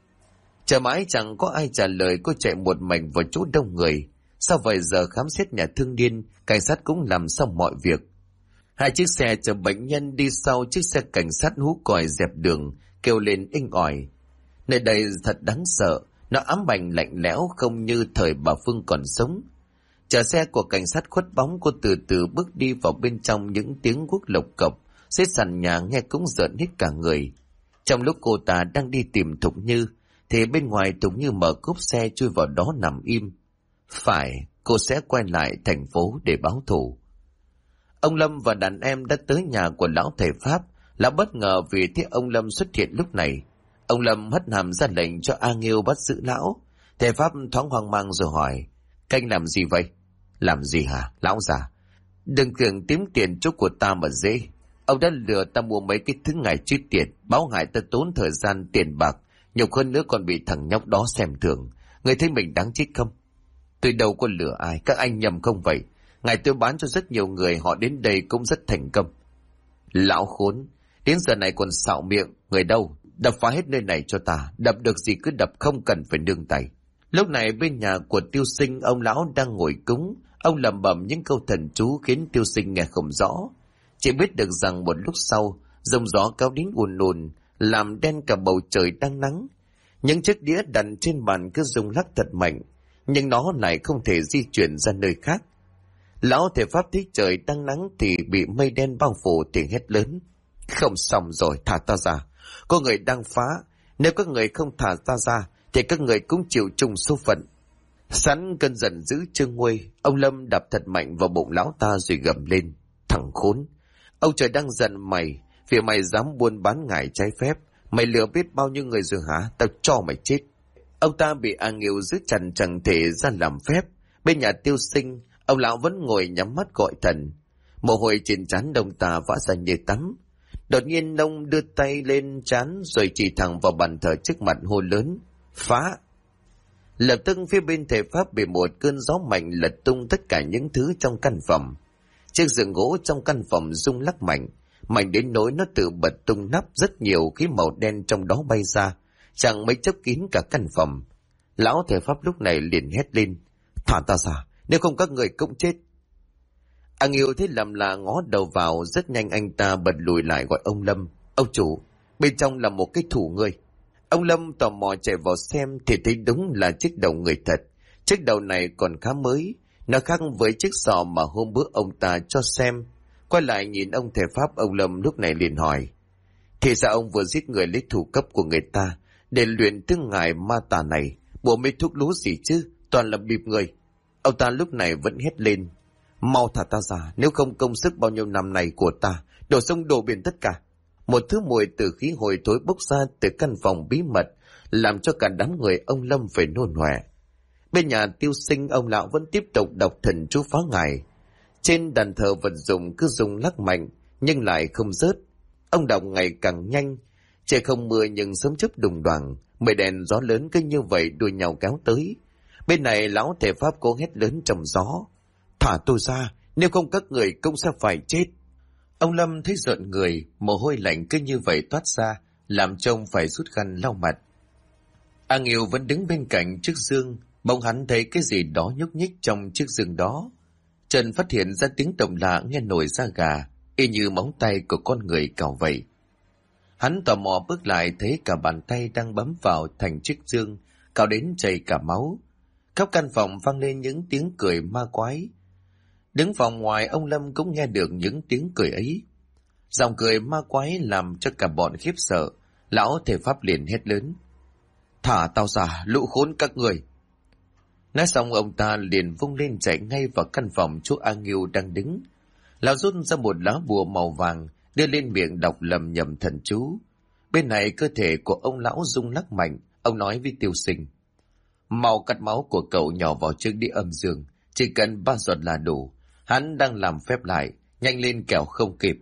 Chờ mãi chẳng có ai trả lời, cô chạy một mình vào chỗ đông người. Sau vài giờ khám xét nhà thương niên, cảnh sát cũng làm xong mọi việc. Hai chiếc xe chở bệnh nhân đi sau chiếc xe cảnh sát hú còi dẹp đường, kêu lên inh ỏi. Nơi đây thật đáng sợ, nó ám ảnh lạnh lẽo không như thời bà Phương còn sống. Chờ xe của cảnh sát khuất bóng, cô từ từ bước đi vào bên trong, những tiếng guốc lộc cộc xếp sàn nhà nghe cũng rợn hết cả người. Trong lúc cô ta đang đi tìm Thục Như, thì bên ngoài Thục Như mở cốp xe chui vào đó nằm im. Phải, cô sẽ quay lại thành phố để báo thù. Ông Lâm và đàn em đã tới nhà của lão thầy Pháp. Lão bất ngờ vì thấy ông Lâm xuất hiện lúc này. Ông Lâm hất hàm ra lệnh cho A Nghiêu bắt giữ lão. Thầy Pháp thoáng hoang mang rồi hỏi, canh làm gì vậy? Làm gì hả, lão già? Đừng tưởng kiếm tiền chỗ của ta mà dễ. Ông đã lừa ta mua mấy cái thứ ngài truy tiền, báo hại ta tốn thời gian tiền bạc, nhục hơn nữa còn bị thằng nhóc đó xem thường. Người thấy mình đáng chết không? Tôi đâu có lừa ai, các anh nhầm không vậy? Ngài tôi bán cho rất nhiều người, họ đến đây cũng rất thành công. Lão khốn, đến giờ này còn xạo miệng, người đâu? Đập phá hết nơi này cho ta, đập được gì cứ đập, không cần phải nương tay. Lúc này bên nhà của Tiêu Sinh, ông lão đang ngồi cúng. Ông lẩm bẩm những câu thần chú khiến Tiêu Sinh nghe không rõ. Chỉ biết được rằng một lúc sau, dòng gió kéo đến ùn ùn, làm đen cả bầu trời đang nắng. Những chiếc đĩa đặt trên bàn cứ rung lắc thật mạnh, nhưng nó lại không thể di chuyển ra nơi khác. Lão thầy Pháp thấy trời đang nắng thì bị mây đen bao phủ thì hét lớn. Không xong rồi, thả ta ra. Có người đang phá, nếu các người không thả ta ra thì các người cũng chịu chung số phận. Sẵn cơn giận dữ chưa nguôi, ông Lâm đập thật mạnh vào bụng lão ta rồi gầm lên. Thằng khốn, ông trời đang giận mày vì mày dám buôn bán ngải trái phép. Mày lừa biết bao nhiêu người rồi hả? Tao cho mày chết. Ông ta bị A Nghiêu giữ chặt chẳng thể ra làm phép. Bên nhà Tiêu Sinh, ông lão vẫn ngồi nhắm mắt gọi thần. Mồ hôi trên trán ông ta vã ra như tắm. Đột nhiên ông đưa tay lên trán rồi chỉ thẳng vào bàn thờ trước mặt hô lớn. Phá! Lập tức phía bên thầy Pháp bị một cơn gió mạnh lật tung tất cả những thứ trong căn phòng. Chiếc giường gỗ trong căn phòng rung lắc mạnh đến nỗi nó tự bật tung nắp, rất nhiều khí màu đen trong đó bay ra, chẳng mấy chốc kín cả căn phòng. Lão thầy Pháp lúc này liền hét lên. Thả ta ra, nếu không các người cũng chết. A Nghiêu thấy lầm là ngó đầu vào, rất nhanh anh ta bật lùi lại gọi ông Lâm. Ông chủ, bên trong là một cái thủ người. Ông Lâm tò mò chạy vào xem thì thấy đúng là chiếc đầu người thật. Chiếc đầu này còn khá mới, nó khác với chiếc sọ mà hôm bữa ông ta cho xem. Quay lại nhìn ông thầy Pháp, ông Lâm lúc này liền hỏi. Thì ra ông vừa giết người lấy thủ cấp của người ta để luyện thương ngài ma tà này, bộ mấy thuốc lú gì chứ, toàn là bịp người. Ông ta lúc này vẫn hét lên. Mau thả ta ra, nếu không công sức bao nhiêu năm này của ta đổ sông đổ biển tất cả. Một thứ mùi từ khí hồi thối bốc ra từ căn phòng bí mật, làm cho cả đám người ông Lâm phải nôn hoẻ. Bên nhà Tiêu Sinh, ông lão vẫn tiếp tục đọc thần chú phá ngài. Trên đàn thờ vật dụng cứ rung lắc mạnh nhưng lại không rớt. Ông đọc ngày càng nhanh. Trời không mưa nhưng sớm chớp đùng đoàng, mây đèn gió lớn cứ như vậy đuổi nhau kéo tới. Bên này lão thầy Pháp cố hét lớn trong gió. Thả tôi ra, nếu không các người cũng sẽ phải chết. Ông Lâm thấy rợn người, mồ hôi lạnh cứ như vậy toát ra, làm trông phải rút khăn lau mặt. A Nghiêu vẫn đứng bên cạnh chiếc giường, bỗng hắn thấy cái gì đó nhúc nhích trong chiếc giường đó. Trần phát hiện ra tiếng động lạ nghe nổi da gà, y như móng tay của con người cào vậy. Hắn tò mò bước lại thấy cả bàn tay đang bấm vào thành chiếc giường, cào đến chảy cả máu. Khắp căn phòng vang lên những tiếng cười ma quái. Đứng phòng ngoài, ông Lâm cũng nghe được những tiếng cười ấy. Giọng cười ma quái làm cho cả bọn khiếp sợ. Lão thầy Pháp liền hét lớn. Thả tao ra, lũ khốn các người. Nói xong ông ta liền vung lên chạy ngay vào căn phòng chỗ A Nghiêu đang đứng. Lão rút ra một lá bùa màu vàng, đưa lên miệng đọc lầm nhầm thần chú. Bên này cơ thể của ông lão rung lắc mạnh, ông nói với Tiêu Sinh. Mau cắt máu của cậu nhỏ vào chiếc đĩa âm dương, chỉ cần 3 giọt là đủ. Hắn đang làm phép lại, nhanh lên kẻo không kịp.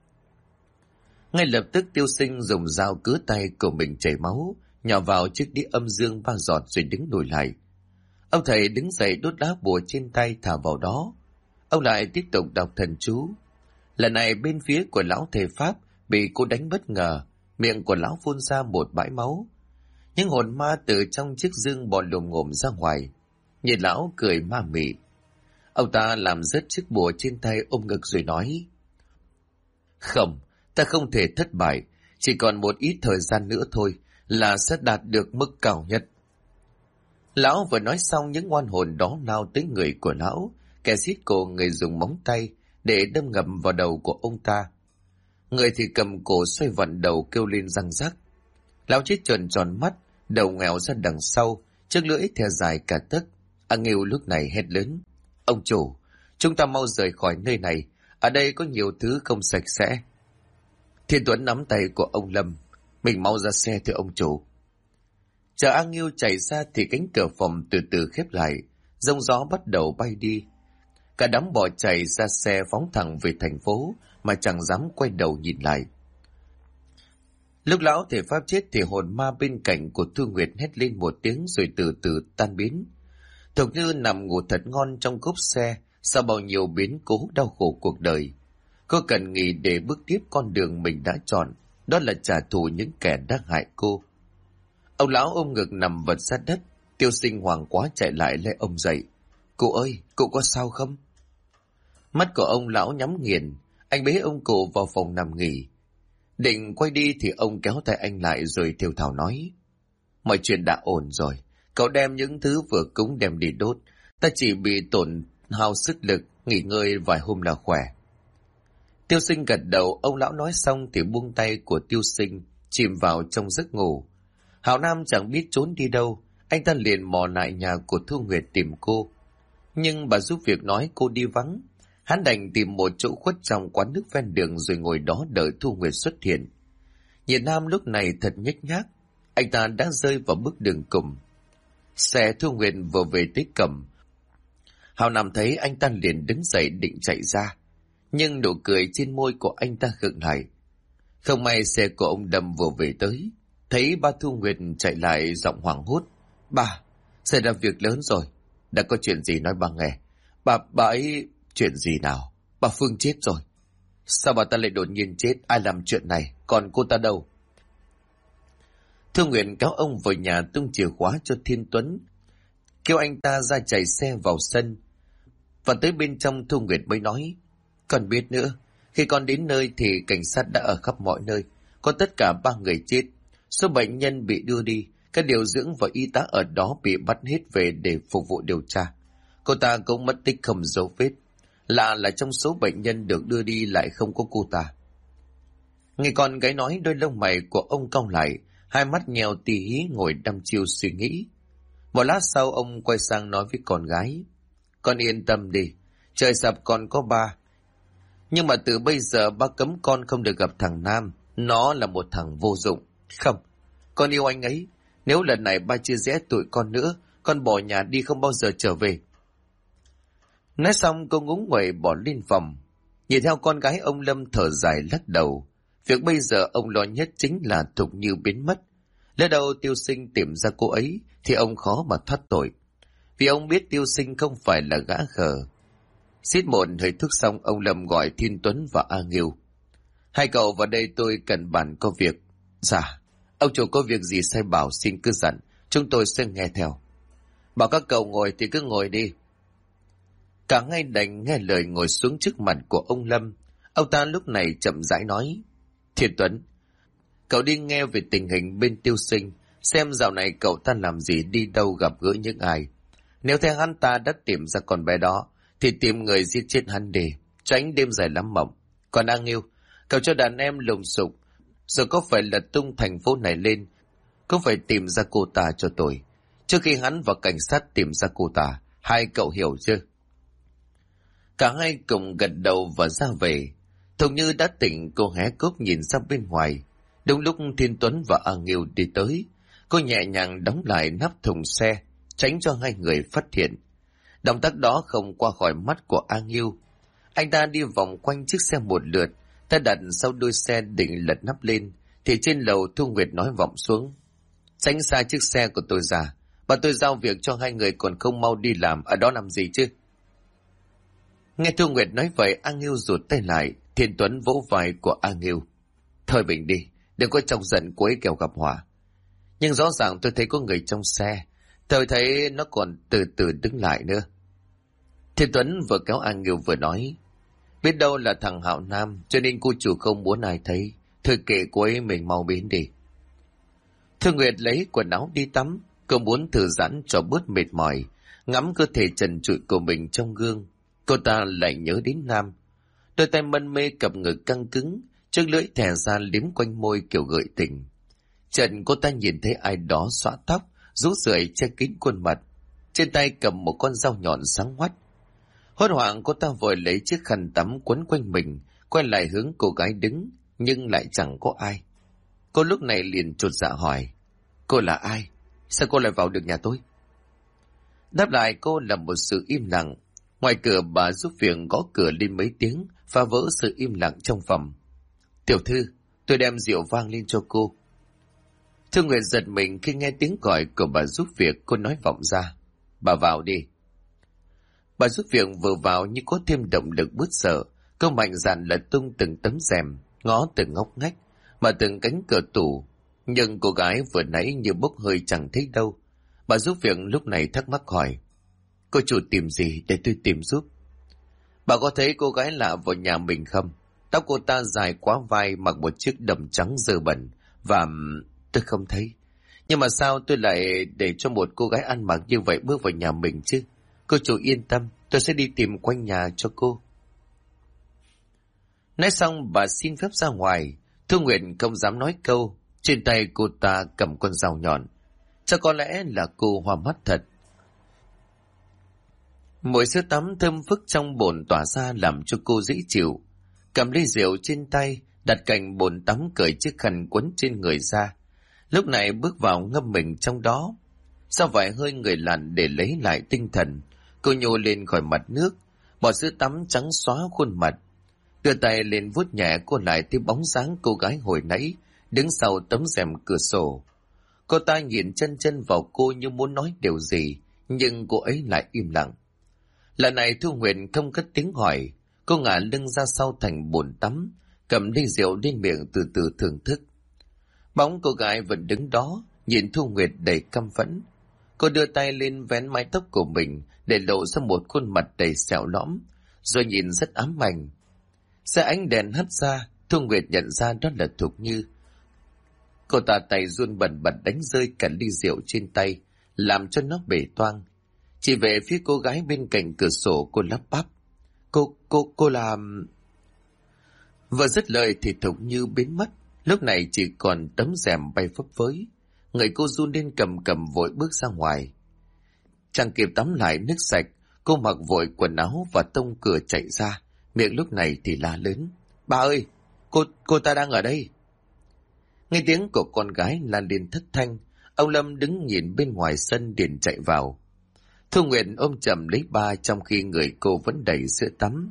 Ngay lập tức Tiêu Sinh dùng dao cứa tay của mình chảy máu, nhỏ vào chiếc đĩa âm dương 3 giọt rồi đứng lùi lại. Ông thầy đứng dậy đốt lá bùa trên tay thả vào đó. Ông lại tiếp tục đọc thần chú. Lần này bên phía của lão thầy Pháp bị cô đánh bất ngờ, miệng của lão phun ra một bãi máu. Những hồn ma từ trong chiếc dương bò lồm ngồm ra ngoài. Nhìn lão cười ma mị. Ông ta làm rớt chiếc bùa trên tay ôm ngực rồi nói: Không, ta không thể thất bại, chỉ còn một ít thời gian nữa thôi là sẽ đạt được mức cao nhất. Lão vừa nói xong, những oan hồn đó lao tới người của lão, kẻ xiết cổ người dùng móng tay để đâm ngầm vào đầu của ông ta. Người thì cầm cổ xoay vặn đầu kêu lên răng rắc. Lão chết tròn tròn mắt, đầu ngoẹo ra đằng sau, chiếc lưỡi thè dài cả tấc. A Nghiêu lúc này hét lớn: Ông chủ, chúng ta mau rời khỏi nơi này, ở đây có nhiều thứ không sạch sẽ. Thiên Tuấn nắm tay của ông Lâm: Mình mau ra xe thưa ông chủ. Chờ A Nghiêu chạy ra thì cánh cửa phòng từ từ khép lại, giông gió bắt đầu bay đi. Cả đám bỏ chạy ra xe phóng thẳng về thành phố mà chẳng dám quay đầu nhìn lại. Lúc lão thể pháp chết thì hồn ma bên cạnh của Thu Nguyệt hét lên một tiếng rồi từ từ tan biến. Thục Như nằm ngủ thật ngon trong cốp xe sau bao nhiêu biến cố đau khổ cuộc đời. Cô cần nghỉ để bước tiếp con đường mình đã chọn, đó là trả thù những kẻ đã hại cô. Ông lão ôm ngực nằm vật sát đất. Tiêu Sinh hoảng quá chạy lại lấy ông dậy: Cụ ơi, cụ có sao không? Mắt của ông lão nhắm nghiền. Anh bế ông cụ vào phòng nằm nghỉ. Định quay đi thì ông kéo tay anh lại rồi thều thào nói: Mọi chuyện đã ổn rồi, cậu đem những thứ vừa cúng đem đi đốt. Ta chỉ bị tổn hao sức lực, nghỉ ngơi vài hôm là khỏe. Tiêu Sinh gật đầu. Ông lão nói xong thì buông tay của Tiêu Sinh, chìm vào trong giấc ngủ. Hảo Nam chẳng biết trốn đi đâu, anh ta liền mò lại nhà của Thu Nguyệt tìm cô. Nhưng bà giúp việc nói cô đi vắng. Hắn đành tìm một chỗ khuất trong quán nước ven đường rồi ngồi đó đợi Thu Nguyệt xuất hiện. Nhiệt Nam lúc này thật nhếch nhác, anh ta đã rơi vào bước đường cùng. Xe Thu Nguyệt vừa về tới cổng. Hảo Nam thấy anh ta liền đứng dậy định chạy ra, nhưng nụ cười trên môi của anh ta khựng lại. Không may xe của ông Đâm vừa về tới, thấy ba Thu Nguyệt chạy lại giọng hoảng hốt: Bà, xảy ra việc lớn rồi. Đã có chuyện gì nói bà nghe. Bà ấy... Chuyện gì nào? Bà Phương chết rồi. Sao bà ta lại đột nhiên chết? Ai làm chuyện này? Còn cô ta đâu? Thu Nguyệt kéo ông vào nhà tung chìa khóa cho Thiên Tuấn, kêu anh ta ra chạy xe vào sân. Và tới bên trong Thu Nguyệt mới nói: Con biết nữa, khi con đến nơi thì cảnh sát đã ở khắp mọi nơi. Có tất cả 3 người chết. Số bệnh nhân bị đưa đi, các điều dưỡng và y tá ở đó bị bắt hết về để phục vụ điều tra. Cô ta cũng mất tích không dấu vết. Lạ là trong số bệnh nhân được đưa đi lại không có cô ta. Nghe con gái nói, đôi lông mày của ông cau lại, hai mắt nheo tì hí ngồi đăm chiêu suy nghĩ. Một lát sau ông quay sang nói với con gái: Con yên tâm đi, trời sập còn có ba. Nhưng mà từ bây giờ ba cấm con không được gặp thằng Nam. Nó là một thằng vô dụng. Không, con yêu anh ấy. Nếu lần này ba chia rẽ tụi con nữa, con bỏ nhà đi không bao giờ trở về. Nói xong cô ngúng nguẩy bỏ lên phòng. Nhìn theo con gái, ông Lâm thở dài lắc đầu. Việc bây giờ ông lo nhất chính là Thục Như biến mất. Lỡ đâu Tiêu Sinh tìm ra cô ấy thì ông khó mà thoát tội. Vì ông biết Tiêu Sinh không phải là gã khờ. Xít một hơi thuốc xong, ông Lâm gọi Thiên Tuấn và A Nghiêu: Hai cậu vào đây, tôi cần bàn có việc. Dạ, ông chủ có việc gì sai bảo xin cứ dặn, chúng tôi sẽ nghe theo. Bảo các cậu ngồi thì cứ ngồi đi. Cả ngay đành nghe lời ngồi xuống trước mặt của ông Lâm. Ông ta lúc này chậm rãi nói: Thiên Tuấn, cậu đi nghe về tình hình bên Tiêu Sinh, xem dạo này cậu ta làm gì, đi đâu, gặp gỡ những ai. Nếu theo hắn ta đã tìm ra con bé đó thì tìm người giết chết hắn đi, tránh đêm dài lắm mộng. Còn A Nghiêu, cậu cho đàn em lùng sục, rồi có phải lật tung thành phố này lên, cũng phải tìm ra cô ta cho tôi, trước khi hắn và cảnh sát tìm ra cô ta. Hai cậu hiểu chưa? Cả hai cùng gật đầu và ra về. Thục Như đã tỉnh, cô hé cốp nhìn ra bên ngoài. Đúng lúc Thiên Tuấn và A Nghiêu đi tới, cô nhẹ nhàng đóng lại nắp thùng xe, tránh cho hai người phát hiện. Động tác đó không qua khỏi mắt của A Nghiêu. Anh ta đi vòng quanh chiếc xe một lượt, ta đặt sau đuôi xe định lật nắp lên, thì trên lầu Thu Nguyệt nói vọng xuống: Tránh xa chiếc xe của tôi ra, bà tôi giao việc cho hai người còn không mau đi làm, ở đó làm gì chứ? Nghe Thu Nguyệt nói vậy, A Nghiêu rụt tay lại. Thiên Tuấn vỗ vai của A Nghiêu: Thôi bình đi, Đừng có chọc giận cô ấy kẻo gặp họa. Nhưng rõ ràng tôi thấy có người trong xe. Tôi thấy nó còn từ từ đứng lại nữa. Thiên Tuấn vừa kéo An Nghiêu vừa nói. Biết đâu là thằng Hạo Nam, cho nên cô chủ không muốn ai thấy. Thôi kệ cô ấy, mình mau biến đi. Thương Nguyệt lấy quần áo đi tắm. Cô muốn thư giãn cho bớt mệt mỏi. Ngắm cơ thể trần trụi của mình trong gương. Cô ta lại nhớ đến Nam. Đôi tay mân mê cặp ngực căng cứng, chiếc lưỡi thè ra liếm quanh môi kiểu gợi tình. Trần cô ta nhìn thấy ai đó xõa tóc, rũ rượi che kín khuôn mặt. Trên tay cầm một con dao nhọn sáng hoắt. Hốt hoảng cô ta vội lấy chiếc khăn tắm quấn quanh mình, quay lại hướng cô gái đứng, nhưng lại chẳng có ai. Cô lúc này liền chột dạ hỏi, cô là ai? Sao cô lại vào được nhà tôi? Đáp lại cô là một sự im lặng. Ngoài cửa bà giúp việc gõ cửa lên mấy tiếng, phá vỡ sự im lặng trong phòng. Tiểu thư, tôi đem rượu vang lên cho cô. Thương Nguyệt giật mình khi nghe tiếng gọi của bà giúp việc, cô nói vọng ra. Bà vào đi. Bà giúp việc vừa vào như có thêm động lực bứt sợ. Cô mạnh dạn lật tung từng tấm rèm, ngó từng ngóc ngách, mà từng cánh cửa tủ. Nhưng cô gái vừa nãy như bốc hơi chẳng thấy đâu. Bà giúp việc lúc này thắc mắc hỏi. Cô chủ tìm gì để tôi tìm giúp? Bà có thấy cô gái lạ vào nhà mình không? Tóc cô ta dài quá vai, mặc một chiếc đầm trắng dơ bẩn. Và tôi không thấy. Nhưng mà sao tôi lại để cho một cô gái ăn mặc như vậy bước vào nhà mình chứ? Cô chủ yên tâm, tôi sẽ đi tìm quanh nhà cho cô. Nói xong bà xin phép ra ngoài. Thu Nguyệt không dám nói câu. Trên tay cô ta cầm con dao nhọn. Chắc có lẽ là cô hoa mắt thật. Mùi sữa tắm thơm phức trong bồn tỏa ra làm cho cô dễ chịu. Cầm ly rượu trên tay, đặt cạnh bồn tắm, cởi chiếc khăn quấn trên người ra. Lúc này bước vào ngâm mình trong đó. Sau vài hơi người lặn để lấy lại tinh thần, cô nhô lên khỏi mặt nước, bỏ sữa tắm trắng xóa khuôn mặt. Đưa tay lên vuốt nhẹ, cô lại thấy bóng dáng cô gái hồi nãy đứng sau tấm rèm cửa sổ. Cô ta nhìn chân chân vào cô như muốn nói điều gì, nhưng cô ấy lại im lặng. Lần này Thu Nguyệt không cất tiếng hỏi. Cô ngả lưng ra sau thành bồn tắm, cầm ly rượu lên miệng từ từ thưởng thức. Bóng cô gái vẫn đứng đó, nhìn Thu Nguyệt đầy căm phẫn. Cô đưa tay lên vén mái tóc của mình để lộ ra một khuôn mặt đầy sẹo lõm, rồi nhìn rất ám ảnh. Xe ánh đèn hắt ra, Thu Nguyệt nhận ra đó là Thục Như. Cô ta tay run bần bật đánh rơi cả ly rượu trên tay, làm cho nó bể toang. Chỉ về phía cô gái bên cạnh cửa sổ, cô lắp bắp. Cô làm... Vừa dứt lời thì Thục Như biến mất. Lúc này chỉ còn tấm rèm bay phấp phới. Người cô run lên cầm cầm vội bước ra ngoài. Chẳng kịp tắm lại nước sạch, cô mặc vội quần áo và tông cửa chạy ra. Miệng lúc này thì la lớn. Bà ơi, cô ta đang ở đây. Nghe tiếng của con gái la lên thất thanh. Ông Lâm đứng nhìn bên ngoài sân liền chạy vào. Thu Nguyệt ôm chầm lấy ba trong khi người cô vẫn đầy sữa tắm.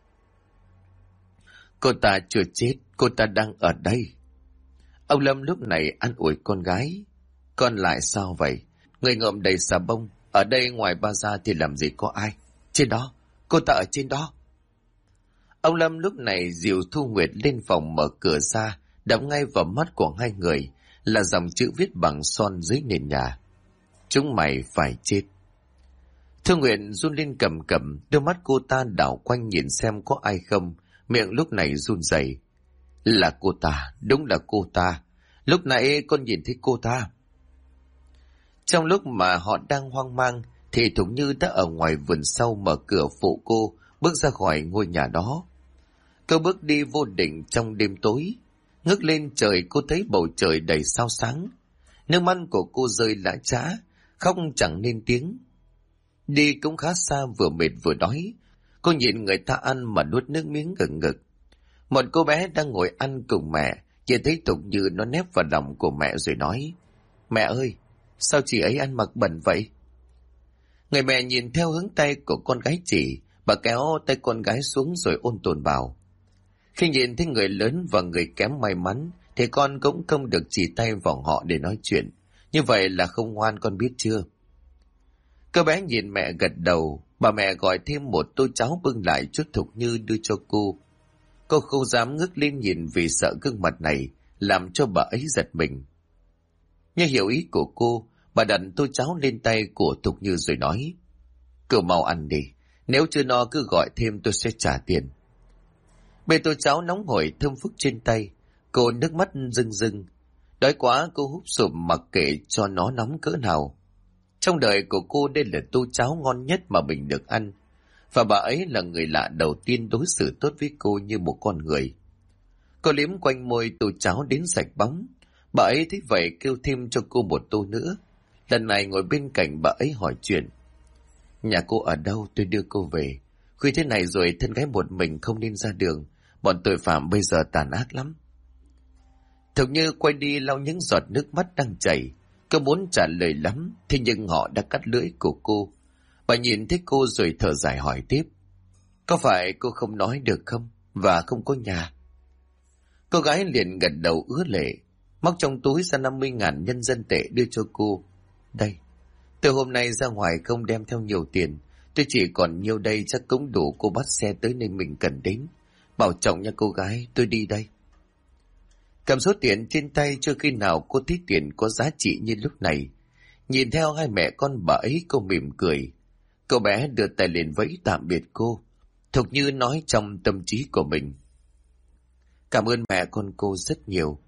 Cô ta chưa chết, cô ta đang ở đây. Ông Lâm lúc này an ủi con gái. Con lại sao vậy? Người ngộm đầy xà bông. Ở đây ngoài ba ra thì làm gì có ai? Trên đó, cô ta ở trên đó. Ông Lâm lúc này dìu Thu Nguyệt lên phòng, mở cửa ra, đập ngay vào mắt của hai người là dòng chữ viết bằng son dưới nền nhà. Chúng mày phải chết. Thu Nguyệt run lên cầm cầm, đôi mắt cô ta đảo quanh nhìn xem có ai không, miệng lúc này run rẩy. Là cô ta, đúng là cô ta. Lúc nãy con nhìn thấy cô ta. Trong lúc mà họ đang hoang mang, thì Thục Như đã ở ngoài vườn sau mở cửa phụ cô, bước ra khỏi ngôi nhà đó. Cô bước đi vô định trong đêm tối. Ngước lên trời, cô thấy bầu trời đầy sao sáng. Nước mắt của cô rơi lã chã, khóc chẳng nên tiếng. Đi cũng khá xa, vừa mệt vừa đói. Cô nhìn người ta ăn mà nuốt nước miếng ngừng ngực. Một cô bé đang ngồi ăn cùng mẹ, chỉ thấy Thục Như nó nép vào lòng của mẹ rồi nói. Mẹ ơi, sao chị ấy ăn mặc bẩn vậy? Người mẹ nhìn theo hướng tay của con gái chỉ, bà kéo tay con gái xuống rồi ôn tồn bảo. Khi nhìn thấy người lớn và người kém may mắn, thì con cũng không được chỉ tay vào họ để nói chuyện. Như vậy là không ngoan, con biết chưa? Cô bé nhìn mẹ gật đầu, bà mẹ gọi thêm một tô cháo bưng lại chút Thục Như đưa cho cô. Cô không dám ngước lên nhìn vì sợ gương mặt này làm cho bà ấy giật mình. Như hiểu ý của cô, bà đặt tô cháo lên tay của Thục Như rồi nói: "Cậu mau ăn đi, nếu chưa no cứ gọi thêm tôi sẽ trả tiền." Bê tô cháo nóng hổi thơm phức trên tay, cô nước mắt rưng rưng. Đói quá cô húp sụp mặc kệ cho nó nóng cỡ nào. Trong đời của cô đây là tô cháo ngon nhất mà mình được ăn, và bà ấy là người lạ đầu tiên đối xử tốt với cô như một con người. Cô liếm quanh môi tô cháo đến sạch bóng. Bà ấy thấy vậy kêu thêm cho cô một tô nữa. Lần này ngồi bên cạnh bà ấy hỏi chuyện: "Nhà cô ở đâu, tôi đưa cô về. Khuya thế này rồi thân gái một mình không nên ra đường. Bọn tội phạm bây giờ tàn ác lắm." Thục Như quay đi lau những giọt nước mắt đang chảy. Cô muốn trả lời lắm, thế nhưng họ đã cắt lưỡi của cô. Bà nhìn thấy cô rồi thở dài hỏi tiếp: "Có phải cô không nói được không? Và không có nhà?" Cô gái liền gật đầu ứa lệ, móc trong túi ra 50.000 nhân dân tệ đưa cho cô. "Đây, từ hôm nay ra ngoài không đem theo nhiều tiền. Tôi chỉ còn nhiêu đây chắc cũng đủ cô bắt xe tới nơi mình cần đến. Bảo trọng nha cô gái, tôi đi đây." Cầm số tiền trên tay chưa khi nào cô thấy tiền có giá trị như lúc này. Nhìn theo hai mẹ con bà ấy, cô mỉm cười. Cậu bé đưa tay lên vẫy tạm biệt cô. Thục Như nói trong tâm trí của mình: "Cảm ơn mẹ con cô rất nhiều."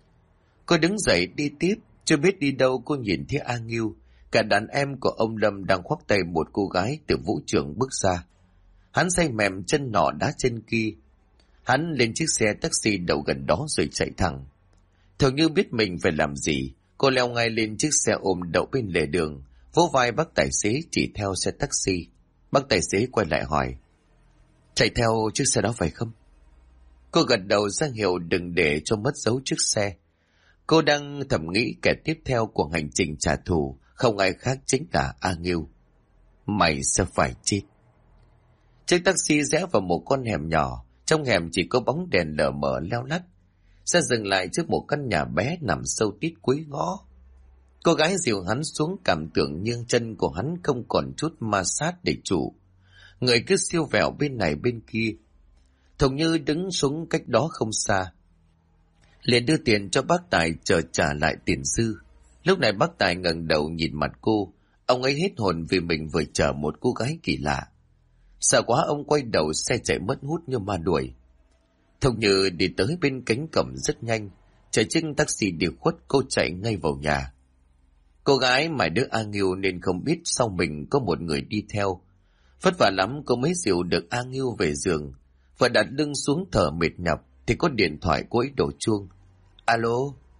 Cô đứng dậy đi tiếp, chưa biết đi đâu cô nhìn thấy A Ngưu, cả đàn em của ông Lâm đang khoác tay một cô gái từ vũ trường bước ra. Hắn say mềm chân nọ đá chân kia. Hắn lên chiếc xe taxi đậu gần đó rồi chạy thẳng. Thục Như biết mình phải làm gì, cô leo ngay lên chiếc xe ôm đậu bên lề đường, vỗ vai bác tài xế chỉ theo xe taxi. Bác tài xế quay lại hỏi: "Chạy theo chiếc xe đó phải không?" Cô gật đầu ra hiệu đừng để cho mất dấu chiếc xe. Cô đang thầm nghĩ kẻ tiếp theo của hành trình trả thù không ai khác chính là A Ngưu. Mày sẽ phải chết. Chiếc taxi rẽ vào một con hẻm nhỏ, trong hẻm chỉ có bóng đèn lờ mờ leo lắt. Xe dừng lại trước một căn nhà bé nằm sâu tít cuối ngõ. Cô gái dìu hắn xuống, cảm tưởng như chân của hắn không còn chút ma sát để trụ. Người cứ siêu vẹo bên này bên kia. Thục Như đứng xuống cách đó không xa, liền đưa tiền cho bác Tài chờ trả lại tiền dư. Lúc này bác Tài ngẩng đầu nhìn mặt cô, ông ấy hết hồn vì mình vừa chở một cô gái kỳ lạ. Sợ quá ông quay đầu, xe chạy mất hút như ma đuổi. Thục Như đi tới bên cánh cổng rất nhanh, chờ chiếc taxi đi khuất cô chạy ngay vào nhà. Cô gái mải đứa A Ngưu nên không biết sau mình có một người đi theo. Vất vả lắm cô mới dìu được A Ngưu về giường, và đặt lưng xuống thở mệt nhọc thì có điện thoại cô ấy đổ chuông. "Alo."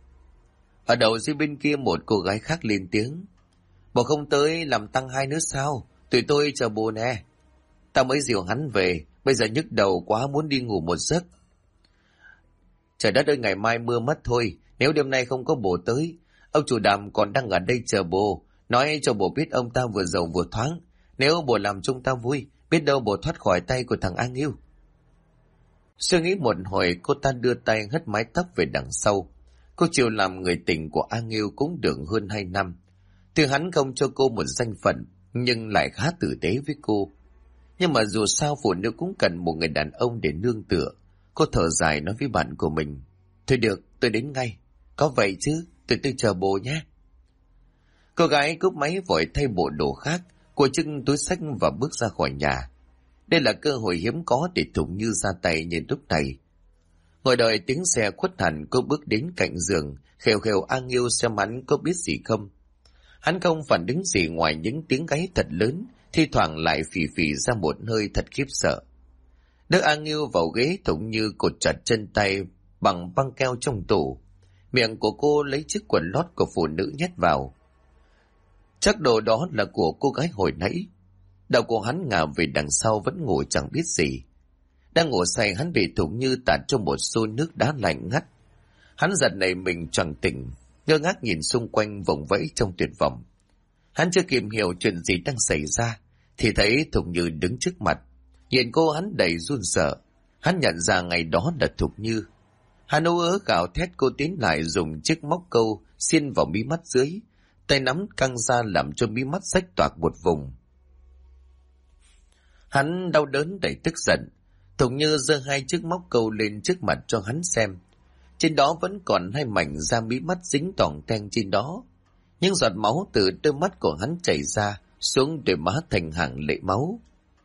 Ở đầu dưới bên kia một cô gái khác lên tiếng: "Bộ không tới làm tăng 2 nữa sao? Tụi tôi chờ bồ nè. Tao mới dìu hắn về, bây giờ nhức đầu quá muốn đi ngủ một giấc." "Trời đất ơi, ngày mai mưa mất thôi, nếu đêm nay không có bồ tới. Ông chủ Đàm còn đang ở đây chờ bồ, nói cho bồ biết ông ta vừa giàu vừa thoáng. Nếu bồ làm chúng ta vui, biết đâu bồ thoát khỏi tay của thằng A Ngưu." Suy nghĩ một hồi, cô ta đưa tay hất mái tóc về đằng sau. Cô chịu làm người tình của A Ngưu cũng được hơn 2 năm. Tuy hắn không cho cô một danh phận, nhưng lại khá tử tế với cô. Nhưng mà dù sao phụ nữ cũng cần một người đàn ông để nương tựa. Cô thở dài nói với bạn của mình: "Thôi được, tôi đến ngay. Có vậy chứ, tôi chờ bồ nhé." Cô gái cúp máy vội thay bộ đồ khác, cô trưng túi xách và bước ra khỏi nhà. Đây là cơ hội hiếm có để Thục Như ra tay như lúc này. Ngồi đợi tiếng xe khuất hẳn, cô bước đến cạnh giường, khều khều A Ngưu xem hắn có biết gì không. Hắn không phản ứng gì ngoài những tiếng gáy thật lớn, thi thoảng lại phì phì ra một hơi thật khiếp sợ. Đỡ A Ngưu vào ghế, Thục Như cột chặt chân tay bằng băng keo trong tủ. Miệng của cô lấy chiếc quần lót của phụ nữ nhét vào. Chắc đồ đó là của cô gái hồi nãy. Đầu của hắn ngả về đằng sau vẫn ngủ chẳng biết gì. Đang ngủ say, hắn bị Thục Như tạt cho một xô nước đá lạnh ngắt. Hắn giật nảy mình choàng tỉnh, ngơ ngác nhìn xung quanh vùng vẫy trong tuyệt vọng. Hắn chưa kịp hiểu chuyện gì đang xảy ra thì thấy Thục Như đứng trước mặt. Nhìn cô hắn đầy run sợ. Hắn nhận ra ngày đó là Thục Như. Hắn ú ớ gào thét, cô tiến lại dùng chiếc móc câu xiên vào mí mắt dưới, tay nắm căng ra làm cho mí mắt rách toạc một vùng. Hắn đau đớn đầy tức giận. Thục Như giơ 2 chiếc móc câu lên trước mặt cho hắn xem. Trên đó vẫn còn hai mảnh da mí mắt dính toàn ten trên đó. Những giọt máu từ đôi mắt của hắn chảy ra xuống đôi má thành hàng lệ máu.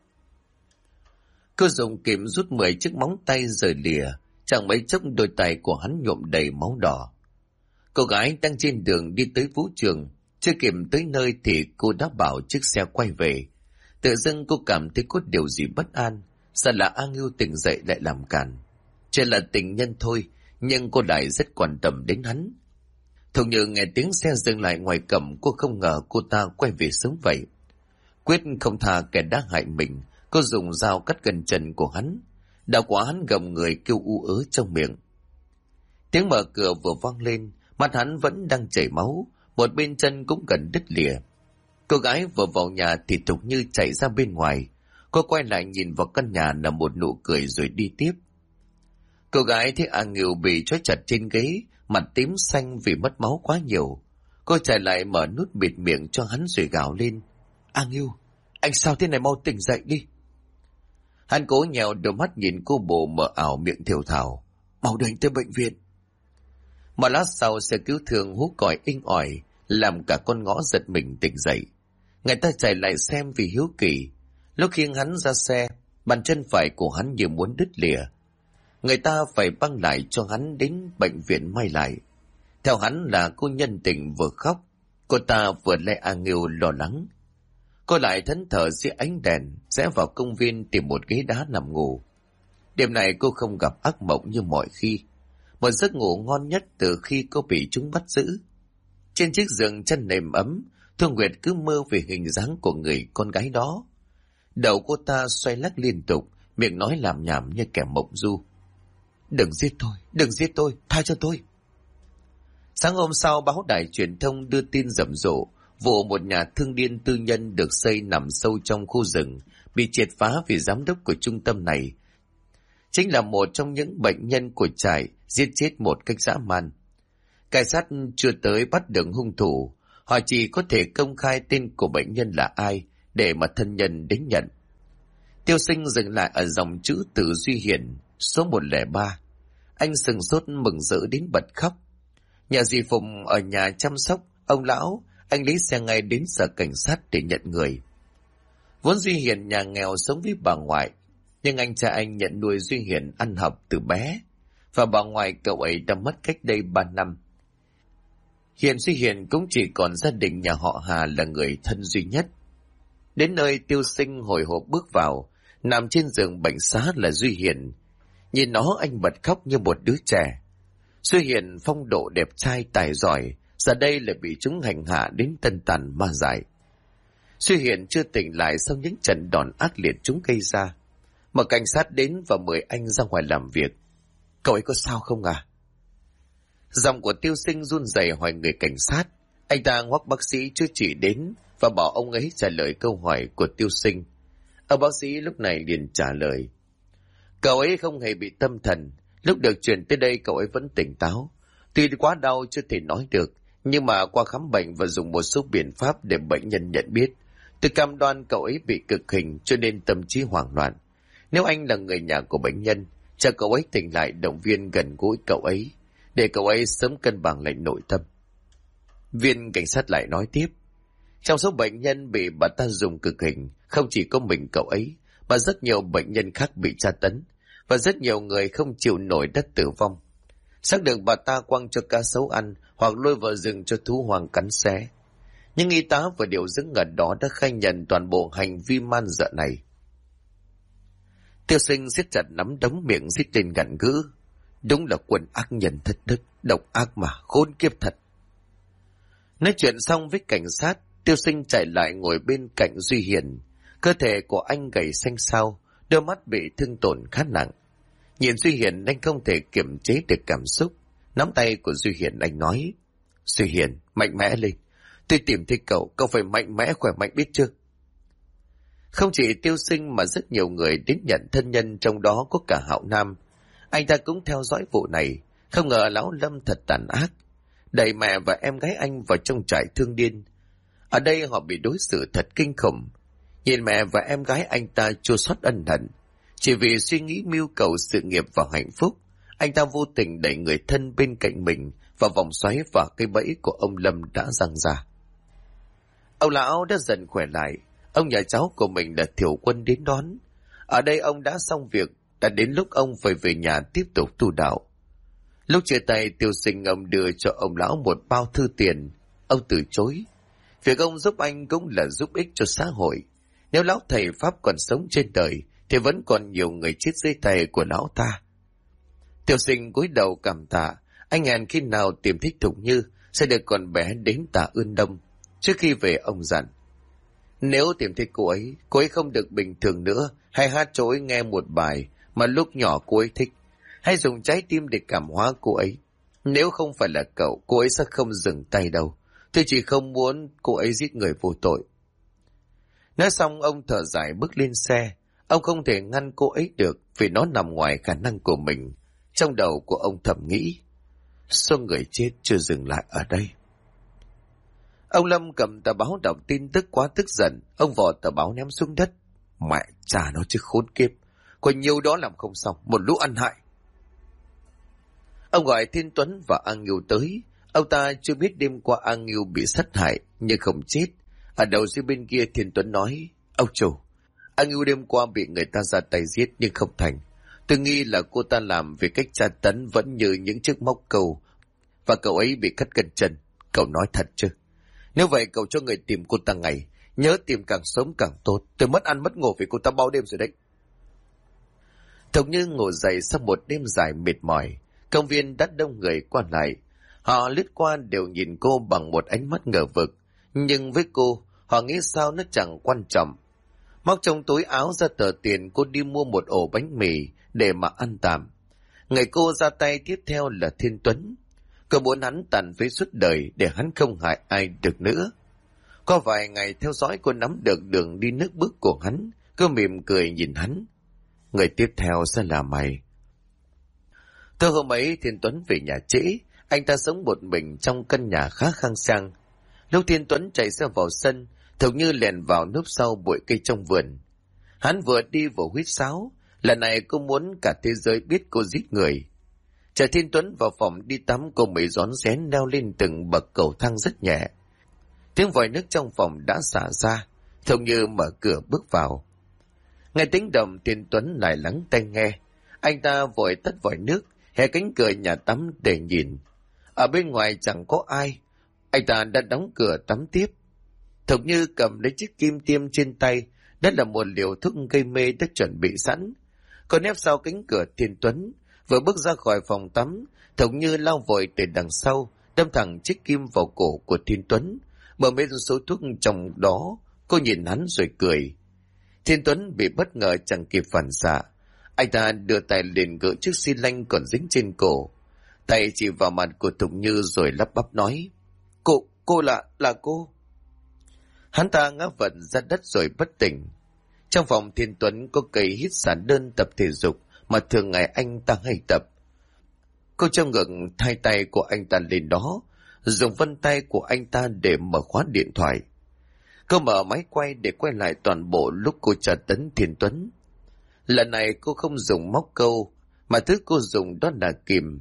Cô dùng kìm rút 10 chiếc móng tay rời lìa, chẳng mấy chốc đôi tay của hắn nhuộm đầy máu đỏ. Cô gái đang trên đường đi tới vũ trường, chưa kịp tới nơi thì cô đã bảo chiếc xe quay về. Tự dưng cô cảm thấy có điều gì bất an, sợ là A Ngưu tỉnh dậy lại làm cản. Chỉ là tình nhân thôi, nhưng cô lại rất quan tâm đến hắn. Thùng Như nghe tiếng xe dừng lại ngoài cổng, cô không ngờ cô ta quay về sớm vậy. Quyết không tha kẻ đã hại mình, cô dùng dao cắt gần chân của hắn. Đau quá hắn gầm người kêu u ớ trong miệng. Tiếng mở cửa vừa vang lên, mắt hắn vẫn đang chảy máu, một bên chân cũng gần đứt lìa. Cô gái vừa vào nhà thì Thục Như chạy ra bên ngoài. Cô quay lại nhìn vào căn nhà nở một nụ cười rồi đi tiếp. Cô gái thấy A Ngưu bị trói chặt trên ghế, mặt tím xanh vì mất máu quá nhiều. Cô chạy lại mở nút bịt miệng cho hắn rồi gào lên. A Ngưu, anh sao thế này, mau tỉnh dậy đi. Hắn cố nhèo đôi mắt nhìn cô bộ mờ ảo, miệng thều thào. Mau đưa anh tới bệnh viện. Một lát sau xe cứu thương hú còi inh ỏi, làm cả con ngõ giật mình tỉnh dậy. Người ta chạy lại xem vì hiếu kỳ. Lúc khiêng hắn ra xe, bàn chân phải của hắn như muốn đứt lìa. Người ta phải băng lại cho hắn đến bệnh viện may lại. Theo hắn là cô nhân tình vừa khóc, cô ta vừa lay A Ngưu lo lắng. Cô lại thẫn thờ dưới ánh đèn, rẽ vào công viên tìm một ghế đá nằm ngủ. Đêm này cô không gặp ác mộng như mọi khi. Một giấc ngủ ngon nhất từ khi cô bị chúng bắt giữ. Trên chiếc giường chăn nệm ấm, Thương Nguyệt cứ mơ về hình dáng của người con gái đó. Đầu cô ta xoay lắc liên tục, miệng nói làm nhảm như kẻ mộng du. Đừng giết tôi, tha cho tôi. Sáng hôm sau, báo đài truyền thông đưa tin rầm rộ, vụ một nhà thương điên tư nhân được xây nằm sâu trong khu rừng, bị triệt phá vì giám đốc của trung tâm này chính là một trong những bệnh nhân của trại giết chết một cách dã man. Cảnh sát chưa tới bắt được hung thủ, họ chỉ có thể công khai tên của bệnh nhân là ai để mà thân nhân đến nhận. Tiêu Sinh dừng lại ở dòng chữ từ Duy Hiển, số 103. Anh sừng sốt mừng rỡ đến bật khóc. Nhà dì Phụng ở nhà chăm sóc ông lão, anh lấy xe ngay đến sở cảnh sát để nhận người. Vốn Duy Hiển nhà nghèo sống với bà ngoại, nhưng anh trai anh nhận nuôi Duy Hiển ăn học từ bé, và bà ngoại cậu ấy đã mất cách đây 3 năm. Hiện Duy Hiển cũng chỉ còn gia đình nhà họ Hà là người thân duy nhất. Đến nơi, Tiêu Sinh hồi hộp bước vào, nằm trên giường bệnh xá là Duy Hiển. Nhìn nó anh bật khóc như một đứa trẻ. Duy Hiển phong độ đẹp trai tài giỏi, giờ đây lại bị chúng hành hạ đến tân tàn ma dại. Duy Hiển chưa tỉnh lại sau những trận đòn ác liệt chúng gây ra. Mà cảnh sát đến và mời anh ra ngoài làm việc. Cậu ấy có sao không à? Giọng của Tiêu Sinh run rẩy hỏi người cảnh sát. Anh ta ngoắc bác sĩ chữa trị đến và bảo ông ấy trả lời câu hỏi của Tiêu Sinh. Ông bác sĩ lúc này liền trả lời. Cậu ấy không hề bị tâm thần. Lúc được chuyển tới đây cậu ấy vẫn tỉnh táo. Tuy quá đau chưa thể nói được, nhưng mà qua khám bệnh và dùng một số biện pháp để bệnh nhân nhận biết, tôi cam đoan cậu ấy bị cực hình cho nên tâm trí hoảng loạn. Nếu anh là người nhà của bệnh nhân, cho cậu ấy tỉnh lại động viên gần gũi cậu ấy, để cậu ấy sớm cân bằng lại nội tâm. Viên cảnh sát lại nói tiếp. Trong số bệnh nhân bị bà ta dùng cực hình, không chỉ có mình cậu ấy, mà rất nhiều bệnh nhân khác bị tra tấn, và rất nhiều người không chịu nổi đất tử vong. Xác định bà ta quăng cho cá sấu ăn hoặc lôi vào rừng cho thú hoang cắn xé. Nhưng y tá và điều dưỡng ở đó đã khai nhận toàn bộ hành vi man dợ này. Tiêu Sinh siết chặt nắm đấm, miệng rít lên gằn gữ. Đúng là quần ác nhân thất đức, độc ác mà, khốn kiếp thật. Nói chuyện xong với cảnh sát, Tiêu Sinh chạy lại ngồi bên cạnh Duy Hiển. Cơ thể của anh gầy xanh xao, đôi mắt bị thương tổn khá nặng. Nhìn Duy Hiển, anh không thể kiềm chế được cảm xúc. Nắm tay của Duy Hiển, anh nói. Duy Hiển, mạnh mẽ lên. Tôi tìm thấy cậu phải mạnh mẽ khỏe mạnh biết chưa? Không chỉ Tiêu Sinh mà rất nhiều người đến nhận thân nhân, trong đó có cả Hạo Nam. Anh ta cũng theo dõi vụ này, không ngờ lão Lâm thật tàn ác. Đẩy mẹ và em gái anh vào trong trại thương điên. Ở đây họ bị đối xử thật kinh khủng. Nhìn mẹ và em gái anh ta chua xót ân hận. Chỉ vì suy nghĩ mưu cầu sự nghiệp và hạnh phúc, anh ta vô tình đẩy người thân bên cạnh mình vào vòng xoáy và cây bẫy của ông Lâm đã giăng ra. Ông lão đã dần khỏe lại, ông nhà cháu của mình là Thiểu Quân đến đón. Ở đây ông đã xong việc, đã đến lúc ông phải về nhà tiếp tục tu đạo. Lúc chia tay, Tiêu Sinh ông đưa cho ông lão một bao thư tiền. Ông từ chối. Việc ông giúp anh cũng là giúp ích cho xã hội. Nếu lão thầy Pháp còn sống trên đời, thì vẫn còn nhiều người chết dưới tay của lão ta. Tiêu Sinh cúi đầu cảm tạ. Anh hẹn khi nào tìm thích Thục Như sẽ được con bé đến Tạ Ươn Đông. Trước khi về ông dặn, nếu tìm thấy cô ấy không được bình thường nữa. Hãy hát cho ấy nghe một bài mà lúc nhỏ cô ấy thích. Hãy dùng trái tim để cảm hóa cô ấy. Nếu không phải là cậu, cô ấy sẽ không dừng tay đâu. Tôi chỉ không muốn cô ấy giết người vô tội. Nói xong ông thở dài bước lên xe. Ông không thể ngăn cô ấy được vì nó nằm ngoài khả năng của mình. Trong đầu của ông thầm nghĩ, số người chết chưa dừng lại ở đây. Ông Lâm cầm tờ báo đọc tin tức quá tức giận. Ông vò tờ báo ném xuống đất. Mẹ cha nó chứ khốn kiếp. Có nhiều đó làm không xong, một lũ ăn hại. Ông gọi Thiên Tuấn và A Ngưu tới. Ông ta chưa biết đêm qua A Ngưu bị sát hại nhưng không chết. Ở đầu dưới bên kia Thiên Tuấn nói, ông chủ, A Ngưu đêm qua bị người ta ra tay giết nhưng không thành. Tôi nghi là cô ta làm vì cách tra tấn vẫn như những chiếc móc câu và cậu ấy bị cắt gân chân. Cậu nói thật chứ? Nếu vậy cậu cho người tìm cô ta ngay, nhớ tìm càng sớm càng tốt. Tôi mất ăn mất ngủ vì cô ta bao đêm rồi đấy. Thục Như ngủ dậy sau một đêm dài mệt mỏi. Công viên đã đông người qua lại. Họ lướt qua đều nhìn cô bằng một ánh mắt ngờ vực. Nhưng với cô, họ nghĩ sao nó chẳng quan trọng. Móc trong túi áo ra tờ tiền, cô đi mua một ổ bánh mì để mà ăn tạm. Người cô ra tay tiếp theo là Thiên Tuấn. Cô muốn hắn tàn phế suốt đời để hắn không hại ai được nữa. Có vài ngày theo dõi cô nắm được đường đi nước bước của hắn. Cô mỉm cười nhìn hắn. Người tiếp theo sẽ là mày. Từ hôm ấy Thiên Tuấn về nhà trễ. Anh ta sống một mình trong căn nhà khá khang sang. Lúc Thiên Tuấn chạy ra vào sân, Thục Như lèn vào núp sau bụi cây trong vườn. Hắn vừa đi vừa huýt sáo. Lần này cô muốn cả thế giới biết cô giết người. Chờ Thiên Tuấn vào phòng đi tắm, cô mới rón rén leo lên từng bậc cầu thang rất nhẹ. Tiếng vòi nước trong phòng đã xả ra. Thục Như mở cửa bước vào. Nghe tiếng động, Thiên Tuấn lại lắng tai nghe. Anh ta vội tắt vòi nước, hé cánh cửa nhà tắm để nhìn. Ở bên ngoài chẳng có ai. Anh ta đã đóng cửa tắm tiếp. Thục Như cầm lấy chiếc kim tiêm trên tay. Đó là một liều thuốc gây mê đã chuẩn bị sẵn. Cô nép sau cánh cửa Thiên Tuấn. Vừa bước ra khỏi phòng tắm, Thục Như lao vội từ đằng sau, đâm thẳng chiếc kim vào cổ của Thiên Tuấn. Mở mấy số thuốc trong đó, cô nhìn hắn rồi cười. Thiên Tuấn bị bất ngờ chẳng kịp phản xạ. Anh ta đưa tay lên gỡ chiếc xi lanh còn dính trên cổ. Tay chỉ vào mặt của Thục Như rồi lắp bắp nói. Cô là cô. Hắn ta ngã vật ra đất rồi bất tỉnh. Trong phòng Thiên Tuấn có cây hít giản đơn tập thể dục mà thường ngày anh ta hay tập. Cô trong ngực thay tay của anh ta lên đó, dùng vân tay của anh ta để mở khóa điện thoại. Cô mở máy quay để quay lại toàn bộ lúc cô tra tấn Thiên Tuấn. Lần này cô không dùng móc câu, mà thứ cô dùng đó là kìm.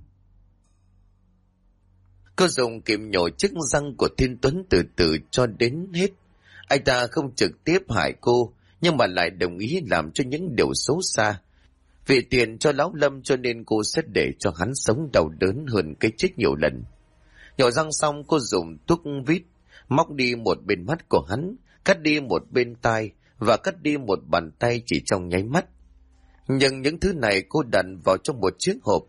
Cô dùng kìm nhổ chiếc răng của Thiên Tuấn từ từ cho đến hết. Anh ta không trực tiếp hại cô, nhưng mà lại đồng ý làm cho những điều xấu xa. Vì tiền cho lão Lâm cho nên cô sẽ để cho hắn sống đau đớn hơn cái chết nhiều lần. Nhổ răng xong cô dùng thuốc vít, móc đi một bên mắt của hắn, cắt đi một bên tai và cắt đi một bàn tay chỉ trong nháy mắt. Nhưng những thứ này cô đặt vào trong một chiếc hộp.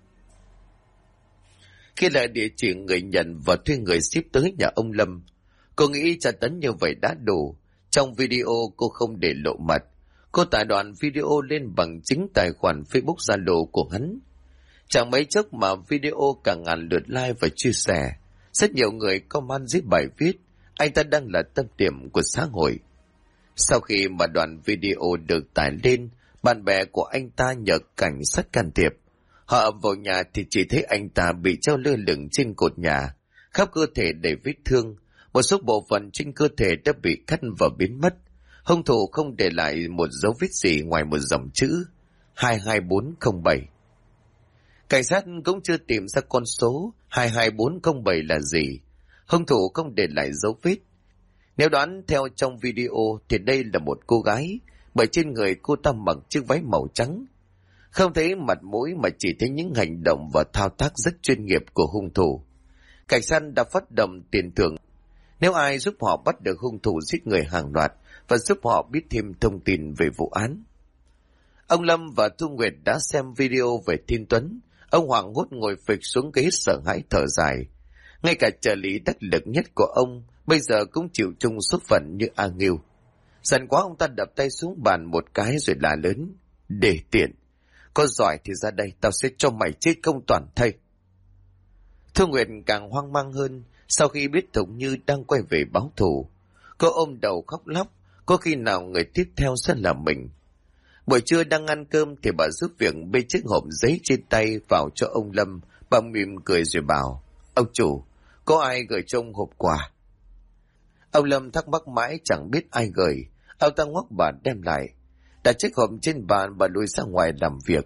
Khi lại địa chỉ người nhận và thuê người ship tới nhà ông Lâm, cô nghĩ tra tấn như vậy đã đủ. Trong video cô không để lộ mặt. Cô tải đoạn video lên bằng chính tài khoản Facebook Zalo của hắn. Chẳng mấy chốc mà video cả ngàn lượt like và chia sẻ. Rất nhiều người comment dưới bài viết, anh ta đang là tâm điểm của xã hội. Sau khi mà đoạn video được tải lên, bạn bè của anh ta nhờ cảnh sát can thiệp. Họ vào nhà thì chỉ thấy anh ta bị treo lơ lửng trên cột nhà, khắp cơ thể đầy vết thương, một số bộ phận trên cơ thể đã bị cắt và biến mất. Hung thủ không để lại một dấu vết gì ngoài một dòng chữ 22407. Cảnh sát cũng chưa tìm ra con số 22407 là gì. Hung thủ không để lại dấu vết. Nếu đoán theo trong video thì đây là một cô gái, bởi trên người cô ta mặc chiếc váy màu trắng. Không thấy mặt mũi mà chỉ thấy những hành động và thao tác rất chuyên nghiệp của hung thủ. Cảnh sát đã phát động tiền thưởng nếu ai giúp họ bắt được hung thủ giết người hàng loạt và giúp họ biết thêm thông tin về vụ án. Ông Lâm và Thu Nguyệt đã xem video về Thiên Tuấn. Ông hoảng hốt ngồi phịch xuống ghế sợ hãi thở dài. Ngay cả trợ lý đắc lực nhất của ông bây giờ cũng chịu chung số phận như A Nghiêu. Giận quá ông ta đập tay xuống bàn một cái rồi la lớn. Để tiện, có giỏi thì ra đây, tao sẽ cho mày chết công toàn thây. Thu Nguyệt càng hoang mang hơn sau khi biết Thục Như đang quay về báo thù. Cô ôm đầu khóc lóc, có khi nào người tiếp theo sẽ là mình. Buổi trưa đang ăn cơm thì bà giúp việc bê chiếc hộp giấy trên tay vào cho ông Lâm. Bà mỉm cười rồi bảo, ông chủ, có ai gửi cho ông hộp quà? Ông Lâm thắc mắc mãi chẳng biết ai gửi. Ông ta ngoắc bà đem lại, đặt chiếc hộp trên bàn và lui ra ngoài làm việc.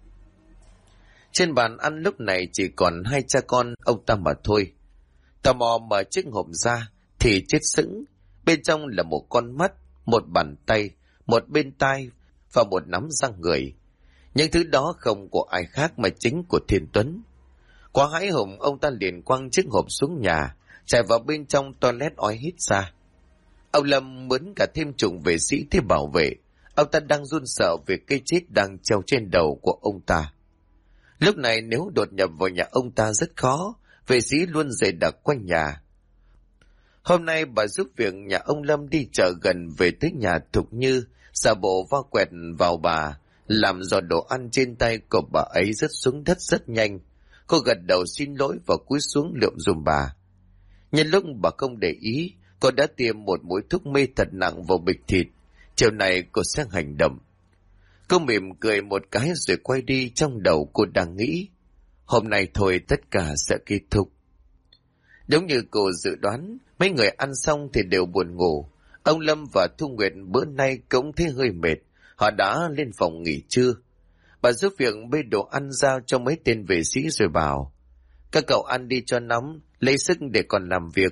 Trên bàn ăn lúc này chỉ còn hai cha con ông ta mà thôi. Tò mò mở chiếc hộp ra thì chết sững. Bên trong là một con mắt, một bàn tay, một bên tai và một nắm răng người. Những thứ đó không của ai khác mà chính của Thiên Tuấn. Quá hãi hùng, ông ta liền quăng chiếc hộp xuống nhà, chạy vào bên trong toilet ói hít ra. Ông Lâm mướn cả thêm chục vệ sĩ để bảo vệ. Ông ta đang run sợ về cây chết đang treo trên đầu của ông ta. Lúc này nếu đột nhập vào nhà ông ta rất khó, vệ sĩ luôn dày đặc quanh nhà. Hôm nay bà giúp việc nhà ông Lâm đi chợ gần về tới nhà Thục Như, giả bộ va quẹt vào bà, làm giọt đồ ăn trên tay của bà ấy rớt xuống đất rất nhanh. Cô gật đầu xin lỗi và cúi xuống lượm giùm bà. Nhân lúc bà không để ý, cô đã tiêm một mũi thuốc mê thật nặng vào bịch thịt. Chiều này cô sẽ hành động. Cô mỉm cười một cái rồi quay đi, trong đầu cô đang nghĩ. Hôm nay thôi tất cả sẽ kết thúc. Đúng như cô dự đoán, mấy người ăn xong thì đều buồn ngủ. Ông Lâm và Thu Nguyệt bữa nay cũng thấy hơi mệt. Họ đã lên phòng nghỉ trưa. Bà giúp việc bê đồ ăn giao cho mấy tên vệ sĩ rồi bảo. Các cậu ăn đi cho nóng, lấy sức để còn làm việc.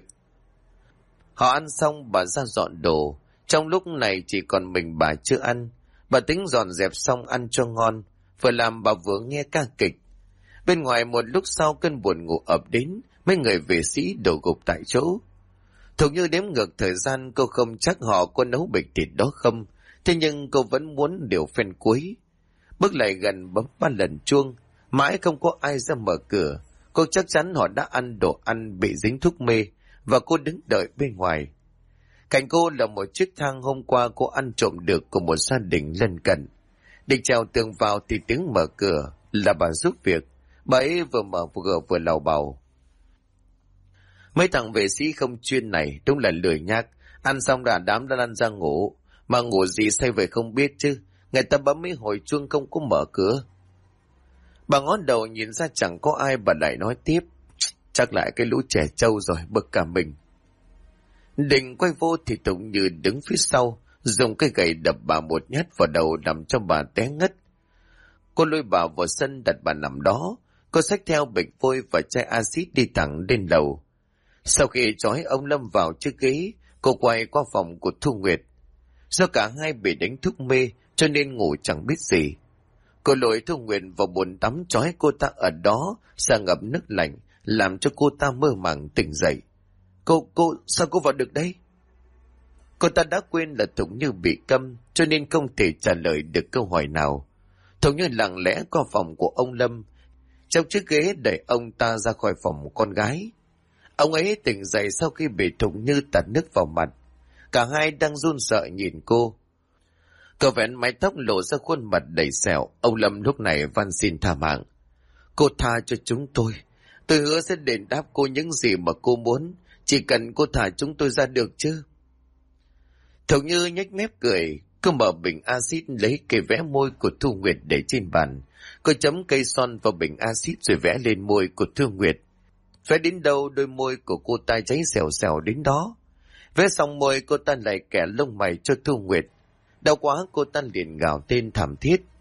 Họ ăn xong bà ra dọn đồ. Trong lúc này chỉ còn mình bà chưa ăn. Bà tính dọn dẹp xong ăn cho ngon. Vừa làm bà vừa nghe ca kịch. Bên ngoài một lúc sau cơn buồn ngủ ập đến. Mấy người vệ sĩ đổ gục tại chỗ. Thục Như đếm ngược thời gian, cô không chắc họ có nấu bịch thịt đó không. Thế nhưng cô vẫn muốn điều phen cuối. Bước lại gần bấm 3 lần chuông. Mãi không có ai ra mở cửa. Cô chắc chắn họ đã ăn đồ ăn bị dính thuốc mê. Và cô đứng đợi bên ngoài. Cạnh cô là một chiếc thang hôm qua cô ăn trộm được của một gia đình lân cận. Định trèo tường vào thì tiếng mở cửa là bà giúp việc. Bà ấy vừa mở vừa lầu bầu. Mấy thằng vệ sĩ không chuyên này đúng là lười nhác. Ăn xong đã đám đã lăn ra ngủ. Mà ngủ gì say về không biết chứ. Người ta bấm mấy hồi chuông không có mở cửa. Bà ngó đầu nhìn ra chẳng có ai, bà lại nói tiếp. Chắc lại cái lũ trẻ trâu rồi, bực cả mình. Định quay vô thì Tùng Như đứng phía sau, dùng cái gậy đập bà một nhát vào đầu làm cho bà té ngất. Cô lôi bà vào sân đặt bà nằm đó. Cô xách theo bịch vôi và chai axit đi thẳng lên lầu. Sau khi trói ông Lâm vào chiếc ghế, cô quay qua phòng của Thu Nguyệt. Do cả hai bị đánh thuốc mê cho nên ngủ chẳng biết gì. Cô lôi Thu Nguyệt vào bồn tắm trói cô ta ở đó, xa ngập nước lạnh, làm cho cô ta mơ màng tỉnh dậy. Sao cô vào được đây? Cô ta đã quên là Thục Như bị câm, cho nên không thể trả lời được câu hỏi nào. Thục Như lặng lẽ qua phòng của ông Lâm, trong chiếc ghế đẩy ông ta ra khỏi phòng con gái. Ông ấy tỉnh dậy sau khi bị Thục Như tạt nước vào mặt. Cả hai đang run sợ nhìn cô. Cậu vén mái tóc lộ ra khuôn mặt đầy sẹo. Ông Lâm lúc này van xin tha mạng. Cô tha cho chúng tôi hứa sẽ đền đáp cô những gì mà cô muốn. Chỉ cần cô thả chúng tôi ra được chứ. Thục Như nhếch mép cười. Cô mở bình axit lấy cây vẽ môi của Thu Nguyệt để trên bàn. Cô chấm cây son vào bình axit rồi vẽ lên môi của Thu Nguyệt. Vẽ đến đâu đôi môi của cô ta cháy xèo xèo đến đó. Vẽ xong môi cô ta lại kẻ lông mày cho Thu Nguyệt. Đau quá cô ta liền gào tên thảm thiết.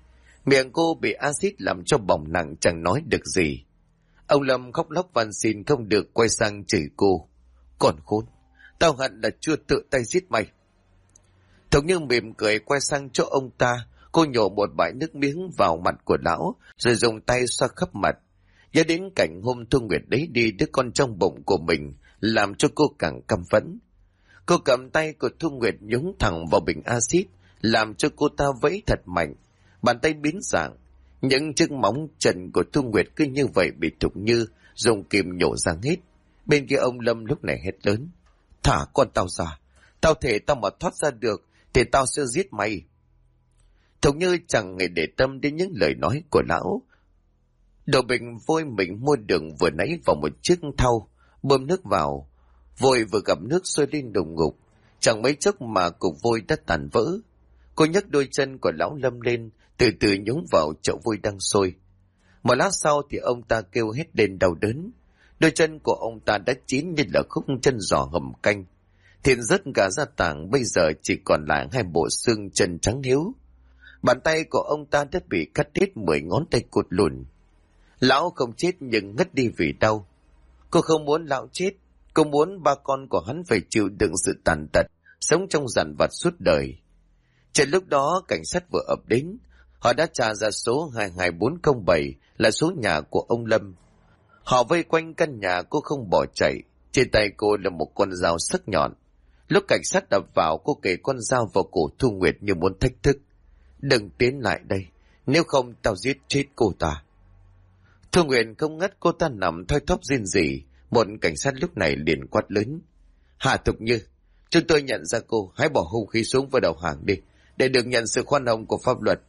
Miệng cô bị axit làm cho bỏng nặng, chẳng nói được gì. Ông Lâm khóc lóc van xin không được, quay sang chửi cô. Còn khốn, tao hận là chưa tự tay giết mày. Thục Như mỉm cười quay sang chỗ ông ta, cô nhổ một bãi nước miếng vào mặt của lão, rồi dùng tay xoa khắp mặt. Nhớ đến cảnh hôm Thu Nguyệt đấy đi đứa con trong bụng của mình, làm cho cô càng căm phẫn. Cô cầm tay của Thu Nguyệt nhúng thẳng vào bình axit, làm cho cô ta vẫy thật mạnh. Bàn tay biến dạng, những chiếc móng chân của Thu Nguyệt cứ như vậy bị Thục Như dùng kìm nhổ ra hết. Bên kia ông Lâm lúc này hét lớn. Thả con tao ra, tao thể tao mà thoát ra được thì tao sẽ giết mày. Thục Như chẳng hề để tâm đến những lời nói của lão. Đổ bình vôi mình mua đường vừa nãy vào một chiếc thau, bơm nước vào. Vôi vừa gặp nước sôi lên đùng ngục, chẳng mấy chốc mà cục vôi đã tàn vỡ. Cô nhấc đôi chân của lão Lâm lên, từ từ nhúng vào chậu vôi đang sôi. Một lát sau thì ông ta kêu hết lên đau đớn. Đôi chân của ông ta đã chín như là khúc chân giò hầm canh. Thịt rớt cả ra tảng, bây giờ chỉ còn lại 2 bộ xương chân trắng hiếu. Bàn tay của ông ta đã bị cắt đứt 10 ngón tay cụt lùn. Lão không chết nhưng ngất đi vì đau. Cô không muốn lão chết, cô muốn ba con của hắn phải chịu đựng sự tàn tật, sống trong dằn vặt suốt đời. Trên lúc đó cảnh sát vừa ập đến, họ đã trả ra số 22407 là số nhà của ông Lâm. Họ vây quanh căn nhà cô không bỏ chạy, trên tay cô là một con dao sắc nhọn. Lúc cảnh sát đập vào, cô kề con dao vào cổ Thu Nguyệt như muốn thách thức. Đừng tiến lại đây, nếu không tao giết chết cô ta. Thu Nguyệt không ngất, cô ta nằm thoi thóp rên rỉ. Một cảnh sát lúc này liền quát lớn. Hà Thục Như, chúng tôi nhận ra cô, hãy bỏ hung khí xuống và đầu hàng đi, để được nhận sự khoan hồng của pháp luật.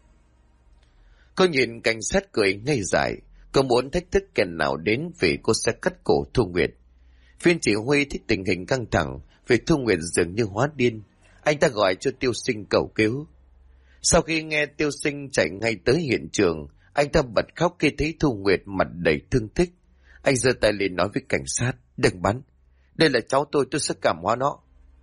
Cô nhìn cảnh sát cười ngây dại, cô muốn thách thức kẻ nào đến vì cô sẽ cắt cổ Thu Nguyệt. Viên chỉ huy thích tình hình căng thẳng, vì Thu Nguyệt dường như hóa điên. Anh ta gọi cho Tiêu Sinh cầu cứu. Sau khi nghe Tiêu Sinh chạy ngay tới hiện trường, anh ta bật khóc khi thấy Thu Nguyệt mặt đầy thương tích. Anh giơ tay lên nói với cảnh sát, đừng bắn, đây là cháu tôi sẽ cảm hóa nó.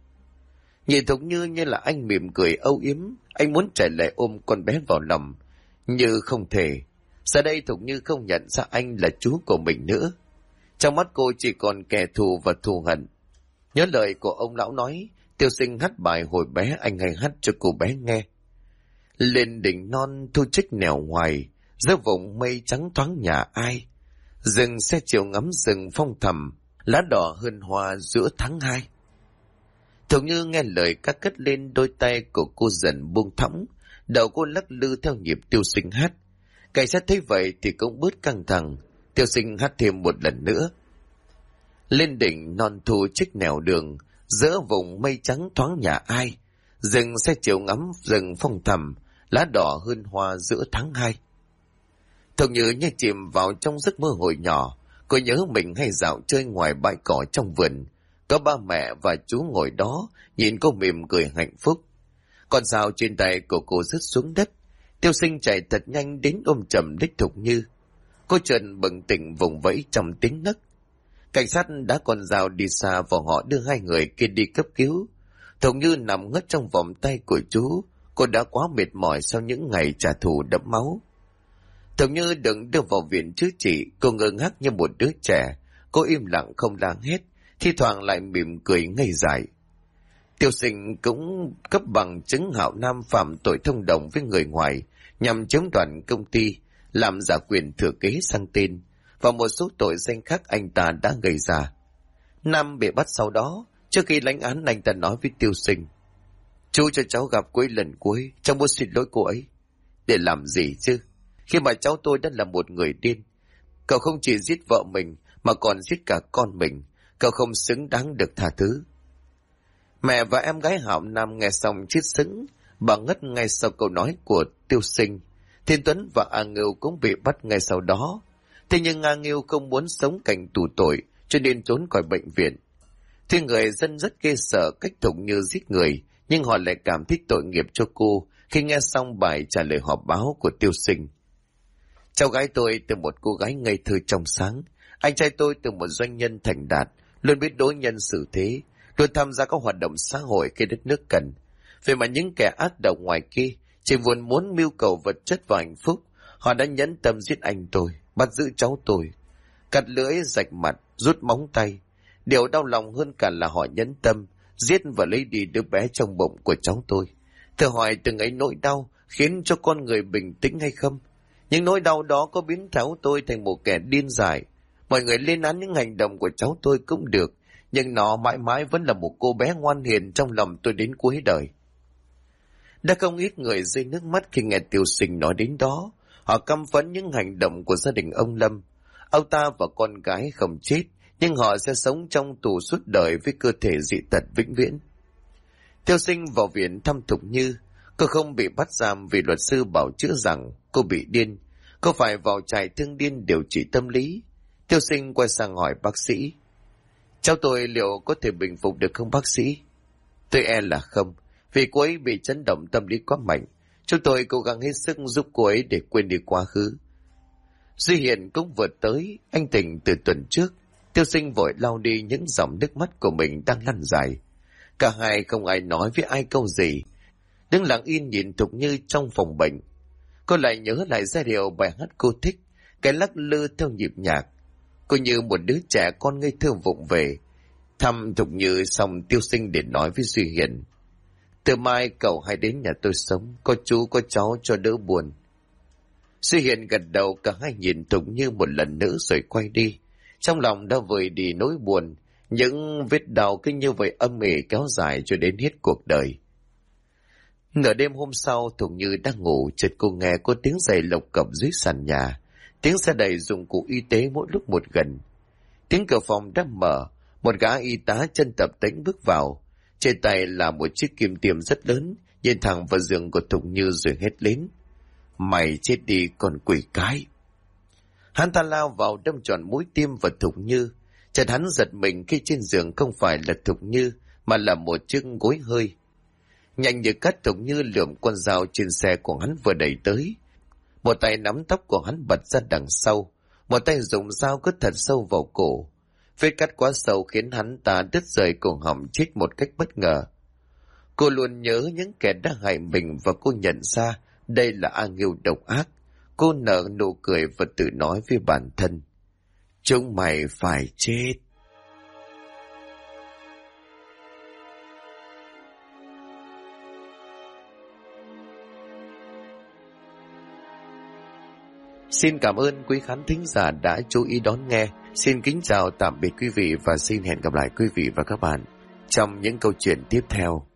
Nhìn Thục Như như là anh mỉm cười âu yếm, anh muốn chạy lại ôm con bé vào lòng, như không thể. Giờ đây Thục Như không nhận ra anh là chú của mình nữa. Trong mắt cô chỉ còn kẻ thù và thù hận. Nhớ lời của ông lão nói, Tiêu Sinh hát bài hồi bé anh hay hát cho cô bé nghe. Lên đỉnh non thu trích nẻo ngoài, giữa vùng mây trắng thoáng nhà ai. Rừng xe chiều ngắm rừng phong thầm, lá đỏ hơn hoa giữa tháng 2. Thục Như nghe lời các cất lên, đôi tay của cô dần buông thõng, đầu cô lắc lư theo nhịp Tiêu Sinh hát. Cảnh sát thấy vậy thì cũng bớt căng thẳng. Tiêu Sinh hát thêm một lần nữa. Lên đỉnh non thu trích nẻo đường, giữa vùng mây trắng thoáng nhà ai. Rừng xe chiều ngắm rừng phong thầm, lá đỏ hơn hoa giữa tháng 2. Thục Như chìm vào trong giấc mơ hồi nhỏ. Cô nhớ mình hay dạo chơi ngoài bãi cỏ trong vườn. Có ba mẹ và chú ngồi đó, nhìn cô mỉm cười hạnh phúc. Con dao trên tay của cô rớt xuống đất. Tiêu Sinh chạy thật nhanh đến ôm chầm đích Thục Như. Cô chợt bừng tỉnh vùng vẫy trong tiếng nấc. Cảnh sát đã con dao đi xa và họ đưa 2 người kia đi cấp cứu. Thục Như nằm ngất trong vòng tay của chú. Cô đã quá mệt mỏi sau những ngày trả thù đẫm máu. Thục Như được đưa vào viện chữa trị, cô ngơ ngác như một đứa trẻ. Cô im lặng không la hét, thi thoảng lại mỉm cười ngây dại. Tiêu Sinh cũng cấp bằng chứng Hạo Nam phạm tội thông đồng với người ngoài nhằm chiếm đoạt công ty, làm giả quyền thừa kế sang tên và một số tội danh khác anh ta đã gây ra. Nam bị bắt sau đó. Trước khi lãnh án, anh ta nói với Tiêu Sinh: Chú cho cháu gặp cô ấy lần cuối, cháu muốn xin lỗi cô ấy. Để làm gì chứ? Khi mà cháu tôi đã là một người điên. Cậu không chỉ giết vợ mình mà còn giết cả con mình. Cậu không xứng đáng được tha thứ. Mẹ và em gái Hạo Nam nghe xong chết sững. Bà ngất ngay sau câu nói của Tiêu Sinh. Thiên Tuấn và A Ngưu cũng bị bắt ngay sau đó. Thế nhưng A Ngưu không muốn sống cảnh tù tội, cho nên trốn khỏi bệnh viện. Tuy người dân rất ghê sợ cách Thục Như giết người, nhưng họ lại cảm thấy tội nghiệp cho cô khi nghe xong bài trả lời họp báo của Tiêu Sinh. Cháu gái tôi từ một cô gái ngây thơ trong sáng. Anh trai tôi từ một doanh nhân thành đạt, luôn biết đối nhân xử thế, luôn tham gia các hoạt động xã hội khi đất nước cần. Vậy mà những kẻ ác độc ngoài kia Chỉ muốn mưu cầu vật chất và hạnh phúc, họ đã nhẫn tâm giết anh tôi, bắt giữ cháu tôi, cắt lưỡi, rạch mặt, rút móng tay. Điều đau lòng hơn cả là họ nhẫn tâm giết và lấy đi đứa bé trong bụng của cháu tôi. Thử hỏi từng ấy nỗi đau khiến cho con người bình tĩnh hay không? Những nỗi đau đó có biến cháu tôi thành một kẻ điên dại. Mọi người lên án những hành động của cháu tôi cũng được, nhưng nó mãi mãi vẫn là một cô bé ngoan hiền trong lòng tôi đến cuối đời. Đã không ít người rơi nước mắt khi nghe Tiêu Sinh nói đến đó. Họ căm phẫn những hành động của gia đình ông Lâm. Ông ta và con gái không chết, nhưng họ sẽ sống trong tù suốt đời với cơ thể dị tật vĩnh viễn. Tiêu Sinh vào viện thăm Thục Như. Cô không bị bắt giam vì luật sư bảo chữa rằng cô bị điên. Cô phải vào trại thương điên điều trị tâm lý. Tiêu Sinh quay sang hỏi bác sĩ: cháu tôi liệu có thể bình phục được không bác sĩ? Tôi e là không, vì cô ấy bị chấn động tâm lý quá mạnh. Chúng tôi cố gắng hết sức giúp cô ấy để quên đi quá khứ. Duy Hiền cũng vừa tới, anh tỉnh từ tuần trước. Tiêu Sinh vội lau đi những dòng nước mắt của mình đang lăn dài. Cả hai không ai nói với ai câu gì, đứng lặng yên nhìn Thục Như trong phòng bệnh. Cô lại nhớ lại giai điệu bài hát cô thích, cái lắc lư theo nhịp nhạc. Cô như một đứa trẻ con ngây thơ vụng về. Thăm Thục Như xong, Tiêu Sinh để nói với Duy Hiền: từ mai cậu hãy đến nhà tôi sống, có chú có cháu cho đỡ buồn. Duy Hiền gật đầu, cả hai nhìn Thục Như một lần nữa rồi quay đi. Trong lòng đã vơi đi nỗi buồn, những vết đau cứ như vậy âm ỉ kéo dài cho đến hết cuộc đời. Nửa đêm hôm sau, Thục Như đang ngủ, chợt cô nghe có tiếng giày lộc cộc dưới sàn nhà, tiếng xe đẩy dụng cụ y tế mỗi lúc một gần. Tiếng cửa phòng đã mở, một gã y tá chân tập tễnh bước vào, trên tay là một chiếc kim tiêm rất lớn, nhìn thẳng vào giường của Thục Như rồi hét lên: mày chết đi con quỷ cái! Hắn ta lao vào đâm tròn mũi tiêm vào Thục Như. Chợt hắn giật mình khi trên giường không phải là Thục Như mà là một chiếc gối hơi. Nhanh như cắt, Thục Như lượm con dao trên xe của hắn vừa đẩy tới. Một tay nắm tóc của hắn bật ra đằng sau, một tay dùng dao cất thật sâu vào cổ. Vết cắt quá sâu khiến hắn ta đứt rời cổ họng chết một cách bất ngờ. Cô luôn nhớ những kẻ đã hại mình và cô nhận ra đây là A Nghiêu độc ác. Cô nở nụ cười và tự nói với bản thân: chúng mày phải chết. Xin cảm ơn quý khán thính giả đã chú ý đón nghe. Xin kính chào tạm biệt quý vị và xin hẹn gặp lại quý vị và các bạn trong những câu chuyện tiếp theo.